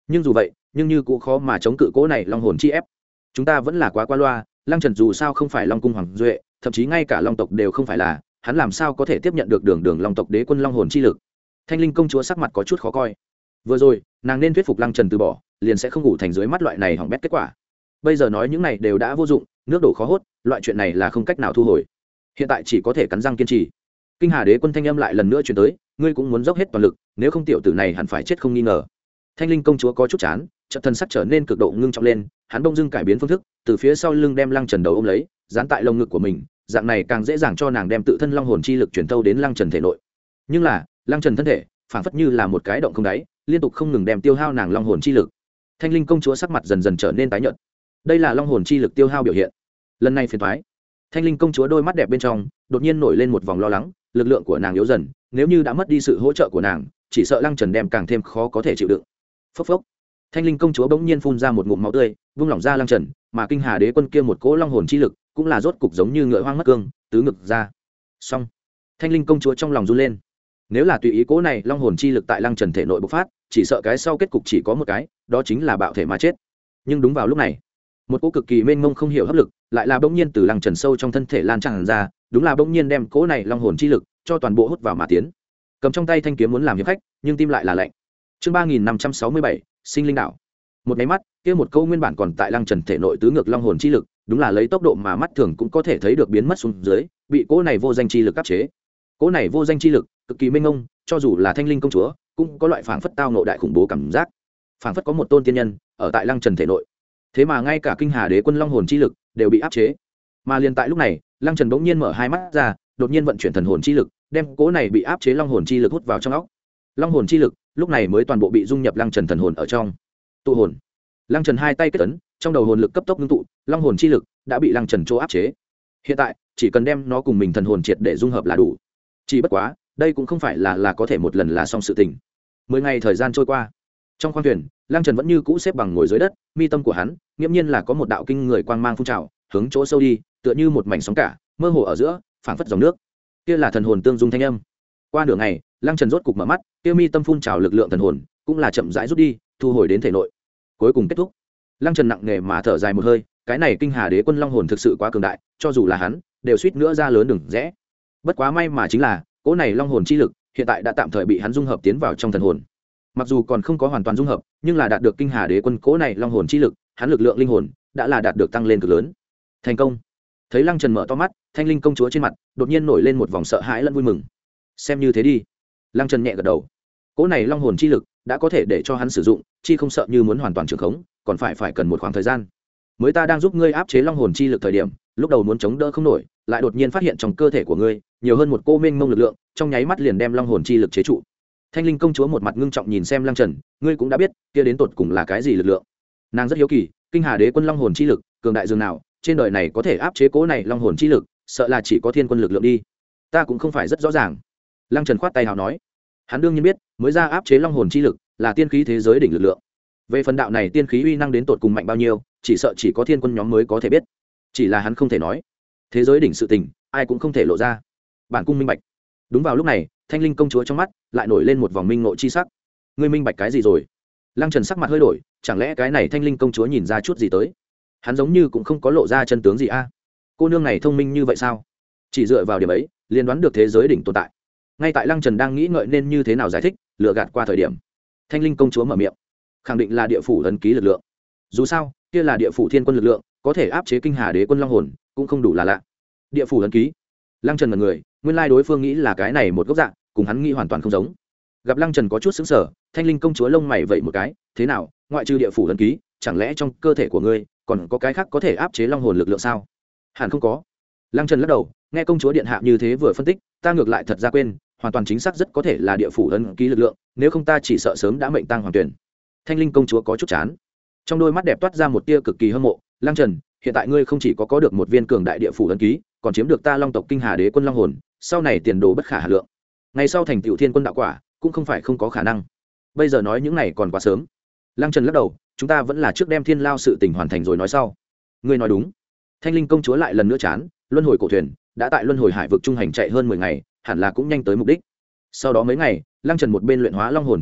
[SPEAKER 1] nhưng dù vậy nhưng như cũng khó mà chống cự cố này long hồn chi ép. Chúng ta vẫn là quá qua loa, Lăng Trần dù sao không phải Long cung hoàng duệ, thậm chí ngay cả long tộc đều không phải là, hắn làm sao có thể tiếp nhận được đường đường long tộc đế quân long hồn chi lực. Thanh Linh công chúa sắc mặt có chút khó coi. Vừa rồi nàng nên thuyết phục Lăng Trần từ bỏ, liền sẽ không ngủ thành dưới mắt loại này hỏng bét kết quả. Bây giờ nói những này đều đã vô dụng, nước đổ khó hốt, loại chuyện này là không cách nào thu hồi. Hiện tại chỉ có thể cắn răng kiên trì. Kinh Hà đế quân thanh âm lại lần nữa truyền tới, ngươi cũng muốn dốc hết toàn lực, nếu không tiểu tử này hẳn phải chết không nghi ngờ. Thanh Linh công chúa có chút chán, chợt thân sắc trở nên cực độ ngưng trọng lên, hắn bỗng dưng cải biến phương thức, từ phía sau lưng đem Lăng Trần đầu ôm lấy, dán tại lồng ngực của mình, dạng này càng dễ dàng cho nàng đem tự thân long hồn chi lực truyền thâu đến Lăng Trần thể nội. Nhưng là, Lăng Trần thân thể, phảng phất như là một cái động không đáy, liên tục không ngừng đem tiêu hao nàng long hồn chi lực. Thanh Linh công chúa sắc mặt dần dần trở nên tái nhợt. Đây là long hồn chi lực tiêu hao biểu hiện. Lần này phiền toái. Thanh Linh công chúa đôi mắt đẹp bên trong đột nhiên nổi lên một vòng lo lắng, lực lượng của nàng yếu dần, nếu như đã mất đi sự hỗ trợ của nàng, chỉ sợ Lăng Trần đem càng thêm khó có thể chịu đựng. Phốc phốc. Thanh Linh công chúa bỗng nhiên phun ra một ngụm máu tươi, vung lỏng ra Lăng Trần, mà Kinh Hà đế quân kia một cỗ long hồn chi lực, cũng là rốt cục giống như ngựa hoang mất cương, tứ ngực ra. Xong. Thanh Linh công chúa trong lòng run lên. Nếu là tùy ý cỗ này long hồn chi lực tại Lăng Trần thể nội bộc phát, chỉ sợ cái sau kết cục chỉ có một cái, đó chính là bạo thể mà chết. Nhưng đúng vào lúc này, một cỗ cực kỳ mênh mông không hiểu hấp lực, lại là bỗng nhiên từ Lăng Trần sâu trong thân thể lan tràn ra, đúng là bỗng nhiên đem cỗ này long hồn chi lực cho toàn bộ hút vào mà tiến. Cầm trong tay thanh kiếm muốn làm hiệp khách, nhưng tim lại là lạnh. Chương ba nghìn năm trăm sáu mươi bảy, Sinh linh đạo. Một cái mắt, kia một câu nguyên bản còn tại Lăng Trần thể nội tứ ngược long hồn chi lực, đúng là lấy tốc độ mà mắt thường cũng có thể thấy được biến mất xuống dưới, bị cỗ này vô danh chi lực áp chế. Cỗ này vô danh chi lực cực kỳ mênh mông, cho dù là Thanh Linh công chúa, cũng có loại phảng phất tao ngộ đại khủng bố cảm giác. Phảng phất có một tôn tiên nhân ở tại Lăng Trần thể nội. Thế mà ngay cả Kinh Hà đế quân long hồn chi lực đều bị áp chế. Mà liền tại lúc này, Lăng Trần bỗng nhiên mở hai mắt ra, đột nhiên vận chuyển thần hồn chi lực, đem cỗ này bị áp chế long hồn chi lực hút vào trong óc. Long hồn chi lực lúc này mới toàn bộ bị dung nhập Lăng Trần thần hồn ở trong. Tụ hồn. Lăng Trần hai tay kết ấn, trong đầu hồn lực cấp tốc ngưng tụ, long hồn chi lực đã bị Lăng Trần chỗ áp chế. Hiện tại, chỉ cần đem nó cùng mình thần hồn triệt để dung hợp là đủ. Chỉ bất quá, đây cũng không phải là là có thể một lần là xong sự tình. Mười ngày thời gian trôi qua, trong khoang thuyền, Lăng Trần vẫn như cũ xếp bằng ngồi dưới đất, mi tâm của hắn, nghiễm nhiên là có một đạo kinh người quang mang phun trào, hướng chỗ sâu đi, tựa như một mảnh sóng cả, mơ hồ ở giữa, phảng phất dòng nước. Kia là thần hồn tương dung thanh âm. Qua nửa ngày, Lăng Trần rốt cục mở mắt, kia mi tâm phun trào lực lượng thần hồn, cũng là chậm rãi rút đi, thu hồi đến thể nội. Cuối cùng kết thúc. Lăng Trần nặng nề mà thở dài một hơi, cái này Kinh Hà đế quân long hồn thực sự quá cường đại, cho dù là hắn, đều suýt nữa ra lớn đường rẽ. Bất quá may mà chính là, cỗ này long hồn chi lực, hiện tại đã tạm thời bị hắn dung hợp tiến vào trong thần hồn. Mặc dù còn không có hoàn toàn dung hợp, nhưng là đạt được Kinh Hà đế quân cỗ này long hồn chi lực, hắn lực lượng linh hồn đã là đạt được tăng lên cực lớn. Thành công. Thấy Lăng Trần mở to mắt, Thanh Linh công chúa trên mặt đột nhiên nổi lên một vòng sợ hãi lẫn vui mừng. Xem như thế đi. Lăng Trần nhẹ gật đầu. Cỗ này long hồn chi lực đã có thể để cho hắn sử dụng, chi không sợ như muốn hoàn toàn trường khống, còn phải phải cần một khoảng thời gian. Mới ta đang giúp ngươi áp chế long hồn chi lực thời điểm, lúc đầu muốn chống đỡ không nổi, lại đột nhiên phát hiện trong cơ thể của ngươi nhiều hơn một cô mênh mông lực lượng, trong nháy mắt liền đem long hồn chi lực chế trụ. Thanh Linh công chúa một mặt ngưng trọng nhìn xem Lăng Trần, ngươi cũng đã biết, kia đến tột cùng là cái gì lực lượng? Nàng rất hiếu kỳ, Kinh Hà đế quân long hồn chi lực, cường đại dường nào, trên đời này có thể áp chế cố này long hồn chi lực, sợ là chỉ có thiên quân lực lượng đi. Ta cũng không phải rất rõ ràng. Lăng Trần khoát tay hào nói, hắn đương nhiên biết, mới ra áp chế long hồn chi lực là tiên khí thế giới đỉnh lực lượng. Về phần đạo này tiên khí uy năng đến tột cùng mạnh bao nhiêu, chỉ sợ chỉ có thiên quân nhóm mới có thể biết. Chỉ là hắn không thể nói. Thế giới đỉnh sự tình, ai cũng không thể lộ ra. Bản cung minh bạch. Đúng vào lúc này, Thanh Linh công chúa trong mắt lại nổi lên một vòng minh ngộ chi sắc. Ngươi minh bạch cái gì rồi? Lăng Trần sắc mặt hơi đổi, chẳng lẽ cái này Thanh Linh công chúa nhìn ra chút gì tới? Hắn giống như cũng không có lộ ra chân tướng gì a. Cô nương này thông minh như vậy sao? Chỉ dựa vào điểm ấy, liền đoán được thế giới đỉnh tồn tại. Ngay tại Lăng Trần đang nghĩ ngợi nên như thế nào giải thích, lừa gạt qua thời điểm, Thanh Linh công chúa mở miệng, khẳng định là địa phủ ấn ký lực lượng. Dù sao, kia là địa phủ thiên quân lực lượng, có thể áp chế Kinh Hà đế quân long hồn, cũng không đủ là lạ. Địa phủ ấn ký. Lăng Trần ngẩn người, nguyên lai đối phương nghĩ là cái này một gốc dạng, cùng hắn nghĩ hoàn toàn không giống. Gặp Lăng Trần có chút sững sờ, Thanh Linh công chúa lông mày vậy một cái, thế nào, ngoại trừ địa phủ ấn ký, chẳng lẽ trong cơ thể của ngươi còn có cái khác có thể áp chế long hồn lực lượng sao? Hẳn không có. Lăng Trần lắc đầu, nghe công chúa điện hạ như thế vừa phân tích, ta ngược lại thật ra quên, hoàn toàn chính xác rất có thể là địa phủ ấn ký lực lượng, nếu không ta chỉ sợ sớm đã mệnh tang hoàng tuyển. Thanh Linh công chúa có chút chán, trong đôi mắt đẹp toát ra một tia cực kỳ hâm mộ. Lăng Trần, hiện tại ngươi không chỉ có có được một viên cường đại địa phủ ấn ký, còn chiếm được ta long tộc Kinh Hà đế quân long hồn, sau này tiền đồ bất khả hà lượng. Ngày sau thành tựu thiên quân đạo quả cũng không phải không có khả năng. Bây giờ nói những này còn quá sớm. Lăng Trần lắc đầu, chúng ta vẫn là trước đem thiên lao sự tình hoàn thành rồi nói sau. Ngươi nói đúng. Thanh Linh công chúa lại lần nữa chán, luân hồi cổ thuyền đã tại luân hồi hải vực trung hành chạy hơn mười ngày, hẳn là cũng nhanh tới mục đích. Sau đó mấy ngày, Lăng Trần một bên luyện hóa long hồn chi lực,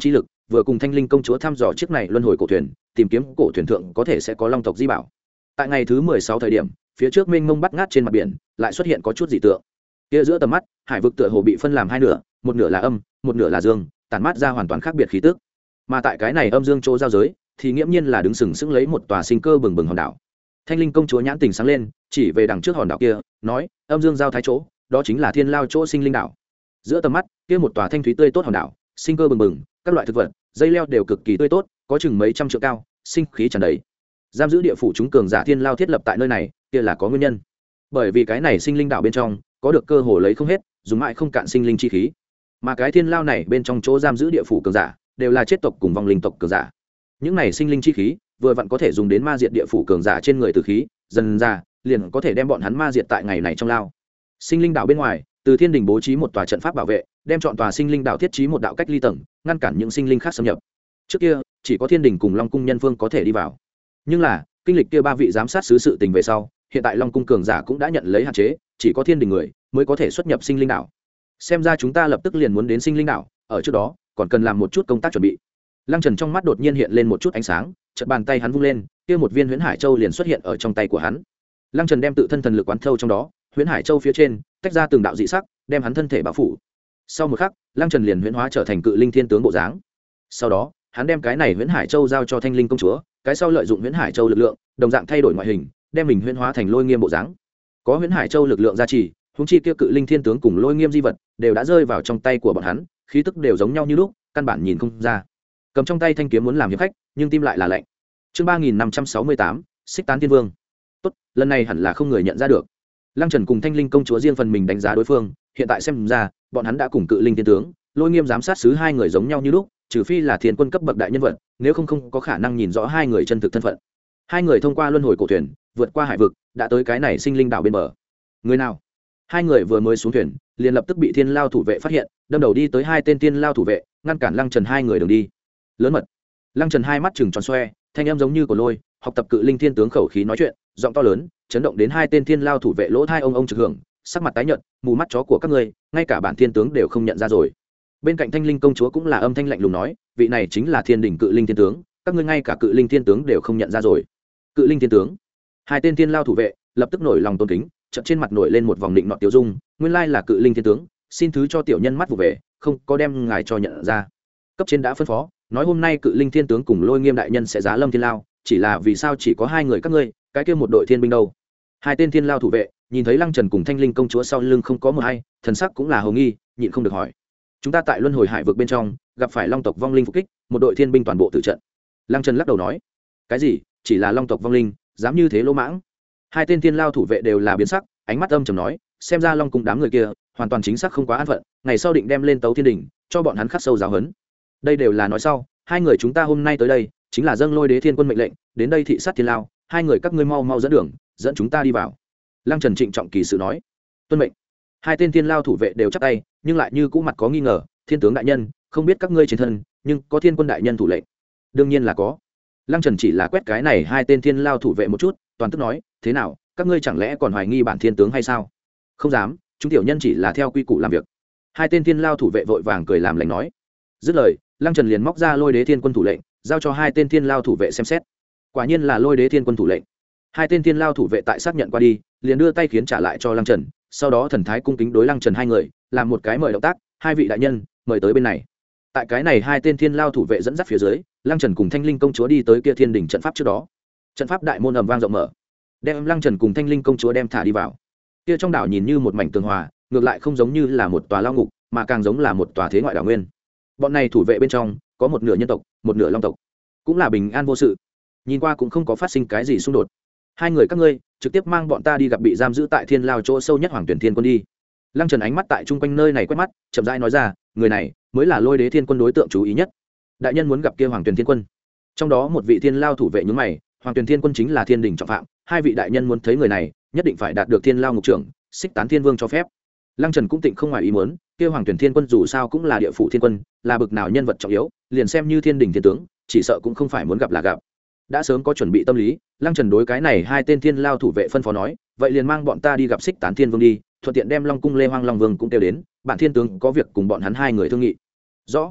[SPEAKER 1] vừa cùng thanh linh công chúa thăm dò chiếc này luân hồi cổ thuyền, tìm kiếm cổ thuyền thượng có thể sẽ có long tộc di bảo. Tại ngày thứ mười sáu thời điểm, phía trước mênh mông bắt ngát trên mặt biển lại xuất hiện có chút dị tượng. Kia giữa tầm mắt, hải vực tựa hồ bị phân làm hai nửa, một nửa là âm, một nửa là dương, tản mát ra hoàn toàn khác biệt khí tức. Mà tại cái này âm dương chỗ giao giới, thì nghiễm nhiên là đứng sừng sững lấy một tòa sinh cơ bừng bừng hòn đảo. Thanh linh công chúa nhãn tình sáng lên, chỉ về đằng trước hòn đảo kia, nói: âm dương giao thái chỗ, đó chính là thiên lao chỗ sinh linh đảo. Giữa tầm mắt, kia một tòa thanh thúy tươi tốt hòn đảo, sinh cơ bừng bừng, các loại thực vật, dây leo đều cực kỳ tươi tốt, có chừng mấy trăm trượng cao, sinh khí tràn đầy. Giam giữ địa phủ chúng cường giả thiên lao thiết lập tại nơi này, kia là có nguyên nhân. Bởi vì cái này sinh linh đảo bên trong có được cơ hồ lấy không hết, dùng mãi không cạn sinh linh chi khí. Mà cái thiên lao này bên trong chỗ giam giữ địa phủ cường giả, đều là chết tộc cùng vong linh tộc cường giả. Những này sinh linh chi khí, vừa vặn có thể dùng đến ma diệt địa phủ cường giả trên người tử khí, dần ra liền có thể đem bọn hắn ma diệt tại ngày này trong lao. Sinh linh đảo bên ngoài, từ thiên đình bố trí một tòa trận pháp bảo vệ, đem chọn tòa sinh linh đảo thiết trí một đạo cách ly tầng, ngăn cản những sinh linh khác xâm nhập. Trước kia chỉ có thiên đình cùng long cung nhân vương có thể đi vào, nhưng là kinh lịch kia ba vị giám sát sứ sự tình về sau, hiện tại long cung cường giả cũng đã nhận lấy hạn chế, chỉ có thiên đình người mới có thể xuất nhập sinh linh đảo. Xem ra chúng ta lập tức liền muốn đến sinh linh đảo, ở trước đó còn cần làm một chút công tác chuẩn bị. Lăng Trần trong mắt đột nhiên hiện lên một chút ánh sáng, chợt bàn tay hắn vung lên, kia một viên huyễn hải châu liền xuất hiện ở trong tay của hắn. Lăng Trần đem tự thân thần lực quán thâu trong đó, huyễn hải châu phía trên tách ra từng đạo dị sắc, đem hắn thân thể bao phủ. Sau một khắc, Lăng Trần liền huyễn hóa trở thành cự linh thiên tướng bộ dáng. Sau đó, hắn đem cái này huyễn hải châu giao cho thanh linh công chúa, cái sau lợi dụng huyễn hải châu lực lượng, đồng dạng thay đổi ngoại hình, đem mình huyễn hóa thành lôi nghiêm bộ dáng. Có huyễn hải châu lực lượng gia trì, huống chi kia cự linh thiên tướng cùng lôi nghiêm di vật đều đã rơi vào trong tay của bọn hắn, khí tức đều giống nhau như lúc, căn bản nhìn không ra. Cầm trong tay thanh kiếm muốn làm hiệp khách, nhưng tim lại là lạnh. Chương ba nghìn năm trăm sáu mươi tám, Xích Tán Thiên Vương. Tốt, lần này hẳn là không người nhận ra được. Lăng Trần cùng thanh linh công chúa riêng phần mình đánh giá đối phương, hiện tại xem ra, bọn hắn đã cùng cự linh thiên tướng, lôi nghiêm giám sát sứ hai người giống nhau như lúc, trừ phi là thiên quân cấp bậc đại nhân vật, nếu không không có khả năng nhìn rõ hai người chân thực thân phận. Hai người thông qua luân hồi cổ thuyền, vượt qua hải vực, đã tới cái này sinh linh đảo bên bờ. Người nào? Hai người vừa mới xuống thuyền, liền lập tức bị thiên lao thủ vệ phát hiện, đâm đầu đi tới hai tên thiên lao thủ vệ, ngăn cản Lăng Trần hai người đường đi. Lớn mật. Lăng Trần hai mắt trừng tròn xoe, thanh âm giống như của lôi, học tập cự linh thiên tướng khẩu khí nói chuyện, giọng to lớn, chấn động đến hai tên thiên lao thủ vệ lỗ thai ông ông trực hưởng, sắc mặt tái nhợt, mù mắt chó của các ngươi, ngay cả bản thiên tướng đều không nhận ra rồi. Bên cạnh thanh linh công chúa cũng là âm thanh lạnh lùng nói, vị này chính là thiên đỉnh cự linh thiên tướng, các ngươi ngay cả cự linh thiên tướng đều không nhận ra rồi. Cự linh thiên tướng? Hai tên thiên lao thủ vệ lập tức nổi lòng tôn kính, chợt trên mặt nổi lên một vòng định nọ tiêu dung, nguyên lai là cự linh thiên tướng, xin thứ cho tiểu nhân mắt vụ về, không có đem ngài cho nhận ra. Cấp trên đã phân phó, nói hôm nay cự linh thiên tướng cùng lôi nghiêm đại nhân sẽ giá lâm thiên lao, chỉ là vì sao chỉ có hai người các ngươi, cái kia một đội thiên binh đâu? Hai tên thiên lao thủ vệ nhìn thấy Lăng Trần cùng thanh linh công chúa sau lưng không có một ai, thần sắc cũng là hồ nghi, nhịn không được hỏi. Chúng ta tại luân hồi hải vực bên trong gặp phải long tộc vong linh phục kích, một đội thiên binh toàn bộ tử trận. Lăng Trần lắc đầu nói, cái gì? Chỉ là long tộc vong linh, dám như thế lỗ mãng? Hai tên thiên lao thủ vệ đều là biến sắc, ánh mắt âm trầm nói, xem ra long cung đám người kia hoàn toàn chính xác không quá an phận, ngày sau định đem lên tấu thiên đình, cho bọn hắn khắc sâu giáo huấn. Đây đều là nói sau, hai người chúng ta hôm nay tới đây chính là dâng lôi đế thiên quân mệnh lệnh, đến đây thị sát thiên lao, hai người các ngươi mau mau dẫn đường, dẫn chúng ta đi vào. Lăng Trần trịnh trọng kỳ sự nói, tuân mệnh. Hai tên thiên lao thủ vệ đều chắp tay, nhưng lại như cũ mặt có nghi ngờ, thiên tướng đại nhân, không biết các ngươi trên thân nhưng có thiên quân đại nhân thủ lệnh? Đương nhiên là có. Lăng Trần chỉ là quét cái này hai tên thiên lao thủ vệ một chút, toàn tức nói, thế nào, các ngươi chẳng lẽ còn hoài nghi bản thiên tướng hay sao? Không dám, chúng tiểu nhân chỉ là theo quy củ làm việc. Hai tên thiên lao thủ vệ vội vàng cười làm lành nói. Dứt lời, Lăng Trần liền móc ra lôi đế thiên quân thủ lệnh, giao cho hai tên thiên lao thủ vệ xem xét. Quả nhiên là lôi đế thiên quân thủ lệnh. Hai tên thiên lao thủ vệ tại xác nhận qua đi, liền đưa tay khiến trả lại cho Lăng Trần, sau đó thần thái cung kính đối Lăng Trần hai người làm một cái mời động tác, hai vị đại nhân mời tới bên này. Tại cái này hai tên thiên lao thủ vệ dẫn dắt phía dưới, Lăng Trần cùng thanh linh công chúa đi tới kia thiên đỉnh trận pháp trước đó. Trận pháp đại môn ầm vang rộng mở, đem Lăng Trần cùng thanh linh công chúa đem thả đi vào. Kia trong đảo nhìn như một mảnh tường hòa, ngược lại không giống như là một tòa lao ngục, mà càng giống là một tòa thế ngoại đảo nguyên. Bọn này thủ vệ bên trong có một nửa nhân tộc, một nửa long tộc, cũng là bình an vô sự, nhìn qua cũng không có phát sinh cái gì xung đột. Hai người các ngươi trực tiếp mang bọn ta đi gặp bị giam giữ tại thiên lao chỗ sâu nhất hoàng tuyển thiên quân đi. Lăng Trần ánh mắt tại chung quanh nơi này quét mắt, chậm rãi nói ra, người này mới là lôi đế thiên quân đối tượng chú ý nhất. Đại nhân muốn gặp kia hoàng tuyển thiên quân. Trong đó một vị thiên lao thủ vệ nhướng mày, hoàng tuyển thiên quân chính là thiên đình trọng phạm, hai vị đại nhân muốn thấy người này nhất định phải đạt được thiên lao ngục trưởng Xích Tán Thiên Vương cho phép. Lăng Trần cũng tịnh không ngoài ý muốn, kia hoàng tuyển thiên quân dù sao cũng là địa phủ thiên quân, là bực nào nhân vật trọng yếu, liền xem như thiên đình thiên tướng, chỉ sợ cũng không phải muốn gặp là gặp. Đã sớm có chuẩn bị tâm lý, Lăng Trần đối cái này hai tên thiên lao thủ vệ phân phó nói, vậy liền mang bọn ta đi gặp Xích Tán Thiên Vương đi, thuận tiện đem Long cung Lê Hoang Long Vương cũng kêu đến, bản thiên tướng có việc cùng bọn hắn hai người thương nghị. Rõ.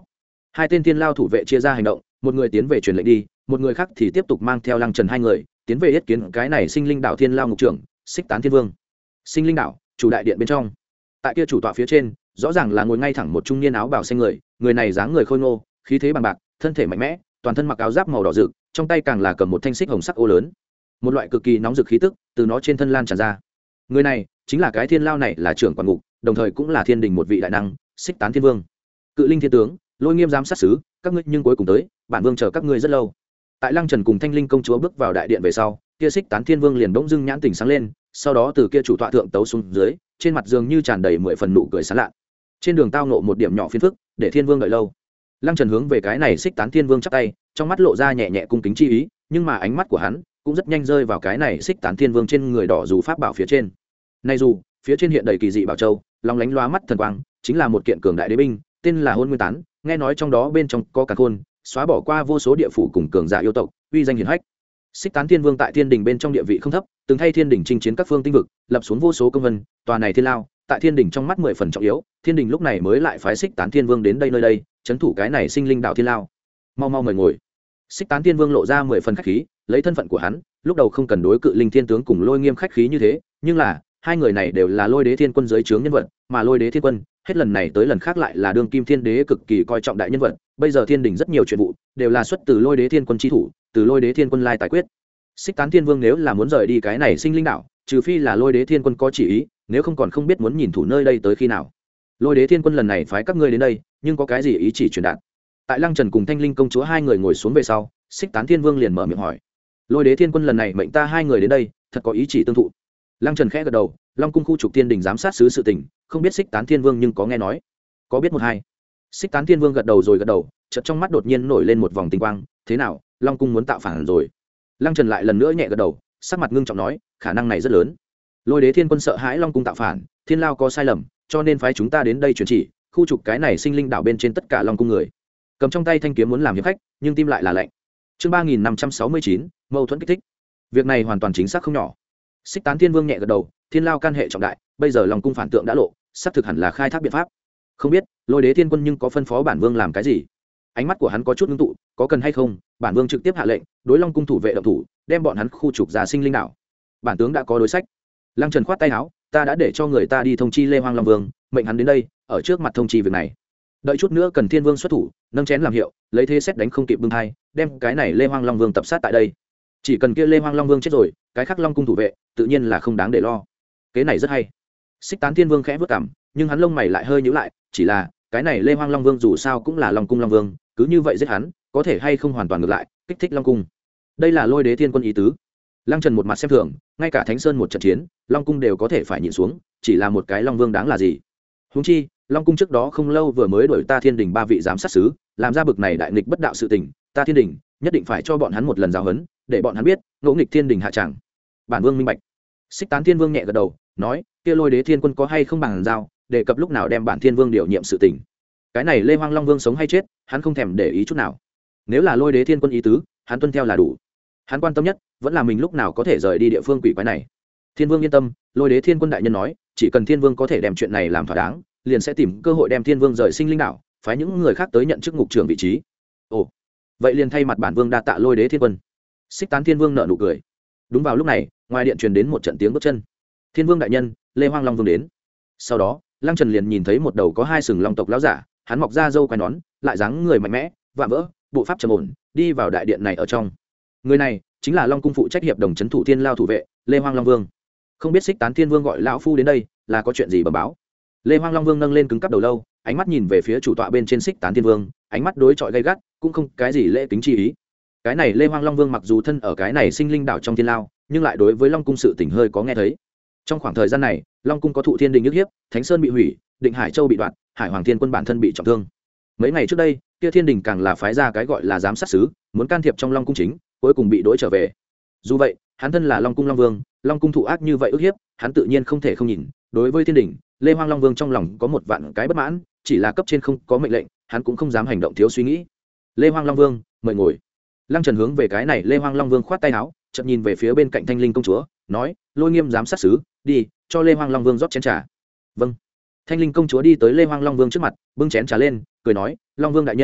[SPEAKER 1] hai tên thiên lao thủ vệ chia ra hành động, một người tiến về truyền lệnh đi, một người khác thì tiếp tục mang theo Lăng Trần hai người tiến về yết kiến cái này sinh linh đảo thiên lao ngục trưởng Xích Tán Thiên Vương. Sinh linh đảo chủ đại điện bên trong, tại kia chủ tọa phía trên rõ ràng là ngồi ngay thẳng một trung niên áo bào xanh người, người này dáng người khôi ngô, khí thế bằng bạc, thân thể mạnh mẽ, toàn thân mặc áo giáp màu đỏ rực, trong tay càng là cầm một thanh xích hồng sắc ô lớn, một loại cực kỳ nóng rực khí tức từ nó trên thân lan tràn ra. Người này chính là cái thiên lao này là trưởng quản ngục, đồng thời cũng là thiên đình một vị đại năng, Xích Tán Thiên Vương. Cự linh thiên tướng, Lôi Nghiêm giám sát sứ, các ngươi nhưng cuối cùng tới, bản vương chờ các ngươi rất lâu. Tại Lăng Trần cùng Thanh Linh công chúa bước vào đại điện về sau, kia Xích Tán Thiên Vương liền bỗng dưng nhãn tỉnh sáng lên, sau đó từ kia chủ tọa thượng tấu xuống dưới, trên mặt dường như tràn đầy mười phần nụ cười sán lạ. Trên đường tao nộ một điểm nhỏ phiền phức, để Thiên Vương đợi lâu. Lăng Trần hướng về cái này Xích Tán Thiên Vương chắp tay, trong mắt lộ ra nhẹ nhẹ cung kính chi ý, nhưng mà ánh mắt của hắn cũng rất nhanh rơi vào cái này Xích Tán Thiên Vương trên người đỏ dù pháp bảo phía trên. Này dù, phía trên hiện đầy kỳ dị bảo châu, long lánh loa mắt thần quang, chính là một kiện cường đại đế binh, tên là Hôn Nguyên Tán, nghe nói trong đó bên trong có cả khôn, xóa bỏ qua vô số địa phủ cùng cường giả yêu tộc, uy danh hiển hách. Xích Tán Thiên Vương tại Thiên Đình bên trong địa vị không thấp, từng thay Thiên Đình chinh chiến các phương tinh vực, lập xuống vô số công vân, tòa này thiên lao, tại Thiên Đình trong mắt mười phần trọng yếu, Thiên Đình lúc này mới lại phái Xích Tán Thiên Vương đến đây nơi đây, trấn thủ cái này sinh linh đạo thiên lao. Mau mau mời ngồi. Xích Tán Thiên Vương lộ ra mười phần khách khí, lấy thân phận của hắn, lúc đầu không cần đối cự linh thiên tướng cùng Lôi Nghiêm khách khí như thế, nhưng là hai người này đều là Lôi Đế Thiên Quân dưới trướng nhân vật, mà Lôi Đế Thiên Quân hết lần này tới lần khác lại là đương kim thiên đế cực kỳ coi trọng đại nhân vật, bây giờ Thiên Đình rất nhiều chuyện vụ đều là xuất từ Lôi Đế Thiên Quân chi thủ, từ Lôi Đế Thiên Quân lai tài quyết. Xích Tán Thiên Vương nếu là muốn rời đi cái này sinh linh đảo, trừ phi là Lôi Đế Thiên Quân có chỉ ý, nếu không còn không biết muốn nhìn thủ nơi đây tới khi nào. Lôi Đế Thiên Quân lần này phái các ngươi đến đây, nhưng có cái gì ý chỉ truyền đạt? Tại Lăng Trần cùng Thanh Linh công chúa hai người ngồi xuống về sau, Xích Tán Thiên Vương liền mở miệng hỏi. Lôi Đế Thiên Quân lần này mệnh ta hai người đến đây, thật có ý chỉ tương thụ. Lăng Trần khẽ gật đầu, Long cung khu trục Thiên Đình giám sát sứ sự tình, không biết Xích Tán Thiên Vương nhưng có nghe nói, có biết một hai. Xích Tán Thiên Vương gật đầu rồi gật đầu, chợt trong mắt đột nhiên nổi lên một vòng tinh quang, thế nào, Long cung muốn tạo phản rồi? Lăng Trần lại lần nữa nhẹ gật đầu, sắc mặt ngưng trọng nói, khả năng này rất lớn. Lôi Đế Thiên Quân sợ hãi Long cung tạo phản, thiên lao có sai lầm, cho nên phái chúng ta đến đây truyền chỉ, khu trục cái này sinh linh đảo bên trên tất cả Long cung người. Cầm trong tay thanh kiếm muốn làm hiệp khách, nhưng tim lại là lạnh. Chương ba nghìn năm trăm sáu mươi chín, mâu thuẫn kích thích. Việc này hoàn toàn chính xác không nhỏ. Xích Tán Thiên Vương nhẹ gật đầu, thiên lao can hệ trọng đại, bây giờ Long cung phản tượng đã lộ, sắp thực hẳn là khai thác biện pháp. Không biết Lôi Đế Thiên Quân nhưng có phân phó bản vương làm cái gì? Ánh mắt của hắn có chút ngưng tụ, có cần hay không bản vương trực tiếp hạ lệnh đối Long cung thủ vệ động thủ, đem bọn hắn khu trục ra sinh linh đảo. Bản tướng đã có đối sách. Lăng Trần khoát tay áo, ta đã để cho người ta đi thông chi Lê Hoang Long Vương, mệnh hắn đến đây, ở trước mặt thông chi việc này. Đợi chút nữa cần Thiên Vương xuất thủ, nâng chén làm hiệu, lấy thế xét đánh không kịp bưng hai, đem cái này Lê Hoang Long Vương tập sát tại đây. Chỉ cần kia Lê Hoang Long Vương chết rồi, cái khác Long cung thủ vệ tự nhiên là không đáng để lo. Cái này rất hay. Xích Tán Thiên Vương khẽ vớt cằm, nhưng hắn lông mày lại hơi nhíu lại, chỉ là cái này Lê Hoang Long Vương dù sao cũng là Long cung Long Vương, cứ như vậy giết hắn, có thể hay không hoàn toàn ngược lại, kích thích Long cung. Đây là Lôi Đế Thiên Quân ý tứ. Lăng Trần một mặt xem thường, ngay cả Thánh Sơn một trận chiến, Long cung đều có thể phải nhịn xuống, chỉ là một cái Long Vương đáng là gì? Huống chi, Long cung trước đó không lâu vừa mới đuổi ta Thiên Đình ba vị giám sát sứ, làm ra bực này đại nghịch bất đạo sự tình, ta Thiên Đình nhất định phải cho bọn hắn một lần giáo huấn, để bọn hắn biết, ngỗ nghịch Thiên Đình hạ tràng. Bản vương minh bạch. Xích Tán Thiên Vương nhẹ gật đầu, nói, kia Lôi Đế Thiên Quân có hay không bằng giao, đề cập lúc nào đem bản Thiên Vương điều nhiệm sự tình. Cái này Lê Hoang Long Vương sống hay chết, hắn không thèm để ý chút nào. Nếu là Lôi Đế Thiên Quân ý tứ, hắn tuân theo là đủ. Hắn quan tâm nhất vẫn là mình lúc nào có thể rời đi địa phương quỷ quái này. Thiên Vương yên tâm, Lôi Đế Thiên Quân đại nhân nói, chỉ cần Thiên Vương có thể đem chuyện này làm thỏa đáng, liền sẽ tìm cơ hội đem Thiên Vương rời sinh linh đảo, phái những người khác tới nhận chức ngục trưởng vị trí. Ồ, vậy liền thay mặt bản vương đa tạ Lôi Đế Thiên Quân. Xích Tán Thiên Vương nở nụ cười. Đúng vào lúc này, ngoài điện truyền đến một trận tiếng bước chân. Thiên Vương đại nhân, Lê Hoang Long Vương đến. Sau đó, Lăng Trần liền nhìn thấy một đầu có hai sừng long tộc lão giả, hắn mọc ra râu quai nón, lại dáng người mạnh mẽ, vạm vỡ, bộ pháp trầm ổn, đi vào đại điện này ở trong. Người này chính là Long cung phụ trách hiệp đồng trấn thủ thiên lao thủ vệ, Lê Hoang Long Vương. Không biết Xích Tán Thiên Vương gọi lão phu đến đây, là có chuyện gì bẩm báo? Lê Hoang Long Vương nâng lên cứng cắp đầu lâu, ánh mắt nhìn về phía chủ tọa bên trên Xích Tán Thiên Vương, ánh mắt đối chọi gay gắt, cũng không cái gì lễ kính chi ý. Cái này Lê Hoang Long Vương mặc dù thân ở cái này sinh linh đảo trong thiên lao, nhưng lại đối với Long cung sự tình hơi có nghe thấy. Trong khoảng thời gian này, Long cung có thụ Thiên Đình nhức hiếp, Thánh Sơn bị hủy, Định Hải Châu bị đoạt, Hải Hoàng Thiên Quân bản thân bị trọng thương. Mấy ngày trước đây, kia Thiên Đình càng là phái ra cái gọi là giám sát sứ, muốn can thiệp trong Long cung chính, cuối cùng bị đối trở về. Dù vậy, hắn thân là Long cung Long Vương, Long cung thụ ác như vậy ức hiếp, hắn tự nhiên không thể không nhìn. Đối với Thiên Đình, Lê Hoang Long Vương trong lòng có một vạn cái bất mãn, chỉ là cấp trên không có mệnh lệnh, hắn cũng không dám hành động thiếu suy nghĩ. Lê Hoang Long Vương, mời ngồi. Lăng Trần hướng về cái này Lê Hoang Long Vương khoát tay áo, chợt nhìn về phía bên cạnh Thanh Linh công chúa, nói, Lôi Nghiêm giám sát sứ, đi, cho Lê Hoang Long Vương rót chén trà. Vâng. Thanh Linh công chúa đi tới Lê Hoang Long Vương trước mặt, bưng chén trà lên, cười nói, Long Vương đại nhân,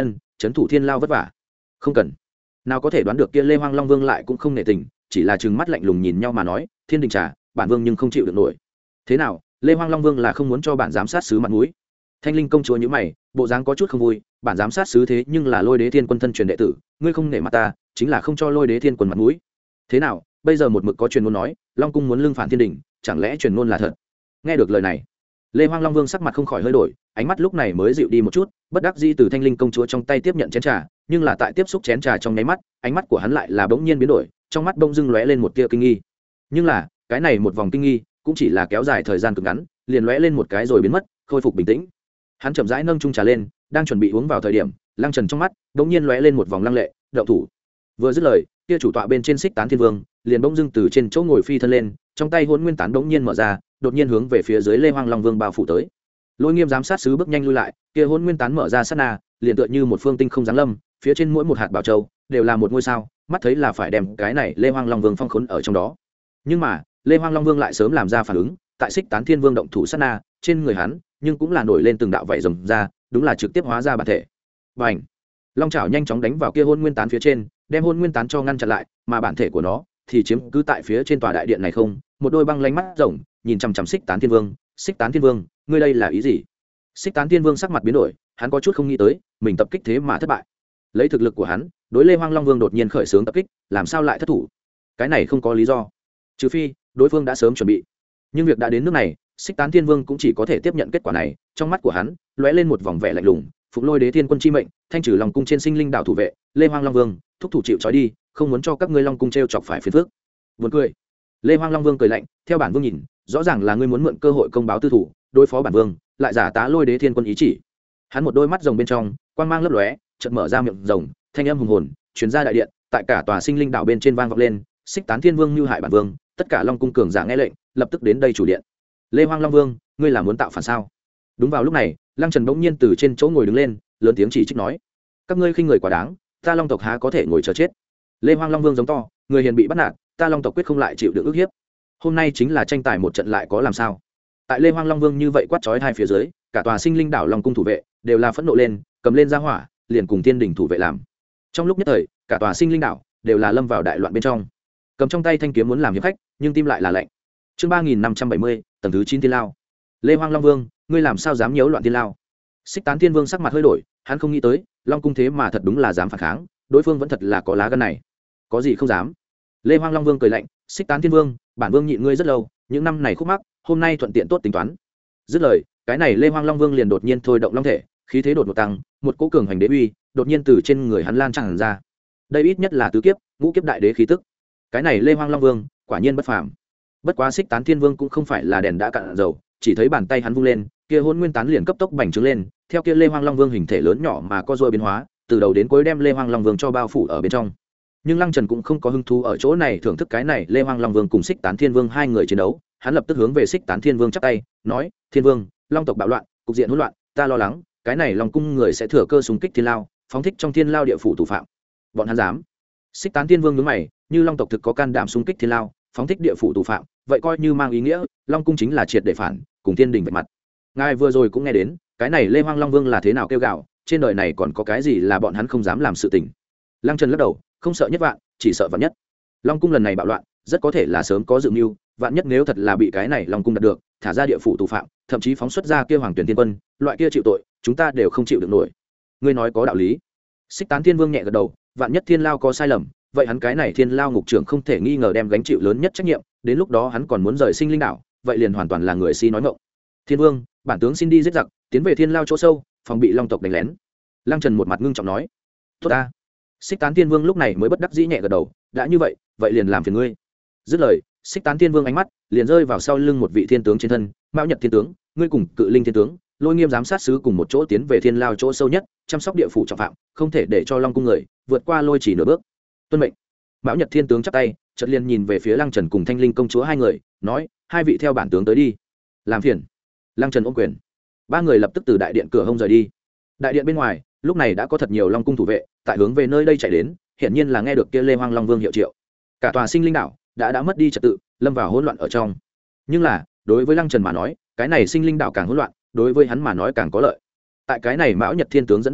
[SPEAKER 1] trấn thủ thiên lao vất vả. Không cần. Nào có thể đoán được kia Lê Hoang Long Vương lại cũng không nể tình, chỉ là trừng mắt lạnh lùng nhìn nhau mà nói, thiên đình trà, bản vương nhưng không chịu được nổi. Thế nào, Lê Hoang Long Vương là không muốn cho bản giám sát sứ mặt mũi? Thanh Linh công chúa nhíu mày, bộ dáng có chút không vui, bản giám sát sứ thế nhưng là Lôi Đế Thiên Quân thân truyền đệ tử, ngươi không nể mặt ta, chính là không cho Lôi Đế Thiên Quân mặt mũi. Thế nào, bây giờ một mực có truyền ngôn nói, Long cung muốn lưng phản thiên đình, chẳng lẽ truyền ngôn là thật? Nghe được lời này, Lê Hoang Long Vương sắc mặt không khỏi hơi đổi, ánh mắt lúc này mới dịu đi một chút, bất đắc dĩ từ Thanh Linh công chúa trong tay tiếp nhận chén trà, nhưng là tại tiếp xúc chén trà trong nháy mắt, ánh mắt của hắn lại là bỗng nhiên biến đổi, trong mắt bỗng dưng lóe lên một tia kinh nghi. Nhưng là, cái này một vòng kinh nghi, cũng chỉ là kéo dài thời gian cực ngắn, liền lóe lên một cái rồi biến mất, khôi phục bình tĩnh. Hắn chậm rãi nâng chung trà lên, đang chuẩn bị uống vào thời điểm, Lăng Trần trong mắt bỗng nhiên lóe lên một vòng lăng lệ, động thủ. Vừa dứt lời, kia chủ tọa bên trên Xích Tán Thiên Vương, liền bỗng dưng từ trên chỗ ngồi phi thân lên, trong tay Hỗn Nguyên Tán bỗng nhiên mở ra, đột nhiên hướng về phía dưới Lê Hoang Long Vương bao phủ tới. Lôi Nghiêm giám sát sứ bước nhanh lui lại, kia Hỗn Nguyên Tán mở ra sát na, liền tựa như một phương tinh không giáng lâm, phía trên mỗi một hạt bảo châu đều là một ngôi sao, mắt thấy là phải đem cái này Lê Hoang Long Vương phong khốn ở trong đó. Nhưng mà, Lê Hoang Long Vương lại sớm làm ra phản ứng, tại Xích Tán Thiên Vương động thủ sát na, trên người hắn, nhưng cũng là nổi lên từng đạo vảy rồng ra, đúng là trực tiếp hóa ra bản thể. Bành! Long chảo nhanh chóng đánh vào kia Hỗn Nguyên Tán phía trên, đem Hỗn Nguyên Tán cho ngăn chặn lại, mà bản thể của nó thì chiếm cứ tại phía trên tòa đại điện này không, một đôi băng lánh mắt rồng, nhìn chằm chằm Xích Tán Thiên Vương, Xích Tán Thiên Vương, ngươi đây là ý gì? Xích Tán Thiên Vương sắc mặt biến đổi, hắn có chút không nghĩ tới, mình tập kích thế mà thất bại. Lấy thực lực của hắn, đối Lê Hoang Long Vương đột nhiên khởi xướng tập kích, làm sao lại thất thủ? Cái này không có lý do, trừ phi đối phương đã sớm chuẩn bị. Nhưng việc đã đến nước này, Xích Tán Thiên Vương cũng chỉ có thể tiếp nhận kết quả này, trong mắt của hắn lóe lên một vòng vẻ lạnh lùng, phụng Lôi Đế Thiên Quân chi mệnh, thanh trừ Long cung trên sinh linh đạo thủ vệ, Lê Hoang Long Vương, thúc thủ chịu trói đi, không muốn cho các ngươi Long cung trêu chọc phải phiền phức. Buồn cười. Lê Hoang Long Vương cười lạnh, theo bản vương nhìn, rõ ràng là ngươi muốn mượn cơ hội công báo tư thủ, đối phó bản vương, lại giả tá Lôi Đế Thiên Quân ý chỉ. Hắn một đôi mắt rồng bên trong, quang mang lấp lóe, chợt mở ra miệng rồng, thanh âm hùng hồn truyền ra đại điện, tại cả tòa sinh linh đạo bên trên vang vọng lên, Xích Tán Thiên Vương như hại bản vương, tất cả Long cung cường giả nghe lệnh, lập tức đến đây chủ điện. Lê Hoang Long Vương, ngươi là muốn tạo phản sao? Đúng vào lúc này, Lăng Trần bỗng nhiên từ trên chỗ ngồi đứng lên, lớn tiếng chỉ trích nói: các ngươi khinh người quá đáng, ta Long tộc há có thể ngồi chờ chết? Lê Hoang Long Vương giống to, người hiền bị bắt nạt, ta Long tộc quyết không lại chịu được ức hiếp. Hôm nay chính là tranh tài một trận lại có làm sao? Tại Lê Hoang Long Vương như vậy quát chói hai phía dưới, cả tòa sinh linh đảo Long cung thủ vệ đều là phẫn nộ lên, cầm lên ra hỏa, liền cùng Thiên Đình thủ vệ làm. Trong lúc nhất thời, cả tòa sinh linh đảo đều là lâm vào đại loạn bên trong. Cầm trong tay thanh kiếm muốn làm hiệp khách, nhưng tim lại là lạnh. Chương ba nghìn năm trăm bảy mươi, tầng thứ chín Thiên Lao. Lê Hoang Long Vương, ngươi làm sao dám nhiễu loạn Thiên Lao? Xích Tán Thiên Vương sắc mặt hơi đổi, hắn không nghĩ tới, Long cung thế mà thật đúng là dám phản kháng, đối phương vẫn thật là có lá gan này. Có gì không dám? Lê Hoang Long Vương cười lạnh, Xích Tán Thiên Vương, bản vương nhịn ngươi rất lâu, những năm này khúc mắc, hôm nay thuận tiện tốt tính toán. Dứt lời, cái này Lê Hoang Long Vương liền đột nhiên thôi động long thể, khí thế đột ngột tăng, một cỗ cường hành đế uy đột nhiên từ trên người hắn lan tràn ra. Đây ít nhất là tứ kiếp, ngũ kiếp đại đế khí tức. Cái này Lê Hoang Long Vương, quả nhiên bất phàm. Bất quá Xích Tán Thiên Vương cũng không phải là đèn đã cạn dầu, chỉ thấy bàn tay hắn vung lên, kia Hỗn Nguyên Tán liền cấp tốc bành trướng lên, theo kia Lê Hoang Long Vương hình thể lớn nhỏ mà có dôi biến hóa, từ đầu đến cuối đem Lê Hoang Long Vương cho bao phủ ở bên trong. Nhưng Lăng Trần cũng không có hứng thú ở chỗ này thưởng thức cái này Lê Hoang Long Vương cùng Xích Tán Thiên Vương hai người chiến đấu, hắn lập tức hướng về Xích Tán Thiên Vương chắp tay, nói: Thiên Vương, Long tộc bạo loạn, cục diện hỗn loạn, ta lo lắng, cái này Long cung người sẽ thừa cơ xung kích Thiên Lao, phóng thích trong Thiên Lao địa phủ thủ phạm. Bọn hắn dám? Xích Tán Thiên Vương nhướng mày, như Long tộc thực có can đảm xung kích Thiên Lao, phóng thích địa phủ thủ phạm, vậy coi như mang ý nghĩa, Long cung chính là triệt để phản, cùng Thiên Đình vạch mặt. Ngài vừa rồi cũng nghe đến, cái này Lê Hoang Long Vương là thế nào kêu gào, trên đời này còn có cái gì là bọn hắn không dám làm sự tình. Lăng Trần lắc đầu, không sợ nhất vạn, chỉ sợ vạn nhất. Long cung lần này bạo loạn, rất có thể là sớm có dự mưu, vạn nhất nếu thật là bị cái này Long cung đạt được, thả ra địa phủ tù phạm, thậm chí phóng xuất ra kia Hoàng Tuyển Tiên Quân, loại kia chịu tội, chúng ta đều không chịu được nổi. Ngươi nói có đạo lý. Xích Tán Thiên Vương nhẹ gật đầu, vạn nhất Thiên Lao có sai lầm, vậy hắn cái này Thiên Lao ngục trưởng không thể nghi ngờ đem gánh chịu lớn nhất trách nhiệm, đến lúc đó hắn còn muốn rời sinh linh đảo, vậy liền hoàn toàn là người si nói ngọng. Thiên Vương, bản tướng xin đi giết giặc, tiến về Thiên Lao chỗ sâu, phòng bị Long tộc đánh lén. Lăng Trần một mặt ngưng trọng nói: tốt ta. Xích Tán Thiên Vương lúc này mới bất đắc dĩ nhẹ gật đầu, đã như vậy, vậy liền làm phiền ngươi. Dứt lời, Xích Tán Thiên Vương ánh mắt liền rơi vào sau lưng một vị thiên tướng trên thân, Mão Nhật Thiên Tướng, ngươi cùng Cự Linh Thiên Tướng, Lôi Nghiêm giám sát sứ cùng một chỗ tiến về Thiên Lao chỗ sâu nhất, chăm sóc địa phủ trọng phạm, không thể để cho Long cung người vượt qua Lôi chỉ nửa bước. Tuân mệnh. Mão Nhật Thiên Tướng chắp tay, chợt liền nhìn về phía Lăng Trần cùng Thanh Linh công chúa hai người, nói: hai vị theo bản tướng tới đi. Làm phiền. Lăng Trần ôm quyền. Ba người lập tức từ đại điện cửa hông rời đi. Đại điện bên ngoài, lúc này đã có thật nhiều Long cung thủ vệ tại hướng về nơi đây chạy đến, hiển nhiên là nghe được kia Lê Hoang Long Vương hiệu triệu. Cả tòa sinh linh đảo đã đã mất đi trật tự, lâm vào hỗn loạn ở trong. Nhưng là, đối với Lăng Trần mà nói, cái này sinh linh đảo càng hỗn loạn, đối với hắn mà nói càng có lợi. Tại cái này Mão Nhật Thiên Tướng dẫn đầu dưới,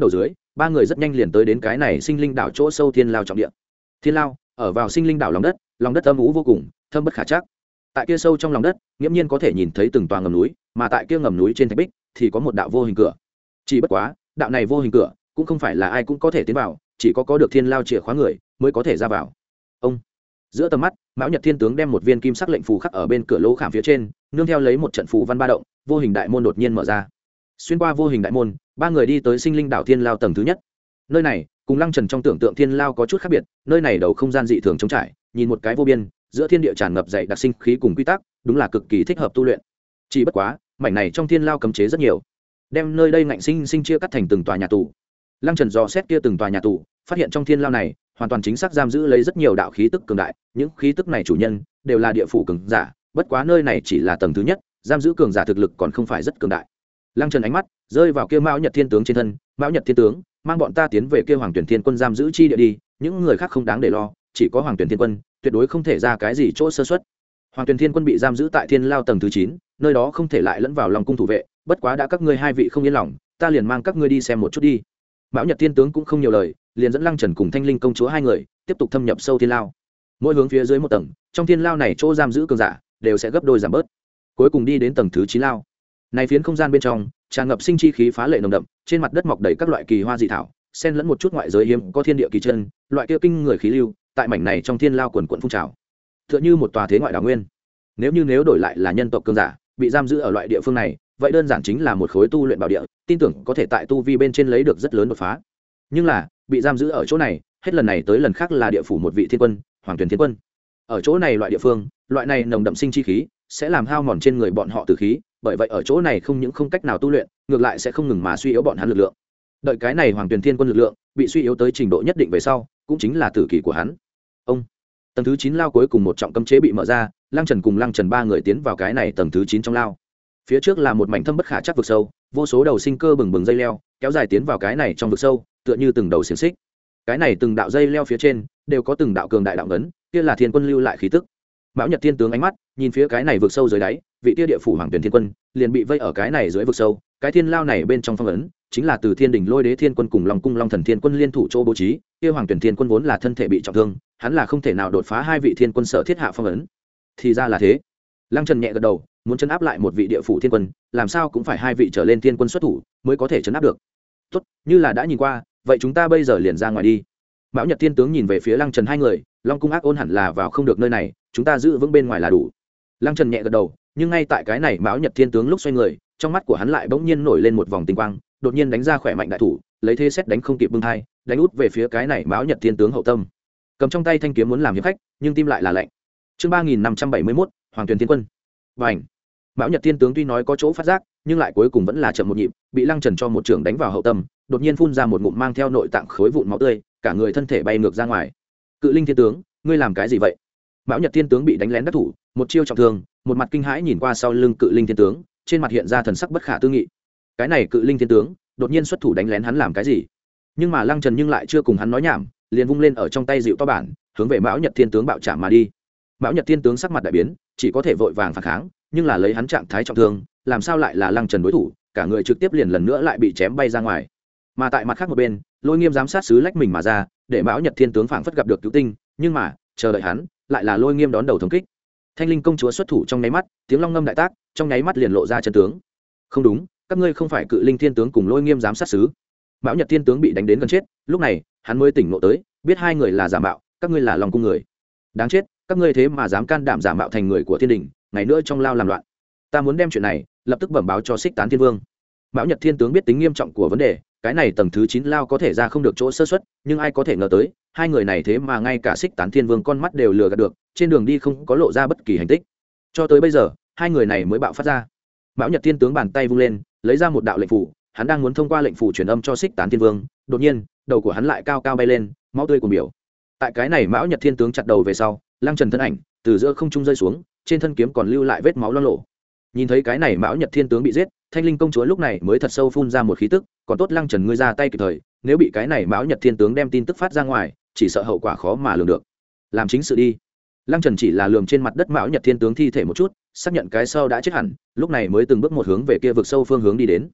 [SPEAKER 1] ba người rất nhanh liền tới đến cái này sinh linh đảo chỗ sâu thiên lao trọng địa. Thiên lao ở vào sinh linh đảo lòng đất, lòng đất âm u vô cùng, thâm bất khả trắc. Tại kia sâu trong lòng đất, nghiễm nhiên có thể nhìn thấy từng tòa ngầm núi, mà tại kia ngầm núi trên thạch bích thì có một đạo vô hình cửa. Chỉ bất quá, đạo này vô hình cửa cũng không phải là ai cũng có thể tiến vào, chỉ có có được thiên lao chìa khóa người mới có thể ra vào. Ông giữa tầm mắt, Mão Nhật Thiên tướng đem một viên kim sắc lệnh phù khắc ở bên cửa lỗ khảm phía trên, nương theo lấy một trận phù văn ba động, vô hình đại môn đột nhiên mở ra. Xuyên qua vô hình đại môn, ba người đi tới sinh linh đảo thiên lao tầng thứ nhất. Nơi này cùng Lăng Trần trong tưởng tượng thiên lao có chút khác biệt, nơi này đầu không gian dị thường trống trải, nhìn một cái vô biên, giữa thiên địa tràn ngập dày đặc sinh khí cùng quy tắc, đúng là cực kỳ thích hợp tu luyện. Chỉ bất quá, mảnh này trong thiên lao cấm chế rất nhiều, đem nơi đây ngạnh sinh sinh chia cắt thành từng tòa nhà tù. Lăng Trần dò xét kia từng tòa nhà tù, phát hiện trong thiên lao này hoàn toàn chính xác giam giữ lấy rất nhiều đạo khí tức cường đại, những khí tức này chủ nhân đều là địa phủ cường giả, bất quá nơi này chỉ là tầng thứ nhất, giam giữ cường giả thực lực còn không phải rất cường đại. Lăng Trần ánh mắt rơi vào kia Mão Nhật Thiên tướng trên thân, Mão Nhật Thiên tướng, mang bọn ta tiến về kia Hoàng Tuyển Thiên Quân giam giữ chi địa đi, những người khác không đáng để lo, chỉ có Hoàng Tuyển Thiên Quân, tuyệt đối không thể ra cái gì chỗ sơ suất. Hoàng Tuyển Thiên Quân bị giam giữ tại Thiên Lao tầng thứ chín, nơi đó không thể lại lẫn vào lòng cung thủ vệ, bất quá đã các ngươi hai vị không yên lòng, ta liền mang các ngươi đi xem một chút đi. Mão Nhật Thiên tướng cũng không nhiều lời, liền dẫn Lăng Trần cùng Thanh Linh công chúa hai người tiếp tục thâm nhập sâu Thiên Lao. Mỗi hướng phía dưới một tầng, trong Thiên Lao này chỗ giam giữ cường giả đều sẽ gấp đôi giảm bớt. Cuối cùng đi đến tầng thứ chín lao. Này phiến không gian bên trong tràn ngập sinh chi khí phá lệ nồng đậm, trên mặt đất mọc đầy các loại kỳ hoa dị thảo, xen lẫn một chút ngoại giới hiếm có thiên địa kỳ chân, loại kia kinh người khí lưu, tại mảnh này trong thiên lao quần quần phun trào. Tựa như một tòa thế ngoại đảo nguyên. Nếu như nếu đổi lại là nhân tộc cường giả, bị giam giữ ở loại địa phương này, vậy đơn giản chính là một khối tu luyện bảo địa, tin tưởng có thể tại tu vi bên trên lấy được rất lớn đột phá. Nhưng là, bị giam giữ ở chỗ này, hết lần này tới lần khác là địa phủ một vị thiên quân, Hoàng Tuyển Thiên Quân. Ở chỗ này loại địa phương, loại này nồng đậm sinh chi khí sẽ làm hao mòn trên người bọn họ tử khí, bởi vậy ở chỗ này không những không cách nào tu luyện, ngược lại sẽ không ngừng mà suy yếu bọn hắn lực lượng. Đợi cái này Hoàng Tuyển Thiên Quân lực lượng bị suy yếu tới trình độ nhất định về sau, cũng chính là tử kỳ của hắn. Ông tầng thứ chín lao cuối cùng một trọng cấm chế bị mở ra, Lăng Trần cùng Lăng Trần ba người tiến vào cái này tầng thứ chín trong lao. Phía trước là một mảnh thâm bất khả trắc vực sâu, vô số đầu sinh cơ bừng bừng dây leo kéo dài tiến vào cái này trong vực sâu, tựa như từng đầu xiềng xích. Cái này từng đạo dây leo phía trên đều có từng đạo cường đại đạo ngấn, kia là thiên quân lưu lại khí tức. Mão Nhật Thiên tướng ánh mắt nhìn phía cái này vực sâu dưới đáy, vị tia địa phủ Hoàng Tuyển Thiên Quân liền bị vây ở cái này dưới vực sâu. Cái thiên lao này bên trong phong ấn chính là từ Thiên Đình Lôi Đế Thiên Quân cùng Long Cung Long Thần Thiên Quân liên thủ chỗ bố trí. Kia Hoàng Tuyển Thiên Quân vốn là thân thể bị trọng thương, hắn là không thể nào đột phá hai vị thiên quân sở thiết hạ phong ấn. Thì ra là thế. Lăng Trần nhẹ gật đầu, muốn chấn áp lại một vị địa phủ thiên quân, làm sao cũng phải hai vị trở lên thiên quân xuất thủ mới có thể chấn áp được. Tốt, như là đã nhìn qua, vậy chúng ta bây giờ liền ra ngoài đi. Mão Nhật Thiên tướng nhìn về phía Lăng Trần hai người, Long Cung ác ôn hẳn là vào không được nơi này, chúng ta giữ vững bên ngoài là đủ. Lăng Trần nhẹ gật đầu, nhưng ngay tại cái này Mão Nhật Thiên tướng lúc xoay người, trong mắt của hắn lại bỗng nhiên nổi lên một vòng tinh quang, đột nhiên đánh ra khỏe mạnh đại thủ, lấy thế xét đánh không kịp bưng thai, đánh út về phía cái này Mão Nhật Thiên tướng hậu tâm. Cầm trong tay thanh kiếm muốn làm hiệp khách, nhưng tim lại là lạnh. Chương ba nghìn năm trăm bảy mươi mốt, Hoàng Tuyển Thiên Quân. Bành! Mão Nhật Thiên tướng tuy nói có chỗ phát giác, nhưng lại cuối cùng vẫn là chậm một nhịp, bị Lăng Trần cho một trường đánh vào hậu tâm, đột nhiên phun ra một ngụm mang theo nội tạng khối vụn máu tươi, cả người thân thể bay ngược ra ngoài. Cự Linh Thiên tướng, ngươi làm cái gì vậy? Mão Nhật Thiên tướng bị đánh lén đắc thủ, một chiêu trọng thương, một mặt kinh hãi nhìn qua sau lưng Cự Linh Thiên tướng, trên mặt hiện ra thần sắc bất khả tư nghị. Cái này Cự Linh Thiên tướng, đột nhiên xuất thủ đánh lén hắn làm cái gì? Nhưng mà Lăng Trần nhưng lại chưa cùng hắn nói nhảm, liền vung lên ở trong tay dịu to bản, hướng về Mão Nhật Thiên tướng bạo chạm mà đi. Mão Nhật Thiên tướng sắc mặt đại biến, chỉ có thể vội vàng phản kháng, nhưng là lấy hắn trạng thái trọng thương, làm sao lại là Lăng Trần đối thủ, cả người trực tiếp liền lần nữa lại bị chém bay ra ngoài. Mà tại mặt khác một bên, Lôi Nghiêm giám sát sứ lách mình mà ra, để Mão Nhật Thiên tướng phảng phất gặp được cứu tinh, nhưng mà, chờ đợi hắn, lại là Lôi Nghiêm đón đầu thống kích. Thanh Linh công chúa xuất thủ trong nháy mắt, tiếng long ngâm đại tác, trong nháy mắt liền lộ ra chân tướng. Không đúng, các ngươi không phải Cự Linh Thiên tướng cùng Lôi Nghiêm giám sát sứ. Mão Nhật Thiên tướng bị đánh đến gần chết, lúc này, hắn mới tỉnh ngộ tới, biết hai người là giả mạo, các ngươi là Long cung người. Đáng chết, các ngươi thế mà dám can đảm giả mạo thành người của Thiên Đình, ngày nữa trong lao làm loạn. Ta muốn đem chuyện này lập tức bẩm báo cho Xích Tán Thiên Vương. Mão Nhật Thiên tướng biết tính nghiêm trọng của vấn đề, cái này tầng thứ chín lao có thể ra không được chỗ sơ suất, nhưng ai có thể ngờ tới, hai người này thế mà ngay cả Xích Tán Thiên Vương con mắt đều lừa gạt được, trên đường đi không có lộ ra bất kỳ hành tích. Cho tới bây giờ, hai người này mới bạo phát ra. Mão Nhật Thiên tướng bàn tay vung lên, lấy ra một đạo lệnh phủ, hắn đang muốn thông qua lệnh phủ truyền âm cho Xích Tán Thiên Vương, đột nhiên, đầu của hắn lại cao cao bay lên, máu tươi cuồn biểu. Tại cái này Mão Nhật Thiên tướng chặt đầu về sau, Lăng Trần thân ảnh từ giữa không trung rơi xuống, trên thân kiếm còn lưu lại vết máu loang lổ. Nhìn thấy cái này Mão Nhật Thiên tướng bị giết, Thanh Linh công chúa lúc này mới thật sâu phun ra một khí tức, còn tốt Lăng Trần ngươi ra tay kịp thời, nếu bị cái này Mão Nhật Thiên tướng đem tin tức phát ra ngoài, chỉ sợ hậu quả khó mà lường được. Làm chính sự đi. Lăng Trần chỉ là lườm trên mặt đất Mão Nhật Thiên tướng thi thể một chút, xác nhận cái sau đã chết hẳn, lúc này mới từng bước một hướng về kia vực sâu phương hướng đi đến.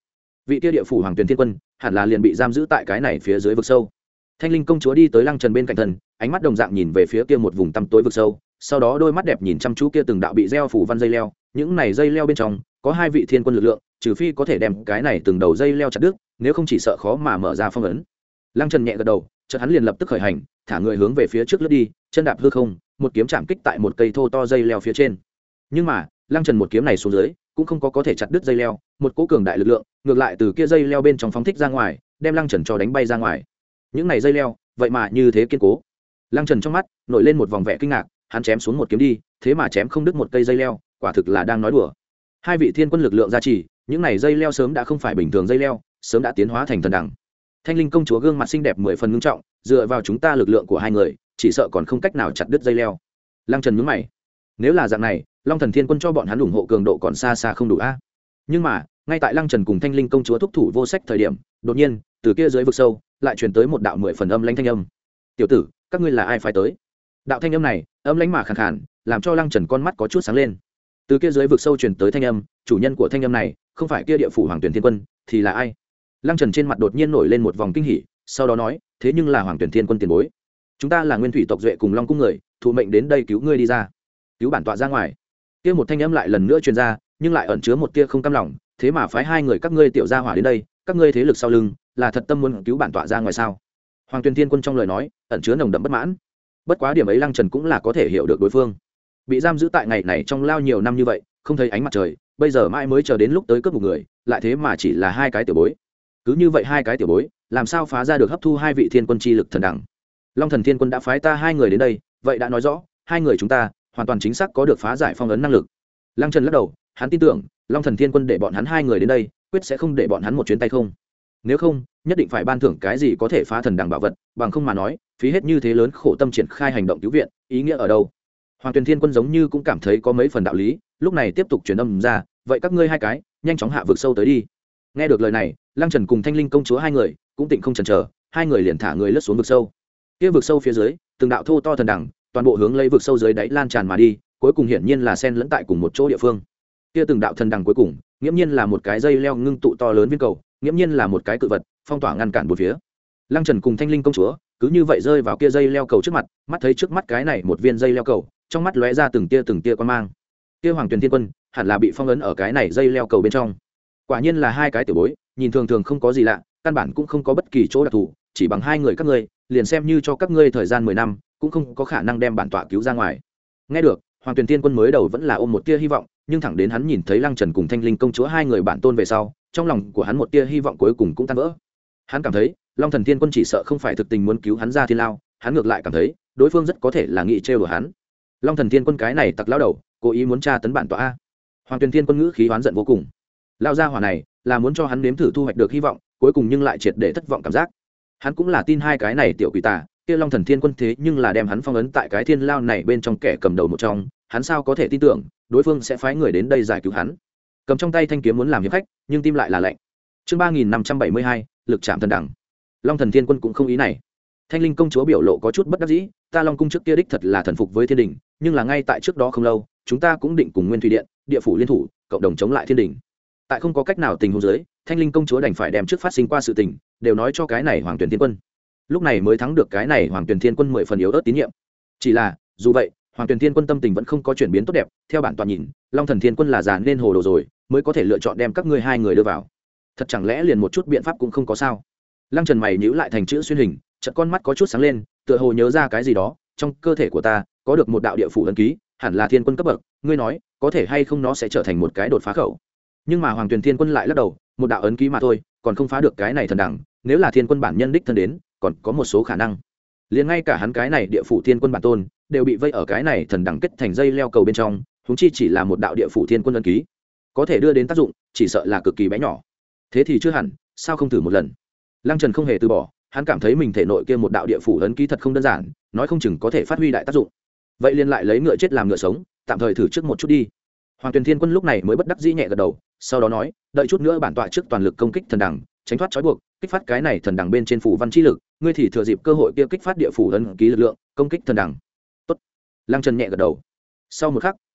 [SPEAKER 1] vị kia địa phủ hoàng tuyền thiên quân hẳn là liền bị giam giữ tại cái này phía dưới vực sâu. Thanh linh công chúa đi tới lăng trần bên cạnh thần, ánh mắt đồng dạng nhìn về phía kia một vùng tăm tối vực sâu, sau đó đôi mắt đẹp nhìn chăm chú kia từng đạo bị gieo phủ văn dây leo, những này dây leo bên trong có hai vị thiên quân lực lượng, trừ phi có thể đem cái này từng đầu dây leo chặt đứt, nếu không chỉ sợ khó mà mở ra phong ấn. Lăng trần nhẹ gật đầu, chợt hắn liền lập tức khởi hành, thả người hướng về phía trước lướt đi, chân đạp hư không, một kiếm chạm kích tại một cây thô to dây leo phía trên. Nhưng mà lăng trần một kiếm này xuống dưới cũng không có có thể chặt đứt dây leo, một cỗ cường đại lực lượng ngược lại từ kia dây leo bên trong phóng thích ra ngoài, đem lăng trần cho đánh bay ra ngoài. Những này dây leo vậy mà như thế kiên cố. Lăng trần trong mắt nổi lên một vòng vẻ kinh ngạc, hắn chém xuống một kiếm đi, thế mà chém không đứt một cây dây leo, quả thực là đang nói đùa. Hai vị thiên quân lực lượng gia trì, những này dây leo sớm đã không phải bình thường dây leo, sớm đã tiến hóa thành thần đẳng. Thanh linh công chúa gương mặt xinh đẹp mười phần ngưng trọng, dựa vào chúng ta lực lượng của hai người chỉ sợ còn không cách nào chặt đứt dây leo. Lăng trần nhướng mày, nếu là dạng này, long thần thiên quân cho bọn hắn ủng hộ cường độ còn xa xa không đủ a. Nhưng mà ngay tại lăng trần cùng thanh linh công chúa thúc thủ vô sách thời điểm, đột nhiên từ kia dưới vực sâu lại truyền tới một đạo mười phần âm lãnh thanh âm. Tiểu tử, các ngươi là ai phái tới? Đạo thanh âm này âm lãnh mà khàn khàn, làm cho lăng trần con mắt có chút sáng lên. Từ kia dưới vực sâu truyền tới thanh âm, chủ nhân của thanh âm này không phải kia địa phủ hoàng tuyển thiên quân thì là ai? Lăng trần trên mặt đột nhiên nổi lên một vòng kinh hỉ, sau đó nói, thế nhưng là hoàng tuyển thiên quân tiền bối, chúng ta là nguyên thủy tộc duệ cùng long cung người, thụ mệnh đến đây cứu ngươi đi ra, cứu bản tọa ra ngoài. Kia một thanh âm lại lần nữa truyền ra, nhưng lại ẩn chứa một tia không cam lòng, thế mà phái hai người các ngươi tiểu gia hỏa đến đây, các ngươi thế lực sau lưng là thật tâm muốn cứu bản tọa ra ngoài sao? Hoàng tuyển thiên quân trong lời nói ẩn chứa nồng đậm bất mãn. Bất quá điểm ấy lăng trần cũng là có thể hiểu được đối phương bị giam giữ tại ngày này trong lao nhiều năm như vậy, không thấy ánh mặt trời, bây giờ mãi mới chờ đến lúc tới cướp một người, lại thế mà chỉ là hai cái tiểu bối. Cứ như vậy hai cái tiểu bối làm sao phá ra được hấp thu hai vị thiên quân chi lực thần đẳng? Long thần thiên quân đã phái ta hai người đến đây, vậy đã nói rõ hai người chúng ta hoàn toàn chính xác có được phá giải phong ấn năng lực. Lăng trần lắc đầu, hắn tin tưởng long thần thiên quân để bọn hắn hai người đến đây quyết sẽ không để bọn hắn một chuyến tay không, nếu không nhất định phải ban thưởng cái gì có thể phá thần đẳng bảo vật, bằng không mà nói phí hết như thế lớn khổ tâm triển khai hành động cứu viện, ý nghĩa ở đâu? Hoàng tuyền thiên quân giống như cũng cảm thấy có mấy phần đạo lý, lúc này tiếp tục truyền âm ra, vậy các ngươi hai cái nhanh chóng hạ vực sâu tới đi. Nghe được lời này, lăng trần cùng thanh linh công chúa hai người cũng tịnh không chần chờ, hai người liền thả người lướt xuống vực sâu. Kia vực sâu phía dưới từng đạo thô to thần đẳng toàn bộ hướng lấy vực sâu dưới đáy lan tràn mà đi, cuối cùng hiển nhiên là xen lẫn tại cùng một chỗ địa phương. Kia từng đạo thần đẳng cuối cùng nghiễm nhiên là một cái dây leo ngưng tụ to lớn viên cầu, nghiễm nhiên là một cái cự vật phong tỏa ngăn cản bốn phía. Lăng trần cùng thanh linh công chúa cứ như vậy rơi vào kia dây leo cầu trước mặt, mắt thấy trước mắt cái này một viên dây leo cầu, trong mắt lóe ra từng tia từng tia quan mang. Kia hoàng tuyền thiên quân hẳn là bị phong ấn ở cái này dây leo cầu bên trong. Quả nhiên là hai cái tiểu bối, nhìn thường thường không có gì lạ, căn bản cũng không có bất kỳ chỗ đặc thù, chỉ bằng hai người các ngươi liền xem như cho các ngươi thời gian mười năm cũng không có khả năng đem bản tọa cứu ra ngoài. Nghe được, hoàng tuyền thiên quân mới đầu vẫn là ôm một tia hy vọng, nhưng thẳng đến hắn nhìn thấy lăng trần cùng thanh linh công chúa hai người bản tôn về sau, trong lòng của hắn một tia hy vọng cuối cùng cũng tan vỡ. Hắn cảm thấy long thần thiên quân chỉ sợ không phải thực tình muốn cứu hắn ra thiên lao, hắn ngược lại cảm thấy đối phương rất có thể là nghị trêu của hắn. Long thần thiên quân cái này tặc lao đầu cố ý muốn tra tấn bản tọa a. Hoàng tuyền thiên quân ngữ khí oán giận vô cùng, lao ra hỏa này là muốn cho hắn nếm thử thu hoạch được hy vọng, cuối cùng nhưng lại triệt để thất vọng cảm giác. Hắn cũng là tin hai cái này tiểu quỷ tà, kia long thần thiên quân thế nhưng là đem hắn phong ấn tại cái thiên lao này bên trong kẻ cầm đầu một trong, hắn sao có thể tin tưởng đối phương sẽ phái người đến đây giải cứu hắn. Cầm trong tay thanh kiếm muốn làm hiệp khách, nhưng tim lại là lạnh. Chương ba nghìn năm trăm bảy mươi hai, lực chạm thần đẳng. Long thần thiên quân cũng không ý này. Thanh linh công chúa biểu lộ có chút bất đắc dĩ, ta long cung trước kia đích thật là thần phục với thiên đình, nhưng là ngay tại trước đó không lâu chúng ta cũng định cùng nguyên thủy điện, địa phủ liên thủ cộng đồng chống lại thiên đình. Tại không có cách nào tình huống dưới, thanh linh công chúa đành phải đem trước phát sinh qua sự tình đều nói cho cái này hoàng tuyển thiên quân, lúc này mới thắng được cái này hoàng tuyển thiên quân mười phần yếu ớt tín nhiệm. Chỉ là dù vậy hoàng tuyển thiên quân tâm tình vẫn không có chuyển biến tốt đẹp, theo bản toàn nhìn long thần thiên quân là già nên hồ đồ rồi mới có thể lựa chọn đem các ngươi hai người đưa vào, thật chẳng lẽ liền một chút biện pháp cũng không có sao? Lăng trần mày nhíu lại thành chữ xuyên hình, chợt con mắt có chút sáng lên, tựa hồ nhớ ra cái gì đó, trong cơ thể của ta có được một đạo địa phủ ấn ký, hẳn là thiên quân cấp bậc, ngươi nói có thể hay không nó sẽ trở thành một cái đột phá khẩu. Nhưng mà hoàng tuyền thiên quân lại lắc đầu, một đạo ấn ký mà thôi còn không phá được cái này thần đẳng, nếu là thiên quân bản nhân đích thân đến còn có một số khả năng, liền ngay cả hắn cái này địa phủ thiên quân bản tôn đều bị vây ở cái này thần đẳng kết thành dây leo cầu bên trong, huống chi chỉ là một đạo địa phủ thiên quân ấn ký, có thể đưa đến tác dụng chỉ sợ là cực kỳ bé nhỏ. Thế thì chưa hẳn, sao không thử một lần? Lăng trần không hề từ bỏ, hắn cảm thấy mình thể nội kia một đạo địa phủ ấn ký thật không đơn giản, nói không chừng có thể phát huy đại tác dụng. Vậy liền lại lấy ngựa chết làm ngựa sống, tạm thời thử trước một chút đi. Hoàng tuyền thiên quân lúc này mới bất đắc dĩ nhẹ gật đầu, sau đó nói, đợi chút nữa bản tọa trước toàn lực công kích thần đẳng, tránh thoát trói buộc, kích phát cái này thần đẳng bên trên phủ văn chi lực, ngươi thì thừa dịp cơ hội kia kích phát địa phủ ấn ký lực lượng, công kích thần đẳng. Tốt. Lăng trần nhẹ gật đầu. Sau một khắc,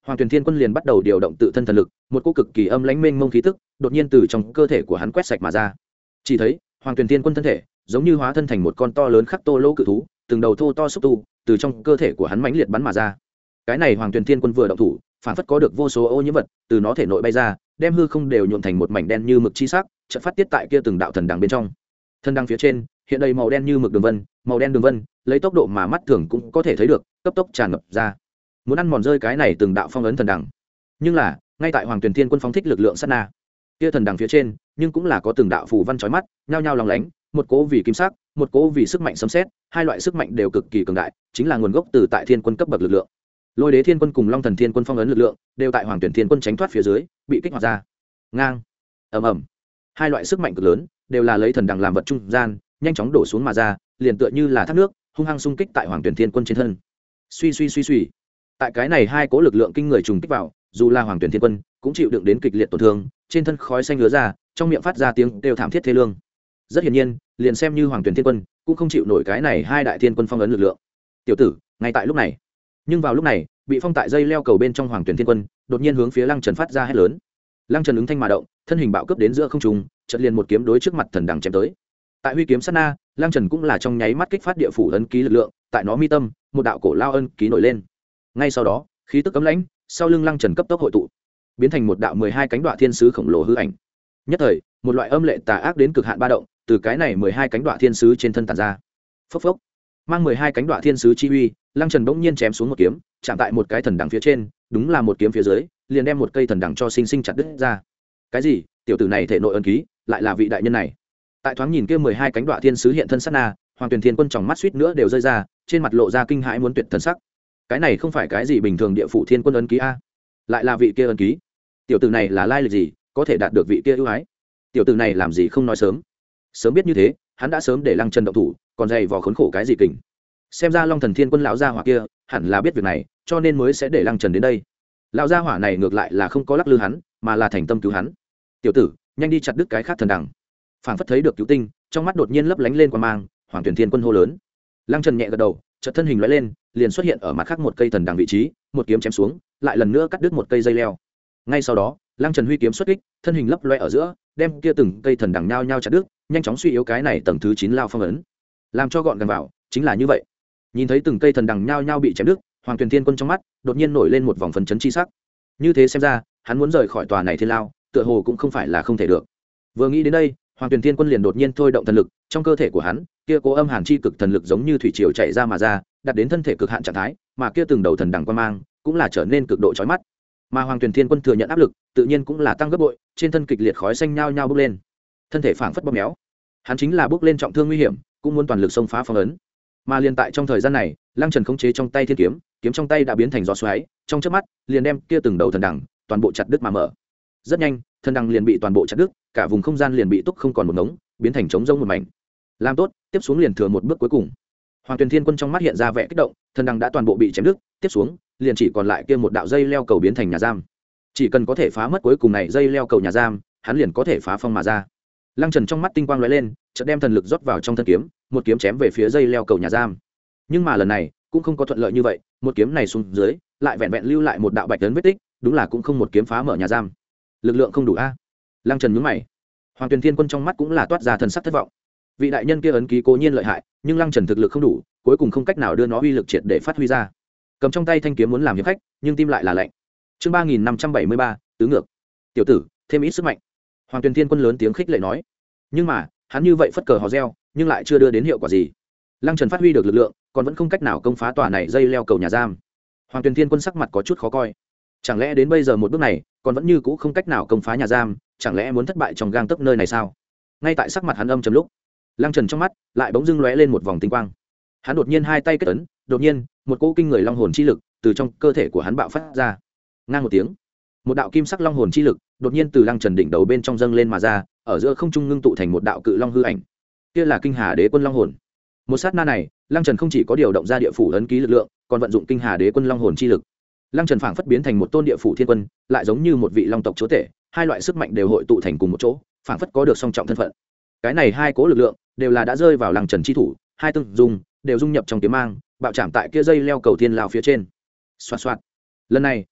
[SPEAKER 1] Hoàng Tuyền Thiên Quân liền bắt đầu điều động tự thân thần lực, một cỗ cực kỳ âm lãnh mênh mông khí tức đột nhiên từ trong cơ thể của hắn quét sạch mà ra. Chỉ thấy Hoàng Tuyền Thiên Quân thân thể giống như hóa thân thành một con to lớn khắc tô lô cự thú, từng đầu thô to xúc tu từ trong cơ thể của hắn mãnh liệt bắn mà ra. Cái này Hoàng Tuyền Thiên Quân vừa động thủ, phản phất có được vô số ô nhiễm vật từ nó thể nội bay ra, đem hư không đều nhuộm thành một mảnh đen như mực chi sắc, chợt phát tiết tại kia từng đạo thần đằng bên trong. Thần đằng phía trên hiện đầy màu đen như mực đường vân, màu đen đường vân lấy tốc độ mà mắt thường cũng có thể thấy được cấp tốc tràn ngập ra, muốn ăn mòn rơi cái này từng đạo phong ấn thần đằng. Nhưng là ngay tại Hoàng Tuyền Thiên Quân phóng thích lực lượng sát na, kia thần đằng phía trên nhưng cũng là có từng đạo phù văn chói mắt nhao nhao lóng lánh, một cố vì kim sắc, một cố vì sức mạnh sấm sét, hai loại sức mạnh đều cực kỳ cường đại, chính là nguồn gốc từ tại Thiên Quân cấp bậc lực lượng. Lôi Đế Thiên Quân cùng Long Thần Thiên Quân phong ấn lực lượng đều tại Hoàng Tuyền Thiên Quân tránh thoát phía dưới bị kích hoạt ra. Ngang, ầm ầm, hai loại sức mạnh cực lớn đều là lấy thần đằng làm vật trung gian, nhanh chóng đổ xuống mà ra, liền tựa như là thác nước hung hăng xung kích tại Hoàng Tuyền Thiên Quân trên thân. Suy suy suy suy, tại cái này hai cố lực lượng kinh người trùng kích vào, dù là Hoàng Tuyền Thiên Quân cũng chịu đựng đến kịch liệt tổn thương, trên thân khói xanh lứa ra, trong miệng phát ra tiếng kêu thảm thiết thê lương. Rất hiển nhiên, liền xem như Hoàng Tuyền Thiên Quân cũng không chịu nổi cái này hai đại thiên quân phong ấn lực lượng. Tiểu tử, ngay tại lúc này, nhưng vào lúc này, bị phong tại dây leo cầu bên trong Hoàng Tuyền Thiên Quân đột nhiên hướng phía Lăng Trần phát ra hét lớn. Lăng Trần ứng thanh mà động, thân hình bạo cướp đến giữa không trung, chợt liền một kiếm đối trước mặt thần đằng chém tới. Tại huy kiếm sát na, Lăng Trần cũng là trong nháy mắt kích phát địa phủ ấn ký lực lượng, tại nó mi tâm, một đạo cổ lao ân ký nổi lên. Ngay sau đó, khí tức cấm lãnh, sau lưng Lăng Trần cấp tốc hội tụ, biến thành một đạo mười hai cánh đoạ thiên sứ khổng lồ hư ảnh. Nhất thời, một loại âm lệ tà ác đến cực hạn ba động, từ cái này mười hai cánh đoạ thiên sứ trên thân tản ra. Phốc phốc. Mang mười hai cánh đoạ thiên sứ chi uy, Lăng Trần bỗng nhiên chém xuống một kiếm, chạm tại một cái thần đằng phía trên, đúng là một kiếm phía dưới, liền đem một cây thần đằng cho sinh sinh chặt đứt ra. Cái gì? Tiểu tử này thể nội ân ký, lại là vị đại nhân này. Tại thoáng nhìn kia mười hai cánh đoạ thiên sứ hiện thân sát na, Hoàng Tuyền Thiên Quân tròng mắt suýt nữa đều rơi ra, trên mặt lộ ra kinh hãi muốn tuyệt thần sắc. Cái này không phải cái gì bình thường địa phủ thiên quân ân ký a, lại là vị kia ân ký. Tiểu tử này là lai lịch gì, có thể đạt được vị kia ưu ái? Tiểu tử này làm gì không nói sớm? Sớm biết như thế, hắn đã sớm để Lăng Trần động thủ, còn dày vò khốn khổ cái gì kình. Xem ra Long Thần Thiên Quân lão gia hỏa kia, hẳn là biết việc này, cho nên mới sẽ để Lăng Trần đến đây. Lão gia hỏa này ngược lại là không có lắc lư hắn, mà là thành tâm cứu hắn. Tiểu tử, nhanh đi chặt đứt cái khác thần đằng. Phảng phất thấy được cứu tinh, trong mắt đột nhiên lấp lánh lên quang mang, Hoàng Tuyền Thiên Quân hô lớn. Lăng Trần nhẹ gật đầu, chợt thân hình lóe lên, liền xuất hiện ở mặt khác một cây thần đằng vị trí, một kiếm chém xuống, lại lần nữa cắt đứt một cây dây leo. Ngay sau đó, Lăng Trần huy kiếm xuất kích, thân hình lấp loe ở giữa, đem kia từng cây thần đằng nhao nhao chặt đứt, nhanh chóng suy yếu cái này tầng thứ chín lao phong ấn. Làm cho gọn gàng vào, chính là như vậy. Nhìn thấy từng cây thần đằng nhao nhao bị chém đứt, Hoàng Tuyền Thiên Quân trong mắt đột nhiên nổi lên một vòng phấn chấn chi sắc. Như thế xem ra, hắn muốn rời khỏi tòa này thiên lao, tựa hồ cũng không phải là không thể được. Vừa nghĩ đến đây, Hoàng Tuyền Thiên Quân liền đột nhiên thôi động thần lực, trong cơ thể của hắn, kia cố âm hàn chi cực thần lực giống như thủy triều chảy ra mà ra, đạt đến thân thể cực hạn trạng thái, mà kia từng đầu thần đằng quan mang, cũng là trở nên cực độ chói mắt. Mà Hoàng Tuyền Thiên Quân thừa nhận áp lực, tự nhiên cũng là tăng gấp bội, trên thân kịch liệt khói xanh nhao nhao bốc lên, thân thể phảng phất bóp méo. Hắn chính là bốc lên trọng thương nguy hiểm, cũng muốn toàn lực xông phá phong ấn. Mà liền tại trong thời gian này, Lăng Trần khống chế trong tay thiên kiếm, kiếm trong tay đã biến thành gió xoáy, trong chớp mắt, liền đem kia từng đầu thần đằng toàn bộ chặt đứt mà mở. Rất nhanh, thần đằng liền bị toàn bộ chặt đứt, cả vùng không gian liền bị túc không còn một ngống, biến thành trống rỗng một mảnh. Làm tốt, tiếp xuống liền thừa một bước cuối cùng. Hoàng Tuyền Thiên Quân trong mắt hiện ra vẻ kích động, thần đằng đã toàn bộ bị chém đứt, tiếp xuống, liền chỉ còn lại kia một đạo dây leo cầu biến thành nhà giam. Chỉ cần có thể phá mất cuối cùng này dây leo cầu nhà giam, hắn liền có thể phá phong mà ra. Lăng Trần trong mắt tinh quang lóe lên, chợt đem thần lực rót vào trong thân kiếm, một kiếm chém về phía dây leo cầu nhà giam. Nhưng mà lần này, cũng không có thuận lợi như vậy, một kiếm này xuống dưới, lại vẹn vẹn lưu lại một đạo bạch tấn vết tích, đúng là cũng không một kiếm phá mở nhà giam. Lực lượng không đủ a. Lăng Trần nhướng mày. Hoàng Tuyền Thiên Quân trong mắt cũng là toát ra thần sắc thất vọng. Vị đại nhân kia ấn ký cố nhiên lợi hại, nhưng Lăng Trần thực lực không đủ, cuối cùng không cách nào đưa nó uy lực triệt để phát huy ra. Cầm trong tay thanh kiếm muốn làm hiệp khách, nhưng tim lại là lạnh. Chương ba nghìn năm trăm bảy mươi ba, tứ ngược. Tiểu tử, thêm ít sức mạnh. Hoàng Tuyền Thiên Quân lớn tiếng khích lệ nói. Nhưng mà, hắn như vậy phất cờ hò reo, nhưng lại chưa đưa đến hiệu quả gì. Lăng Trần phát huy được lực lượng, còn vẫn không cách nào công phá tòa này dây leo cầu nhà giam. Hoàng Tuyền Thiên Quân sắc mặt có chút khó coi. Chẳng lẽ đến bây giờ một bước này, còn vẫn như cũ không cách nào công phá nhà giam, chẳng lẽ muốn thất bại trong gang tấc nơi này sao? Ngay tại sắc mặt hắn âm trầm lúc, Lăng Trần trong mắt lại bỗng dưng lóe lên một vòng tinh quang. Hắn đột nhiên hai tay kết ấn, đột nhiên, một cỗ kinh người long hồn chi lực từ trong cơ thể của hắn bạo phát ra. Ngang một tiếng, một đạo kim sắc long hồn chi lực đột nhiên từ Lăng Trần đỉnh đầu bên trong dâng lên mà ra, ở giữa không trung ngưng tụ thành một đạo cự long hư ảnh. Kia là Kinh Hà Đế Quân Long hồn. Một sát na này, Lăng Trần không chỉ có điều động ra địa phủ ấn ký lực lượng, còn vận dụng Kinh Hà Đế Quân Long hồn chi lực. Lăng Trần phảng phất biến thành một tôn địa phủ thiên quân, lại giống như một vị long tộc chúa tể, hai loại sức mạnh đều hội tụ thành cùng một chỗ, phảng phất có được song trọng thân phận. Cái này hai cố lực lượng đều là đã rơi vào Lăng Trần chi thủ, hai tương dung, đều dung nhập trong kiếm mang, bạo chạm tại kia dây leo cầu thiên lao phía trên. Xoạt xoạt. Lần này,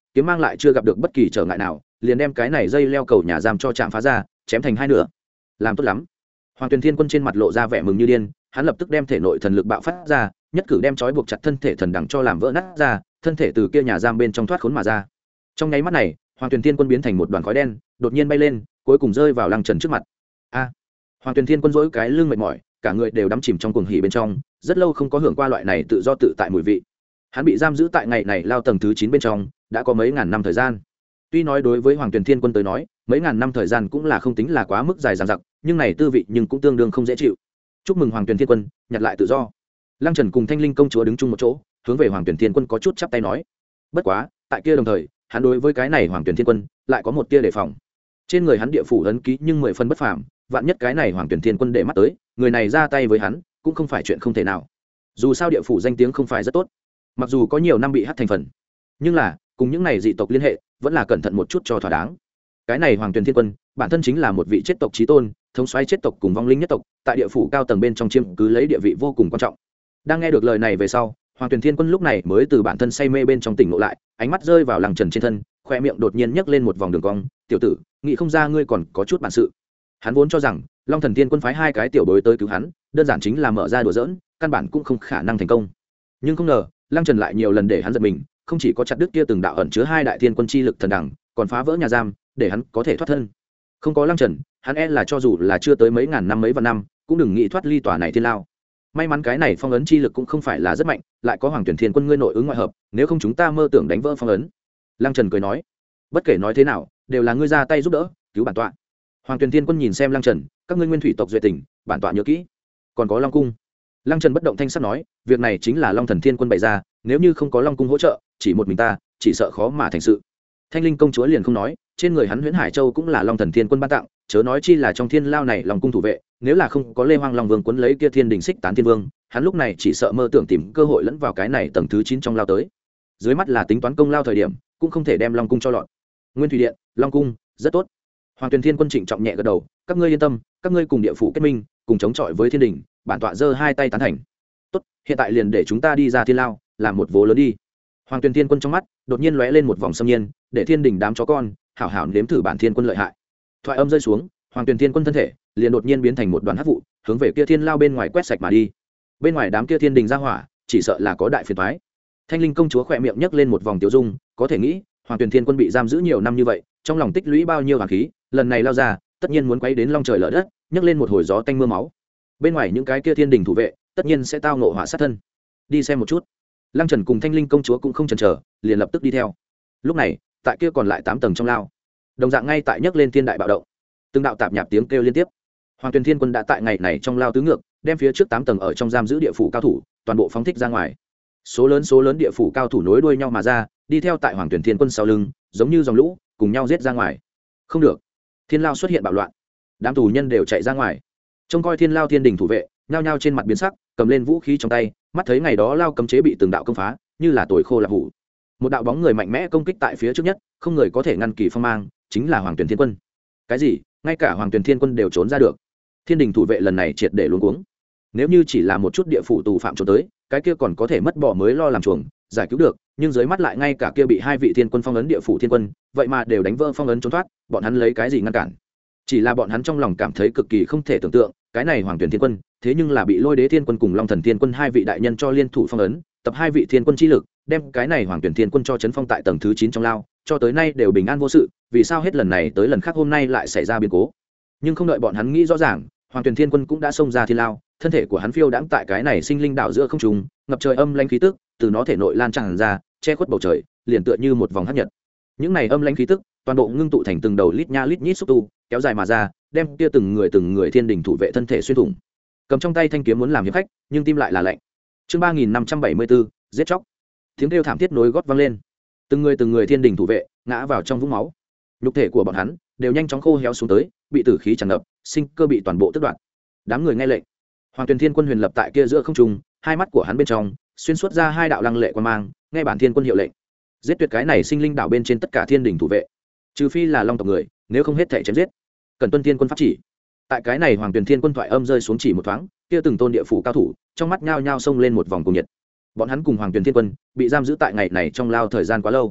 [SPEAKER 1] kiếm mang lại chưa gặp được bất kỳ trở ngại nào, liền đem cái này dây leo cầu nhà giam cho chạm phá ra, chém thành hai nửa. Làm tốt lắm. Hoàng Tuyền Thiên Quân trên mặt lộ ra vẻ mừng như điên, hắn lập tức đem thể nội thần lực bạo phát ra, nhất cử đem trói buộc chặt thân thể thần đằng cho làm vỡ nát ra, thân thể từ kia nhà giam bên trong thoát khốn mà ra. Trong nháy mắt này, Hoàng Tuyền Thiên Quân biến thành một đoàn khói đen, đột nhiên bay lên, cuối cùng rơi vào Lăng Trần trước mặt. A! Hoàng Tuyền Thiên Quân rỗi cái lưng mệt mỏi, cả người đều đắm chìm trong cuồng hỉ bên trong, rất lâu không có hưởng qua loại này tự do tự tại mùi vị. Hắn bị giam giữ tại ngày này lao tầng thứ chín bên trong, đã có mấy ngàn năm thời gian. Tuy nói đối với Hoàng Tuyền Thiên Quân tới nói, mấy ngàn năm thời gian cũng là không tính là quá mức dài dằng dặc, nhưng này tư vị nhưng cũng tương đương không dễ chịu. Chúc mừng Hoàng Tuyền Thiên Quân, nhặt lại tự do. Lăng Trần cùng Thanh Linh công chúa đứng chung một chỗ, hướng về Hoàng Tuyền Thiên Quân có chút chắp tay nói. Bất quá, tại kia đồng thời, hắn đối với cái này Hoàng Tuyền Thiên Quân lại có một tia đề phòng. Trên người hắn địa phủ ấn ký nhưng mười phần bất phàm, vạn nhất cái này Hoàng Tuyền Thiên Quân để mắt tới, người này ra tay với hắn, cũng không phải chuyện không thể nào. Dù sao địa phủ danh tiếng không phải rất tốt, mặc dù có nhiều năm bị hắt thành phần, nhưng là cùng những này dị tộc liên hệ, vẫn là cẩn thận một chút cho thỏa đáng. Cái này Hoàng Tuyền Thiên Quân, bản thân chính là một vị chết tộc chí tôn, thống soái chết tộc cùng vong linh nhất tộc, tại địa phủ cao tầng bên trong chiếm cứ lấy địa vị vô cùng quan trọng. Đang nghe được lời này về sau, Hoàng Tuyền Thiên Quân lúc này mới từ bản thân say mê bên trong tỉnh ngộ lại, ánh mắt rơi vào Lăng Trần trên thân, khoe miệng đột nhiên nhấc lên một vòng đường cong, "Tiểu tử, nghĩ không ra ngươi còn có chút bản sự." Hắn vốn cho rằng Long Thần Thiên Quân phái hai cái tiểu bối tới cứu hắn, đơn giản chính là mở ra đùa giỡn, căn bản cũng không khả năng thành công. Nhưng không ngờ, Lăng Trần lại nhiều lần để hắn giật mình, không chỉ có chặt đứt kia từng đạo ẩn chứa hai đại thiên quân chi lực thần đẳng, còn phá vỡ nhà giam, để hắn có thể thoát thân. Không có Lăng Trần, hắn e là cho dù là chưa tới mấy ngàn năm mấy vạn năm, cũng đừng nghĩ thoát ly tòa này thiên lao. May mắn cái này phong ấn chi lực cũng không phải là rất mạnh, lại có Hoàng Tuyển Thiên Quân ngươi nội ứng ngoại hợp, nếu không chúng ta mơ tưởng đánh vỡ phong ấn. Lăng Trần cười nói, bất kể nói thế nào, đều là ngươi ra tay giúp đỡ, cứu bản tọa. Hoàng Tuyển Thiên Quân nhìn xem Lăng Trần, các ngươi nguyên thủy tộc duệ tình, bản tọa nhớ kỹ. Còn có Long cung. Lăng Trần bất động thanh sắc nói, việc này chính là Long Thần Thiên Quân bày ra, nếu như không có Long cung hỗ trợ, chỉ một mình ta, chỉ sợ khó mà thành sự. Thanh Linh công chúa liền không nói, trên người hắn Huyễn Hải Châu cũng là Long Thần Thiên Quân ban tặng, chớ nói chi là trong thiên lao này Long cung thủ vệ, nếu là không có Lê Hoang Long Vương quấn lấy kia Thiên Đình Xích Tán Thiên Vương, hắn lúc này chỉ sợ mơ tưởng tìm cơ hội lẫn vào cái này tầng thứ chín trong lao tới. Dưới mắt là tính toán công lao thời điểm, cũng không thể đem Long cung cho lọt. Nguyên Thủy Điện, Long cung, rất tốt. Hoàng Tuyền Thiên Quân trịnh trọng nhẹ gật đầu, các ngươi yên tâm, các ngươi cùng địa phủ kết minh, cùng chống chọi với Thiên Đình, bản tọa giơ hai tay tán thành. Tốt, hiện tại liền để chúng ta đi ra thiên lao, làm một vố lớn đi. Hoàng Tuyền Thiên Quân trong mắt đột nhiên lóe lên một vòng xâm nhiên, để Thiên Đình đám chó con hảo hảo nếm thử bản Thiên Quân lợi hại. Thoại âm rơi xuống, Hoàng Tuyền Thiên Quân thân thể liền đột nhiên biến thành một đoàn hắc vụ, hướng về kia thiên lao bên ngoài quét sạch mà đi. Bên ngoài đám kia Thiên Đình ra hỏa, chỉ sợ là có đại phiền toái. Thanh Linh công chúa khỏe miệng nhấc lên một vòng tiêu dung, có thể nghĩ, Hoàng Tuyền Thiên Quân bị giam giữ nhiều năm như vậy, trong lòng tích lũy bao nhiêu hoàng khí, lần này lao ra, tất nhiên muốn quấy đến long trời lở đất, nhấc lên một hồi gió tanh mưa máu. Bên ngoài những cái kia Thiên Đình thủ vệ, tất nhiên sẽ tao ngộ hỏa sát thân. Đi xem một chút. Lăng Trần cùng Thanh Linh công chúa cũng không chần chờ, liền lập tức đi theo. Lúc này, tại kia còn lại tám tầng trong lao, đồng dạng ngay tại nhấc lên thiên đại bạo động, từng đạo tạp nhạp tiếng kêu liên tiếp. Hoàng Tuyền Thiên Quân đã tại ngày này trong lao tứ ngược, đem phía trước tám tầng ở trong giam giữ địa phủ cao thủ, toàn bộ phóng thích ra ngoài. Số lớn số lớn địa phủ cao thủ nối đuôi nhau mà ra, đi theo tại Hoàng Tuyền Thiên Quân sau lưng, giống như dòng lũ, cùng nhau giết ra ngoài. Không được, thiên lao xuất hiện bạo loạn, đám tù nhân đều chạy ra ngoài. Trông coi thiên lao Thiên Đình thủ vệ, nhao nhao trên mặt biến sắc, cầm lên vũ khí trong tay, mắt thấy ngày đó lao cấm chế bị từng đạo công phá, như là tuổi khô lạc hủ. Một đạo bóng người mạnh mẽ công kích tại phía trước nhất, không người có thể ngăn kỳ phong mang, chính là Hoàng Tuyền Thiên Quân. Cái gì? Ngay cả Hoàng Tuyền Thiên Quân đều trốn ra được. Thiên Đình thủ vệ lần này triệt để luống cuống. Nếu như chỉ là một chút địa phủ tù phạm trốn tới, cái kia còn có thể mất bỏ mới lo làm chuồng, giải cứu được, nhưng dưới mắt lại ngay cả kia bị hai vị thiên quân phong ấn địa phủ thiên quân, vậy mà đều đánh vỡ phong ấn trốn thoát, bọn hắn lấy cái gì ngăn cản? Chỉ là bọn hắn trong lòng cảm thấy cực kỳ không thể tưởng tượng, cái này Hoàng Tuyền Thiên Quân, thế nhưng là bị Lôi Đế Thiên Quân cùng Long Thần Thiên Quân hai vị đại nhân cho liên thủ phong ấn, tập hai vị thiên quân chi lực, đem cái này Hoàng Tuyền Thiên Quân cho chấn phong tại tầng thứ chín trong lao, cho tới nay đều bình an vô sự, vì sao hết lần này tới lần khác hôm nay lại xảy ra biến cố? Nhưng không đợi bọn hắn nghĩ rõ ràng, Hoàng Tuyền Thiên Quân cũng đã xông ra thiên lao, thân thể của hắn phiêu đãng tại cái này sinh linh đảo giữa không trung, ngập trời âm lãnh khí tức, từ nó thể nội lan tràn ra, che khuất bầu trời, liền tựa như một vòng hắc nhật. Những này âm lãnh khí tức, toàn bộ ngưng tụ thành từng đầu lít nha lít nhít xúc tu, kéo dài mà ra, đem kia từng người từng người Thiên Đình thủ vệ thân thể xuyên thủng. Cầm trong tay thanh kiếm muốn làm hiệp khách, nhưng tim lại là lạnh. Chương ba nghìn năm trăm bảy mươi bốn, giết chóc. Tiếng kêu thảm thiết nối gót vang lên. Từng người từng người Thiên Đình thủ vệ ngã vào trong vũng máu. Nhục thể của bọn hắn đều nhanh chóng khô héo xuống tới, bị tử khí tràn ngập, sinh cơ bị toàn bộ tước đoạt. Đám người nghe lệnh. Hoàng Tuyền Thiên Quân huyền lập tại kia giữa không trung, hai mắt của hắn bên trong xuyên suốt ra hai đạo lăng lệ quan mang, nghe bản Thiên Quân hiệu lệnh, giết tuyệt cái này sinh linh đảo bên trên tất cả Thiên Đình thủ vệ, trừ phi là long tộc người, nếu không hết thảy chém giết. Cần tuân Thiên Quân pháp chỉ. Tại cái này Hoàng Tuyền Thiên Quân thoại âm rơi xuống chỉ một thoáng, kia từng tôn địa phủ cao thủ, trong mắt nhao nhao xông lên một vòng cuồng nhiệt. Bọn hắn cùng Hoàng Tuyền Thiên Quân bị giam giữ tại ngày này trong lao thời gian quá lâu,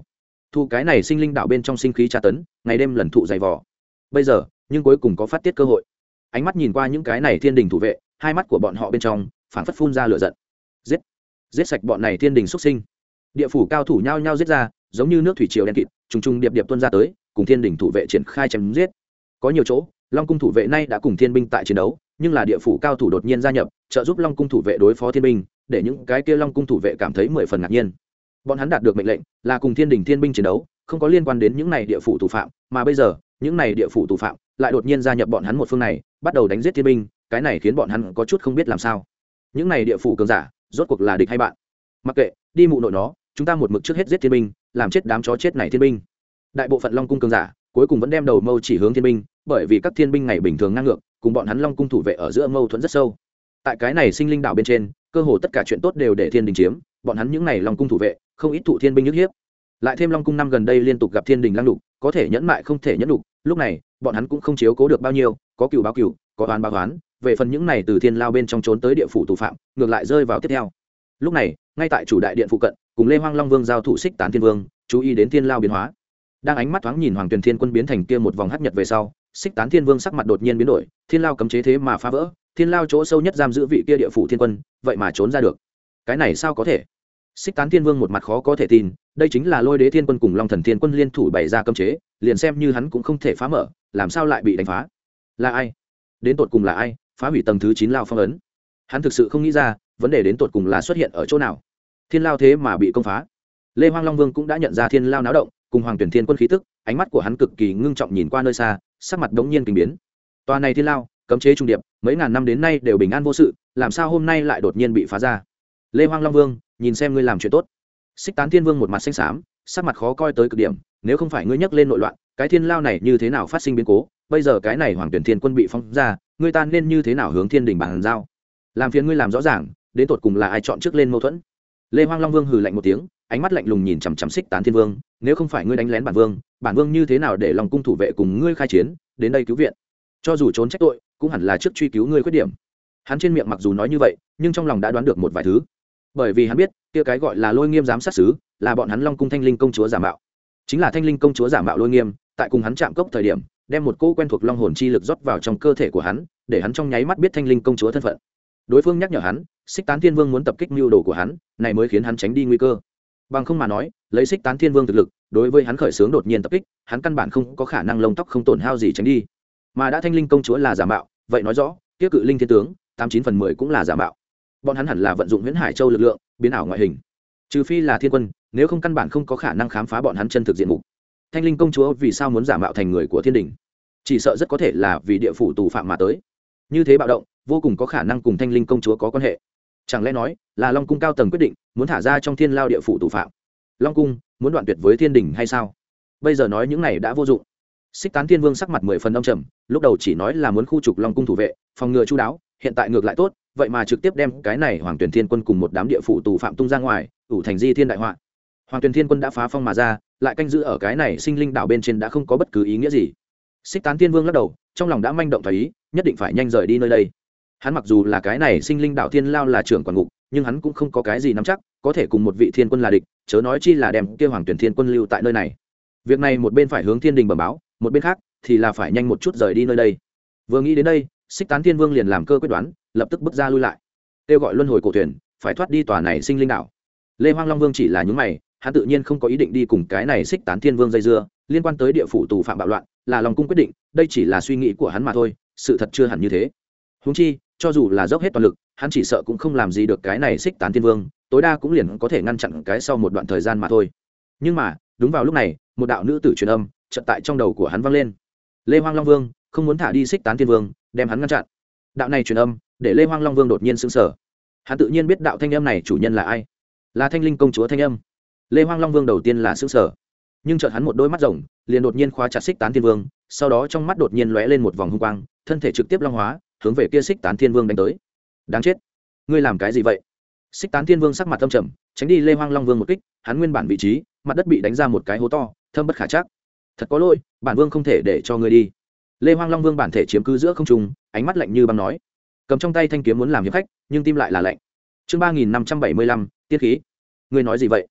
[SPEAKER 1] thu cái này sinh linh đạo bên trong sinh khí tra tấn, ngày đêm lần thụ dày vò. Bây giờ nhưng cuối cùng có phát tiết cơ hội. Ánh mắt nhìn qua những cái này thiên đình thủ vệ, hai mắt của bọn họ bên trong phảng phất phun ra lửa giận. Giết, giết sạch bọn này thiên đình xuất sinh. Địa phủ cao thủ nhao nhao giết ra, giống như nước thủy triều đen kịt, trùng trùng điệp điệp tuôn ra tới, cùng thiên đình thủ vệ triển khai chém giết. Có nhiều chỗ, Long cung thủ vệ nay đã cùng thiên binh tại chiến đấu, nhưng là địa phủ cao thủ đột nhiên gia nhập, trợ giúp Long cung thủ vệ đối phó thiên binh, để những cái kia Long cung thủ vệ cảm thấy mười phần ngạc nhiên. Bọn hắn đạt được mệnh lệnh là cùng thiên đình thiên binh chiến đấu, không có liên quan đến những này địa phủ thủ phạm, mà bây giờ, những này địa phủ thủ phạm lại đột nhiên gia nhập bọn hắn một phương này, bắt đầu đánh giết thiên binh, cái này khiến bọn hắn có chút không biết làm sao. Những này địa phủ cường giả, rốt cuộc là địch hay bạn? Mặc kệ, đi mụ nội nó, chúng ta một mực trước hết giết thiên binh, làm chết đám chó chết này thiên binh. Đại bộ phận Long cung cường giả cuối cùng vẫn đem đầu mâu chỉ hướng thiên binh, bởi vì các thiên binh ngày bình thường ngang ngược, cùng bọn hắn Long cung thủ vệ ở giữa mâu thuẫn rất sâu. Tại cái này sinh linh đạo bên trên, cơ hồ tất cả chuyện tốt đều để thiên đình chiếm, bọn hắn những này Long cung thủ vệ không ít thụ thiên binh nhức hiếp. Lại thêm Long cung năm gần đây liên tục gặp thiên đình lăng đục, có thể nhẫn mại không thể nhẫn đục, lúc này bọn hắn cũng không chiếu cố được bao nhiêu, có cừu báo cừu, có oán báo oán, về phần những này từ thiên lao bên trong trốn tới địa phủ thủ phạm, ngược lại rơi vào tiếp theo. Lúc này, ngay tại chủ đại điện phụ cận, cùng Lê Hoang Long Vương giao thủ Xích Tán Thiên Vương, chú ý đến thiên lao biến hóa. Đang ánh mắt thoáng nhìn Hoàng Tuyền Thiên Quân biến thành kia một vòng hắc nhật về sau, Xích Tán Thiên Vương sắc mặt đột nhiên biến đổi, thiên lao cấm chế thế mà phá vỡ, thiên lao chỗ sâu nhất giam giữ vị kia địa phủ thiên quân, vậy mà trốn ra được. Cái này sao có thể? Xích Tán Thiên Vương một mặt khó có thể tin, đây chính là Lôi Đế Thiên Quân cùng Long Thần Thiên Quân liên thủ bày ra cấm chế, liền xem như hắn cũng không thể phá mở, làm sao lại bị đánh phá? Là ai? Đến tột cùng là ai phá hủy tầng thứ chín lao phong ấn? Hắn thực sự không nghĩ ra, vấn đề đến tột cùng là xuất hiện ở chỗ nào. Thiên lao thế mà bị công phá. Lê Hoang Long Vương cũng đã nhận ra thiên lao náo động, cùng Hoàng Tuyển Thiên Quân khí tức, ánh mắt của hắn cực kỳ ngưng trọng nhìn qua nơi xa, sắc mặt đống nhiên kinh biến. Tòa này thiên lao, cấm chế trung điệp, mấy ngàn năm đến nay đều bình an vô sự, làm sao hôm nay lại đột nhiên bị phá ra? Lê Hoang Long Vương, nhìn xem ngươi làm chuyện tốt. Xích Tán Thiên Vương một mặt xanh xám, sắc mặt khó coi tới cực điểm, nếu không phải ngươi nhắc lên nội loạn, cái thiên lao này như thế nào phát sinh biến cố, bây giờ cái này Hoàng Tuyển Thiên Quân bị phóng ra, ngươi ta nên như thế nào hướng thiên đình bàn giao? Làm phiền ngươi làm rõ ràng, đến tột cùng là ai chọn trước lên mâu thuẫn? Lê Hoang Long Vương hừ lạnh một tiếng, ánh mắt lạnh lùng nhìn chằm chằm Xích Tán Thiên Vương, nếu không phải ngươi đánh lén bản vương, bản vương như thế nào để Long cung thủ vệ cùng ngươi khai chiến, đến đây cứu viện? Cho dù trốn trách tội, cũng hẳn là trước truy cứu ngươi khuyết điểm. Hắn trên miệng mặc dù nói như vậy, nhưng trong lòng đã đoán được một vài thứ, bởi vì hắn biết kia cái gọi là Lôi Nghiêm giám sát sứ là bọn hắn Long cung Thanh Linh công chúa giả mạo, chính là Thanh Linh công chúa giả mạo Lôi Nghiêm, tại cùng hắn chạm cốc thời điểm, đem một cỗ quen thuộc long hồn chi lực rót vào trong cơ thể của hắn, để hắn trong nháy mắt biết Thanh Linh công chúa thân phận. Đối phương nhắc nhở hắn, Xích Tán Thiên Vương muốn tập kích mưu đồ của hắn, này mới khiến hắn tránh đi nguy cơ. Bằng không mà nói, lấy Xích Tán Thiên Vương thực lực, đối với hắn khởi xướng đột nhiên tập kích, hắn căn bản không có khả năng lông tóc không tổn hao gì tránh đi. Mà đã Thanh Linh công chúa là giả mạo, vậy nói rõ, kia Cự Linh thiên tướng, tám chín phần mười cũng là giả mạo. Bọn hắn hẳn là vận dụng Huyễn Hải Châu lực lượng, biến ảo ngoại hình. Trừ phi là thiên quân, nếu không căn bản không có khả năng khám phá bọn hắn chân thực diện mục. Thanh Linh công chúa vì sao muốn giả mạo thành người của thiên đình? Chỉ sợ rất có thể là vì địa phủ tù phạm mà tới. Như thế bạo động, vô cùng có khả năng cùng Thanh Linh công chúa có quan hệ. Chẳng lẽ nói, là Long cung cao tầng quyết định, muốn thả ra trong thiên lao địa phủ tù phạm? Long cung muốn đoạn tuyệt với thiên đình hay sao? Bây giờ nói những này đã vô dụng. Xích Tán Thiên Vương sắc mặt mười phần âm trầm, lúc đầu chỉ nói là muốn khu trục Long cung thủ vệ, phòng ngừa chu đáo, hiện tại ngược lại tốt, vậy mà trực tiếp đem cái này Hoàng Tuyển Thiên Quân cùng một đám địa phủ tù phạm tung ra ngoài, ủ thành di thiên đại họa. Hoàng Tuyển Thiên Quân đã phá phong mà ra, lại canh giữ ở cái này sinh linh đảo bên trên đã không có bất cứ ý nghĩa gì. Xích Tán Thiên Vương lắc đầu, trong lòng đã manh động thấy ý, nhất định phải nhanh rời đi nơi đây. Hắn mặc dù là cái này sinh linh đảo thiên lao là trưởng quản ngục, nhưng hắn cũng không có cái gì nắm chắc có thể cùng một vị thiên quân là địch, chớ nói chi là đem kia Hoàng Tuyển Thiên Quân lưu tại nơi này. Việc này một bên phải hướng thiên đình bẩm báo, một bên khác thì là phải nhanh một chút rời đi nơi đây. Vừa nghĩ đến đây, Xích Tán Thiên Vương liền làm cơ quyết đoán, lập tức bước ra lui lại, kêu gọi luân hồi cổ thuyền, phải thoát đi tòa này sinh linh đảo. Lê Hoang Long Vương chỉ là nhúng mày, hắn tự nhiên không có ý định đi cùng cái này Xích Tán Thiên Vương dây dưa, liên quan tới địa phủ tù phạm bạo loạn, là Long cung quyết định, đây chỉ là suy nghĩ của hắn mà thôi, sự thật chưa hẳn như thế. Huống chi, cho dù là dốc hết toàn lực, hắn chỉ sợ cũng không làm gì được cái này Xích Tán Thiên Vương, tối đa cũng liền có thể ngăn chặn cái sau một đoạn thời gian mà thôi. Nhưng mà, đúng vào lúc này, một đạo nữ tử truyền âm chợt tại trong đầu của hắn vang lên. Lê Hoang Long Vương không muốn thả đi Xích Tán Thiên Vương, đem hắn ngăn chặn. Đạo này truyền âm, để Lê Hoang Long Vương đột nhiên sững sờ. Hắn tự nhiên biết đạo thanh âm này chủ nhân là ai, là Thanh Linh công chúa thanh âm. Lê Hoang Long Vương đầu tiên là sững sờ, nhưng chợt hắn một đôi mắt rồng liền đột nhiên khóa chặt Xích Tán Thiên Vương, sau đó trong mắt đột nhiên lóe lên một vòng hung quang, thân thể trực tiếp long hóa, hướng về kia Xích Tán Thiên Vương đánh tới. Đáng chết, ngươi làm cái gì vậy? Xích Tán Thiên Vương sắc mặt âm trầm, tránh đi Lê Hoang Long Vương một kích, hắn nguyên bản vị trí, mặt đất bị đánh ra một cái hố to, thâm bất khả trắc. Thật có lỗi, bản vương không thể để cho ngươi đi. Lê Hoang Long Vương bản thể chiếm cứ giữa không trung, ánh mắt lạnh như băng nói, cầm trong tay thanh kiếm muốn làm hiệp khách, nhưng tim lại là lạnh. Chương ba nghìn năm trăm bảy mươi lăm, tiên khí. Ngươi nói gì vậy?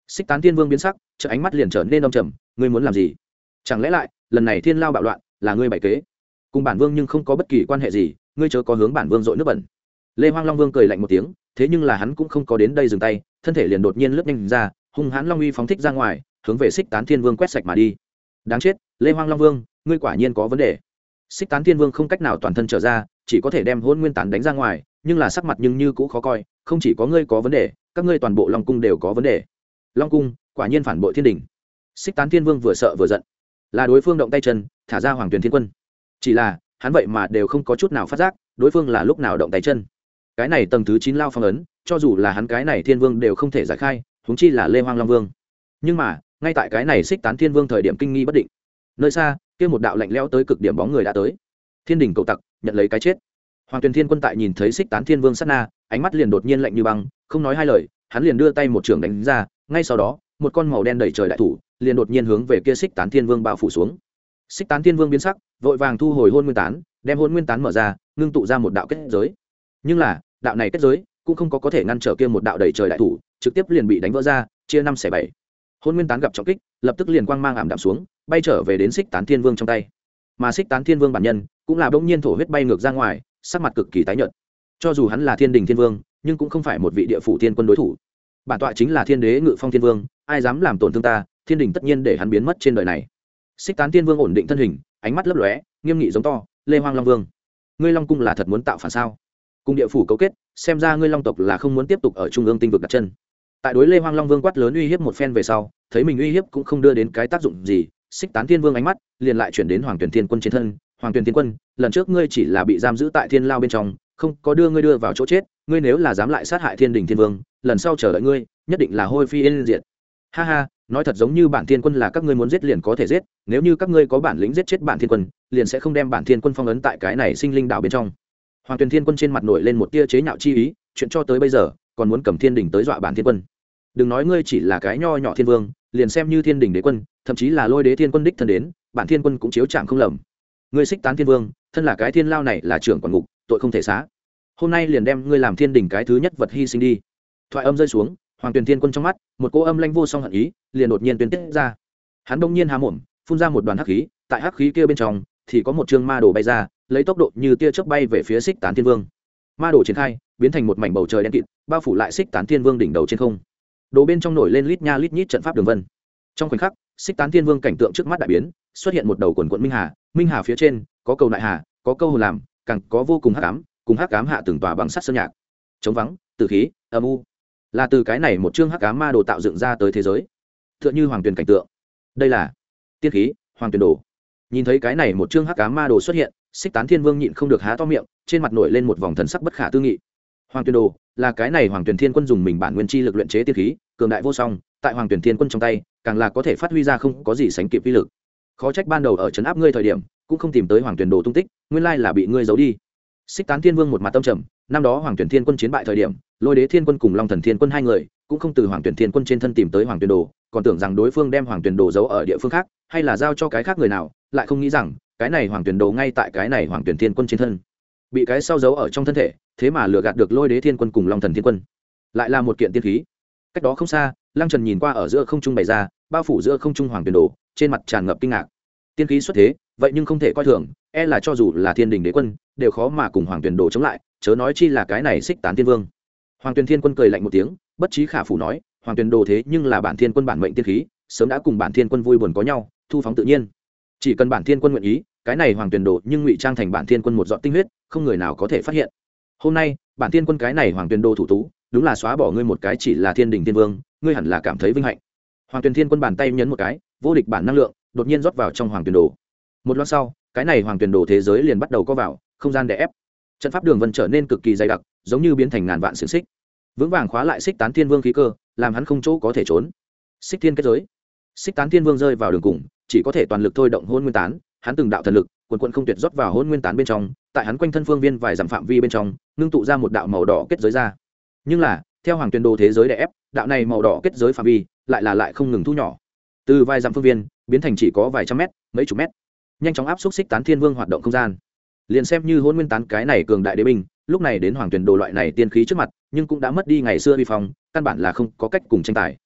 [SPEAKER 1] Xích Tán Thiên Vương biến sắc, chợ ánh mắt liền trở nên âm trầm, ngươi muốn làm gì? Chẳng lẽ lại lần này thiên lao bạo loạn là ngươi bày kế? Cùng bản vương nhưng không có bất kỳ quan hệ gì, ngươi chớ có hướng bản vương dội nước bẩn. Lê Hoang Long Vương cười lạnh một tiếng, thế nhưng là hắn cũng không có đến đây dừng tay, thân thể liền đột nhiên lướt nhanh ra, hung hãn long uy phóng thích ra ngoài, hướng về Xích Tán Thiên Vương quét sạch mà đi. Đáng chết, Lê Hoang Long Vương, ngươi quả nhiên có vấn đề. Xích Tán Thiên Vương không cách nào toàn thân trở ra, chỉ có thể đem Hỗn Nguyên Tán đánh ra ngoài, nhưng là sắc mặt nhưng như cũ khó coi, không chỉ có ngươi có vấn đề, các ngươi toàn bộ Long cung đều có vấn đề. Long cung quả nhiên phản bội thiên đình. Xích Tán Thiên Vương vừa sợ vừa giận, là đối phương động tay chân thả ra Hoàng Tuyền Thiên Quân, chỉ là hắn vậy mà đều không có chút nào phát giác đối phương là lúc nào động tay chân. Cái này tầng thứ chín lao phong ấn, cho dù là hắn cái này Thiên Vương đều không thể giải khai, huống chi là Lê Hoang Long Vương. Nhưng mà ngay tại cái này Xích Tán Thiên Vương thời điểm kinh nghi bất định, nơi xa kia một đạo lạnh lẽo tới cực điểm bóng người đã tới. Thiên đình cầu tặc nhận lấy cái chết. Hoàng Tuyền Thiên Quân tại nhìn thấy Xích Tán Thiên Vương sát na, ánh mắt liền đột nhiên lạnh như băng, không nói hai lời, hắn liền đưa tay một trường đánh ra, ngay sau đó một con màu đen đẩy trời đại thủ liền đột nhiên hướng về kia Xích Tán Thiên Vương bao phủ xuống. Xích Tán Thiên Vương biến sắc, vội vàng thu hồi Hôn Nguyên Tán, đem Hôn Nguyên Tán mở ra, ngưng tụ ra một đạo kết giới. Nhưng là đạo này kết giới cũng không có có thể ngăn trở kia một đạo đẩy trời đại thủ, trực tiếp liền bị đánh vỡ ra, chia năm xẻ bảy. Hôn Nguyên Tán gặp trọng kích, lập tức liền quang mang ảm đạm xuống, bay trở về đến Xích Tán Thiên Vương trong tay. Mà Xích Tán Thiên Vương bản nhân cũng là bỗng nhiên thổ huyết bay ngược ra ngoài, sắc mặt cực kỳ tái nhợt. Cho dù hắn là Thiên Đình Thiên Vương, nhưng cũng không phải một vị địa phủ thiên quân đối thủ. Bản tọa chính là Thiên Đế Ngự Phong Thiên Vương, ai dám làm tổn thương ta, Thiên Đình tất nhiên để hắn biến mất trên đời này. Xích Tán Thiên Vương ổn định thân hình, ánh mắt lấp lóe, nghiêm nghị giống to, Lê Hoang Long Vương, ngươi Long cung là thật muốn tạo phản sao? Cùng địa phủ cấu kết, xem ra ngươi Long tộc là không muốn tiếp tục ở trung ương tinh vực đặt chân. Tại đối Lê Hoang Long Vương quát lớn uy hiếp một phen về sau, thấy mình uy hiếp cũng không đưa đến cái tác dụng gì, Xích Tán Thiên Vương ánh mắt liền lại chuyển đến Hoàng Tuyền Thiên Quân trên thân. Hoàng Tuyền Thiên Quân, lần trước ngươi chỉ là bị giam giữ tại thiên lao bên trong, không có đưa ngươi đưa vào chỗ chết, ngươi nếu là dám lại sát hại Thiên Đình Thiên Vương, lần sau chờ đợi ngươi nhất định là hôi phi yên diệt. Ha ha, nói thật giống như bản Thiên Quân là các ngươi muốn giết liền có thể giết, nếu như các ngươi có bản lĩnh giết chết bản Thiên Quân, liền sẽ không đem bản Thiên Quân phong ấn tại cái này sinh linh đảo bên trong. Hoàng Tuyền Thiên Quân trên mặt nổi lên một tia chế nhạo chi ý, chuyện cho tới bây giờ còn muốn cầm Thiên Đình tới dọa bản Thiên Quân. Đừng nói ngươi chỉ là cái nho nhỏ thiên vương, liền xem như Thiên Đình đế quân, thậm chí là Lôi Đế Thiên Quân đích thân đến, bản Thiên Quân cũng chiếu chạm không lầm. Ngươi Xích Tán Thiên Vương, thân là cái thiên lao này là trưởng quản ngục, tội không thể xá. Hôm nay liền đem ngươi làm Thiên Đình cái thứ nhất vật hy sinh đi. Thoại âm rơi xuống, Hoàng Tuyền Thiên Quân trong mắt một cỗ âm lanh vô song hận ý liền đột nhiên tuyên tiết ra. Hắn đông nhiên há mồm phun ra một đoàn hắc khí, tại hắc khí kia bên trong thì có một trương ma đồ bay ra, lấy tốc độ như tia chớp bay về phía Xích Tán Thiên Vương. Ma đồ triển khai, biến thành một mảnh bầu trời đen kịt, bao phủ lại Xích Tán Thiên Vương đỉnh đầu trên không. Đồ bên trong nổi lên lít nha lít nhít trận pháp đường vân. Trong khoảnh khắc, Xích Tán Thiên Vương cảnh tượng trước mắt đại biến, xuất hiện một đầu quần quận minh hà, minh hà phía trên có cầu nại hà, có câu hồn làm, càng có vô cùng hắc ám, cùng hắc ám hạ từng tòa bằng sắt sơn nhạc. Trống vắng, tử khí, âm u, là từ cái này một chương hắc ám ma đồ tạo dựng ra tới thế giới, tựa như hoàng tuyền cảnh tượng. Đây là tiên khí, hoàng tuyền đồ. Nhìn thấy cái này một chương hắc ám ma đồ xuất hiện, Xích Tán Thiên Vương nhịn không được há to miệng, trên mặt nổi lên một vòng thần sắc bất khả tư nghị. Hoàng tuyền đồ là cái này Hoàng Tuyền Thiên Quân dùng mình bản nguyên chi lực luyện chế tiên khí, cường đại vô song, tại Hoàng Tuyền Thiên Quân trong tay, càng là có thể phát huy ra không có gì sánh kịp uy lực. Khó trách ban đầu ở trấn áp ngươi thời điểm, cũng không tìm tới Hoàng Tuyền đồ tung tích, nguyên lai là bị ngươi giấu đi. Xích Tán Thiên Vương một mặt tâm trầm, năm đó Hoàng Tuyền Thiên Quân chiến bại thời điểm, Lôi Đế Thiên Quân cùng Long Thần Thiên Quân hai người, cũng không từ Hoàng Tuyền Thiên Quân trên thân tìm tới Hoàng Tuyền đồ, còn tưởng rằng đối phương đem Hoàng Tuyền đồ giấu ở địa phương khác, hay là giao cho cái khác người nào, lại không nghĩ rằng, cái này Hoàng Tuyền đồ ngay tại cái này Hoàng Tuyền Thiên Quân trên thân. Bị cái sau giấu ở trong thân thể, thế mà lừa gạt được Lôi Đế Thiên Quân cùng Long Thần Thiên Quân, lại là một kiện tiên khí. Cách đó không xa, Lăng Trần nhìn qua ở giữa không trung bày ra, bao phủ giữa không trung Hoàng Tuyền đồ, trên mặt tràn ngập kinh ngạc. Tiên khí xuất thế, vậy nhưng không thể coi thường, e là cho dù là Thiên Đình Đế Quân, đều khó mà cùng Hoàng Tuyền đồ chống lại, chớ nói chi là cái này Xích Tán Thiên Vương. Hoàng Tuyền Thiên Quân cười lạnh một tiếng, bất trí khả phủ nói, Hoàng Tuyền đồ thế nhưng là bản Thiên Quân bản mệnh tiên khí, sớm đã cùng bản Thiên Quân vui buồn có nhau, thu phóng tự nhiên. Chỉ cần bản Thiên Quân nguyện ý, cái này Hoàng Tuyền đồ nhưng ngụy trang thành bản Thiên Quân một giọt tinh huyết, không người nào có thể phát hiện. Hôm nay, bản Thiên Quân cái này Hoàng Tuyền đồ thủ tú, đúng là xóa bỏ ngươi một cái chỉ là Thiên Đình Thiên Vương, ngươi hẳn là cảm thấy vinh hạnh. Hoàng Tuyền Thiên Quân bàn tay nhấn một cái, vô địch bản năng lượng đột nhiên rót vào trong Hoàng Tuyền đồ. Một lát sau, cái này Hoàng Tuyền đồ thế giới liền bắt đầu co vào, không gian đè ép. Trận pháp đường vân trở nên cực kỳ dày đặc, giống như biến thành ngàn vạn xiềng xích, vững vàng khóa lại Xích Tán Thiên Vương khí cơ, làm hắn không chỗ có thể trốn. Xích Thiên kết giới. Xích Tán Thiên Vương rơi vào đường cùng, chỉ có thể toàn lực thôi động Hôn Nguyên Tán, hắn từng đạo thần lực, quần quần không tuyệt rót vào Hôn Nguyên Tán bên trong, tại hắn quanh thân phương viên vài dặm phạm vi bên trong, ngưng tụ ra một đạo màu đỏ kết giới ra. Nhưng là, theo Hoàng Tuyền đồ thế giới đè ép, đạo này màu đỏ kết giới phạm vi lại là lại không ngừng thu nhỏ. Từ vài dặm phương viên biến thành chỉ có vài trăm mét, mấy chục mét. Nhanh chóng áp xúc Xích Tán Thiên Vương hoạt động không gian. Liền xem như Hôn Nguyên Tán cái này cường đại đế binh, lúc này đến Hoàng Tuyền đồ loại này tiên khí trước mặt, nhưng cũng đã mất đi ngày xưa uy phong, căn bản là không có cách cùng tranh tài.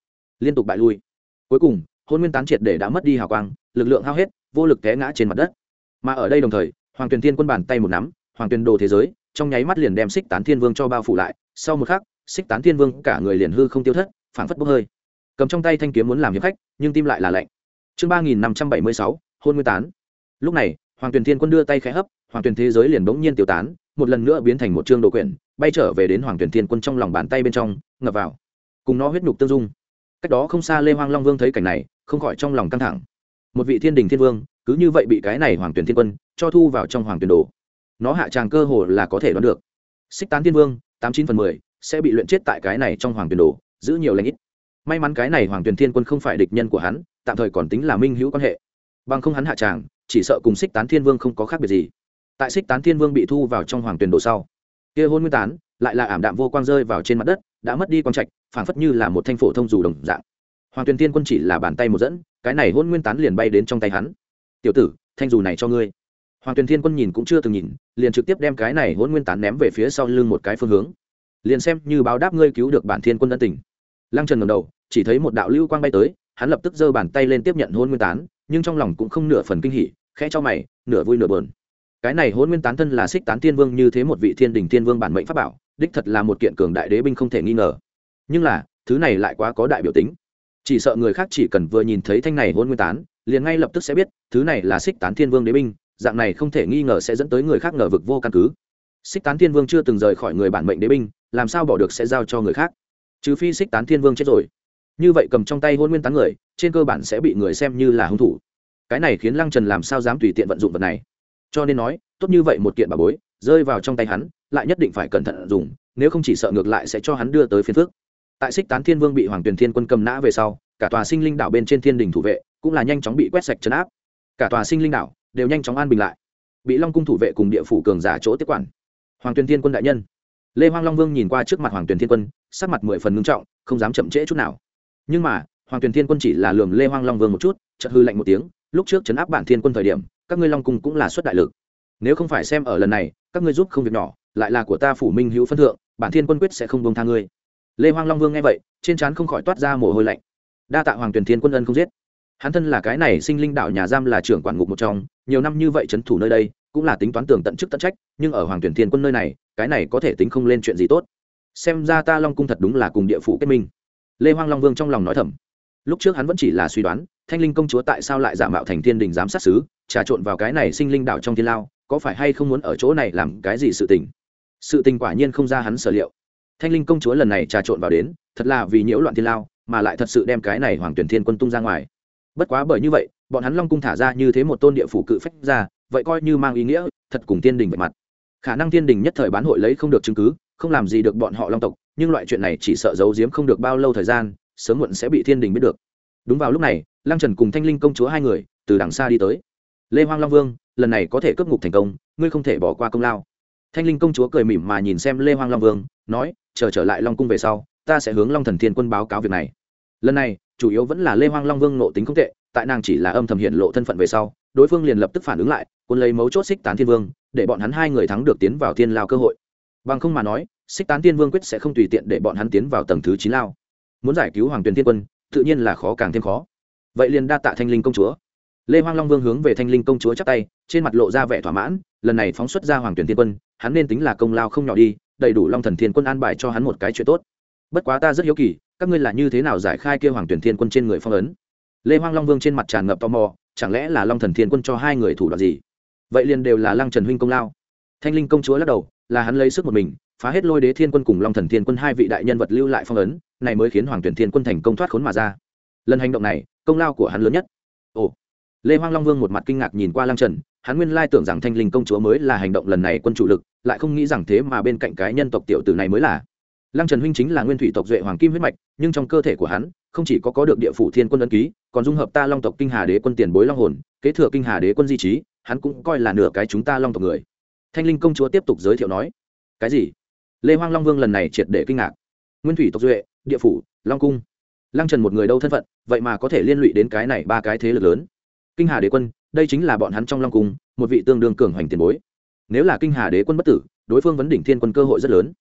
[SPEAKER 1] liên tục bại lui. Cuối cùng hôn nguyên tán triệt để đã mất đi hào quang, lực lượng hao hết, vô lực té ngã trên mặt đất. Mà ở đây đồng thời, Hoàng Tuyền Thiên Quân bàn tay một nắm, Hoàng Tuyền đồ thế giới trong nháy mắt liền đem Xích Tán Thiên Vương cho bao phủ lại. Sau một khắc, Xích Tán Thiên Vương cả người liền hư không tiêu thất, phảng phất bốc hơi. Cầm trong tay thanh kiếm muốn làm hiệp khách, nhưng tim lại là lạnh. Chương ba nghìn năm trăm bảy mươi sáu, hôn nguyên tán. Lúc này, Hoàng Tuyền Thiên Quân đưa tay khẽ hấp, Hoàng Tuyền thế giới liền bỗng nhiên tiêu tán, một lần nữa biến thành một chương đồ quyển, bay trở về đến Hoàng Tuyền Thiên Quân trong lòng bàn tay bên trong, ngập vào, cùng nó huyết nhục tương dung. Cách đó không xa Lê Hoang Long Vương thấy cảnh này, không khỏi trong lòng căng thẳng. Một vị Thiên Đình Thiên Vương, cứ như vậy bị cái này Hoàng Tuyền Thiên Quân cho thu vào trong Hoàng Tuyền đồ. Nó hạ tràng cơ hồ là có thể đoán được. Xích Tán Thiên Vương, tám chín phần mười sẽ bị luyện chết tại cái này trong Hoàng Tuyền đồ, giữ nhiều lành ít. May mắn cái này Hoàng Tuyền Thiên Quân không phải địch nhân của hắn, tạm thời còn tính là minh hữu quan hệ. Bằng không hắn hạ tràng, chỉ sợ cùng Xích Tán Thiên Vương không có khác biệt gì. Tại Xích Tán Thiên Vương bị thu vào trong Hoàng Tuyền đồ sau, kia hôn nguyên tán lại là ảm đạm vô quang rơi vào trên mặt đất, đã mất đi quang trạch, phảng phất như là một thanh phổ thông dù đồng dạng. Hoàng Tuyền Thiên Quân chỉ là bàn tay một dẫn, cái này hôn nguyên tán liền bay đến trong tay hắn. "Tiểu tử, thanh dù này cho ngươi." Hoàng Tuyền Thiên Quân nhìn cũng chưa từng nhìn, liền trực tiếp đem cái này hôn nguyên tán ném về phía sau lưng một cái phương hướng. Liền xem như báo đáp ngươi cứu được bản Thiên Quân ân tình. Lăng Trần ngẩng đầu, chỉ thấy một đạo lưu quang bay tới, hắn lập tức giơ bàn tay lên tiếp nhận hôn nguyên tán, nhưng trong lòng cũng không nửa phần kinh hỉ, khẽ cho mày, nửa vui nửa buồn. Cái này hôn nguyên tán thân là Xích Tán Thiên Vương như thế một vị Thiên Đình Thiên Vương bản mệnh pháp bảo, đích thật là một kiện cường đại đế binh không thể nghi ngờ. Nhưng là, thứ này lại quá có đại biểu tính. Chỉ sợ người khác chỉ cần vừa nhìn thấy thanh này hôn nguyên tán, liền ngay lập tức sẽ biết, thứ này là Xích Tán Thiên Vương đế binh, dạng này không thể nghi ngờ sẽ dẫn tới người khác ngờ vực vô căn cứ. Xích Tán Thiên Vương chưa từng rời khỏi người bản mệnh đế binh, làm sao bỏ được sẽ giao cho người khác? Trừ phi Xích Tán Thiên Vương chết rồi. Như vậy cầm trong tay hôn nguyên tán người, trên cơ bản sẽ bị người xem như là hung thủ. Cái này khiến Lăng Trần làm sao dám tùy tiện vận dụng vật này. Cho nên nói, tốt như vậy một kiện bảo bối, rơi vào trong tay hắn, lại nhất định phải cẩn thận dùng, nếu không chỉ sợ ngược lại sẽ cho hắn đưa tới phiền phức. Tại Xích Tán Thiên Vương bị Hoàng Tuyền Thiên Quân cầm nã về sau, cả tòa Sinh Linh đảo bên trên Thiên Đình thủ vệ cũng là nhanh chóng bị quét sạch trấn áp. Cả tòa Sinh Linh đảo đều nhanh chóng an bình lại. Bị Long cung thủ vệ cùng địa phủ cường giả chỗ tiếp quản. Hoàng Tuyền Thiên Quân đại nhân. Lê Hoang Long Vương nhìn qua trước mặt Hoàng Tuyền Thiên Quân, sắc mặt mười phần ngưng trọng, không dám chậm trễ chút nào. Nhưng mà, Hoàng Tuyền Thiên Quân chỉ là lườm Lê Hoang Long Vương một chút, chợt hư lạnh một tiếng, lúc trước trấn áp bản Thiên Quân thời điểm, các ngươi Long cung cũng là xuất đại lực. Nếu không phải xem ở lần này, các ngươi giúp không việc nhỏ, lại là của ta phủ minh hữu phân thượng, bản Thiên Quân quyết sẽ không buông tha ngươi. Lê Hoang Long Vương nghe vậy, trên trán không khỏi toát ra mồ hôi lạnh. Đa tạ Hoàng Tuyền Thiên Quân ân không giết. Hắn thân là cái này Sinh Linh đảo nhà giam là trưởng quản ngục một trong, nhiều năm như vậy trấn thủ nơi đây, cũng là tính toán tường tận chức tận trách, nhưng ở Hoàng Tuyền Thiên Quân nơi này, cái này có thể tính không lên chuyện gì tốt. Xem ra ta Long cung thật đúng là cùng địa phủ kết minh. Lê Hoang Long Vương trong lòng nói thầm. Lúc trước hắn vẫn chỉ là suy đoán, Thanh Linh công chúa tại sao lại giả mạo thành Thiên Đình giám sát sứ, trà trộn vào cái này Sinh Linh đảo trong thiên lao, có phải hay không muốn ở chỗ này làm cái gì sự tình. Sự tình quả nhiên không ra hắn sở liệu. Thanh Linh công chúa lần này trà trộn vào đến, thật là vì nhiễu loạn thiên lao, mà lại thật sự đem cái này Hoàng Tuyền Thiên Quân tung ra ngoài. Bất quá bởi như vậy, bọn hắn Long cung thả ra như thế một tôn địa phủ cự phách ra, vậy coi như mang ý nghĩa thật cùng Thiên Đình vạch mặt. Khả năng Thiên Đình nhất thời bán hội lấy không được chứng cứ, không làm gì được bọn họ Long tộc, nhưng loại chuyện này chỉ sợ giấu giếm không được bao lâu thời gian, sớm muộn sẽ bị Thiên Đình biết được. Đúng vào lúc này, Lăng Trần cùng Thanh Linh công chúa hai người từ đằng xa đi tới. Lê Hoang Long Vương, lần này có thể cướp ngục thành công, ngươi không thể bỏ qua công lao. Thanh Linh công chúa cười mỉm mà nhìn xem Lê Hoang Long Vương, nói, chờ trở lại Long cung về sau, ta sẽ hướng Long Thần Thiên Quân báo cáo việc này. Lần này, chủ yếu vẫn là Lê Hoang Long Vương nộ tính không tệ, tại nàng chỉ là âm thầm hiện lộ thân phận về sau, đối phương liền lập tức phản ứng lại, quân lấy mấu chốt Xích Tán Thiên Vương, để bọn hắn hai người thắng được tiến vào thiên lao cơ hội. Bằng không mà nói, Xích Tán Thiên Vương quyết sẽ không tùy tiện để bọn hắn tiến vào tầng thứ chín lao. Muốn giải cứu Hoàng Tuyền Thiên Quân, tự nhiên là khó càng thêm khó. Vậy liền đa tạ Thanh Linh công chúa. Lê Hoang Long Vương hướng về Thanh Linh công chúa chắp tay, trên mặt lộ ra vẻ thỏa mãn, lần này phóng xuất ra Hoàng Tuyền Thiên Quân, hắn nên tính là công lao không nhỏ đi, đầy đủ Long Thần Thiên Quân an bài cho hắn một cái chuyện tốt. Bất quá ta rất hiếu kỳ, các ngươi là như thế nào giải khai kia Hoàng Tuyền Thiên Quân trên người phong ấn? Lê Hoang Long Vương trên mặt tràn ngập tò mò, chẳng lẽ là Long Thần Thiên Quân cho hai người thủ đoạn gì? Vậy liền đều là Lăng Trần huynh công lao. Thanh Linh công chúa lắc đầu, là hắn lấy sức một mình, phá hết Lôi Đế Thiên Quân cùng Long Thần Thiên Quân hai vị đại nhân vật lưu lại phong ấn, này mới khiến Hoàng Tuyền Thiên Quân thành công thoát khốn mà ra. Lần hành động này, công lao của hắn lớn nhất. Ồ. Lê Hoang Long Vương một mặt kinh ngạc nhìn qua Lăng Trần, hắn nguyên lai tưởng rằng Thanh Linh công chúa mới là hành động lần này quân chủ lực, lại không nghĩ rằng thế mà bên cạnh cái nhân tộc tiểu tử này mới là. Lăng Trần huynh chính là nguyên thủy tộc duệ hoàng kim huyết mạch, nhưng trong cơ thể của hắn không chỉ có có được địa phủ thiên quân ấn ký, còn dung hợp ta Long tộc Kinh Hà Đế quân tiền bối long hồn, kế thừa Kinh Hà Đế quân di trí, hắn cũng coi là nửa cái chúng ta Long tộc người. Thanh Linh công chúa tiếp tục giới thiệu nói. Cái gì? Lê Hoang Long Vương lần này triệt để kinh ngạc. Nguyên thủy tộc duệ, địa phủ, Long cung. Lăng Trần một người đâu thân phận, vậy mà có thể liên lụy đến cái này ba cái thế lực lớn. Kinh Hà Đế quân, đây chính là bọn hắn trong Long cung một vị tương đương cường hoành tiền bối. Nếu là Kinh Hà Đế quân bất tử, đối phương vấn đỉnh thiên quân cơ hội rất lớn.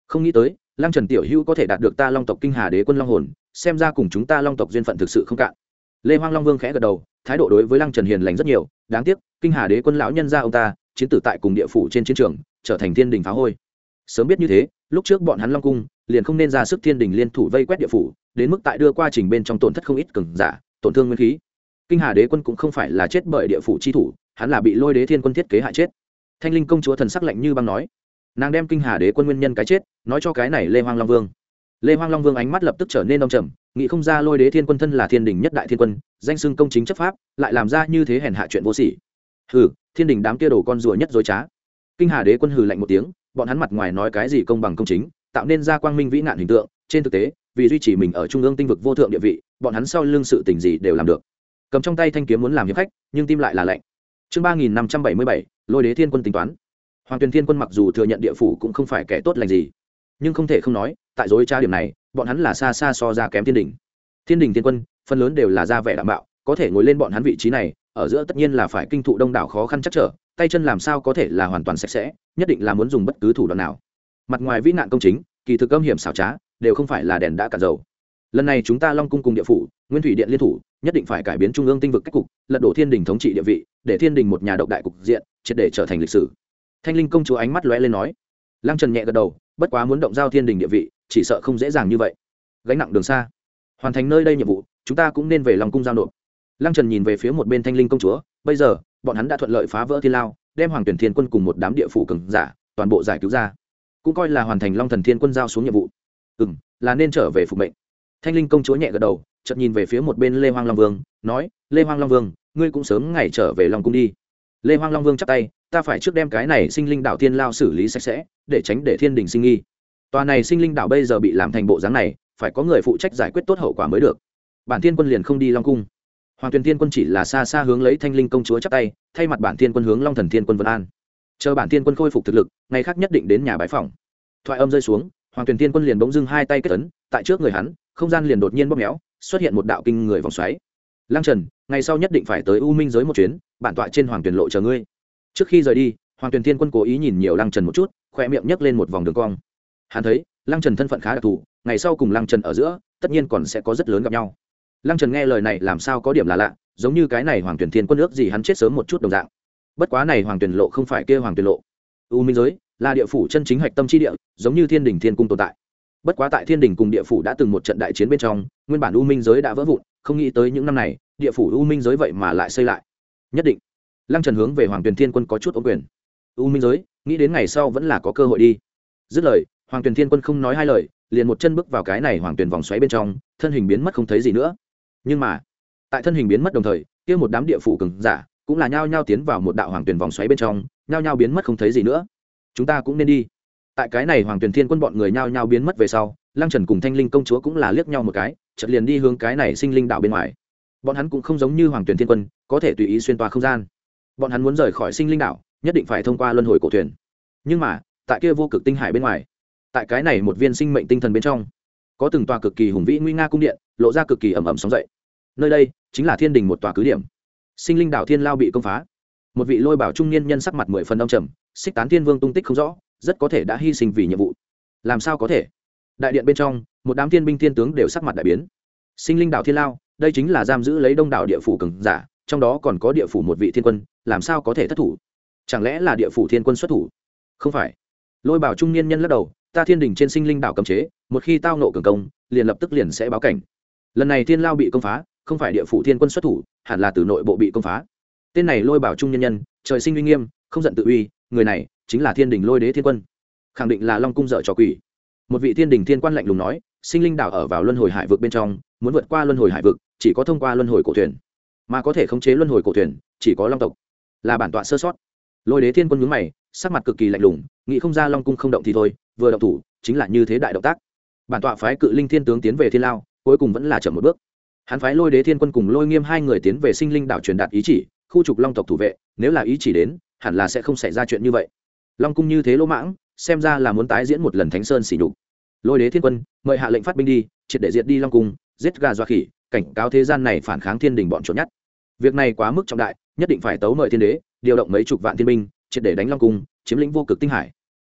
[SPEAKER 1] không nghĩ tới lăng trần tiểu hữu có thể đạt được ta long tộc kinh hà đế quân long hồn, xem ra cùng chúng ta long tộc duyên phận thực sự không cạn. Lê Hoang Long Vương khẽ gật đầu, thái độ đối với lăng trần hiền lành rất nhiều. Đáng tiếc kinh hà đế quân lão nhân gia ông ta chiến tử tại cùng địa phủ trên chiến trường, trở thành thiên đình phá hôi. Sớm biết như thế, lúc trước bọn hắn long cung liền không nên ra sức thiên đình liên thủ vây quét địa phủ, đến mức tại đưa qua trình bên trong tổn thất không ít cường giả, tổn thương nguyên khí. Kinh hà đế quân cũng không phải là chết bởi địa phủ chi thủ, hắn là bị lôi đế thiên quân thiết kế hại chết. Thanh linh công chúa thần sắc lạnh như băng nói, nàng đem kinh hà đế quân nguyên nhân cái chết nói cho cái này Lê Hoang Long Vương. Lê Hoang Long Vương ánh mắt lập tức trở nên đông trầm, nghĩ không ra lôi đế thiên quân thân là thiên đình nhất đại thiên quân, danh xưng công chính chấp pháp, lại làm ra như thế hèn hạ chuyện vô sỉ. Hừ, thiên đình đám kia đồ con rùa nhất dối trá. Kinh hà đế quân hừ lạnh một tiếng, bọn hắn mặt ngoài nói cái gì công bằng công chính, tạo nên ra quang minh vĩ nạn hình tượng, trên thực tế vì duy trì mình ở trung ương tinh vực vô thượng địa vị, bọn hắn sau lưng sự tình gì đều làm được. Cầm trong tay thanh kiếm muốn làm hiệp khách, nhưng tim lại là lạnh. Chương ba nghìn năm trăm bảy mươi bảy, lôi đế thiên quân tính toán. Hoàng Tuyền Thiên quân mặc dù thừa nhận địa phủ cũng không phải kẻ tốt lành gì, nhưng không thể không nói, tại dối trá điểm này, bọn hắn là xa xa so ra kém thiên đình. Thiên đình thiên quân phần lớn đều là ra vẻ đạm bạo, có thể ngồi lên bọn hắn vị trí này, ở giữa tất nhiên là phải kinh thụ đông đảo khó khăn chắc trở, tay chân làm sao có thể là hoàn toàn sạch sẽ, nhất định là muốn dùng bất cứ thủ đoạn nào. Mặt ngoài vĩ nạn công chính, kỳ thực âm hiểm xảo trá, đều không phải là đèn đã cạn dầu. Lần này chúng ta Long cung cùng địa phủ, Nguyên thủy điện liên thủ, nhất định phải cải biến trung ương tinh vực cách cục, lật đổ thiên đình thống trị địa vị, để thiên đình một nhà độc đại cục diện, triệt để trở thành lịch sử. Thanh linh công chúa ánh mắt lóe lên nói. Lăng Trần nhẹ gật đầu, bất quá muốn động giao thiên đình địa vị, chỉ sợ không dễ dàng như vậy. Gánh nặng đường xa, hoàn thành nơi đây nhiệm vụ, chúng ta cũng nên về Long cung giao nộp. Lăng Trần nhìn về phía một bên Thanh linh công chúa, bây giờ bọn hắn đã thuận lợi phá vỡ thiên lao, đem Hoàng Tuyển Thiên quân cùng một đám địa phủ cường giả toàn bộ giải cứu ra, cũng coi là hoàn thành Long Thần Thiên quân giao xuống nhiệm vụ. Ừm, là nên trở về phục mệnh. Thanh linh công chúa nhẹ gật đầu, chợt nhìn về phía một bên Lê Hoang Long Vương, nói, Lê Hoang Long Vương, ngươi cũng sớm ngày trở về Long cung đi. Lê Hoang Long Vương chắp tay, ta phải trước đem cái này sinh linh đảo thiên lao xử lý sạch sẽ, để tránh để thiên đình sinh nghi. Tòa này sinh linh đảo bây giờ bị làm thành bộ dáng này, phải có người phụ trách giải quyết tốt hậu quả mới được. Bản thiên quân liền không đi Long cung. Hoàng Tuyền Thiên quân chỉ là xa xa hướng lấy Thanh linh công chúa chắp tay, thay mặt bản thiên quân hướng Long Thần Thiên quân vân an. Chờ bản thiên quân khôi phục thực lực, ngày khác nhất định đến nhà bái phỏng. Thoại âm rơi xuống, Hoàng Tuyền Thiên quân liền bỗng dưng hai tay kết ấn, tại trước người hắn, không gian liền đột nhiên bóp méo, xuất hiện một đạo kinh người vòng xoáy. Lăng Trần, ngày sau nhất định phải tới U Minh giới một chuyến, bản tọa trên Hoàng Tuyền lộ chờ ngươi. Trước khi rời đi, Hoàng Tuyền Thiên quân cố ý nhìn nhiều Lăng Trần một chút, khoe miệng nhấc lên một vòng đường cong. Hắn thấy Lăng Trần thân phận khá đặc thù, ngày sau cùng Lăng Trần ở giữa, tất nhiên còn sẽ có rất lớn gặp nhau. Lăng Trần nghe lời này làm sao có điểm là lạ, giống như cái này Hoàng Tuyền Thiên quân ước gì hắn chết sớm một chút đồng dạng. Bất quá này Hoàng Tuyền lộ không phải kia Hoàng Tuyền lộ. U Minh giới là địa phủ chân chính hạch tâm chi địa, giống như Thiên Đình Thiên cung tồn tại. Bất quá tại Thiên Đình cùng địa phủ đã từng một trận đại chiến bên trong, nguyên bản U Minh giới đã vỡ vụn, không nghĩ tới những năm này, địa phủ U Minh giới vậy mà lại xây lại. Nhất định. Lăng Trần hướng về Hoàng Tuyền Thiên quân có chút ôm quyền. U Minh giới, nghĩ đến ngày sau vẫn là có cơ hội đi. Dứt lời, Hoàng Tuyền Thiên quân không nói hai lời, liền một chân bước vào cái này Hoàng Tuyền vòng xoáy bên trong, thân hình biến mất không thấy gì nữa. Nhưng mà, tại thân hình biến mất đồng thời, kia một đám địa phủ cường giả cũng là nhao nhao tiến vào một đạo Hoàng Tuyền vòng xoáy bên trong, nhao nhao biến mất không thấy gì nữa. Chúng ta cũng nên đi. Tại cái này Hoàng Tuyền Thiên quân bọn người nhao nhao biến mất về sau, Lăng Trần cùng Thanh linh công chúa cũng là liếc nhau một cái, chợt liền đi hướng cái này sinh linh đảo bên ngoài. Bọn hắn cũng không giống như Hoàng Tuyền Thiên quân, có thể tùy ý xuyên toa không gian. Bọn hắn muốn rời khỏi sinh linh đảo, nhất định phải thông qua luân hồi cổ thuyền. Nhưng mà, tại kia vô cực tinh hải bên ngoài, tại cái này một viên sinh mệnh tinh thần bên trong, có từng tòa cực kỳ hùng vĩ nguy nga cung điện, lộ ra cực kỳ ẩm ẩm sóng dậy. Nơi đây chính là thiên đình một tòa cứ điểm. Sinh linh đảo thiên lao bị công phá, một vị lôi bảo trung niên nhân sắc mặt mười phần âm trầm, xích tán thiên vương tung tích không rõ, rất có thể đã hy sinh vì nhiệm vụ. Làm sao có thể? Đại điện bên trong, một đám thiên binh thiên tướng đều sắc mặt đại biến. Sinh linh đảo thiên lao, đây chính là giam giữ lấy đông đảo địa phủ cường giả, trong đó còn có địa phủ một vị thiên quân, làm sao có thể thất thủ? Chẳng lẽ là địa phủ thiên quân xuất thủ? Không phải. Lôi bảo trung niên nhân lắc đầu, ta thiên đình trên sinh linh đảo cấm chế, một khi tao nộ cường công, liền lập tức liền sẽ báo cảnh. Lần này thiên lao bị công phá, không phải địa phủ thiên quân xuất thủ, hẳn là từ nội bộ bị công phá. Tên này lôi bảo trung nhân nhân, trời sinh uy nghiêm, không giận tự uy, người này chính là thiên đình lôi đế thiên quân, khẳng định là Long cung dở trò quỷ. Một vị thiên đình thiên quan lạnh lùng nói, sinh linh đảo ở vào luân hồi hải vực bên trong, muốn vượt qua luân hồi hải vực, chỉ có thông qua luân hồi cổ thuyền, mà có thể khống chế luân hồi cổ thuyền, chỉ có Long tộc. Là bản tọa sơ sót. Lôi đế thiên quân nhướng mày, sắc mặt cực kỳ lạnh lùng, nghĩ không ra Long cung không động thì thôi, vừa động thủ chính là như thế đại động tác. Bản tọa phái cự linh thiên tướng tiến về thiên lao, cuối cùng vẫn là chậm một bước. Hắn phái lôi đế thiên quân cùng lôi nghiêm hai người tiến về sinh linh đảo truyền đạt ý chỉ, khu trục Long tộc thủ vệ, nếu là ý chỉ đến, hẳn là sẽ không xảy ra chuyện như vậy. Long cung như thế lỗ mãng, xem ra là muốn tái diễn một lần Thánh Sơn xỉ nhục. Lôi đế thiên quân mời hạ lệnh phát binh đi, triệt để diệt đi Long cung, giết gà dọa khỉ, cảnh cáo thế gian này phản kháng thiên đình bọn trốn nhát. Việc này quá mức trọng đại, nhất định phải tấu mời thiên đế, điều động mấy chục vạn thiên binh, triệt để đánh Long cung, chiếm lĩnh vô cực tinh hải.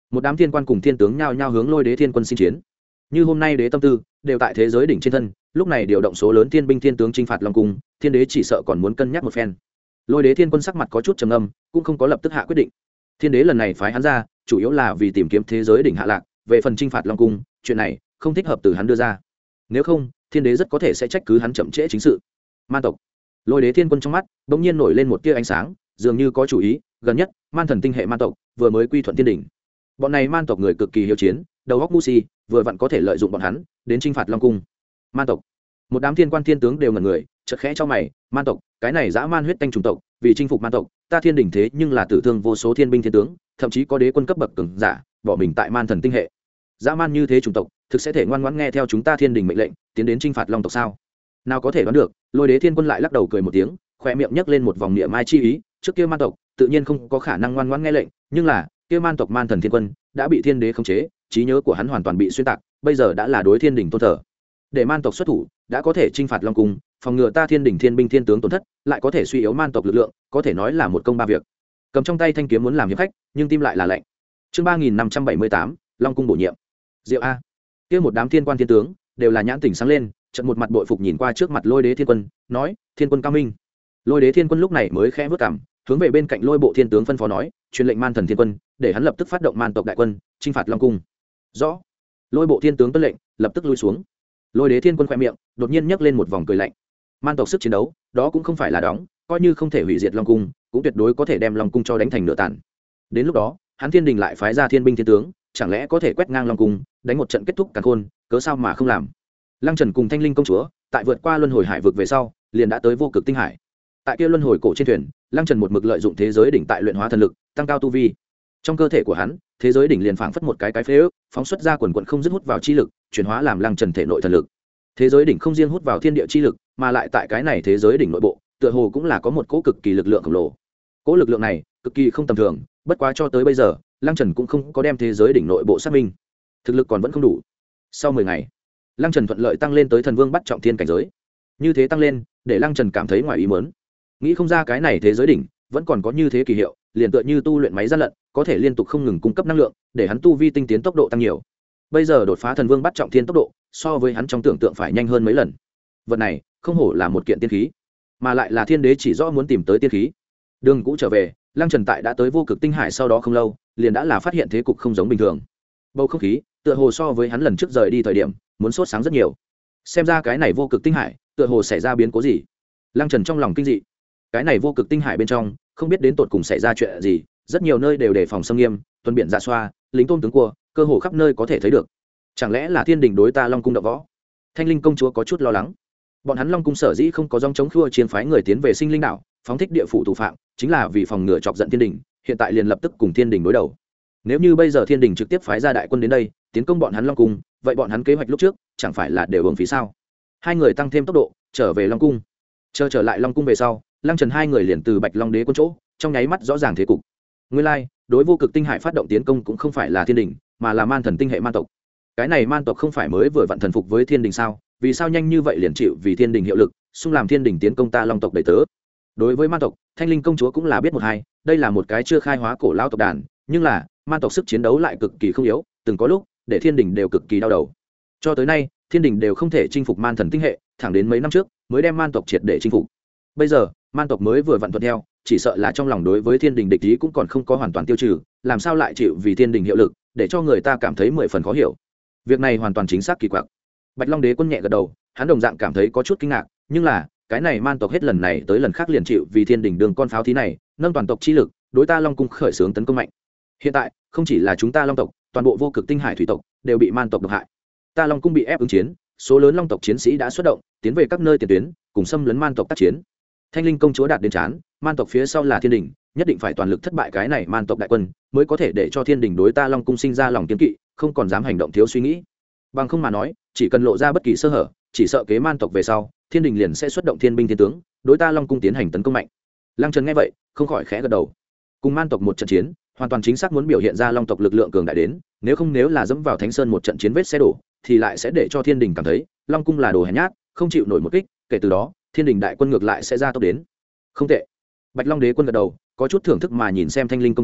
[SPEAKER 1] một đám thiên quan cùng thiên tướng nhao nhao hướng lôi đế thiên quân xin chiến. Như hôm nay đế tâm tư đều tại thế giới đỉnh trên thân, lúc này điều động số lớn thiên binh thiên tướng chinh phạt long cung, thiên đế chỉ sợ còn muốn cân nhắc một phen. Lôi đế thiên quân sắc mặt có chút trầm âm, cũng không có lập tức hạ quyết định. Thiên đế lần này phái hắn ra chủ yếu là vì tìm kiếm thế giới đỉnh hạ lạc, về phần chinh phạt long cung, chuyện này không thích hợp từ hắn đưa ra. Nếu không, thiên đế rất có thể sẽ trách cứ hắn chậm trễ chính sự. Man tộc. Lôi đế thiên quân trong mắt bỗng nhiên nổi lên một tia ánh sáng, dường như có chủ ý. Gần nhất man thần tinh hệ man tộc vừa mới quy thuận thiên đỉnh, bọn này man tộc người cực kỳ hiếu chiến, đầu óc ngu si, vừa vặn có thể lợi dụng bọn hắn đến chinh phạt long cung. Man tộc. Một đám thiên quan thiên tướng đều ngẩn người, chợt khẽ cho mày. Man tộc, cái này dã man huyết tanh chủng tộc, vì chinh phục man tộc, ta thiên đỉnh thế nhưng là tử thương vô số thiên binh thiên tướng, thậm chí có đế quân cấp bậc cường giả bỏ mình tại man thần tinh hệ. Dã man như thế chủng tộc thực sẽ thể ngoan ngoãn nghe theo chúng ta thiên đỉnh mệnh lệnh tiến đến chinh phạt long tộc sao? Nào có thể đoán được. Lôi đế thiên quân lại lắc đầu cười một tiếng, khóe miệng nhấc lên một vòng niệm mai chi ý. Trước kia man tộc tự nhiên không có khả năng ngoan ngoãn nghe lệnh, nhưng là kia man tộc man thần thiên quân đã bị thiên đế khống chế, trí nhớ của hắn hoàn toàn bị xuyên tạc, bây giờ đã là đối thiên đỉnh tôn thờ. Để man tộc xuất thủ đã có thể chinh phạt long cung, phòng ngừa ta thiên đỉnh thiên binh thiên tướng tổn thất, lại có thể suy yếu man tộc lực lượng, có thể nói là một công ba việc. Cầm trong tay thanh kiếm muốn làm hiệp khách, nhưng tim lại là lạnh. Chương ba nghìn năm trăm bảy mươi tám, long cung bổ nhiệm. Diệu a. Kia một đám thiên quan thiên tướng đều là nhãn tỉnh sáng lên, chợt một mặt bội phục nhìn qua trước mặt lôi đế thiên quân, nói: thiên quân cao minh. Lôi đế thiên quân lúc này mới khẽ vớt cảm, hướng về bên cạnh lôi bộ thiên tướng phân phó nói: truyền lệnh man thần thiên quân, để hắn lập tức phát động man tộc đại quân chinh phạt long cung. Rõ. Lôi bộ thiên tướng tuân lệnh, lập tức lui xuống. Lôi đế thiên quân khoe miệng đột nhiên nhấc lên một vòng cười lạnh. Man tộc sức chiến đấu đó cũng không phải là đóng, coi như không thể hủy diệt long cung, cũng tuyệt đối có thể đem long cung cho đánh thành nửa tàn. Đến lúc đó hắn thiên đình lại phái ra thiên binh thiên tướng, chẳng lẽ có thể quét ngang long cung, đánh một trận kết thúc càn khôn, cớ sao mà không làm. Lăng Trần cùng Thanh Linh công chúa tại vượt qua luân hồi hải vực về sau liền đã tới vô cực tinh hải. Tại kia luân hồi cổ trên thuyền, Lăng Trần một mực lợi dụng thế giới đỉnh tại luyện hóa thần lực, tăng cao tu vi. Trong cơ thể của hắn, thế giới đỉnh liền phảng phất một cái cái phế ước, phóng xuất ra quần quần không dứt hút vào chi lực, chuyển hóa làm Lăng Trần thể nội thần lực. Thế giới đỉnh không riêng hút vào thiên địa chi lực, mà lại tại cái này thế giới đỉnh nội bộ, tựa hồ cũng là có một cỗ cực kỳ lực lượng khổng lồ. Cỗ lực lượng này cực kỳ không tầm thường, bất quá cho tới bây giờ, Lăng Trần cũng không có đem thế giới đỉnh nội bộ xác minh, thực lực còn vẫn không đủ. Sau mười ngày, Lăng Trần thuận lợi tăng lên tới thần vương bắt trọng thiên cảnh giới. Như thế tăng lên, để Lăng Trần cảm thấy ngoài ý muốn. Nghĩ không ra cái này thế giới đỉnh vẫn còn có như thế kỳ hiệu, liền tựa như tu luyện máy gian lận, có thể liên tục không ngừng cung cấp năng lượng, để hắn tu vi tinh tiến tốc độ tăng nhiều. Bây giờ đột phá thần vương bắt trọng thiên tốc độ, so với hắn trong tưởng tượng phải nhanh hơn mấy lần. Vật này không hổ là một kiện tiên khí, mà lại là thiên đế chỉ rõ muốn tìm tới tiên khí. Đường cũ trở về, Lăng Trần tại đã tới vô cực tinh hải sau đó không lâu, liền đã là phát hiện thế cục không giống bình thường. Bầu không khí tựa hồ so với hắn lần trước rời đi thời điểm muốn sốt sáng rất nhiều. Xem ra cái này vô cực tinh hải tựa hồ xảy ra biến cố gì. Lăng Trần trong lòng kinh dị. Cái này vô cực tinh hải bên trong không biết đến tột cùng xảy ra chuyện gì, rất nhiều nơi đều đề phòng xâm nghiêm, tuần biển dạ xoa, lính tôn tướng cua, cơ hồ khắp nơi có thể thấy được. Chẳng lẽ là thiên đình đối ta long cung đập võ? Thanh Linh công chúa có chút lo lắng. Bọn hắn long cung sở dĩ không có dòng chống khua chiến phái người tiến về sinh linh đảo, phóng thích địa phủ thủ phạm, chính là vì phòng ngừa chọc giận thiên đình, hiện tại liền lập tức cùng thiên đình đối đầu. Nếu như bây giờ thiên đình trực tiếp phái ra đại quân đến đây tiến công bọn hắn long cung, vậy bọn hắn kế hoạch lúc trước chẳng phải là đều hưởng phí sao? Hai người tăng thêm tốc độ trở về long cung. Chờ trở lại long cung về sau, Lăng Trần hai người liền từ Bạch Long đế quân chỗ trong nháy mắt rõ ràng thế cục. Nguyên lai, đối vô cực tinh hải phát động tiến công cũng không phải là thiên đình, mà là man thần tinh hệ man tộc. Cái này man tộc không phải mới vừa vặn thần phục với thiên đình sao? Vì sao nhanh như vậy liền chịu vì thiên đình hiệu lực, xung làm thiên đình tiến công ta long tộc đầy tớ? Đối với man tộc, Thanh Linh công chúa cũng là biết một hai, đây là một cái chưa khai hóa cổ lao tộc đàn, nhưng là man tộc sức chiến đấu lại cực kỳ không yếu, từng có lúc để thiên đình đều cực kỳ đau đầu. Cho tới nay, thiên đình đều không thể chinh phục man thần tinh hệ, thẳng đến mấy năm trước mới đem man tộc triệt để chinh phục. Bây giờ man tộc mới vừa vặn thuận theo, chỉ sợ là trong lòng đối với thiên đình địch ý cũng còn không có hoàn toàn tiêu trừ, làm sao lại chịu vì thiên đình hiệu lực, để cho người ta cảm thấy mười phần khó hiểu. Việc này hoàn toàn chính xác kỳ quặc. Bạch Long đế quân nhẹ gật đầu, hắn đồng dạng cảm thấy có chút kinh ngạc, nhưng là cái này man tộc hết lần này tới lần khác liền chịu vì thiên đình đường con pháo thí này, nâng toàn tộc chi lực đối ta long cung khởi xướng tấn công mạnh. Hiện tại không chỉ là chúng ta long tộc, toàn bộ vô cực tinh hải thủy tộc đều bị man tộc độc hại. Ta long cung bị ép ứng chiến, số lớn long tộc chiến sĩ đã xuất động tiến về các nơi tiền tuyến cùng xâm lấn man tộc tác chiến. Thanh Linh công chúa đạt đến chán, man tộc phía sau là thiên đình, nhất định phải toàn lực thất bại cái này man tộc đại quân, mới có thể để cho thiên đình đối ta long cung sinh ra lòng kiên kỵ, không còn dám hành động thiếu suy nghĩ. Bằng không mà nói, chỉ cần lộ ra bất kỳ sơ hở, chỉ sợ kế man tộc về sau, thiên đình liền sẽ xuất động thiên binh thiên tướng đối ta long cung tiến hành tấn công mạnh. Lăng Trần nghe vậy không khỏi khẽ gật đầu. Cùng man tộc một trận chiến, hoàn toàn chính xác muốn biểu hiện ra long tộc lực lượng cường đại đến, nếu không nếu là dẫm vào Thánh Sơn một trận chiến vết xe đổ, thì lại sẽ để cho thiên đình cảm thấy long cung là đồ hèn nhát, không chịu nổi một kích, kể từ đó thiên đình đại quân ngược lại sẽ ra tốc đến. Không tệ. Bạch Long đế quân gật đầu, có chút thưởng thức mà nhìn xem Thanh Linh công chúa,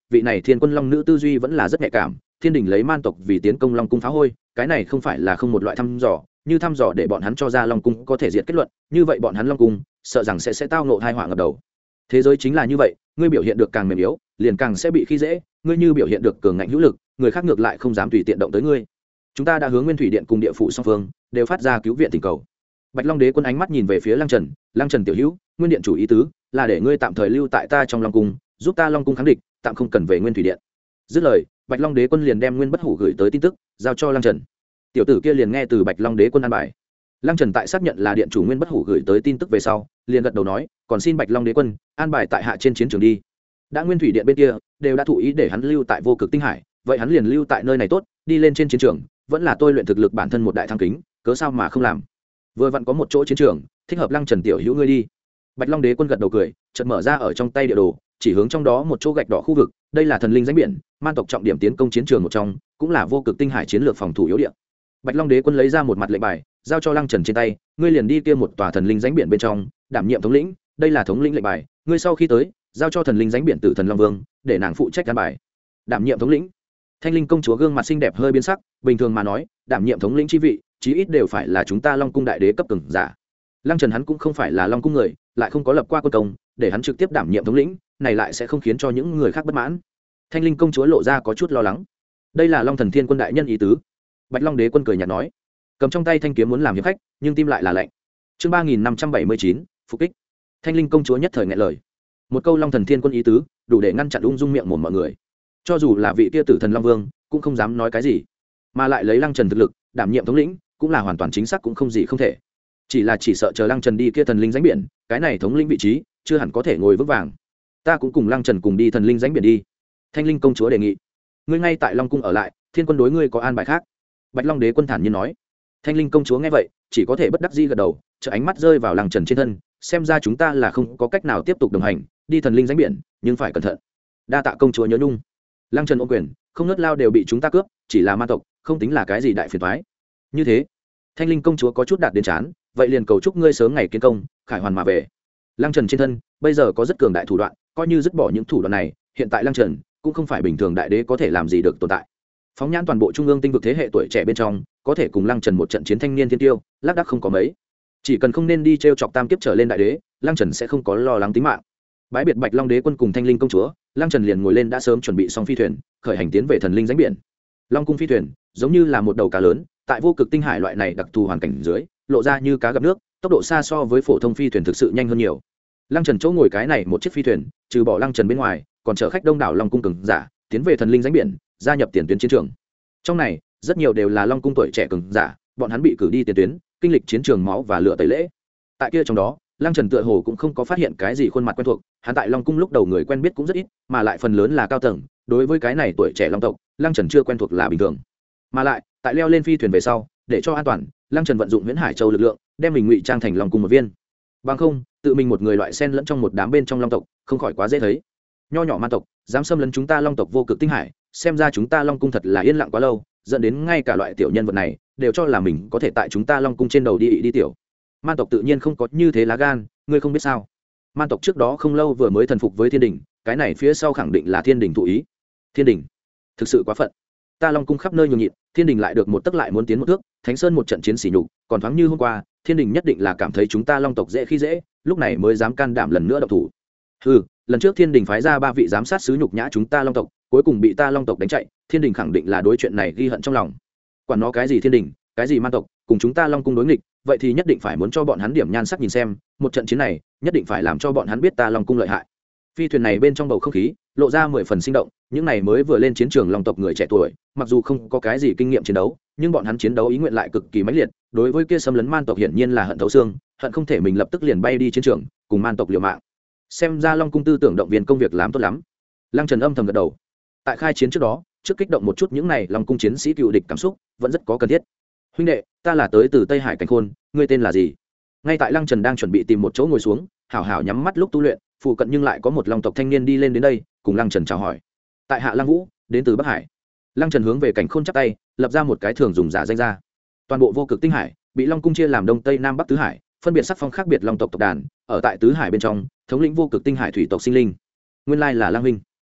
[SPEAKER 1] vị này thiên quân long nữ tư duy vẫn là rất nhạy cảm. Thiên đình lấy man tộc vì tiến công long cung phá hôi, cái này không phải là không một loại thăm dò, như thăm dò để bọn hắn cho ra long cung có thể diệt kết luận, như vậy bọn hắn long cung sợ rằng sẽ sẽ tao nộ tai họa ngập đầu. Thế giới chính là như vậy, ngươi biểu hiện được càng mềm yếu, liền càng sẽ bị khi dễ, ngươi như biểu hiện được cường ngạnh hữu lực, người khác ngược lại không dám tùy tiện động tới ngươi. Chúng ta đã hướng Nguyên Thủy Điện cùng địa phủ song phương đều phát ra cứu viện tình cầu. Bạch Long Đế quân ánh mắt nhìn về phía Lăng Trần, Lăng Trần tiểu hữu, Nguyên Điện chủ ý tứ là để ngươi tạm thời lưu tại ta trong Long cung, giúp ta Long cung kháng địch, tạm không cần về Nguyên Thủy Điện. Dứt lời, Bạch Long Đế quân liền đem Nguyên Bất Hủ gửi tới tin tức giao cho Lăng Trần. Tiểu tử kia liền nghe từ Bạch Long Đế quân an bài. Lăng Trần tại xác nhận là điện chủ Nguyên Bất Hủ gửi tới tin tức về sau, liền gật đầu nói, còn xin Bạch Long Đế quân an bài tại hạ trên chiến trường đi. Đã Nguyên Thủy Điện bên kia đều đã thụ ý để hắn lưu tại Vô Cực Tinh Hải, vậy hắn liền lưu tại nơi này tốt, đi lên trên chiến trường, vẫn là tôi luyện thực lực bản thân một đại thăng kính, cớ sao mà không làm. Vừa vặn có một chỗ chiến trường thích hợp Lăng Trần tiểu hữu ngươi đi. Bạch Long Đế quân gật đầu cười, chợt mở ra ở trong tay địa đồ, chỉ hướng trong đó một chỗ gạch đỏ khu vực, đây là thần linh rãnh biển, man tộc trọng điểm tiến công chiến trường một trong, cũng là Vô Cực Tinh Hải chiến lược phòng thủ yếu địa. Bạch Long Đế quân lấy ra một mặt lệnh bài, giao cho Lăng Trần trên tay, ngươi liền đi kia một tòa thần linh rãnh biển bên trong, đảm nhiệm thống lĩnh, đây là thống lĩnh lệnh bài, ngươi sau khi tới, giao cho thần linh rãnh biển Tử Thần Long Vương, để nàng phụ trách an bài. Đảm nhiệm thống lĩnh. Thanh Linh công chúa gương mặt xinh đẹp hơi biến sắc, bình thường mà nói, đảm nhiệm thống lĩnh chi vị, chí ít đều phải là chúng ta Long cung đại đế cấp cường giả. Lăng Trần hắn cũng không phải là Long cung người, lại không có lập qua quân công, để hắn trực tiếp đảm nhiệm thống lĩnh, này lại sẽ không khiến cho những người khác bất mãn. Thanh Linh công chúa lộ ra có chút lo lắng. Đây là Long Thần Thiên quân đại nhân ý tứ. Bạch Long Đế quân cười nhạt nói, cầm trong tay thanh kiếm muốn làm hiệp khách, nhưng tim lại là lạnh. Chương ba nghìn năm trăm bảy mươi chín, phục kích. Thanh Linh công chúa nhất thời nghẹn lời. Một câu Long Thần Thiên quân ý tứ, đủ để ngăn chặn ung dung miệng mồm mọi người. Cho dù là vị kia Tử Thần Long Vương, cũng không dám nói cái gì, mà lại lấy Lăng Trần thực lực, đảm nhiệm thống lĩnh, cũng là hoàn toàn chính xác cũng không gì không thể. Chỉ là chỉ sợ chờ Lăng Trần đi kia thần linh rãnh biển, cái này thống lĩnh vị trí, chưa hẳn có thể ngồi vững vàng. Ta cũng cùng Lăng Trần cùng đi thần linh rãnh biển đi. Thanh Linh công chúa đề nghị. Ngươi ngay tại Long cung ở lại, Thiên quân đối ngươi có an bài khác. Bạch Long Đế quân thản nhiên nói. Thanh Linh công chúa nghe vậy, chỉ có thể bất đắc dĩ gật đầu, chợ ánh mắt rơi vào Lăng Trần trên thân, xem ra chúng ta là không có cách nào tiếp tục đồng hành, đi thần linh rãnh biển, nhưng phải cẩn thận. Đa tạ công chúa nhớ nhung. Lăng Trần ôm quyền, không nớt lao đều bị chúng ta cướp, chỉ là ma tộc, không tính là cái gì đại phiền toái. Như thế, Thanh Linh công chúa có chút đạt đến chán, vậy liền cầu chúc ngươi sớm ngày kiến công, khải hoàn mà về. Lăng Trần trên thân bây giờ có rất cường đại thủ đoạn, coi như dứt bỏ những thủ đoạn này, hiện tại Lăng Trần cũng không phải bình thường đại đế có thể làm gì được tồn tại. Phóng nhãn toàn bộ trung ương tinh vực thế hệ tuổi trẻ bên trong, có thể cùng Lăng Trần một trận chiến thanh niên thiên tiêu, lác đác không có mấy. Chỉ cần không nên đi trêu chọc tam kiếp trở lên đại đế, Lăng Trần sẽ không có lo lắng tính mạng. Bái biệt Bạch Long Đế quân cùng Thanh Linh công chúa, Lăng Trần liền ngồi lên đã sớm chuẩn bị xong phi thuyền, khởi hành tiến về thần linh rãnh biển. Long cung phi thuyền giống như là một đầu cá lớn, tại Vô Cực Tinh Hải loại này đặc thù hoàn cảnh dưới, lộ ra như cá gặp nước, tốc độ xa so với phổ thông phi thuyền thực sự nhanh hơn nhiều. Lăng Trần chỗ ngồi cái này một chiếc phi thuyền, trừ bỏ Lăng Trần bên ngoài, còn chở khách đông đảo Long cung cường giả, tiến về thần linh rãnh biển, gia nhập tiền tuyến chiến trường. Trong này, rất nhiều đều là Long cung tuổi trẻ cường giả, bọn hắn bị cử đi tiền tuyến, kinh lịch chiến trường máu và lửa tẩy lễ. Tại kia trong đó, Lăng Trần tựa hồ cũng không có phát hiện cái gì khuôn mặt quen thuộc, hắn tại Long cung lúc đầu người quen biết cũng rất ít, mà lại phần lớn là cao tầng, đối với cái này tuổi trẻ Long tộc, Lăng Trần chưa quen thuộc là bình thường. Mà lại, tại leo lên phi thuyền về sau, để cho an toàn, Lăng Trần vận dụng Huyễn Hải Châu lực lượng, đem mình ngụy trang thành Long cung một viên. Bằng không, tự mình một người loại xen lẫn trong một đám bên trong Long tộc, không khỏi quá dễ thấy. Nho nhỏ man tộc, dám xâm lấn chúng ta Long tộc Vô Cực Tinh Hải, xem ra chúng ta Long cung thật là yên lặng quá lâu, dẫn đến ngay cả loại tiểu nhân vật này đều cho là mình có thể tại chúng ta Long cung trên đầu đi đi tiểu. Man tộc tự nhiên không có như thế lá gan, ngươi không biết sao? Man tộc trước đó không lâu vừa mới thần phục với Thiên Đình, cái này phía sau khẳng định là Thiên Đình thụ ý. Thiên Đình, thực sự quá phận. Ta Long cung khắp nơi nhường nhịn, Thiên Đình lại được một tấc lại muốn tiến một thước, Thánh Sơn một trận chiến sỉ nhục, còn thoáng như hôm qua, Thiên Đình nhất định là cảm thấy chúng ta Long tộc dễ khi dễ, lúc này mới dám can đảm lần nữa động thủ. Hừ, lần trước Thiên Đình phái ra ba vị giám sát sứ nhục nhã chúng ta Long tộc, cuối cùng bị ta Long tộc đánh chạy, Thiên Đình khẳng định là đối chuyện này ghi hận trong lòng. Quản nó cái gì Thiên Đình, cái gì man tộc, cùng chúng ta Long cung đối nghịch, vậy thì nhất định phải muốn cho bọn hắn điểm nhan sắc nhìn xem, một trận chiến này, nhất định phải làm cho bọn hắn biết ta Long cung lợi hại. Phi thuyền này bên trong bầu không khí lộ ra mười phần sinh động, những này mới vừa lên chiến trường Long tộc người trẻ tuổi, mặc dù không có cái gì kinh nghiệm chiến đấu, nhưng bọn hắn chiến đấu ý nguyện lại cực kỳ mãnh liệt, đối với kia xâm lấn man tộc hiển nhiên là hận thấu xương, hận không thể mình lập tức liền bay đi chiến trường, cùng man tộc liều mạng. Xem ra Long cung tư tưởng động viên công việc làm tốt lắm. Lăng Trần âm thầm gật đầu. Tại khai chiến trước đó, trước kích động một chút những này Long cung chiến sĩ cựu địch cảm xúc, vẫn rất có cần thiết. Huynh đệ, ta là tới từ Tây Hải Cảnh Khôn, ngươi tên là gì? Ngay tại Lăng Trần đang chuẩn bị tìm một chỗ ngồi xuống, hảo hảo nhắm mắt lúc tu luyện, phụ cận nhưng lại có một Long tộc thanh niên đi lên đến đây, cùng Lăng Trần chào hỏi. Tại hạ Lăng Vũ, đến từ Bắc Hải. Lăng Trần hướng về Cảnh Khôn chắp tay, lập ra một cái thường dùng giả danh ra. Toàn bộ Vô Cực Tinh Hải bị Long cung chia làm Đông Tây Nam Bắc tứ hải, phân biệt sắc phong khác biệt Long tộc tộc đàn, ở tại tứ hải bên trong, thống lĩnh Vô Cực Tinh Hải thủy tộc sinh linh. Nguyên lai là Lăng huynh.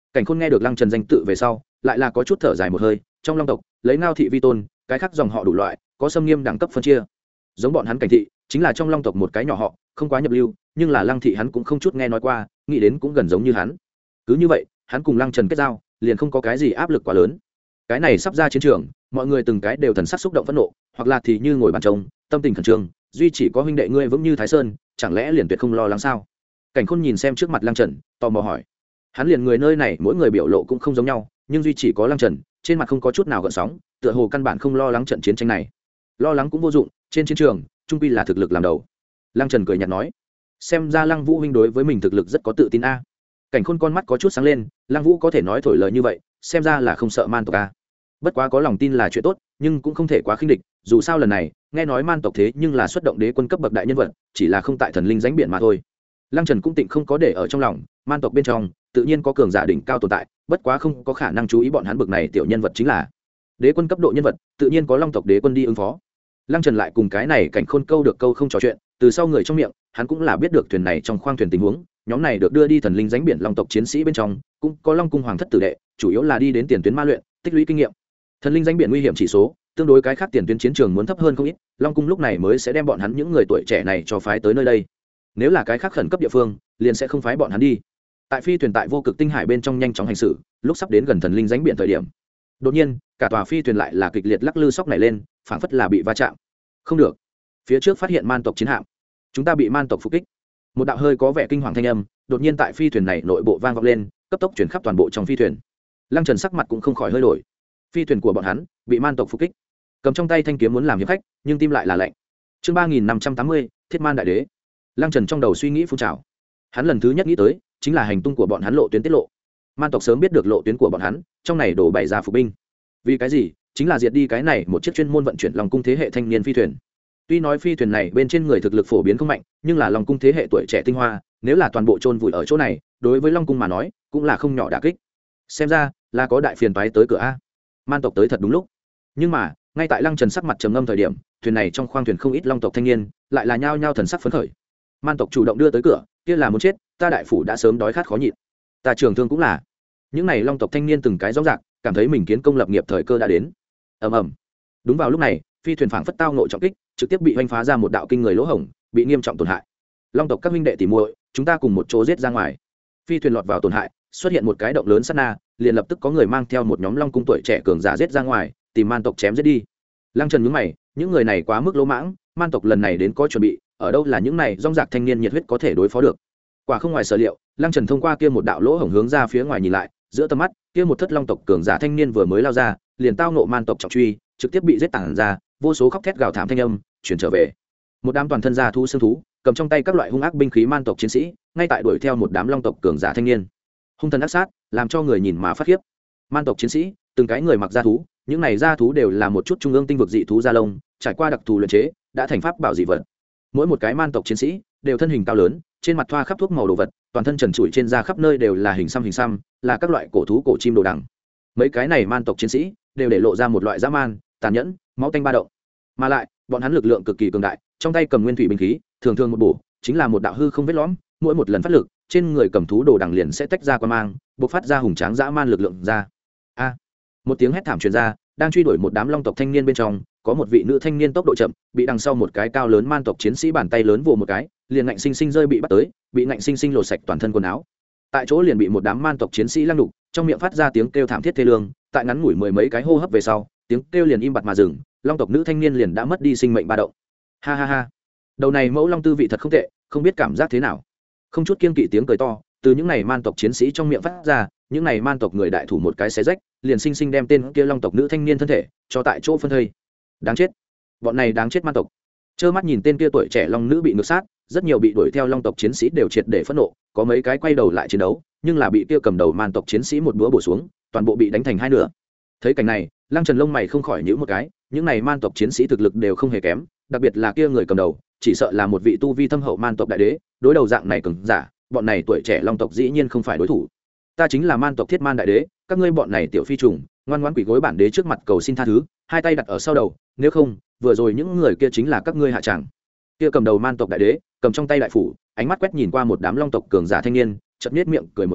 [SPEAKER 1] Cảnh Khôn nghe được Lăng Trần danh tự về sau lại là có chút thở dài một hơi. Trong long tộc lấy Ngao thị vi tôn, cái khác dòng họ đủ loại, có xâm nghiêm đẳng cấp phân chia. Giống bọn hắn Cảnh thị chính là trong long tộc một cái nhỏ họ, không quá nhập lưu, nhưng là Lăng thị hắn cũng không chút nghe nói qua, nghĩ đến cũng gần giống như hắn. Cứ như vậy hắn cùng Lăng Trần kết giao liền không có cái gì áp lực quá lớn. Cái này sắp ra chiến trường, mọi người từng cái đều thần sắc xúc động phẫn nộ, hoặc là thì như ngồi bàn trông, tâm tình khẩn trương, duy chỉ có huynh đệ ngươi vững như Thái Sơn, chẳng lẽ liền tuyệt không lo lắng sao? Cảnh Khôn nhìn xem trước mặt Lăng Trần, tò mò hỏi. Hắn liền người nơi này mỗi người biểu lộ cũng không giống nhau, nhưng duy chỉ có Lăng Trần trên mặt không có chút nào gợn sóng, tựa hồ căn bản không lo lắng trận chiến tranh này. Lo lắng cũng vô dụng, trên chiến trường trung quy là thực lực làm đầu. Lăng Trần cười nhạt nói, xem ra Lăng Vũ huynh đối với mình thực lực rất có tự tin a. Cảnh Khôn con mắt có chút sáng lên, Lăng Vũ có thể nói thổi lời như vậy, xem ra là không sợ man tộc a. Bất quá có lòng tin là chuyện tốt, nhưng cũng không thể quá khinh địch, dù sao lần này nghe nói man tộc thế nhưng là xuất động đế quân cấp bậc đại nhân vật, chỉ là không tại thần linh danh biển mà thôi. Lăng Trần cũng tịnh không có để ở trong lòng, man tộc bên trong tự nhiên có cường giả đỉnh cao tồn tại, bất quá không có khả năng chú ý bọn hắn bậc này tiểu nhân vật chính là đế quân cấp độ nhân vật, tự nhiên có long tộc đế quân đi ứng phó. Lăng Trần lại cùng cái này Cảnh Khôn câu được câu không trò chuyện, từ sau người trong miệng hắn cũng là biết được thuyền này trong khoang thuyền tình huống. Nhóm này được đưa đi thần linh danh biển long tộc chiến sĩ bên trong cũng có long cung hoàng thất tử đệ, chủ yếu là đi đến tiền tuyến ma luyện, tích lũy kinh nghiệm. Thần linh danh biển nguy hiểm chỉ số tương đối cái khác tiền tuyến chiến trường muốn thấp hơn không ít, long cung lúc này mới sẽ đem bọn hắn những người tuổi trẻ này cho phái tới nơi đây. Nếu là cái khác khẩn cấp địa phương liền sẽ không phái bọn hắn đi. Tại phi thuyền tại vô cực tinh hải bên trong nhanh chóng hành xử, lúc sắp đến gần thần linh danh biển thời điểm, đột nhiên cả tòa phi thuyền lại là kịch liệt lắc lư sóc này lên, phảng phất là bị va chạm. Không được, phía trước phát hiện man tộc chiến hạm, chúng ta bị man tộc phục kích. Một đạo hơi có vẻ kinh hoàng thanh âm đột nhiên tại phi thuyền này nội bộ vang vọng lên, cấp tốc chuyển khắp toàn bộ trong phi thuyền. Lăng Trần sắc mặt cũng không khỏi hơi đổi, phi thuyền của bọn hắn bị man tộc phục kích, cầm trong tay thanh kiếm muốn làm hiệp khách, nhưng tim lại là lạnh. Chương ba nghìn năm trăm tám mươi, Thiết Man đại đế. Lăng Trần trong đầu suy nghĩ phun trào, hắn lần thứ nhất nghĩ tới chính là hành tung của bọn hắn lộ tuyến tiết lộ. Man tộc sớm biết được lộ tuyến của bọn hắn, trong này đổ bày ra phục binh. Vì cái gì? Chính là diệt đi cái này một chiếc chuyên môn vận chuyển Long cung thế hệ thanh niên phi thuyền. Tuy nói phi thuyền này bên trên người thực lực phổ biến không mạnh, nhưng là Long cung thế hệ tuổi trẻ tinh hoa, nếu là toàn bộ chôn vùi ở chỗ này, đối với Long cung mà nói, cũng là không nhỏ đả kích. Xem ra là có đại phiền toái tới cửa a. Man tộc tới thật đúng lúc. Nhưng mà, ngay tại Lăng Trần sắc mặt trầm ngâm thời điểm, thuyền này trong khoang thuyền không ít Long tộc thanh niên, lại là nhao nhao thần sắc phấn khởi. Man tộc chủ động đưa tới cửa, kia là muốn chết, ta đại phủ đã sớm đói khát khó nhịn. Ta trường thương cũng là. Những này Long tộc thanh niên từng cái rõ rạc, cảm thấy mình kiến công lập nghiệp thời cơ đã đến. Ầm ầm. Đúng vào lúc này, phi thuyền phảng phất tao ngộ trọng kích, trực tiếp bị hoành phá ra một đạo kinh người lỗ hổng, bị nghiêm trọng tổn hại. Long tộc các huynh đệ tỉ muội, chúng ta cùng một chỗ giết ra ngoài. Phi thuyền lọt vào tổn hại, xuất hiện một cái động lớn sát na, liền lập tức có người mang theo một nhóm Long cung tuổi trẻ cường giả giết ra ngoài, tìm man tộc chém giết đi. Lăng Trần nhướng mày, những người này quá mức lỗ mãng, man tộc lần này đến có chuẩn bị, ở đâu là những này rong rạc thanh niên nhiệt huyết có thể đối phó được. Quả không ngoài sở liệu, Lăng Trần thông qua kia một đạo lỗ hổng hướng ra phía ngoài nhìn lại, giữa tầm mắt, kia một thất Long tộc cường giả thanh niên vừa mới lao ra, liền tao ngộ man tộc trọng truy, trực tiếp bị giết tản ra, vô số khóc thét gào thảm thanh âm chuyển trở về. Một đám toàn thân da thú xương thú, cầm trong tay các loại hung ác binh khí man tộc chiến sĩ, ngay tại đuổi theo một đám Long tộc cường giả thanh niên. Hung thần ác sát, làm cho người nhìn mà phát khiếp. Man tộc chiến sĩ, từng cái người mặc da thú, những này da thú đều là một chút trung ương tinh vực dị thú da lông, trải qua đặc thù luyện chế, đã thành pháp bảo dị vật. Mỗi một cái man tộc chiến sĩ đều thân hình cao lớn, trên mặt thoa khắp thuốc màu đồ vật, toàn thân trần trụi trên da khắp nơi đều là hình xăm hình xăm, là các loại cổ thú cổ chim đồ đằng. Mấy cái này man tộc chiến sĩ đều để lộ ra một loại dã man, tàn nhẫn, máu tanh ba động. Mà lại, bọn hắn lực lượng cực kỳ cường đại, trong tay cầm nguyên thủy binh khí, thường thường một bổ chính là một đạo hư không vết lõm, mỗi một lần phát lực, trên người cầm thú đồ đằng liền sẽ tách ra quan mang, bộc phát ra hùng tráng dã man lực lượng ra. A! Một tiếng hét thảm truyền ra, đang truy đuổi một đám Long tộc thanh niên bên trong, có một vị nữ thanh niên tốc độ chậm, bị đằng sau một cái cao lớn man tộc chiến sĩ bàn tay lớn vồ một cái, liền ngạnh sinh sinh rơi bị bắt tới, bị ngạnh sinh sinh lột sạch toàn thân quần áo. Tại chỗ liền bị một đám man tộc chiến sĩ lăng đục, trong miệng phát ra tiếng kêu thảm thiết thê lương, tại ngắn ngủi mười mấy cái hô hấp về sau, tiếng kêu liền im bặt mà dừng, Long tộc nữ thanh niên liền đã mất đi sinh mệnh ba động. Ha ha ha. Đầu này mẫu long tư vị thật không tệ, không biết cảm giác thế nào. Không chút kiêng kỵ tiếng cười to, từ những này man tộc chiến sĩ trong miệng phát ra, những này man tộc người đại thủ một cái xé rách, liền sinh sinh đem tên kia Long tộc nữ thanh niên thân thể cho tại chỗ phân thây. Đáng chết, bọn này đáng chết man tộc. Trơ mắt nhìn tên kia tuổi trẻ long nữ bị ngược sát, rất nhiều bị đuổi theo Long tộc chiến sĩ đều triệt để phẫn nộ, có mấy cái quay đầu lại chiến đấu, nhưng là bị kia cầm đầu man tộc chiến sĩ một búa bổ xuống, toàn bộ bị đánh thành hai nửa. Thấy cảnh này, Lăng Trần lông mày không khỏi nhíu một cái, những này man tộc chiến sĩ thực lực đều không hề kém, đặc biệt là kia người cầm đầu, chỉ sợ là một vị tu vi thâm hậu man tộc đại đế, đối đầu dạng này cường giả, bọn này tuổi trẻ Long tộc dĩ nhiên không phải đối thủ. Ta chính là man tộc Thiết Man đại đế, các ngươi bọn này tiểu phi trùng, ngoan ngoãn quỳ gối bản đế trước mặt cầu xin tha thứ, hai tay đặt ở sau đầu, nếu không, vừa rồi những người kia chính là các ngươi hạ tràng. Kia cầm đầu man tộc đại đế, cầm trong tay đại phủ, ánh mắt quét nhìn qua một đám Long tộc cường giả thanh niên, chợt nhếch miệng cười một tiếng,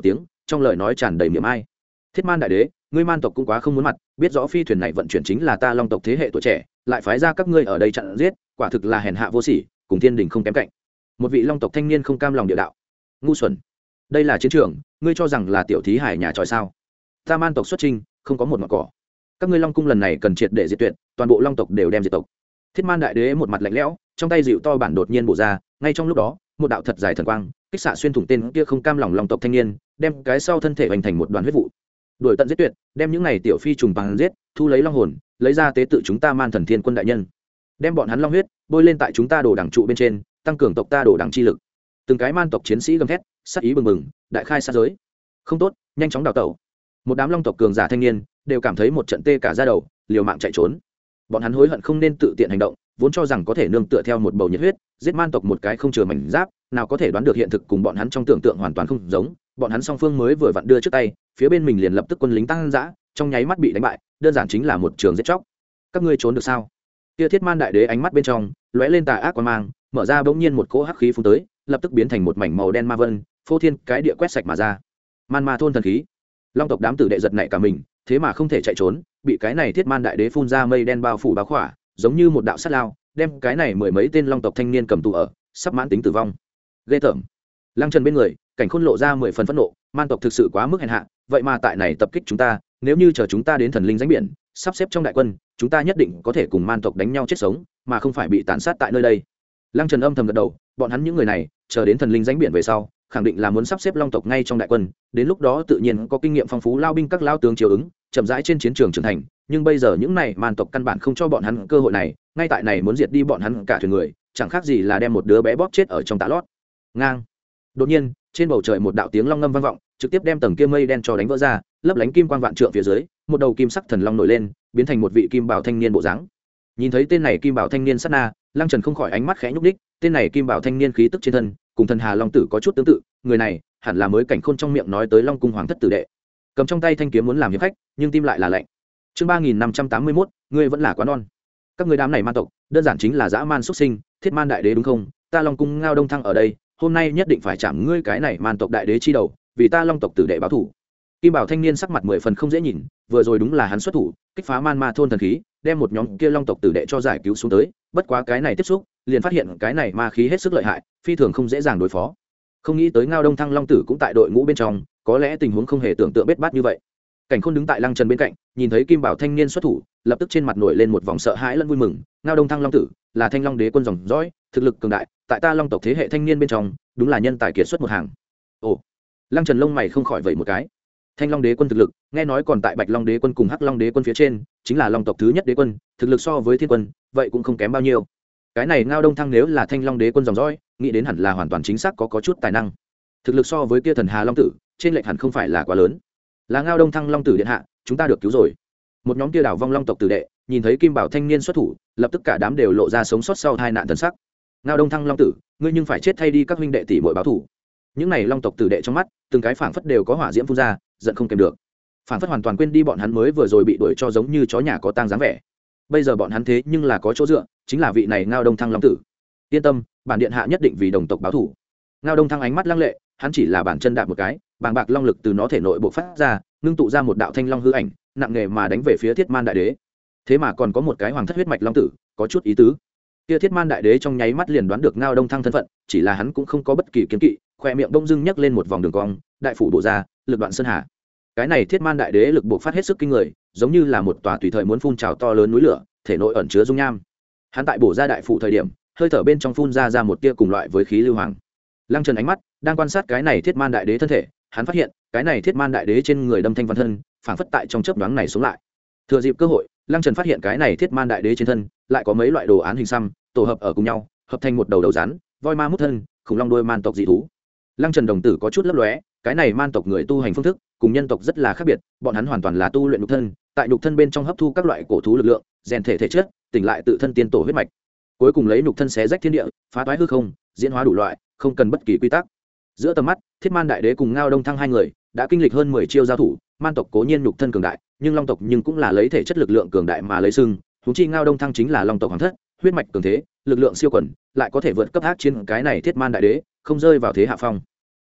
[SPEAKER 1] trong lời nói tràn đầy miệng ai. Thiết Man đại đế, ngươi man tộc cũng quá không muốn mặt, biết rõ phi thuyền này vận chuyển chính là ta long tộc thế hệ tuổi trẻ, lại phái ra các ngươi ở đây chặn giết, quả thực là hèn hạ vô sỉ, cùng thiên đình không kém cạnh. Một vị long tộc thanh niên không cam lòng địa đạo. Ngu xuẩn, đây là chiến trường, ngươi cho rằng là tiểu thí hải nhà tròi sao? Ta man tộc xuất chinh, không có một ngọn cỏ. Các ngươi long cung lần này cần triệt để diệt tuyệt, toàn bộ long tộc đều đem diệt tộc. Thiết Man đại đế một mặt lạnh lẽo, trong tay dịu to bản đột nhiên bổ ra, ngay trong lúc đó, một đạo thật dài thần quang, kích xạ xuyên thủng tên kia không cam lòng long tộc thanh niên, đem cái sau thân thể hoành thành một đoàn huyết vụ. Đuổi tận giết tuyệt, đem những này tiểu phi trùng bằng giết, thu lấy long hồn, lấy ra tế tự chúng ta man thần thiên quân đại nhân, đem bọn hắn long huyết bôi lên tại chúng ta đồ đẳng trụ bên trên, tăng cường tộc ta đồ đẳng chi lực. Từng cái man tộc chiến sĩ gầm thét, sát ý bừng bừng, đại khai sát giới. Không tốt, nhanh chóng đào tẩu. Một đám long tộc cường giả thanh niên đều cảm thấy một trận tê cả da đầu, liều mạng chạy trốn. Bọn hắn hối hận không nên tự tiện hành động, vốn cho rằng có thể nương tựa theo một bầu nhiệt huyết giết man tộc một cái không chừa mảnh giáp, nào có thể đoán được hiện thực cùng bọn hắn trong tưởng tượng hoàn toàn không giống. Bọn hắn song phương mới vừa vặn đưa trước tay, phía bên mình liền lập tức quân lính tăng dã, trong nháy mắt bị đánh bại, đơn giản chính là một trường giết chóc. Các ngươi trốn được sao? Kia Thiết Man đại đế ánh mắt bên trong lóe lên tà ác quan mang, mở ra bỗng nhiên một cỗ hắc khí phun tới, lập tức biến thành một mảnh màu đen ma vân, phô thiên cái địa quét sạch mà ra. Man ma thôn thần khí. Long tộc đám tử đệ giật nảy cả mình, thế mà không thể chạy trốn, bị cái này Thiết Man đại đế phun ra mây đen bao phủ bao khỏa, giống như một đạo sát lao, đem cái này mười mấy tên long tộc thanh niên cầm tù ở, sắp mãn tính tử vong. Ghê tởm. Lăng Trần bên người, Cảnh Khôn lộ ra mười phần phẫn nộ, man tộc thực sự quá mức hèn hạ, vậy mà tại này tập kích chúng ta, nếu như chờ chúng ta đến thần linh danh biển, sắp xếp trong đại quân, chúng ta nhất định có thể cùng man tộc đánh nhau chết sống, mà không phải bị tàn sát tại nơi đây. Lăng Trần âm thầm gật đầu, bọn hắn những người này, chờ đến thần linh danh biển về sau, khẳng định là muốn sắp xếp long tộc ngay trong đại quân, đến lúc đó tự nhiên có kinh nghiệm phong phú lao binh các lao tướng chiếu ứng, chậm rãi trên chiến trường trưởng thành, nhưng bây giờ những này man tộc căn bản không cho bọn hắn cơ hội này, ngay tại này muốn diệt đi bọn hắn cả thuyền người, chẳng khác gì là đem một đứa bé bóp chết ở trong tạ lót. Ngang. Đột nhiên, trên bầu trời một đạo tiếng long ngâm vang vọng, trực tiếp đem tầng kia mây đen cho đánh vỡ ra, lấp lánh kim quang vạn trượng phía dưới, một đầu kim sắc thần long nổi lên, biến thành một vị kim bảo thanh niên bộ dáng. Nhìn thấy tên này kim bảo thanh niên sát na, Lăng Trần không khỏi ánh mắt khẽ nhúc nhích, tên này kim bảo thanh niên khí tức trên thân, cùng thần hà long tử có chút tương tự, người này hẳn là mới Cảnh Khôn trong miệng nói tới Long cung hoàng thất tử đệ. Cầm trong tay thanh kiếm muốn làm hiệp khách, nhưng tim lại là lạnh. Chương ba nghìn năm trăm tám mươi mốt, ngươi vẫn là quá non. Các ngươi đám này man tộc, đơn giản chính là dã man xuất sinh, Thiết Man đại đế đúng không? Ta Long cung Ngao Đông Thăng ở đây, hôm nay nhất định phải chạm ngươi cái này man tộc đại đế chi đầu, vì ta Long tộc tử đệ báo thủ. Kim bảo thanh niên sắc mặt mười phần không dễ nhìn, vừa rồi đúng là hắn xuất thủ, kích phá man ma thôn thần khí, đem một nhóm kia Long tộc tử đệ cho giải cứu xuống tới, bất quá cái này tiếp xúc, liền phát hiện cái này ma khí hết sức lợi hại, phi thường không dễ dàng đối phó. Không nghĩ tới Ngao Đông Thăng Long tử cũng tại đội ngũ bên trong, có lẽ tình huống không hề tưởng tượng bết bát như vậy. Cảnh Khôn đứng tại Lăng Trần bên cạnh, nhìn thấy Kim Bảo thanh niên xuất thủ, lập tức trên mặt nổi lên một vòng sợ hãi lẫn vui mừng. Ngao Đông Thăng Long tử là Thanh Long đế quân dòng dõi, thực lực cường đại, tại ta Long tộc thế hệ thanh niên bên trong, đúng là nhân tài kiệt xuất một hàng. Ồ, Lăng Trần lông mày không khỏi vậy một cái. Thanh Long đế quân thực lực, nghe nói còn tại Bạch Long đế quân cùng Hắc Long đế quân phía trên, chính là Long tộc thứ nhất đế quân, thực lực so với Thiên quân, vậy cũng không kém bao nhiêu. Cái này Ngao Đông Thăng nếu là Thanh Long đế quân dòng dõi, nghĩ đến hẳn là hoàn toàn chính xác có có chút tài năng. Thực lực so với kia thần Hà Long tử, trên lệch hẳn không phải là quá lớn. Là Ngao Đông Thăng Long tử điện hạ, chúng ta được cứu rồi. Một nhóm kia đảo vong long tộc tử đệ, nhìn thấy Kim Bảo thanh niên xuất thủ, lập tức cả đám đều lộ ra sống sót sau hai nạn thần sắc. Ngao Đông Thăng Long tử, ngươi nhưng phải chết thay đi các huynh đệ tỷ muội báo thủ. Những này long tộc tử đệ trong mắt, từng cái phảng phất đều có hỏa diễm phun ra, giận không kèm được. Phảng phất hoàn toàn quên đi bọn hắn mới vừa rồi bị đuổi cho giống như chó nhà có tang dáng vẻ. Bây giờ bọn hắn thế nhưng là có chỗ dựa, chính là vị này Ngao Đông Thăng Long tử. Yên tâm, bản điện hạ nhất định vì đồng tộc báo thủ. Ngao Đông Thăng ánh mắt lăng lệ, hắn chỉ là bản chân đạp một cái, bàng bạc long lực từ nó thể nội bộc phát ra, ngưng tụ ra một đạo thanh long hư ảnh, nặng nề mà đánh về phía Thiết Man đại đế. Thế mà còn có một cái hoàng thất huyết mạch long tử, có chút ý tứ. Kia Thiết Man đại đế trong nháy mắt liền đoán được Ngao Đông Thăng thân phận, chỉ là hắn cũng không có bất kỳ kiến kỵ, khoe miệng đông dưng nhấc lên một vòng đường cong, đại phủ bổ ra, lực đoạn sơn hà. Cái này Thiết Man đại đế lực bộc phát hết sức kinh người, giống như là một tòa tùy thời muốn phun trào to lớn núi lửa, thể nội ẩn chứa dung nham. Hắn tại bổ ra đại phủ thời điểm, hơi thở bên trong phun ra ra một tia cùng loại với khí lưu hoàng. Lăng Trần ánh mắt đang quan sát cái này Thiết Man đại đế thân thể, hắn phát hiện cái này Thiết Man đại đế trên người đâm thanh văn thân, phảng phất tại trong chớp nhoáng này sống lại. Thừa dịp cơ hội, Lăng Trần phát hiện cái này Thiết Man đại đế trên thân lại có mấy loại đồ án hình xăm tổ hợp ở cùng nhau, hợp thành một đầu đầu rắn, voi ma mút thân, khủng long đuôi man tộc dị thú. Lăng Trần đồng tử có chút lấp lóe, cái này man tộc người tu hành phương thức cùng nhân tộc rất là khác biệt, bọn hắn hoàn toàn là tu luyện nhục thân, tại nhục thân bên trong hấp thu các loại cổ thú lực lượng, rèn thể thể chất, tỉnh lại tự thân tiên tổ huyết mạch, cuối cùng lấy nhục thân xé rách thiên địa, phá toái hư không, diễn hóa đủ loại, không cần bất kỳ quy tắc. Giữa tầm mắt, Thiết Man đại đế cùng Ngao Đông Thăng hai người đã kinh lịch hơn mười chiêu giao thủ, man tộc cố nhiên nhục thân cường đại, nhưng long tộc nhưng cũng là lấy thể chất lực lượng cường đại mà lấy sưng, huống chi Ngao Đông Thăng chính là long tộc hoàng thất, huyết mạch cường thế, lực lượng siêu quần, lại có thể vượt cấp ác chiến cái này Thiết Man đại đế, không rơi vào thế hạ phong.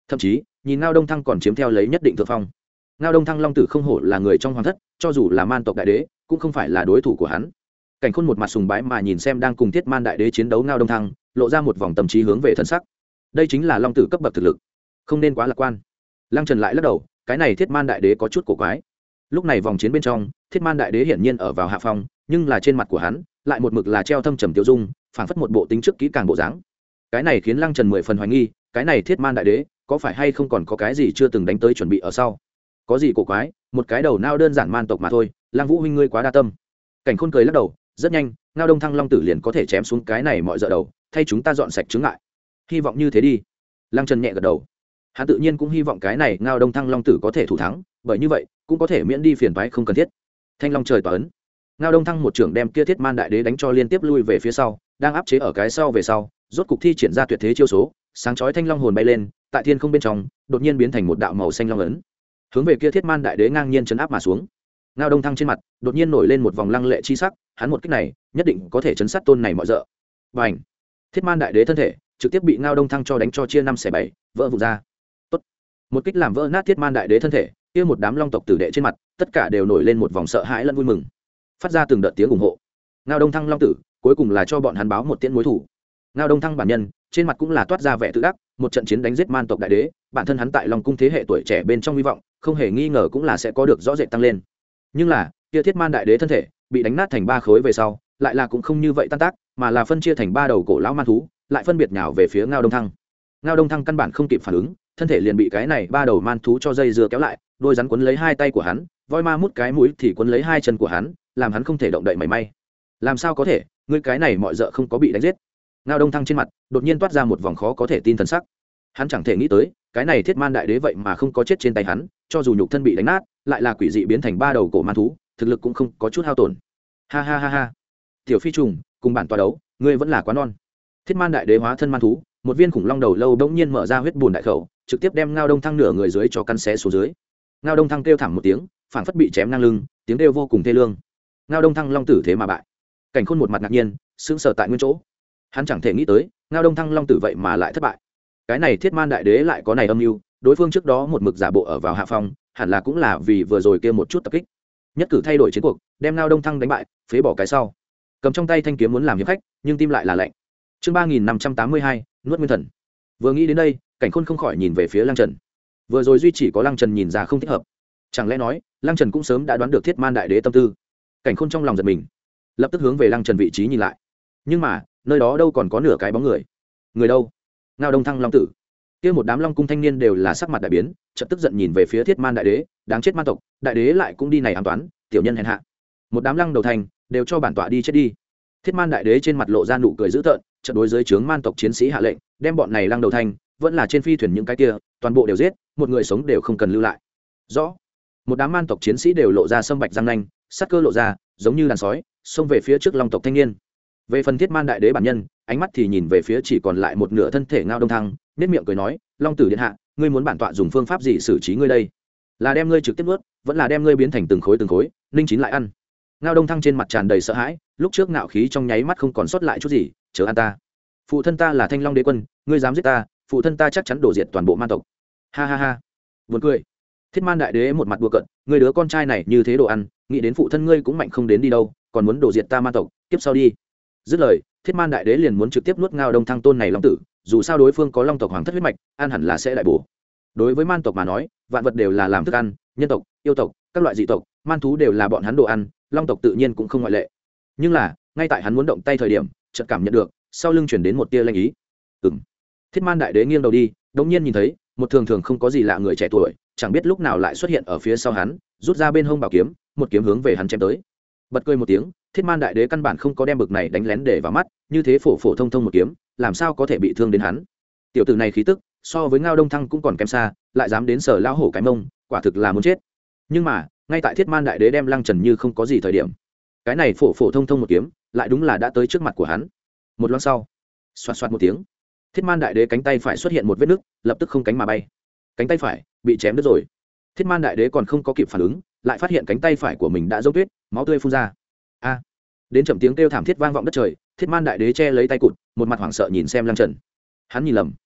[SPEAKER 1] thậm chí nhìn ngao đông thăng còn chiếm theo lấy nhất định thượng phong. Ngao đông thăng long tử không hổ là người trong hoàng thất, cho dù là man tộc đại đế cũng không phải là đối thủ của hắn. Cảnh Khôn một mặt sùng bái mà nhìn xem đang cùng thiết man đại đế chiến đấu ngao đông thăng, lộ ra một vòng tâm trí hướng về thần sắc. Đây chính là long tử cấp bậc thực lực, không nên quá lạc quan. Lăng Trần lại lắc đầu, cái này thiết man đại đế có chút cổ quái. Lúc này vòng chiến bên trong, thiết man đại đế hiển nhiên ở vào hạ phong, nhưng là trên mặt của hắn lại một mực là treo thâm trầm tiêu dung, phảng phất một bộ tính trước kỹ càng bộ dáng. Cái này khiến Lăng Trần mười phần hoài nghi, cái này thiết man đại đế có phải hay không còn có cái gì chưa từng đánh tới chuẩn bị ở sau. Có gì cổ quái, một cái đầu nao đơn giản man tộc mà thôi. Lăng Vũ huynh ngươi quá đa tâm. Cảnh Khôn cười lắc đầu, rất nhanh ngao đông thăng long tử liền có thể chém xuống cái này mọi dợ đầu, thay chúng ta dọn sạch chướng ngại. Hy vọng như thế đi. Lăng Trần nhẹ gật đầu, hắn tự nhiên cũng hy vọng cái này ngao đông thăng long tử có thể thủ thắng, bởi như vậy cũng có thể miễn đi phiền toái không cần thiết. Thanh long trời tỏa ấn, ngao đông thăng một trưởng đem kia thiết man đại đế đánh cho liên tiếp lui về phía sau, đang áp chế ở cái sau về sau, rốt cục thi triển ra tuyệt thế chiêu số, sáng chói thanh long hồn bay lên, tại thiên không bên trong đột nhiên biến thành một đạo màu xanh long ấn, hướng về kia thiết man đại đế ngang nhiên chấn áp mà xuống. Ngao đông thăng trên mặt đột nhiên nổi lên một vòng lăng lệ chi sắc, hắn một kích này nhất định có thể chấn sát tôn này mọi dợ. Và ảnh, thiết man đại đế thân thể trực tiếp bị ngao đông thăng cho đánh cho chia năm xẻ bảy, vỡ vụn ra. Tốt, một kích làm vỡ nát thiết man đại đế thân thể, kia một đám long tộc tử đệ trên mặt tất cả đều nổi lên một vòng sợ hãi lẫn vui mừng, phát ra từng đợt tiếng ủng hộ. Ngao đông thăng long tử cuối cùng là cho bọn hắn báo một tiễn mối thủ. Ngao đông thăng bản nhân trên mặt cũng là toát ra vẻ tự đắc, một trận chiến đánh giết man tộc đại đế, bản thân hắn tại long cung thế hệ tuổi trẻ bên trong hy vọng không hề nghi ngờ cũng là sẽ có được rõ rệt tăng lên. Nhưng là kia thiết man đại đế thân thể bị đánh nát thành ba khối về sau, lại là cũng không như vậy tan tác, mà là phân chia thành ba đầu cổ lão man thú, lại phân biệt nhào về phía ngao đông thăng. Ngao đông thăng căn bản không kịp phản ứng, thân thể liền bị cái này ba đầu man thú cho dây dưa kéo lại, đôi rắn quấn lấy hai tay của hắn, voi ma mút cái mũi thì quấn lấy hai chân của hắn, làm hắn không thể động đậy mảy may. Làm sao có thể, ngươi cái này mọi dợ không có bị đánh giết? Ngao đông thăng trên mặt đột nhiên toát ra một vòng khó có thể tin thần sắc. Hắn chẳng thể nghĩ tới, cái này thiết man đại đế vậy mà không có chết trên tay hắn, cho dù nhục thân bị đánh nát, lại là quỷ dị biến thành ba đầu cổ man thú, thực lực cũng không có chút hao tổn. Ha ha ha ha, tiểu phi trùng, cùng bản tòa đấu, ngươi vẫn là quá non. Thiết man đại đế hóa thân man thú, một viên khủng long đầu lâu bỗng nhiên mở ra huyết bùn đại khẩu, trực tiếp đem ngao đông thăng nửa người dưới cho căn xé xuống dưới. Ngao đông thăng kêu thảm một tiếng, phảng phất bị chém ngang lưng, tiếng kêu vô cùng thê lương. Ngao đông thăng long tử thế mà bại. Cảnh Khôn một mặt ngạc nhiên, sững sờ tại nguyên chỗ. Hắn chẳng thể nghĩ tới, ngao đông thăng long tử vậy mà lại thất bại. Cái này thiết man đại đế lại có này âm mưu, đối phương trước đó một mực giả bộ ở vào hạ phong, hẳn là cũng là vì vừa rồi kia một chút tập kích, nhất cử thay đổi chiến cuộc, đem ngao đông thăng đánh bại, phế bỏ cái sau, cầm trong tay thanh kiếm muốn làm hiệp khách, nhưng tim lại là lạnh. Chương ba nghìn năm trăm tám mươi hai, nuốt nguyên thần. Vừa nghĩ đến đây, Cảnh Khôn không khỏi nhìn về phía Lăng Trần. Vừa rồi duy chỉ có Lăng Trần nhìn ra không thích hợp, chẳng lẽ nói Lăng Trần cũng sớm đã đoán được thiết man đại đế tâm tư? Cảnh Khôn trong lòng giật mình, lập tức hướng về Lăng Trần vị trí nhìn lại, nhưng mà nơi đó đâu còn có nửa cái bóng người. Người đâu? Ngao đông thăng long tử. Kia một đám long cung thanh niên đều là sắc mặt đại biến, chợt tức giận nhìn về phía thiết man đại đế, đáng chết man tộc, đại đế lại cũng đi này ám toán, tiểu nhân hèn hạ. Một đám lăng đầu thành, đều cho bản tọa đi chết đi. Thiết man đại đế trên mặt lộ ra nụ cười dữ tợn, chợt đối dưới trướng man tộc chiến sĩ hạ lệnh, đem bọn này lăng đầu thành, vẫn là trên phi thuyền những cái kia, toàn bộ đều giết, một người sống đều không cần lưu lại. Rõ. Một đám man tộc chiến sĩ đều lộ ra sâm bạch răng nanh, sát cơ lộ ra, giống như đàn sói, xông về phía trước long tộc thanh niên. Về phần thiết man đại đế bản nhân, ánh mắt thì nhìn về phía chỉ còn lại một nửa thân thể ngao đông thăng, nét miệng cười nói, long tử điện hạ, ngươi muốn bản tọa dùng phương pháp gì xử trí ngươi đây? Là đem ngươi trực tiếp nuốt, vẫn là đem ngươi biến thành từng khối từng khối, ninh chín lại ăn? Ngao đông thăng trên mặt tràn đầy sợ hãi, lúc trước ngạo khí trong nháy mắt không còn sót lại chút gì, chớ ăn ta. Phụ thân ta là thanh long đế quân, ngươi dám giết ta, phụ thân ta chắc chắn đổ diệt toàn bộ man tộc. Ha ha ha, buồn cười. Thiết man đại đế một mặt đùa cợt, ngươi đứa con trai này như thế đồ ăn, nghĩ đến phụ thân ngươi cũng mạnh không đến đi đâu, còn muốn đổ diệt ta man tộc, tiếp sau đi. Dứt lời, thiết man đại đế liền muốn trực tiếp nuốt ngao đông thăng tôn này long tử, dù sao đối phương có long tộc hoàng thất huyết mạch, ăn hẳn là sẽ đại bổ. Đối với man tộc mà nói, vạn vật đều là làm thức ăn, nhân tộc, yêu tộc, các loại dị tộc, man thú đều là bọn hắn đồ ăn, long tộc tự nhiên cũng không ngoại lệ. Nhưng là ngay tại hắn muốn động tay thời điểm, chợt cảm nhận được sau lưng chuyển đến một tia lanh ý. Ừm. Thiết man đại đế nghiêng đầu đi, đống nhiên nhìn thấy một thường thường không có gì lạ người trẻ tuổi, chẳng biết lúc nào lại xuất hiện ở phía sau hắn, rút ra bên hông bảo kiếm, một kiếm hướng về hắn chém tới. Bật cười một tiếng, thiết man đại đế căn bản không có đem bực này đánh lén để vào mắt, như thế phổ phổ thông thông một kiếm, làm sao có thể bị thương đến hắn? Tiểu tử này khí tức so với ngao đông thăng cũng còn kém xa, lại dám đến sở lao hổ cái mông, quả thực là muốn chết. Nhưng mà ngay tại thiết man đại đế đem Lăng Trần như không có gì thời điểm, cái này phổ phổ thông thông một kiếm lại đúng là đã tới trước mặt của hắn. Một loáng sau, xoạt xoạt một tiếng, thiết man đại đế cánh tay phải xuất hiện một vết nứt, lập tức không cánh mà bay, cánh tay phải bị chém đứt rồi. Thiết man đại đế còn không có kịp phản ứng, lại phát hiện cánh tay phải của mình đã dốc tuyết, máu tươi phun ra. A! Đến chậm tiếng kêu thảm thiết vang vọng đất trời, thiết man đại đế che lấy tay cụt, một mặt hoảng sợ nhìn xem Lăng Trần. Hắn nhìn lầm,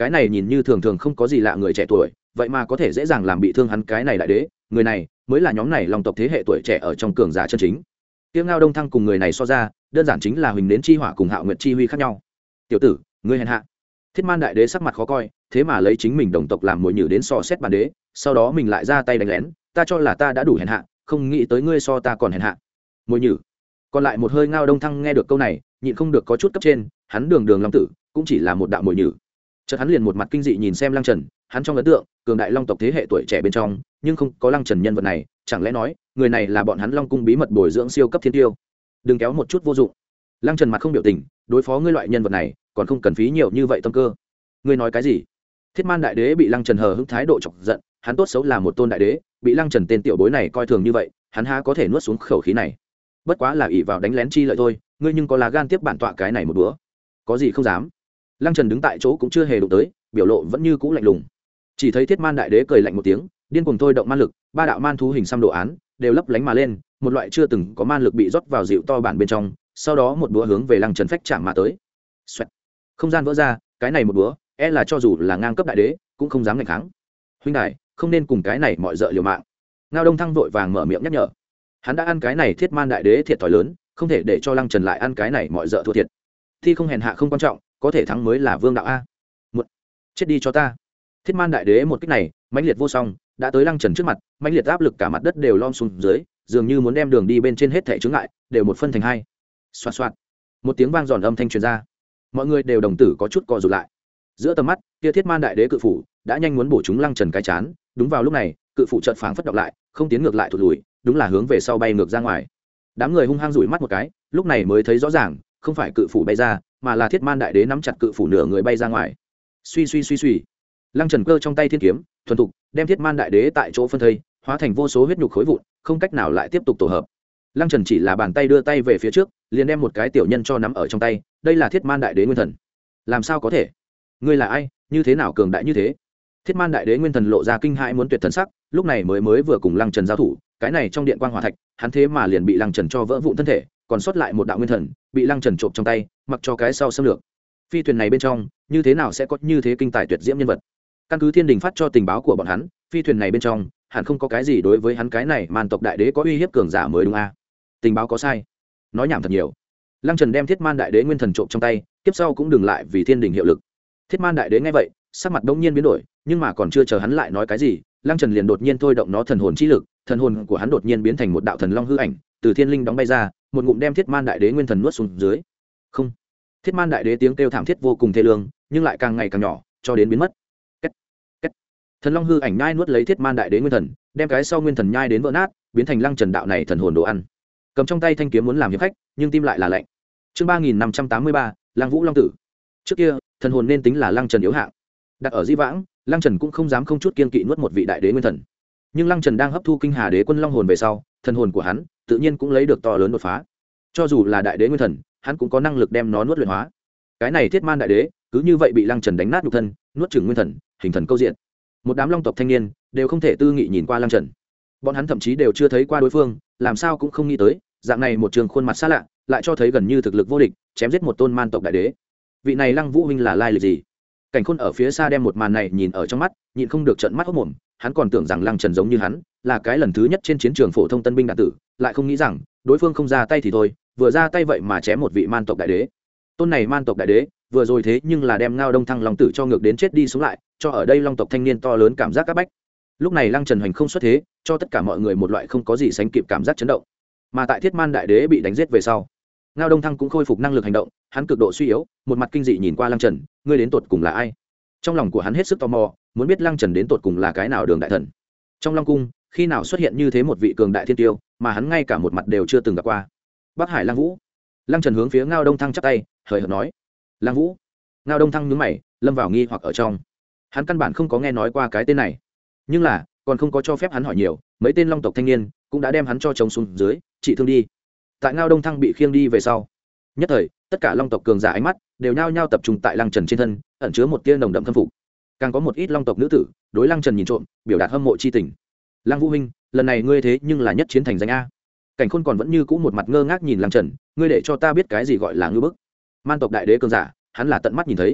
[SPEAKER 1] cái này nhìn như thường thường không có gì lạ người trẻ tuổi vậy mà có thể dễ dàng làm bị thương hắn cái này đại đế, người này mới là nhóm này long tộc thế hệ tuổi trẻ ở trong cường giả chân chính. Tiêu Ngao Đông Thăng cùng người này so ra, đơn giản chính là huỳnh đến chi hỏa cùng Hạo Nguyệt chi huy khác nhau. Tiểu tử, ngươi hèn hạ. Thiết Man đại đế sắc mặt khó coi, thế mà lấy chính mình đồng tộc làm mồi nhử đến so xét bản đế, sau đó mình lại ra tay đánh lén, ta cho là ta đã đủ hèn hạ, không nghĩ tới ngươi so ta còn hèn hạ. Mồi nhử. Còn lại một hơi Ngao Đông Thăng nghe được câu này, nhịn không được có chút cấp trên, hắn đường đường long tử, cũng chỉ là một đạo mồi nhử. Chợt hắn liền một mặt kinh dị nhìn xem Lăng Trần, hắn trong ấn tượng, cường đại long tộc thế hệ tuổi trẻ bên trong, nhưng không có Lăng Trần nhân vật này, chẳng lẽ nói, người này là bọn hắn Long cung bí mật bồi dưỡng siêu cấp thiên tiêu? Đừng kéo một chút vô dụng. Lăng Trần mặt không biểu tình, đối phó ngươi loại nhân vật này, còn không cần phí nhiều như vậy tâm cơ. Ngươi nói cái gì? Thiết Man đại đế bị Lăng Trần hờ hững thái độ chọc giận, hắn tốt xấu là một tôn đại đế, bị Lăng Trần tên tiểu bối này coi thường như vậy, hắn há có thể nuốt xuống khẩu khí này? Bất quá là ỷ vào đánh lén chi lợi thôi, ngươi nhưng có lá gan tiếp bản tọa cái này một bữa? Có gì không dám? Lăng Trần đứng tại chỗ cũng chưa hề đụng tới, biểu lộ vẫn như cũ lạnh lùng. Chỉ thấy Thiết Man đại đế cười lạnh một tiếng, điên cuồng thôi động man lực, ba đạo man thú hình xăm đồ án đều lấp lánh mà lên, một loại chưa từng có man lực bị rót vào dịu to bản bên trong, sau đó một búa hướng về Lăng Trần phách chạm mà tới. Xoẹt. Không gian vỡ ra, cái này một búa, e là cho dù là ngang cấp đại đế, cũng không dám nghịch kháng. Huynh đài, không nên cùng cái này mọi dợ liều mạng. Ngao Đông Thăng vội vàng mở miệng nhắc nhở. Hắn đã ăn cái này Thiết Man đại đế thiệt thòi lớn, không thể để cho Lăng Trần lại ăn cái này mọi dợ thua thiệt. Thi không hèn hạ không quan trọng, có thể thắng mới là vương đạo a. Một. Chết đi cho ta. Thiết Man đại đế một kích này, mãnh liệt vô song, đã tới Lăng Trần trước mặt, mãnh liệt áp lực cả mặt đất đều lom xuống dưới, dường như muốn đem đường đi bên trên hết thảy chướng ngại đều một phân thành hai. Xoạt xoạt. Một tiếng vang giòn âm thanh truyền ra. Mọi người đều đồng tử có chút co rụt lại. Giữa tầm mắt, kia Thiết Man đại đế cự phủ đã nhanh muốn bổ trúng Lăng Trần cái chán, đúng vào lúc này, cự phủ chợt phảng phất đọc lại, không tiến ngược lại thụt lùi, đúng là hướng về sau bay ngược ra ngoài. Đám người hung hăng rủi mắt một cái, lúc này mới thấy rõ ràng, không phải cự phủ bay ra, mà là Thiết Man đại đế nắm chặt cự phủ nửa người bay ra ngoài. Suy suy suy suy. Lăng Trần cơ trong tay thiên kiếm, thuần thục đem Thiết Man đại đế tại chỗ phân thây, hóa thành vô số huyết nhục khối vụn, không cách nào lại tiếp tục tổ hợp. Lăng Trần chỉ là bàn tay đưa tay về phía trước, liền đem một cái tiểu nhân cho nắm ở trong tay, đây là Thiết Man đại đế nguyên thần. Làm sao có thể? Ngươi là ai, như thế nào cường đại như thế? Thiết Man đại đế nguyên thần lộ ra kinh hãi muốn tuyệt thần sắc, lúc này mới mới vừa cùng Lăng Trần giao thủ, cái này trong điện quang hỏa thạch, hắn thế mà liền bị Lăng Trần cho vỡ vụn thân thể, còn sót lại một đạo nguyên thần, bị Lăng Trần trộm trong tay, mặc cho cái sau xâm lược. Phi thuyền này bên trong, như thế nào sẽ có như thế kinh tài tuyệt diễm nhân vật? Căn cứ Thiên Đình phát cho tình báo của bọn hắn, phi thuyền này bên trong, hẳn không có cái gì đối với hắn cái này man tộc đại đế có uy hiếp cường giả mới đúng a? À? Tình báo có sai? Nói nhảm thật nhiều. Lăng Trần đem Thiết Man đại đế nguyên thần trộm trong tay, tiếp sau cũng đừng lại vì Thiên Đình hiệu lực. Thiết Man đại đế nghe vậy, sắc mặt đông nhiên biến đổi, nhưng mà còn chưa chờ hắn lại nói cái gì, Lăng Trần liền đột nhiên thôi động nó thần hồn chi lực, thần hồn của hắn đột nhiên biến thành một đạo thần long hư ảnh, từ thiên linh đóng bay ra, một ngụm đem Thiết Man đại đế nguyên thần nuốt xuống dưới. Không. Thiết Man đại đế tiếng kêu thảm thiết vô cùng thê lương, nhưng lại càng ngày càng nhỏ, cho đến biến mất. Kết. Kết. Thần long hư ảnh nhai nuốt lấy Thiết Man đại đế nguyên thần, đem cái sau nguyên thần nhai đến vỡ nát, biến thành Lăng Trần đạo này thần hồn đồ ăn. Cầm trong tay thanh kiếm muốn làm hiệp khách, nhưng tim lại là lạnh. Chương ba nghìn năm trăm tám mươi ba, Lăng Vũ Long tử. Trước kia, thần hồn nên tính là Lăng Trần yếu hạng. Đặt ở Di Vãng, Lăng Trần cũng không dám không chút kiên kỵ nuốt một vị đại đế nguyên thần. Nhưng Lăng Trần đang hấp thu Kinh Hà Đế Quân Long hồn về sau, thần hồn của hắn tự nhiên cũng lấy được to lớn đột phá. Cho dù là đại đế nguyên thần, hắn cũng có năng lực đem nó nuốt luyện hóa. Cái này Thiết Man đại đế, cứ như vậy bị Lăng Trần đánh nát nhục thân, nuốt chửng nguyên thần, hình thần câu diện. Một đám long tộc thanh niên đều không thể tư nghị nhìn qua Lăng Trần. Bọn hắn thậm chí đều chưa thấy qua đối phương, làm sao cũng không nghĩ tới, dạng này một trường khuôn mặt xa lạ, lại cho thấy gần như thực lực vô địch, chém giết một tôn man tộc đại đế. Vị này Lăng Vũ huynh là lai lịch gì? Cảnh Khôn ở phía xa đem một màn này nhìn ở trong mắt, nhịn không được trợn mắt hốt mồm, hắn còn tưởng rằng Lăng Trần giống như hắn, là cái lần thứ nhất trên chiến trường phổ thông tân binh đạn tử, lại không nghĩ rằng, đối phương không ra tay thì thôi, vừa ra tay vậy mà chém một vị man tộc đại đế. Tôn này man tộc đại đế, vừa rồi thế nhưng là đem Ngao Đông Thăng Long tử cho ngược đến chết đi sống lại, cho ở đây long tộc thanh niên to lớn cảm giác các bách. Lúc này Lăng Trần hoành không xuất thế, cho tất cả mọi người một loại không có gì sánh kịp cảm giác chấn động. Mà tại Thiết Man đại đế bị đánh giết về sau, Ngao Đông Thăng cũng khôi phục năng lực hành động, hắn cực độ suy yếu, một mặt kinh dị nhìn qua Lăng Trần, ngươi đến tột cùng là ai? Trong lòng của hắn hết sức tò mò, muốn biết Lăng Trần đến tột cùng là cái nào đường đại thần. Trong Long cung, khi nào xuất hiện như thế một vị cường đại thiên tiêu, mà hắn ngay cả một mặt đều chưa từng gặp qua. Bắc Hải Lăng Vũ. Lăng Trần hướng phía Ngao Đông Thăng chắp tay, hời hợt nói: Lăng Vũ. Ngao Đông Thăng nhướng mày, lâm vào nghi hoặc ở trong. Hắn căn bản không có nghe nói qua cái tên này, nhưng là còn không có cho phép hắn hỏi nhiều, mấy tên long tộc thanh niên cũng đã đem hắn cho chống xuống dưới, trị thương đi. Tại Ngao Đông Thăng bị khiêng đi về sau, nhất thời tất cả long tộc cường giả ánh mắt đều nhao nhao tập trung tại Lăng Trần trên thân, ẩn chứa một tia nồng đậm thâm phục. Càng có một ít long tộc nữ tử đối Lăng Trần nhìn trộm, biểu đạt hâm mộ chi tình. Lăng Vũ huynh, lần này ngươi thế nhưng là nhất chiến thành danh a. Cảnh Khôn còn vẫn như cũ một mặt ngơ ngác nhìn Lăng Trần, ngươi để cho ta biết cái gì gọi là ngư bức. Man tộc đại đế cường giả, hắn là tận mắt nhìn thấy.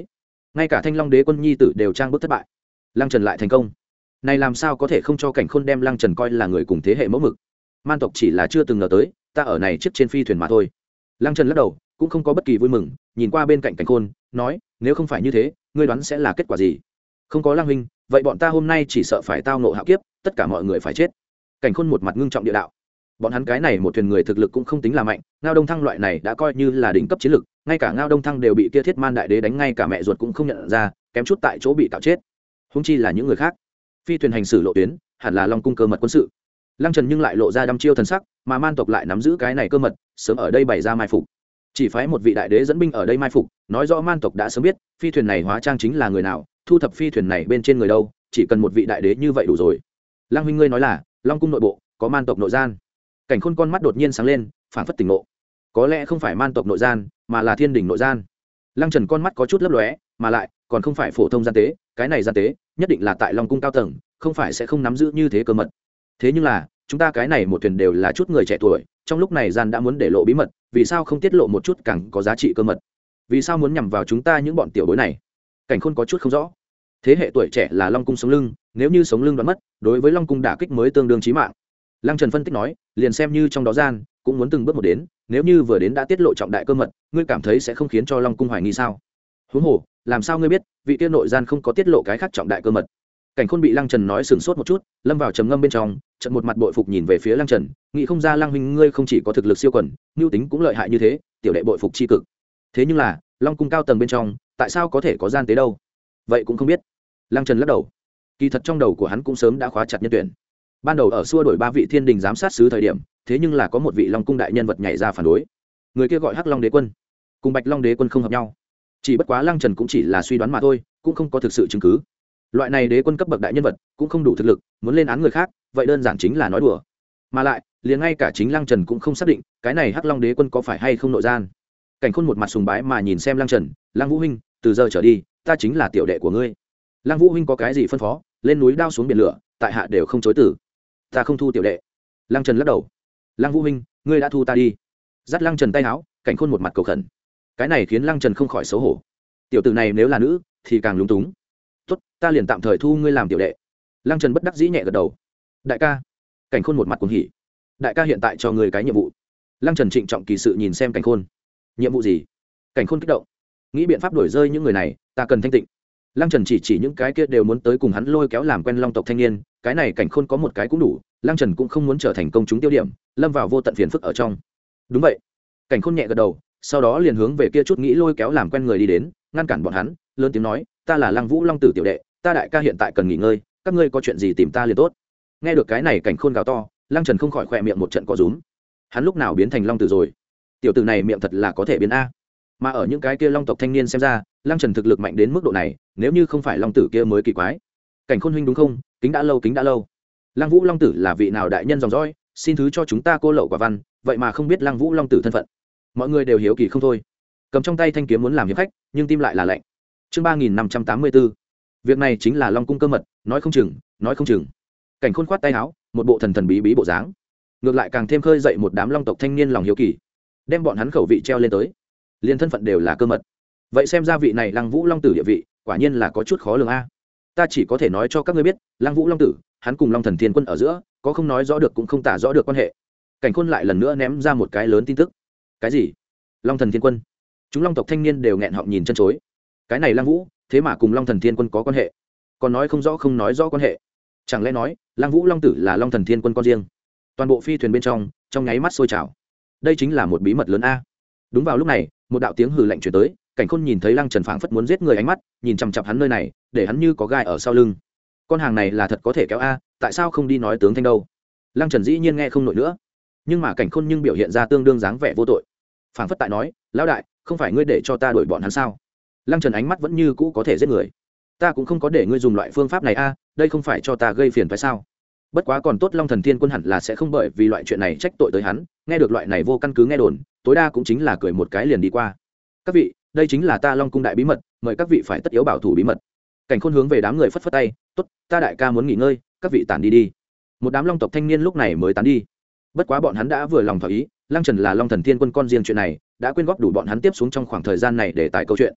[SPEAKER 1] ngay cả thanh long đế quân nhi tử đều trang bức thất bại, lăng trần lại thành công, này làm sao có thể không cho cảnh khôn đem lăng trần coi là người cùng thế hệ mẫu mực. Man tộc chỉ là chưa từng ngờ tới ta ở này chiếc trên phi thuyền mà thôi. Lăng trần lắc đầu, cũng không có bất kỳ vui mừng, nhìn qua bên cạnh cảnh khôn nói, nếu không phải như thế ngươi đoán sẽ là kết quả gì? Không có Lăng huynh, vậy bọn ta hôm nay chỉ sợ phải tao nộ hạo kiếp, tất cả mọi người phải chết. Cảnh khôn một mặt ngưng trọng địa đạo. Bọn hắn cái này một thuyền người thực lực cũng không tính là mạnh, Ngao Đông Thăng loại này đã coi như là đỉnh cấp chiến lực, ngay cả Ngao Đông Thăng đều bị kia Thiết Man đại đế đánh, ngay cả mẹ ruột cũng không nhận ra, kém chút tại chỗ bị cạo chết, huống chi là những người khác. Phi thuyền hành xử lộ tuyến hẳn là Long cung cơ mật quân sự. Lăng Trần nhưng lại lộ ra đăm chiêu thần sắc, mà Man tộc lại nắm giữ cái này cơ mật, sớm ở đây bày ra mai phục, chỉ phái một vị đại đế dẫn binh ở đây mai phục, nói rõ Man tộc đã sớm biết phi thuyền này hóa trang chính là người nào, thu thập phi thuyền này bên trên người đâu, chỉ cần một vị đại đế như vậy đủ rồi. Lăng huynh ngươi nói là Long cung nội bộ có Man tộc nội gian? Cảnh khôn con mắt đột nhiên sáng lên, phảng phất tỉnh ngộ. Có lẽ không phải Man tộc nội gian, mà là thiên đình nội gian. Lăng Trần con mắt có chút lấp lóe, mà lại còn không phải phổ thông gian tế, cái này gian tế nhất định là tại Long cung cao tầng, không phải sẽ không nắm giữ như thế cơ mật. Thế nhưng là chúng ta cái này một thuyền đều là chút người trẻ tuổi, trong lúc này gian đã muốn để lộ bí mật, vì sao không tiết lộ một chút càng có giá trị cơ mật? Vì sao muốn nhằm vào chúng ta những bọn tiểu bối này? Cảnh khôn có chút không rõ. Thế hệ tuổi trẻ là Long cung sống lưng, nếu như sống lưng đoạn mất, đối với Long cung đả kích mới tương đương chí mạng. Lăng Trần phân tích nói, liền xem như trong đó gian cũng muốn từng bước một đến, nếu như vừa đến đã tiết lộ trọng đại cơ mật, ngươi cảm thấy sẽ không khiến cho Long cung hoài nghi sao? Huống hồ, làm sao ngươi biết vị tiên nội gian không có tiết lộ cái khác trọng đại cơ mật? Cảnh khôn bị Lăng Trần nói sửng sốt một chút, lâm vào trầm ngâm bên trong, chợt một mặt bội phục nhìn về phía Lăng Trần, nghĩ không ra Lăng huynh ngươi không chỉ có thực lực siêu quần, nhu tính cũng lợi hại như thế, tiểu đệ bội phục chi cực. Thế nhưng là Long cung cao tầng bên trong tại sao có thể có gian tế đâu? Vậy cũng không biết. Lăng Trần lắc đầu, kỳ thật trong đầu của hắn cũng sớm đã khóa chặt nhân tuyển. Ban đầu ở xua đổi ba vị thiên đình giám sát sứ thời điểm, thế nhưng là có một vị Long cung đại nhân vật nhảy ra phản đối, người kia gọi Hắc Long đế quân, cùng Bạch Long đế quân không hợp nhau. Chỉ bất quá Lăng Trần cũng chỉ là suy đoán mà thôi, cũng không có thực sự chứng cứ. Loại này đế quân cấp bậc đại nhân vật cũng không đủ thực lực, muốn lên án người khác, vậy đơn giản chính là nói đùa. Mà lại, liền ngay cả chính Lăng Trần cũng không xác định, cái này Hắc Long đế quân có phải hay không nội gian. Cảnh khôn một mặt sùng bái mà nhìn xem Lăng Trần, Lăng Vũ huynh, từ giờ trở đi, ta chính là tiểu đệ của ngươi. Lăng Vũ huynh có cái gì phân phó, lên núi đao xuống biển lửa, tại hạ đều không chối từ. Ta không thu tiểu đệ. Lăng Trần lắc đầu. Lăng Vũ huynh, ngươi đã thu ta đi. Dắt Lăng Trần tay áo, Cảnh khôn một mặt cầu khẩn. Cái này khiến Lăng Trần không khỏi xấu hổ. Tiểu tử này nếu là nữ thì càng lúng túng. Tốt, ta liền tạm thời thu ngươi làm tiểu đệ. Lăng Trần bất đắc dĩ nhẹ gật đầu. Đại ca. Cảnh khôn một mặt cuồng hỉ. Đại ca hiện tại cho ngươi cái nhiệm vụ. Lăng Trần trịnh trọng kỳ sự nhìn xem Cảnh khôn. Nhiệm vụ gì? Cảnh khôn kích động. Nghĩ biện pháp đuổi rơi những người này, ta cần thanh tịnh. Lăng Trần chỉ chỉ những cái kia đều muốn tới cùng hắn lôi kéo làm quen Long tộc thanh niên, cái này Cảnh khôn có một cái cũng đủ, Lăng Trần cũng không muốn trở thành công chúng tiêu điểm, lâm vào vô tận phiền phức ở trong. Đúng vậy. Cảnh khôn nhẹ gật đầu, sau đó liền hướng về kia chút nghĩ lôi kéo làm quen người đi đến, ngăn cản bọn hắn, lớn tiếng nói, ta là Lăng Vũ Long tử tiểu đệ, ta đại ca hiện tại cần nghỉ ngơi, các ngươi có chuyện gì tìm ta liền tốt. Nghe được cái này Cảnh khôn gào to, Lăng Trần không khỏi khỏe miệng một trận co rúm. Hắn lúc nào biến thành Long tử rồi? Tiểu tử này miệng thật là có thể biến a. Mà ở những cái kia Long tộc thanh niên xem ra, Lăng Trần thực lực mạnh đến mức độ này, nếu như không phải Long tử kia mới kỳ quái. Cảnh khôn huynh đúng không? Kính đã lâu, kính đã lâu. Lăng Vũ Long tử là vị nào đại nhân dòng dõi, xin thứ cho chúng ta cô lậu quả văn, vậy mà không biết Lăng Vũ Long tử thân phận. Mọi người đều hiếu kỳ không thôi, cầm trong tay thanh kiếm muốn làm hiệp khách, nhưng tim lại là lạnh. Chương ba nghìn năm trăm tám mươi bốn. Việc này chính là Long cung cơ mật, nói không chừng, nói không chừng. Cảnh khôn khoát tay áo, một bộ thần thần bí bí bộ dáng, ngược lại càng thêm khơi dậy một đám Long tộc thanh niên lòng hiếu kỳ, đem bọn hắn khẩu vị treo lên tới. Liên thân phận đều là cơ mật, vậy xem ra vị này Lăng Vũ Long tử địa vị quả nhiên là có chút khó lường a. Ta chỉ có thể nói cho các ngươi biết, Lăng Vũ Long tử hắn cùng Long thần thiên quân ở giữa có không nói rõ được cũng không tả rõ được quan hệ. Cảnh khôn lại lần nữa ném ra một cái lớn tin tức. Cái gì? Long thần thiên quân? Chúng Long tộc thanh niên đều nghẹn họng nhìn chân chối. Cái này Lăng Vũ thế mà cùng Long thần thiên quân có quan hệ, còn nói không rõ không nói rõ quan hệ. Chẳng lẽ nói Lăng Vũ Long tử là Long thần thiên quân con riêng? Toàn bộ phi thuyền bên trong trong nháy mắt sôi trào. Đây chính là một bí mật lớn a. Đúng vào lúc này, một đạo tiếng hừ lạnh truyền tới, Cảnh khôn nhìn thấy Lăng Trần phảng phất muốn giết người ánh mắt, nhìn chằm chằm hắn nơi này, để hắn như có gai ở sau lưng. Con hàng này là thật có thể kéo a, tại sao không đi nói tướng thanh đâu? Lăng Trần dĩ nhiên nghe không nổi nữa, nhưng mà Cảnh khôn nhưng biểu hiện ra tương đương dáng vẻ vô tội, phảng phất tại nói, lão đại, không phải ngươi để cho ta đuổi bọn hắn sao? Lăng Trần ánh mắt vẫn như cũ có thể giết người. Ta cũng không có để ngươi dùng loại phương pháp này a, đây không phải cho ta gây phiền phải sao? Bất quá còn tốt Long thần thiên quân hẳn là sẽ không bởi vì loại chuyện này trách tội tới hắn, nghe được loại này vô căn cứ nghe đồn, tối đa cũng chính là cười một cái liền đi qua. Các vị, đây chính là ta Long cung đại bí mật, mời các vị phải tất yếu bảo thủ bí mật. Cảnh khôn hướng về đám người phất phất tay, tốt, ta đại ca muốn nghỉ ngơi, các vị tản đi đi. Một đám Long tộc thanh niên lúc này mới tán đi. Bất quá bọn hắn đã vừa lòng thỏa ý, Lăng Trần là Long thần thiên quân con riêng chuyện này đã quyên góp đủ bọn hắn tiếp xuống trong khoảng thời gian này để tải câu chuyện.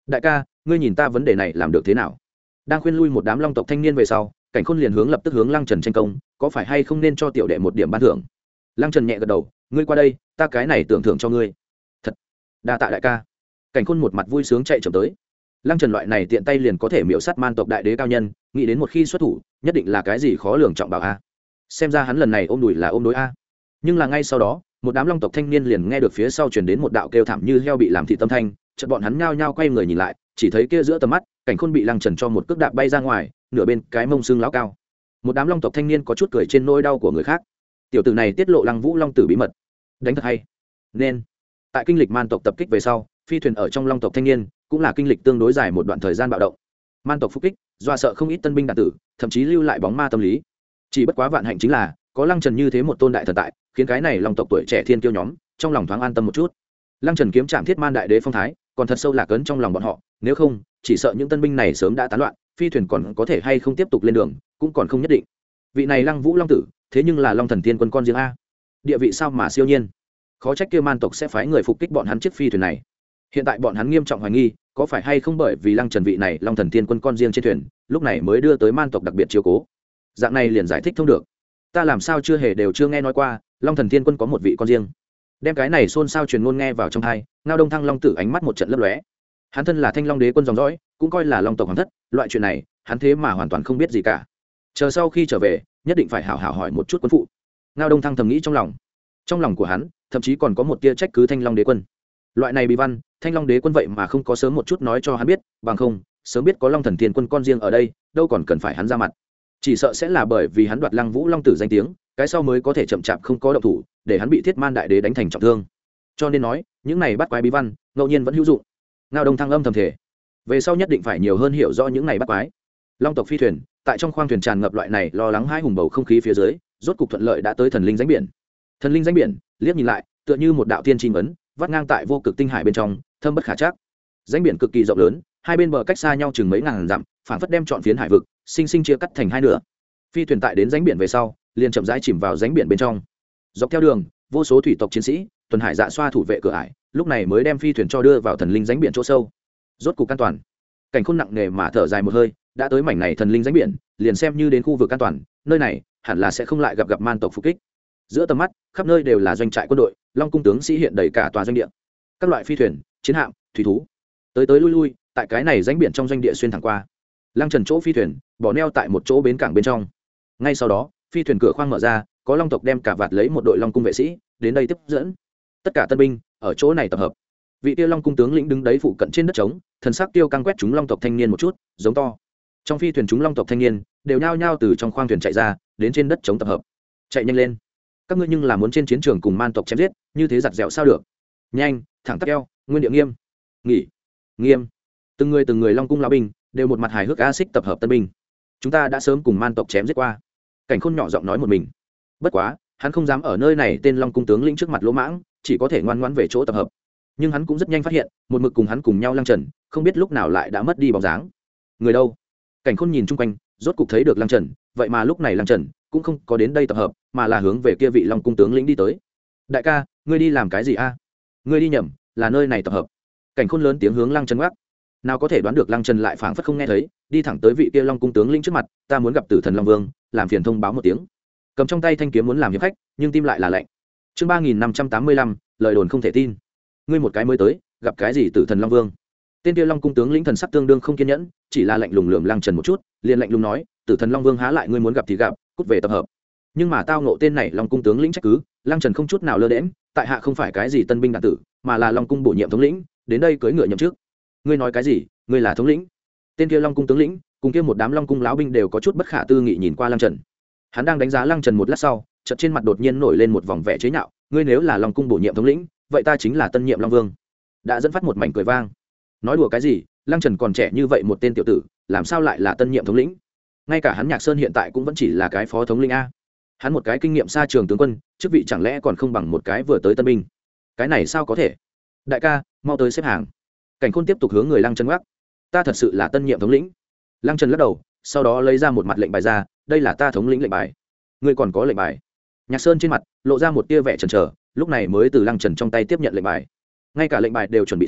[SPEAKER 1] đại ca, ngươi nhìn ta vấn đề này làm được thế nào? Đang khuyên lui một đám long tộc thanh niên về sau, Cảnh Khôn liền hướng lập tức hướng Lăng Trần tranh công, có phải hay không nên cho tiểu đệ một điểm ban thưởng? Lăng Trần nhẹ gật đầu, ngươi qua đây, ta cái này tưởng thưởng cho ngươi. Thật, đa tạ đại ca. Cảnh Khôn một mặt vui sướng chạy chậm tới. Lăng Trần loại này tiện tay liền có thể miểu sát man tộc đại đế cao nhân, nghĩ đến một khi xuất thủ, nhất định là cái gì khó lường trọng bảo a. Xem ra hắn lần này ôm đùi là ôm đối a. Nhưng là ngay sau đó, một đám long tộc thanh niên liền nghe được phía sau truyền đến một đạo kêu thảm như heo bị làm thị tâm thanh, chợt bọn hắn nhao nhao quay người nhìn lại, chỉ thấy kia giữa tầm mắt, Cảnh Khôn bị Lăng Trần cho một cước đạp bay ra ngoài, nửa bên cái mông xương láo cao. Một đám long tộc thanh niên có chút cười trên nỗi đau của người khác. Tiểu tử này tiết lộ Lăng Vũ long tử bí mật, đánh thật hay. Nên tại kinh lịch man tộc tập kích về sau, phi thuyền ở trong long tộc thanh niên cũng là kinh lịch tương đối dài một đoạn thời gian bạo động. Man tộc phục kích, dọa sợ không ít tân binh đạn tử, thậm chí lưu lại bóng ma tâm lý. Chỉ bất quá vạn hạnh chính là có Lăng Trần như thế một tôn đại thần tại, khiến cái này long tộc tuổi trẻ thiên kiêu nhóm trong lòng thoáng an tâm một chút. Lăng Trần kiếm chạm thiết man đại đế phong thái, còn thật sâu lạc ấn trong lòng bọn họ, nếu không, chỉ sợ những tân binh này sớm đã tán loạn, phi thuyền còn có thể hay không tiếp tục lên đường, cũng còn không nhất định. Vị này Lăng Vũ long tử, thế nhưng là Long Thần Tiên quân con riêng a. Địa vị sao mà siêu nhiên. Khó trách kia man tộc sẽ phái người phục kích bọn hắn chiếc phi thuyền này. Hiện tại bọn hắn nghiêm trọng hoài nghi, có phải hay không bởi vì Lăng Trần vị này Long Thần Tiên quân con riêng trên thuyền, lúc này mới đưa tới man tộc đặc biệt chiếu cố. Dạng này liền giải thích thông được. Ta làm sao chưa hề đều chưa nghe nói qua, Long Thần Tiên quân có một vị con riêng. Đem cái này xôn xao truyền ngôn nghe vào trong tai, Ngao Đông Thăng long tử ánh mắt một trận lấp lóe. Hắn thân là Thanh Long đế quân dòng dõi, cũng coi là long tộc hoàng thất, loại chuyện này, hắn thế mà hoàn toàn không biết gì cả. Chờ sau khi trở về, nhất định phải hảo hảo hỏi một chút quân phụ. Ngao Đông Thăng thầm nghĩ trong lòng. Trong lòng của hắn, thậm chí còn có một tia trách cứ Thanh Long đế quân. Loại này bí văn, Thanh Long đế quân vậy mà không có sớm một chút nói cho hắn biết, bằng không, sớm biết có Long Thần Tiên quân con riêng ở đây, đâu còn cần phải hắn ra mặt. Chỉ sợ sẽ là bởi vì hắn đoạt Lăng Vũ long tử danh tiếng, cái sau mới có thể chậm chạp không có động thủ, để hắn bị Thiết Man đại đế đánh thành trọng thương. Cho nên nói, những này bắt quái bí văn, ngẫu nhiên vẫn hữu dụng. Ngao Đông Thăng âm thầm thể, về sau nhất định phải nhiều hơn hiểu rõ những này bắt quái. Long tộc phi thuyền, tại trong khoang thuyền tràn ngập loại này lo lắng hai hùng bầu không khí phía dưới, rốt cục thuận lợi đã tới thần linh danh biển. Thần linh danh biển, liếc nhìn lại, tựa như một đạo tiên tri ấn, vắt ngang tại vô cực tinh hải bên trong, thâm bất khả trắc. Danh biển cực kỳ rộng lớn, hai bên bờ cách xa nhau chừng mấy ngàn dặm, phản phất đem trọn phiến hải vực, sinh sinh chia cắt thành hai nửa. Phi thuyền tại đến danh biển về sau, liền chậm rãi chìm vào danh biển bên trong. Dọc theo đường, vô số thủy tộc chiến sĩ, tuần hải dạ xoa thủ vệ cửa ải, lúc này mới đem phi thuyền cho đưa vào thần linh danh biển chỗ sâu. Rốt cục an toàn. Cảnh Khôn nặng nề mà thở dài một hơi, đã tới mảnh này thần linh danh biển, liền xem như đến khu vực an toàn, nơi này hẳn là sẽ không lại gặp gặp man tộc phục kích. Giữa tầm mắt, khắp nơi đều là doanh trại quân đội, long cung tướng sĩ hiện đầy cả tòa doanh địa. Các loại phi thuyền, chiến hạm, thủy thú, tới tới lui lui, tại cái này danh biển trong doanh địa xuyên thẳng qua. Lăng Trần chỗ phi thuyền, bỏ neo tại một chỗ bến cảng bên trong. Ngay sau đó, phi thuyền cửa khoang mở ra, có long tộc đem cả vạt lấy một đội long cung vệ sĩ đến đây tiếp dẫn. Tất cả tân binh ở chỗ này tập hợp. Vị tiêu long cung tướng lĩnh đứng đấy phụ cận trên đất trống, thần sắc tiêu căng quét chúng long tộc thanh niên một chút, giống to. Trong phi thuyền chúng long tộc thanh niên đều nhao nhao từ trong khoang thuyền chạy ra, đến trên đất trống tập hợp. Chạy nhanh lên, các ngươi nhưng là muốn trên chiến trường cùng man tộc chém giết, như thế giặt dẻo sao được? Nhanh, thẳng tắp eo, nguyên địa nghiêm, nghỉ, nghiêm. Từng người từng người long cung lão binh đều một mặt hài hước a xích tập hợp tân binh. Chúng ta đã sớm cùng man tộc chém giết qua. Cảnh Khôn nhỏ giọng nói một mình. Bất quá, hắn không dám ở nơi này tên long cung tướng lĩnh trước mặt lỗ mãng, chỉ có thể ngoan ngoãn về chỗ tập hợp. Nhưng hắn cũng rất nhanh phát hiện, một mực cùng hắn cùng nhau Lăng Trần, không biết lúc nào lại đã mất đi bóng dáng. Người đâu? Cảnh Khôn nhìn chung quanh, rốt cục thấy được Lăng Trần, vậy mà lúc này Lăng Trần cũng không có đến đây tập hợp, mà là hướng về kia vị long cung tướng lĩnh đi tới. Đại ca, ngươi đi làm cái gì a? Ngươi đi nhầm, là nơi này tập hợp. Cảnh Khôn lớn tiếng hướng Lăng Trần quát. Nào có thể đoán được Lăng Trần lại phảng phất không nghe thấy, đi thẳng tới vị kia long cung tướng lĩnh trước mặt, ta muốn gặp Tử Thần Long Vương, làm phiền thông báo một tiếng. Cầm trong tay thanh kiếm muốn làm hiệp khách, nhưng tim lại là lạnh. Chương ba nghìn năm trăm tám mươi lăm, lời đồn không thể tin. Ngươi một cái mới tới, gặp cái gì Tử Thần Long Vương? Tên kia long cung tướng lĩnh thần sắc tương đương không kiên nhẫn, chỉ là lạnh lùng lườm Lăng Trần một chút, liền lạnh lùng nói, Tử Thần Long Vương há lại ngươi muốn gặp thì gặp, cút về tập hợp. Nhưng mà tao ngộ tên này long cung tướng lĩnh trách cứ, Lăng Trần không chút nào lơ đễnh, tại hạ không phải cái gì tân binh đạn tử, mà là long cung bổ nhiệm thống lĩnh, đến đây cưỡi ngựa nhậm chức. Ngươi nói cái gì? Ngươi là thống lĩnh? Tên kia long cung tướng lĩnh cùng kia một đám long cung lão binh đều có chút bất khả tư nghị nhìn qua Lăng Trần. Hắn đang đánh giá Lăng Trần một lát sau, chợt trên mặt đột nhiên nổi lên một vòng vẻ chế nhạo, ngươi nếu là long cung bổ nhiệm thống lĩnh, vậy ta chính là tân nhiệm long vương. Đã dẫn phát một mảnh cười vang. Nói đùa cái gì? Lăng Trần còn trẻ như vậy một tên tiểu tử, làm sao lại là tân nhiệm thống lĩnh? Ngay cả hắn Nhạc Sơn hiện tại cũng vẫn chỉ là cái phó thống lĩnh a. Hắn một cái kinh nghiệm xa trường tướng quân, chức vị chẳng lẽ còn không bằng một cái vừa tới tân binh? Cái này sao có thể? Đại ca, mau tới xếp hàng. Cảnh Khôn tiếp tục hướng người Lăng Trần quát. Ta thật sự là tân nhiệm thống lĩnh. Lăng Trần lắc đầu, sau đó lấy ra một mặt lệnh bài ra, đây là ta thống lĩnh lệnh bài. Ngươi còn có lệnh bài? Nhạc Sơn trên mặt lộ ra một tia vẻ chần chờ, lúc này mới từ Lăng Trần trong tay tiếp nhận lệnh bài. Ngay cả lệnh bài đều chuẩn bị xong,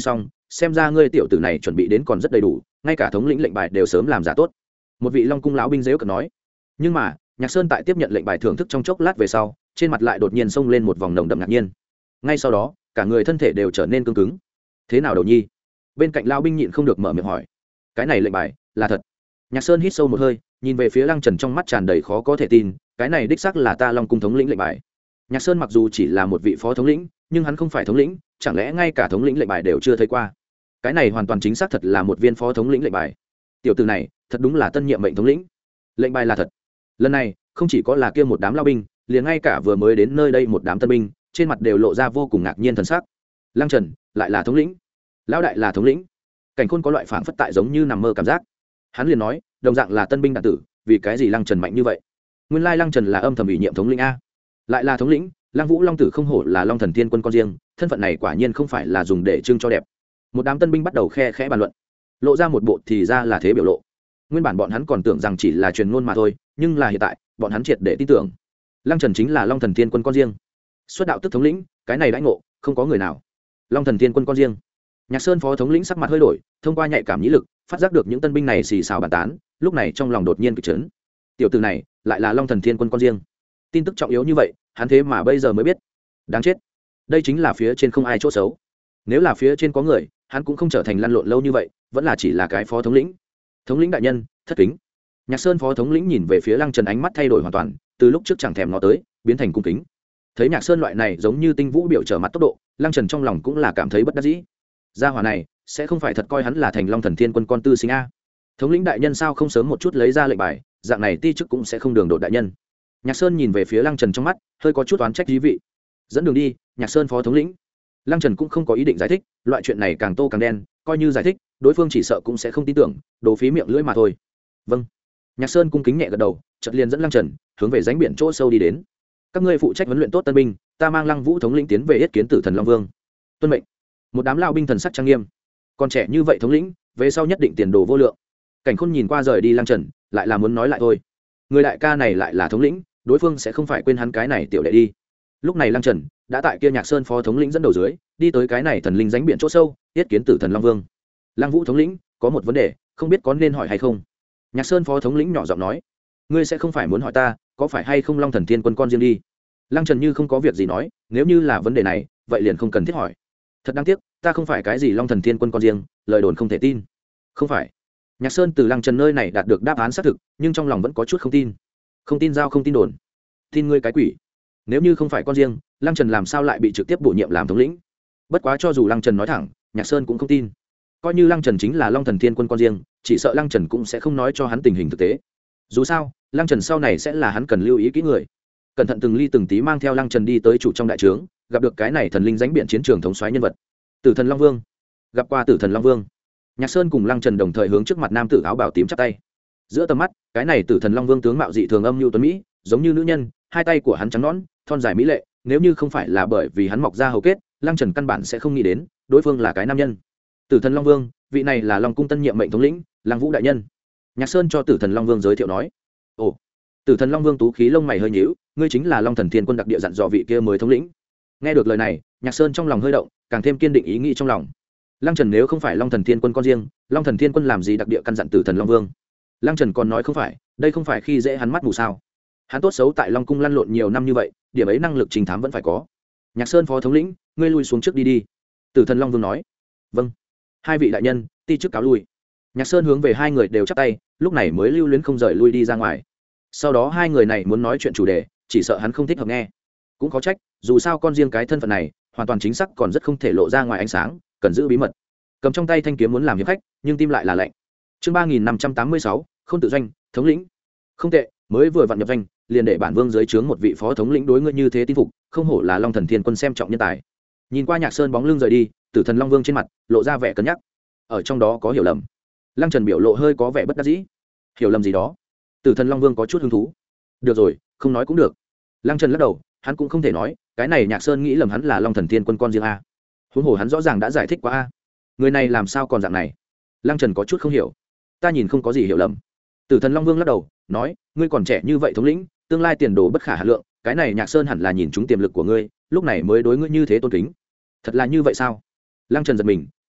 [SPEAKER 1] xem ra ngươi tiểu tử này chuẩn bị đến còn rất đầy đủ, ngay cả thống lĩnh lệnh bài đều sớm làm giả tốt. Một vị Long cung lão binh dễu cợt nói. Nhưng mà Nhạc Sơn tại tiếp nhận lệnh bài thưởng thức trong chốc lát về sau, trên mặt lại đột nhiên xông lên một vòng nồng đậm ngạc nhiên. Ngay sau đó cả người thân thể đều trở nên cứng cứng. Thế nào Đầu Nhi? Bên cạnh lão binh nhịn không được mở miệng hỏi. Cái này lệnh bài là thật? Nhạc Sơn hít sâu một hơi, nhìn về phía Lăng Trần trong mắt tràn đầy khó có thể tin. Cái này đích xác là ta Long cung thống lĩnh lệnh bài. Nhạc Sơn mặc dù chỉ là một vị phó thống lĩnh, nhưng hắn không phải thống lĩnh, chẳng lẽ ngay cả thống lĩnh lệnh bài đều chưa thấy qua? Cái này hoàn toàn chính xác thật là một viên phó thống lĩnh lệnh bài. Tiểu tử này thật đúng là tân nhiệm mệnh thống lĩnh. Lệnh bài là thật. Lần này không chỉ có là kia một đám lao binh, liền ngay cả vừa mới đến nơi đây một đám tân binh, trên mặt đều lộ ra vô cùng ngạc nhiên thần sắc. Lăng Trần lại là thống lĩnh, lão đại là thống lĩnh. Cảnh Khôn có loại phảng phất tại giống như nằm mơ cảm giác. Hắn liền nói, đồng dạng là tân binh đạn tử, vì cái gì Lăng Trần mạnh như vậy? Nguyên lai Lăng Trần là âm thầm ủy nhiệm thống lĩnh a. Lại là thống lĩnh, Lăng Vũ Long tử không hổ là Long Thần Thiên Quân con riêng, thân phận này quả nhiên không phải là dùng để trưng cho đẹp. Một đám tân binh bắt đầu khe khẽ bàn luận, lộ ra một bộ thì ra là thế biểu lộ. Nguyên bản bọn hắn còn tưởng rằng chỉ là truyền ngôn mà thôi, nhưng là hiện tại bọn hắn triệt để tin tưởng Lăng Trần chính là Long Thần Thiên Quân con riêng, xuất đạo tức thống lĩnh, cái này đãi ngộ không có người nào. Long Thần Thiên Quân con riêng. Nhạc Sơn phó thống lĩnh sắc mặt hơi đổi, thông qua nhạy cảm nhĩ lực phát giác được những tân binh này xì xào bàn tán, lúc này trong lòng đột nhiên kịch chấn. Tiểu tử này lại là Long Thần Thiên Quân con riêng. Tin tức trọng yếu như vậy hắn thế mà bây giờ mới biết. Đáng chết, đây chính là phía trên không ai chỗ xấu. Nếu là phía trên có người, hắn cũng không trở thành lăn lộn lâu như vậy, vẫn là chỉ là cái phó thống lĩnh. Thống lĩnh đại nhân, thất kính. Nhạc Sơn phó thống lĩnh nhìn về phía Lăng Trần, ánh mắt thay đổi hoàn toàn, từ lúc trước chẳng thèm ngó tới biến thành cung kính. Thấy Nhạc Sơn loại này giống như tinh vũ biểu trở mặt tốc độ, Lăng Trần trong lòng cũng là cảm thấy bất đắc dĩ. Gia hỏa này sẽ không phải thật coi hắn là thành Long Thần Thiên Quân con tư sinh a? Thống lĩnh đại nhân sao không sớm một chút lấy ra lệnh bài, dạng này ti chức cũng sẽ không đường đột đại nhân. Nhạc Sơn nhìn về phía Lăng Trần trong mắt hơi có chút oán trách dí vị. Dẫn đường đi, Nhạc Sơn phó thống lĩnh. Lăng Trần cũng không có ý định giải thích, loại chuyện này càng tô càng đen, coi như giải thích đối phương chỉ sợ cũng sẽ không tin tưởng, đồ phí miệng lưỡi mà thôi. Vâng. Nhạc Sơn cung kính nhẹ gật đầu, chợt liền dẫn Lăng Trần hướng về rãnh biển chỗ sâu đi đến. Các ngươi phụ trách huấn luyện tốt tân binh, ta mang Lăng Vũ thống lĩnh tiến về yết kiến Tử Thần Long Vương. Tuân mệnh. Một đám lao binh thần sắc trang nghiêm. Còn trẻ như vậy thống lĩnh, về sau nhất định tiền đồ vô lượng. Cảnh Khôn nhìn qua rời đi Lăng Trần, lại là muốn nói lại thôi. Người đại ca này lại là thống lĩnh, đối phương sẽ không phải quên hắn cái này tiểu đệ đi. Lúc này Lăng Trần đã tại kia Nhạc Sơn phó thống lĩnh dẫn đầu dưới, đi tới cái này thần linh rãnh biển chỗ sâu, yết kiến Tử Thần Long Vương. Lăng Vũ thống lĩnh, có một vấn đề, không biết có nên hỏi hay không? Nhạc Sơn phó thống lĩnh nhỏ giọng nói. Ngươi sẽ không phải muốn hỏi ta, có phải hay không Long Thần Thiên Quân con riêng đi? Lăng Trần như không có việc gì nói, nếu như là vấn đề này, vậy liền không cần thiết hỏi. Thật đáng tiếc, ta không phải cái gì Long Thần Thiên Quân con riêng, lời đồn không thể tin. Không phải. Nhạc Sơn từ Lăng Trần nơi này đạt được đáp án xác thực, nhưng trong lòng vẫn có chút không tin. Không tin giao không tin đồn. Tin ngươi cái quỷ. Nếu như không phải con riêng, Lăng Trần làm sao lại bị trực tiếp bổ nhiệm làm thống lĩnh? Bất quá cho dù Lăng Trần nói thẳng, Nhạc Sơn cũng không tin. Coi như Lăng Trần chính là Long Thần Thiên Quân con riêng, chỉ sợ Lăng Trần cũng sẽ không nói cho hắn tình hình thực tế. Dù sao, Lăng Trần sau này sẽ là hắn cần lưu ý kỹ người. Cẩn thận từng ly từng tí mang theo Lăng Trần đi tới chủ trong đại trướng, gặp được cái này thần linh rãnh biển chiến trường thống soái nhân vật. Tử Thần Long Vương. Gặp qua Tử Thần Long Vương. Nhạc Sơn cùng Lăng Trần đồng thời hướng trước mặt nam tử áo bào tím chắp tay. Giữa tầm mắt, cái này Tử Thần Long Vương tướng mạo dị thường âm nhu tuấn mỹ, giống như nữ nhân, hai tay của hắn trắng nõn, thon dài mỹ lệ, nếu như không phải là bởi vì hắn mọc ra hầu kết, Lăng Trần căn bản sẽ không nghĩ đến đối phương là cái nam nhân. Tử Thần Long Vương, vị này là Long cung tân nhiệm mệnh thống lĩnh, Lăng Vũ đại nhân. Nhạc Sơn cho Tử Thần Long Vương giới thiệu nói. Ồ. Tử Thần Long Vương tú khí lông mày hơi nhíu, ngươi chính là Long Thần Thiên Quân đặc địa dặn dò vị kia mới thống lĩnh. Nghe được lời này, Nhạc Sơn trong lòng hơi động, càng thêm kiên định ý nghĩ trong lòng. Lăng Trần nếu không phải Long Thần Thiên Quân con riêng, Long Thần Thiên Quân làm gì đặc địa căn dặn Tử Thần Long Vương? Lăng Trần còn nói không phải, đây không phải khi dễ hắn mắt mù sao? Hắn tốt xấu tại Long cung lăn lộn nhiều năm như vậy, điểm ấy năng lực trình thám vẫn phải có. Nhạc Sơn phó thống lĩnh, ngươi lui xuống trước đi đi. Tử Thần Long Vương nói. Vâng. Hai vị đại nhân, ti chức cáo lui. Nhạc Sơn hướng về hai người đều chắp tay, lúc này mới lưu luyến không rời lui đi ra ngoài. Sau đó hai người này muốn nói chuyện chủ đề, chỉ sợ hắn không thích hợp nghe. Cũng có trách, dù sao con riêng cái thân phận này, hoàn toàn chính xác còn rất không thể lộ ra ngoài ánh sáng, cần giữ bí mật. Cầm trong tay thanh kiếm muốn làm hiệp khách, nhưng tim lại là lạnh. Chương ba nghìn năm trăm tám mươi sáu, không tự doanh, thống lĩnh. Không tệ, mới vừa vặn nhập doanh, liền để bản vương dưới trướng một vị phó thống lĩnh đối ngươi như thế tin phục, không hổ là Long Thần Thiên Quân xem trọng nhân tài. Nhìn qua Nhạc Sơn bóng lưng rời đi, Tử Thần Long Vương trên mặt lộ ra vẻ cân nhắc. Ở trong đó có hiểu lầm. Lăng Trần biểu lộ hơi có vẻ bất đắc dĩ. Hiểu lầm gì đó? Tử Thần Long Vương có chút hứng thú. Được rồi, không nói cũng được. Lăng Trần lắc đầu, hắn cũng không thể nói, cái này Nhạc Sơn nghĩ lầm hắn là Long Thần Thiên Quân con riêng a. Huống hồ hắn rõ ràng đã giải thích qua a. Người này làm sao còn dạng này? Lăng Trần có chút không hiểu. Ta nhìn không có gì hiểu lầm. Tử Thần Long Vương lắc đầu, nói, ngươi còn trẻ như vậy thống lĩnh, tương lai tiền đồ bất khả hà lượng, cái này Nhạc Sơn hẳn là nhìn trúng tiềm lực của ngươi, lúc này mới đối ngươi như thế tôn kính. Thật là như vậy sao? Lăng Trần giật mình,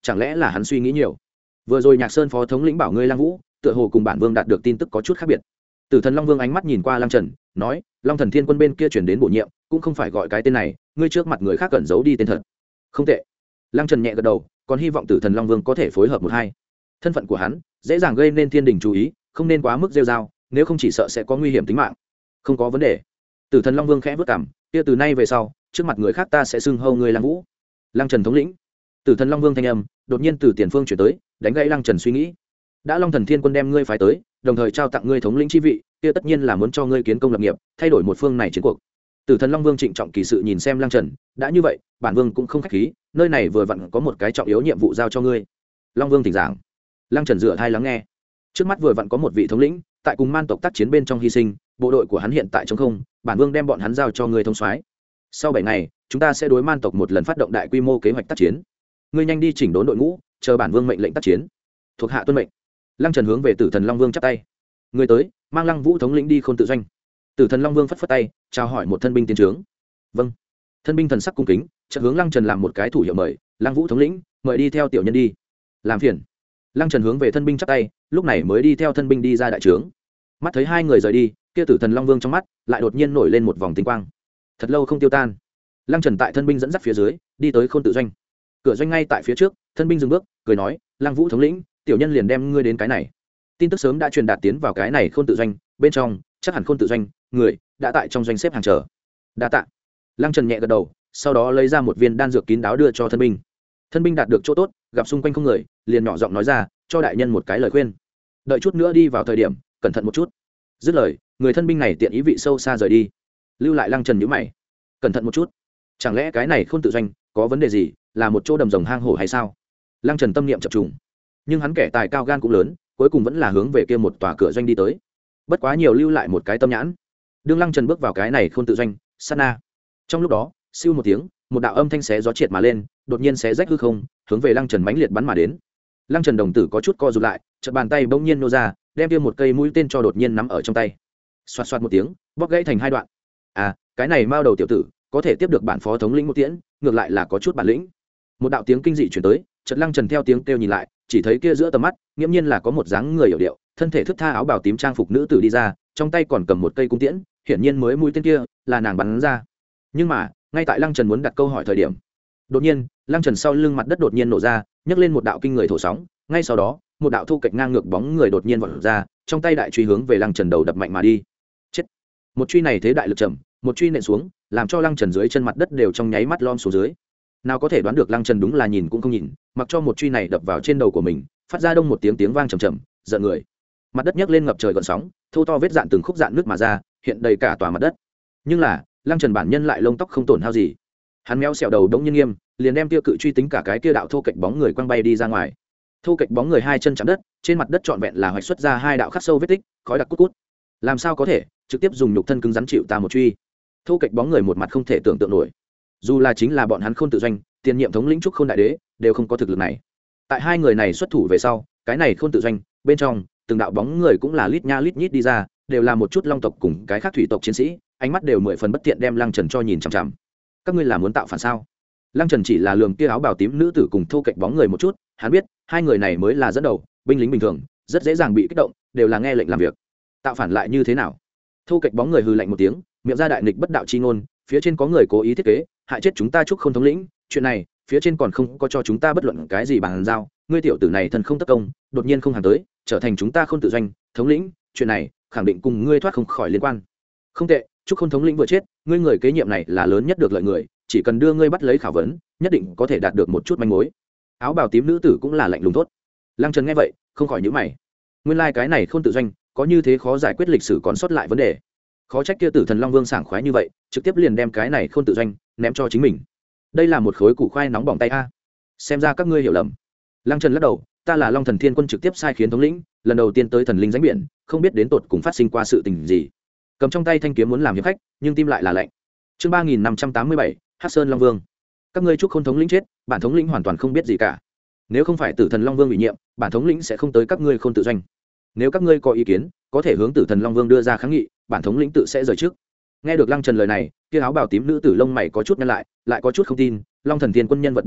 [SPEAKER 1] chẳng lẽ là hắn suy nghĩ nhiều? Vừa rồi Nhạc Sơn phó thống lĩnh bảo ngươi Lăng Vũ, tựa hồ cùng bản vương đạt được tin tức có chút khác biệt. Tử Thần Long Vương ánh mắt nhìn qua Lăng Trần, nói, Long Thần Thiên Quân bên kia chuyển đến bổ nhiệm, cũng không phải gọi cái tên này, ngươi trước mặt người khác cẩn giấu đi tên thật. Không tệ. Lăng Trần nhẹ gật đầu, còn hy vọng Tử Thần Long Vương có thể phối hợp một hai. Thân phận của hắn dễ dàng gây nên thiên đình chú ý, không nên quá mức rêu rao, nếu không chỉ sợ sẽ có nguy hiểm tính mạng. Không có vấn đề. Tử Thần Long Vương khẽ vút cằm, kia từ nay về sau, trước mặt người khác ta sẽ xưng hô ngươi Lăng Vũ. Lăng Trần thống lĩnh. Tử Thần Long Vương thanh âm đột nhiên từ tiền phương chuyển tới, đánh gãy Lăng Trần suy nghĩ. Đã Long Thần Thiên Quân đem ngươi phái tới, đồng thời trao tặng ngươi thống lĩnh chi vị, kia tất nhiên là muốn cho ngươi kiến công lập nghiệp, thay đổi một phương này chiến cuộc. Tử Thần Long Vương trịnh trọng kỳ sự nhìn xem Lăng Trần, đã như vậy, bản vương cũng không khách khí, nơi này vừa vặn có một cái trọng yếu nhiệm vụ giao cho ngươi. Long Vương thỉnh giảng. Lăng Trần dựa thai lắng nghe. Trước mắt vừa vặn có một vị thống lĩnh, tại cùng man tộc tác chiến bên trong hy sinh, bộ đội của hắn hiện tại trống không, bản vương đem bọn hắn giao cho ngươi thống soái. Sau bảy ngày, chúng ta sẽ đối man tộc một lần phát động đại quy mô kế hoạch tác chiến. Ngươi nhanh đi chỉnh đốn đội ngũ, chờ bản vương mệnh lệnh tác chiến. Thuộc hạ tuân mệnh. Lăng Trần hướng về Tử Thần Long Vương chắp tay. Người tới, mang Lăng Vũ thống lĩnh đi Khôn Tự Doanh. Tử Thần Long Vương phất phất tay, chào hỏi một thân binh tiến trướng. Vâng. Thân binh thần sắc cung kính, chợt hướng Lăng Trần làm một cái thủ hiệu mời, Lăng Vũ thống lĩnh, mời đi theo tiểu nhân đi. Làm phiền. Lăng Trần hướng về thân binh chắp tay, lúc này mới đi theo thân binh đi ra đại trướng. Mắt thấy hai người rời đi, kia Tử Thần Long Vương trong mắt lại đột nhiên nổi lên một vòng tinh quang. Thật lâu không tiêu tan. Lăng Trần tại thân binh dẫn dắt phía dưới, đi tới Khôn Tự Doanh. Cửa doanh ngay tại phía trước, thân binh dừng bước, cười nói, Lăng Vũ thống lĩnh, tiểu nhân liền đem ngươi đến cái này. Tin tức sớm đã truyền đạt tiến vào cái này Khôn Tự Doanh, bên trong chắc hẳn Khôn Tự Doanh người đã tại trong doanh xếp hàng chờ. Đa tạ. Lăng Trần nhẹ gật đầu, sau đó lấy ra một viên đan dược kín đáo đưa cho thân binh. Thân binh đạt được chỗ tốt, gặp xung quanh không người, liền nhỏ giọng nói ra, cho đại nhân một cái lời khuyên. Đợi chút nữa đi vào thời điểm, cẩn thận một chút. Dứt lời, người thân binh này tiện ý vị sâu xa rời đi. Lưu lại Lăng Trần nhíu mày. Cẩn thận một chút. Chẳng lẽ cái này Khôn Tự Doanh có vấn đề gì, là một chỗ đầm rồng hang hổ hay sao? Lăng Trần tâm niệm chập trùng, nhưng hắn kẻ tài cao gan cũng lớn, cuối cùng vẫn là hướng về kia một tòa cửa doanh đi tới. Bất quá nhiều lưu lại một cái tâm nhãn. Đương Lăng Trần bước vào cái này Khôn Tự Doanh, sát na. Trong lúc đó, siêu một tiếng, một đạo âm thanh xé gió triệt mà lên, đột nhiên xé rách hư không, hướng về Lăng Trần mãnh liệt bắn mà đến. Lăng Trần đồng tử có chút co rụt lại, chợt bàn tay bỗng nhiên nô ra, đem kia một cây mũi tên cho đột nhiên nắm ở trong tay. Xoạt xoạt một tiếng, bóp gãy thành hai đoạn. À, cái này mao đầu tiểu tử, có thể tiếp được bản phó thống lĩnh một tiễn, ngược lại là có chút bản lĩnh. Một đạo tiếng kinh dị truyền tới, chợt Lăng Trần theo tiếng kêu nhìn lại, chỉ thấy kia giữa tầm mắt, nghiễm nhiên là có một dáng người hiểu điệu, thân thể thướt tha áo bào tím trang phục nữ tử đi ra, trong tay còn cầm một cây cung tiễn, hiển nhiên mới mũi tên kia là nàng bắn ra. Nhưng mà, ngay tại Lăng Trần muốn đặt câu hỏi thời điểm, đột nhiên, Lăng Trần sau lưng mặt đất đột nhiên nổ ra, nhấc lên một đạo kinh người thổ sóng, ngay sau đó, một đạo thu kịch ngang ngược bóng người đột nhiên vọt ra, trong tay đại truy hướng về Lăng Trần đầu đập mạnh mà đi. Chết. Một truy này thế đại lực trầm, một truy nện xuống, làm cho Lăng Trần dưới chân mặt đất đều trong nháy mắt lom xuống dưới. Nào có thể đoán được Lăng Trần đúng là nhìn cũng không nhìn, mặc cho một truy này đập vào trên đầu của mình, phát ra đông một tiếng tiếng vang trầm trầm, giận người. Mặt đất nhấc lên ngập trời gợn sóng, thô to vết dạn từng khúc dạn nước mà ra, hiện đầy cả tòa mặt đất. Nhưng là, Lăng Trần bản nhân lại lông tóc không tổn hao gì. Hắn méo xẹo đầu đống nhiên nghiêm, liền đem tiêu cự truy tính cả cái kia đạo thô kệch bóng người quăng bay đi ra ngoài. Thô kệch bóng người hai chân chạm đất, trên mặt đất trọn vẹn là hoạch xuất ra hai đạo khắc sâu vết tích, khói đặc cút cút. Làm sao có thể, trực tiếp dùng nhục thân cứng rắn chịu ta một truy. Thô kệch bóng người một mặt không thể tưởng tượng nổi. Dù là chính là bọn hắn Khôn Tự Doanh, tiền nhiệm thống lĩnh Trúc Khôn đại đế, đều không có thực lực này. Tại hai người này xuất thủ về sau, cái này Khôn Tự Doanh, bên trong, từng đạo bóng người cũng là lít nha lít nhít đi ra, đều là một chút long tộc cùng cái khác thủy tộc chiến sĩ, ánh mắt đều mười phần bất tiện đem Lăng Trần cho nhìn chằm chằm. Các ngươi là muốn tạo phản sao? Lăng Trần chỉ là lườm kia áo bào tím nữ tử cùng thô kệch bóng người một chút, hắn biết, hai người này mới là dẫn đầu, binh lính bình thường, rất dễ dàng bị kích động, đều là nghe lệnh làm việc. Tạo phản lại như thế nào? Thô kệch bóng người hừ lạnh một tiếng, miệng ra đại nghịch bất đạo chi ngôn, phía trên có người cố ý thiết kế, hại chết chúng ta Trúc Khôn thống lĩnh, chuyện này, phía trên còn không có cho chúng ta bất luận cái gì bàn giao, ngươi tiểu tử này thần không tất công, đột nhiên không hàng tới, trở thành chúng ta Khôn Tự Doanh thống lĩnh, chuyện này khẳng định cùng ngươi thoát không khỏi liên quan. Không tệ, Trúc Khôn thống lĩnh vừa chết, ngươi người kế nhiệm này là lớn nhất được lợi người, chỉ cần đưa ngươi bắt lấy khảo vấn, nhất định có thể đạt được một chút manh mối. Áo bào tím nữ tử cũng là lạnh lùng tốt. Lăng Trần nghe vậy, không khỏi nhíu mày. Nguyên lai like cái này Khôn Tự Doanh có như thế khó giải quyết lịch sử còn sót lại vấn đề. Khó trách kia Tử Thần Long Vương sảng khoái như vậy, trực tiếp liền đem cái này Khôn Tự Doanh ném cho chính mình. Đây là một khối củ khoai nóng bỏng tay a. Xem ra các ngươi hiểu lầm. Lăng Trần lắc đầu, ta là Long Thần Thiên Quân trực tiếp sai khiến thống lĩnh, lần đầu tiên tới thần linh danh biển, không biết đến tột cùng phát sinh qua sự tình gì. Cầm trong tay thanh kiếm muốn làm hiệp khách, nhưng tim lại là lạnh. Chương ba nghìn năm trăm tám mươi bảy, Hắc Sơn Long Vương. Các ngươi Trúc Khôn thống lĩnh chết, bản thống lĩnh hoàn toàn không biết gì cả. Nếu không phải Tử Thần Long Vương ủy nhiệm, bản thống lĩnh sẽ không tới các ngươi Khôn Tự Doanh. Nếu các ngươi có ý kiến, có thể hướng Tử Thần Long Vương đưa ra kháng nghị, bản thống lĩnh tự sẽ rời trước. Nghe được Lăng Trần lời này, kia áo bào tím nữ tử lông mày có chút nhăn lại, lại có chút không tin, Long Thần Thiên Quân nhân vật bậc nào,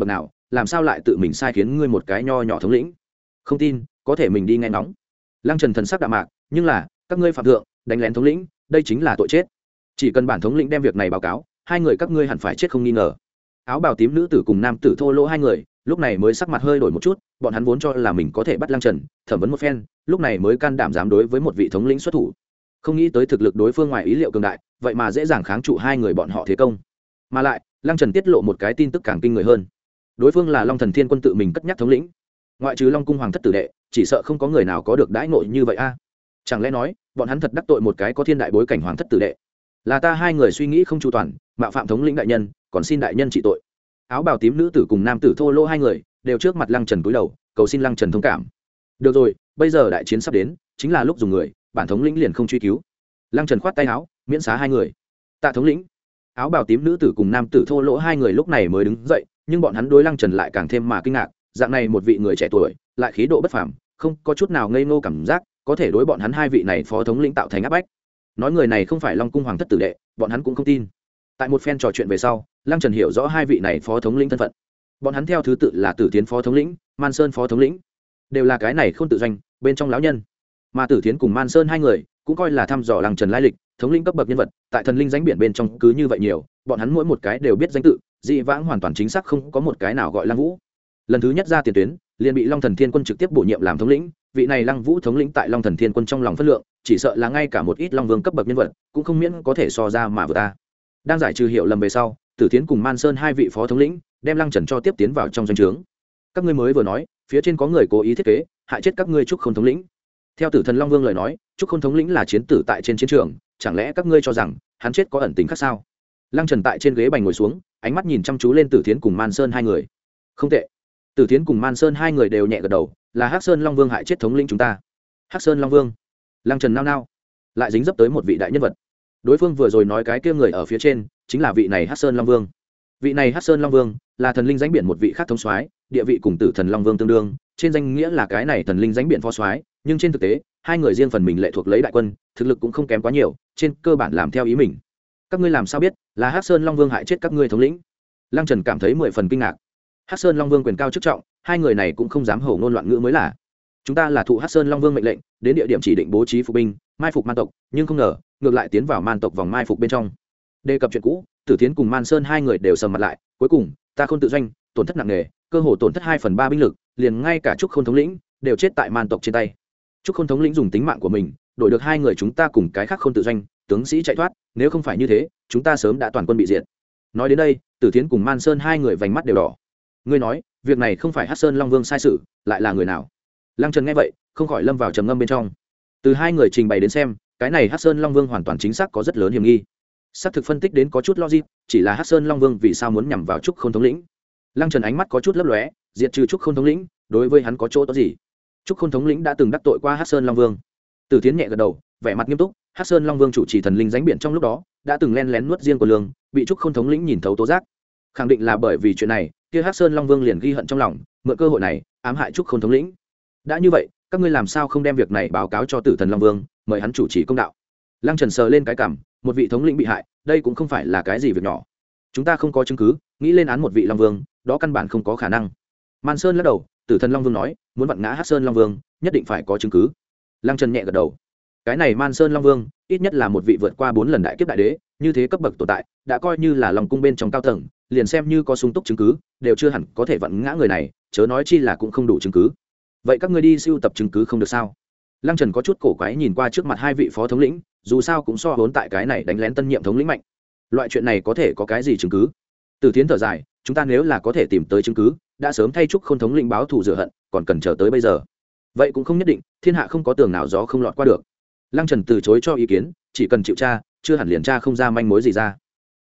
[SPEAKER 1] làm sao lại tự mình sai khiến ngươi một cái nho nhỏ thống lĩnh? Không tin có thể mình đi nghe ngóng. Lăng Trần thần sắc đạm mạc, nhưng là các ngươi phạm thượng đánh lén thống lĩnh, đây chính là tội chết. Chỉ cần bản thống lĩnh đem việc này báo cáo, hai người các ngươi hẳn phải chết không nghi ngờ. Áo bào tím nữ tử cùng nam tử thô lỗ hai người lúc này mới sắc mặt hơi đổi một chút, bọn hắn vốn cho là mình có thể bắt Lăng Trần thẩm vấn một phen, lúc này mới can đảm dám đối với một vị thống lĩnh xuất thủ. Không nghĩ tới thực lực đối phương ngoài ý liệu cường đại, vậy mà dễ dàng kháng trụ hai người bọn họ thế công. Mà lại Lăng Trần tiết lộ một cái tin tức càng kinh người hơn, đối phương là Long Thần Thiên Quân tự mình cất nhắc thống lĩnh, ngoại trừ Long Cung hoàng thất tử đệ, chỉ sợ không có người nào có được đãi ngộ như vậy a. Chẳng lẽ nói bọn hắn thật đắc tội một cái có thiên đại bối cảnh hoàng thất tử đệ? Là ta hai người suy nghĩ không chu toàn, mạo phạm thống lĩnh đại nhân, còn xin đại nhân trị tội. Áo bào tím nữ tử cùng nam tử thô lỗ hai người đều trước mặt Lăng Trần cúi đầu cầu xin Lăng Trần thông cảm. Được rồi, bây giờ đại chiến sắp đến, chính là lúc dùng người, bản thống lĩnh liền không truy cứu. Lăng Trần khoát tay áo miễn xá hai người. Tạ thống lĩnh. Áo bào tím nữ tử cùng nam tử thô lỗ hai người lúc này mới đứng dậy, nhưng bọn hắn đối Lăng Trần lại càng thêm mà kinh ngạc, dạng này một vị người trẻ tuổi lại khí độ bất phàm, không có chút nào ngây ngô cảm giác, có thể đối bọn hắn hai vị này phó thống lĩnh tạo thành áp bách. Nói người này không phải Long Cung hoàng thất tử đệ, bọn hắn cũng không tin. Tại một phen trò chuyện về sau, Lăng Trần hiểu rõ hai vị này phó thống lĩnh thân phận. Bọn hắn theo thứ tự là Tử Thiến phó thống lĩnh, Man Sơn phó thống lĩnh, đều là cái này không tự doanh bên trong lão nhân. Mà Tử Thiến cùng Man Sơn hai người cũng coi là thăm dò Lăng Trần lai lịch, thống lĩnh cấp bậc nhân vật, tại thần linh danh biển bên trong cứ như vậy nhiều, bọn hắn mỗi một cái đều biết danh tự, dị vãng hoàn toàn chính xác không có một cái nào gọi Lăng Vũ. Lần thứ nhất ra tiền tuyến, liền bị Long Thần Thiên Quân trực tiếp bổ nhiệm làm thống lĩnh, vị này Lăng Vũ thống lĩnh tại Long Thần Thiên Quân trong lòng phất lượng, chỉ sợ là ngay cả một ít Long Vương cấp bậc nhân vật cũng không miễn có thể so ra mà vừa ta. Đang giải trừ hiểu lầm về sau, Tử Thiến cùng Man Sơn hai vị phó thống lĩnh đem Lăng Trần cho tiếp tiến vào trong doanh trướng. Các ngươi mới vừa nói, phía trên có người cố ý thiết kế hại chết các ngươi Trúc Khôn thống lĩnh. Theo Tử Thần Long Vương lời nói, Trúc Khôn thống lĩnh là chiến tử tại trên chiến trường, chẳng lẽ các ngươi cho rằng hắn chết có ẩn tình khác sao? Lăng Trần tại trên ghế bành ngồi xuống, ánh mắt nhìn chăm chú lên Tử Thiến cùng Man Sơn hai người. Không tệ. Tử Thiến cùng Man Sơn hai người đều nhẹ gật đầu, là Hắc Sơn Long Vương hại chết thống lĩnh chúng ta. Hắc Sơn Long Vương? Lăng Trần nao nao, lại dính dấp tới một vị đại nhân vật. Đối phương vừa rồi nói cái kia người ở phía trên chính là vị này Hắc Sơn Long Vương. Vị này Hắc Sơn Long Vương là thần linh danh biển một vị khác thống soái, địa vị cùng Tử Thần Long Vương tương đương, trên danh nghĩa là cái này thần linh danh biển phó soái, nhưng trên thực tế, hai người riêng phần mình lệ thuộc lấy đại quân, thực lực cũng không kém quá nhiều, trên cơ bản làm theo ý mình. Các ngươi làm sao biết là Hắc Sơn Long Vương hại chết các ngươi thống lĩnh? Lăng Trần cảm thấy mười phần kinh ngạc. Hắc Sơn Long Vương quyền cao chức trọng, hai người này cũng không dám hổ ngôn loạn ngữ mới là. Chúng ta là thụ Hắc Sơn Long Vương mệnh lệnh, đến địa điểm chỉ định bố trí phục binh, mai phục man tộc, nhưng không ngờ, ngược lại tiến vào man tộc vòng mai phục bên trong. Đề cập chuyện cũ, Tử Thiến cùng Man Sơn hai người đều sầm mặt lại, cuối cùng, ta không tự doanh, tổn thất nặng nề, cơ hồ tổn thất hai phần ba binh lực, liền ngay cả Trúc Khôn thống lĩnh đều chết tại man tộc trên tay. Trúc Khôn thống lĩnh dùng tính mạng của mình, đổi được hai người chúng ta cùng cái khác không tự doanh, tướng sĩ chạy thoát, nếu không phải như thế, chúng ta sớm đã toàn quân bị diệt. Nói đến đây, Tử Thiến cùng Man Sơn hai người vành mắt đều đỏ. Ngươi nói, việc này không phải Hắc Sơn Long Vương sai sự, lại là người nào? Lăng Trần nghe vậy, không khỏi lâm vào trầm ngâm bên trong. Từ hai người trình bày đến xem, cái này Hắc Sơn Long Vương hoàn toàn chính xác có rất lớn hiểm nghi. Xác thực phân tích đến có chút logic, chỉ là Hắc Sơn Long Vương vì sao muốn nhằm vào Trúc Khôn thống lĩnh? Lăng Trần ánh mắt có chút lấp lóe, diệt trừ Trúc Khôn thống lĩnh, đối với hắn có chỗ tốt gì? Trúc Khôn thống lĩnh đã từng đắc tội qua Hắc Sơn Long Vương. Tử Thiến nhẹ gật đầu, vẻ mặt nghiêm túc, Hắc Sơn Long Vương chủ trì thần linh danh biển trong lúc đó, đã từng lén lén nuốt riêng của lương, bị Trúc Khôn thống lĩnh nhìn thấu tố giác. Khẳng định là bởi vì chuyện này, kia Hắc Sơn Long Vương liền ghi hận trong lòng, mượn cơ hội này ám hại Trúc Khôn thống lĩnh. Đã như vậy, các ngươi làm sao không đem việc này báo cáo cho Tử Thần Long Vương, mời hắn chủ trì công đạo? Lăng Trần sờ lên cái cằm, một vị thống lĩnh bị hại, đây cũng không phải là cái gì việc nhỏ. Chúng ta không có chứng cứ, nghĩ lên án một vị Long Vương, đó căn bản không có khả năng. Man Sơn lắc đầu, Tử Thần Long Vương nói, muốn vặn ngã Hắc Sơn Long Vương, nhất định phải có chứng cứ. Lăng Trần nhẹ gật đầu. Cái này Man Sơn Long Vương, ít nhất là một vị vượt qua bốn lần đại kiếp đại đế, như thế cấp bậc tồn tại, đã coi như là Long cung bên trong cao tầng, liền xem như có sung túc chứng cứ, đều chưa hẳn có thể vặn ngã người này, chớ nói chi là cũng không đủ chứng cứ. Vậy các ngươi đi sưu tập chứng cứ không được sao? Lăng Trần có chút cổ quái nhìn qua trước mặt hai vị phó thống lĩnh, dù sao cũng so vốn tại cái này đánh lén tân nhiệm thống lĩnh mạnh. Loại chuyện này có thể có cái gì chứng cứ? Từ Thiến thở dài, chúng ta nếu là có thể tìm tới chứng cứ, đã sớm thay Trúc Khôn thống lĩnh báo thù rửa hận, còn cần chờ tới bây giờ? Vậy cũng không nhất định, thiên hạ không có tường nào gió không lọt qua được. Lăng Trần từ chối cho ý kiến, chỉ cần chịu tra, chưa hẳn liền tra không ra manh mối gì ra.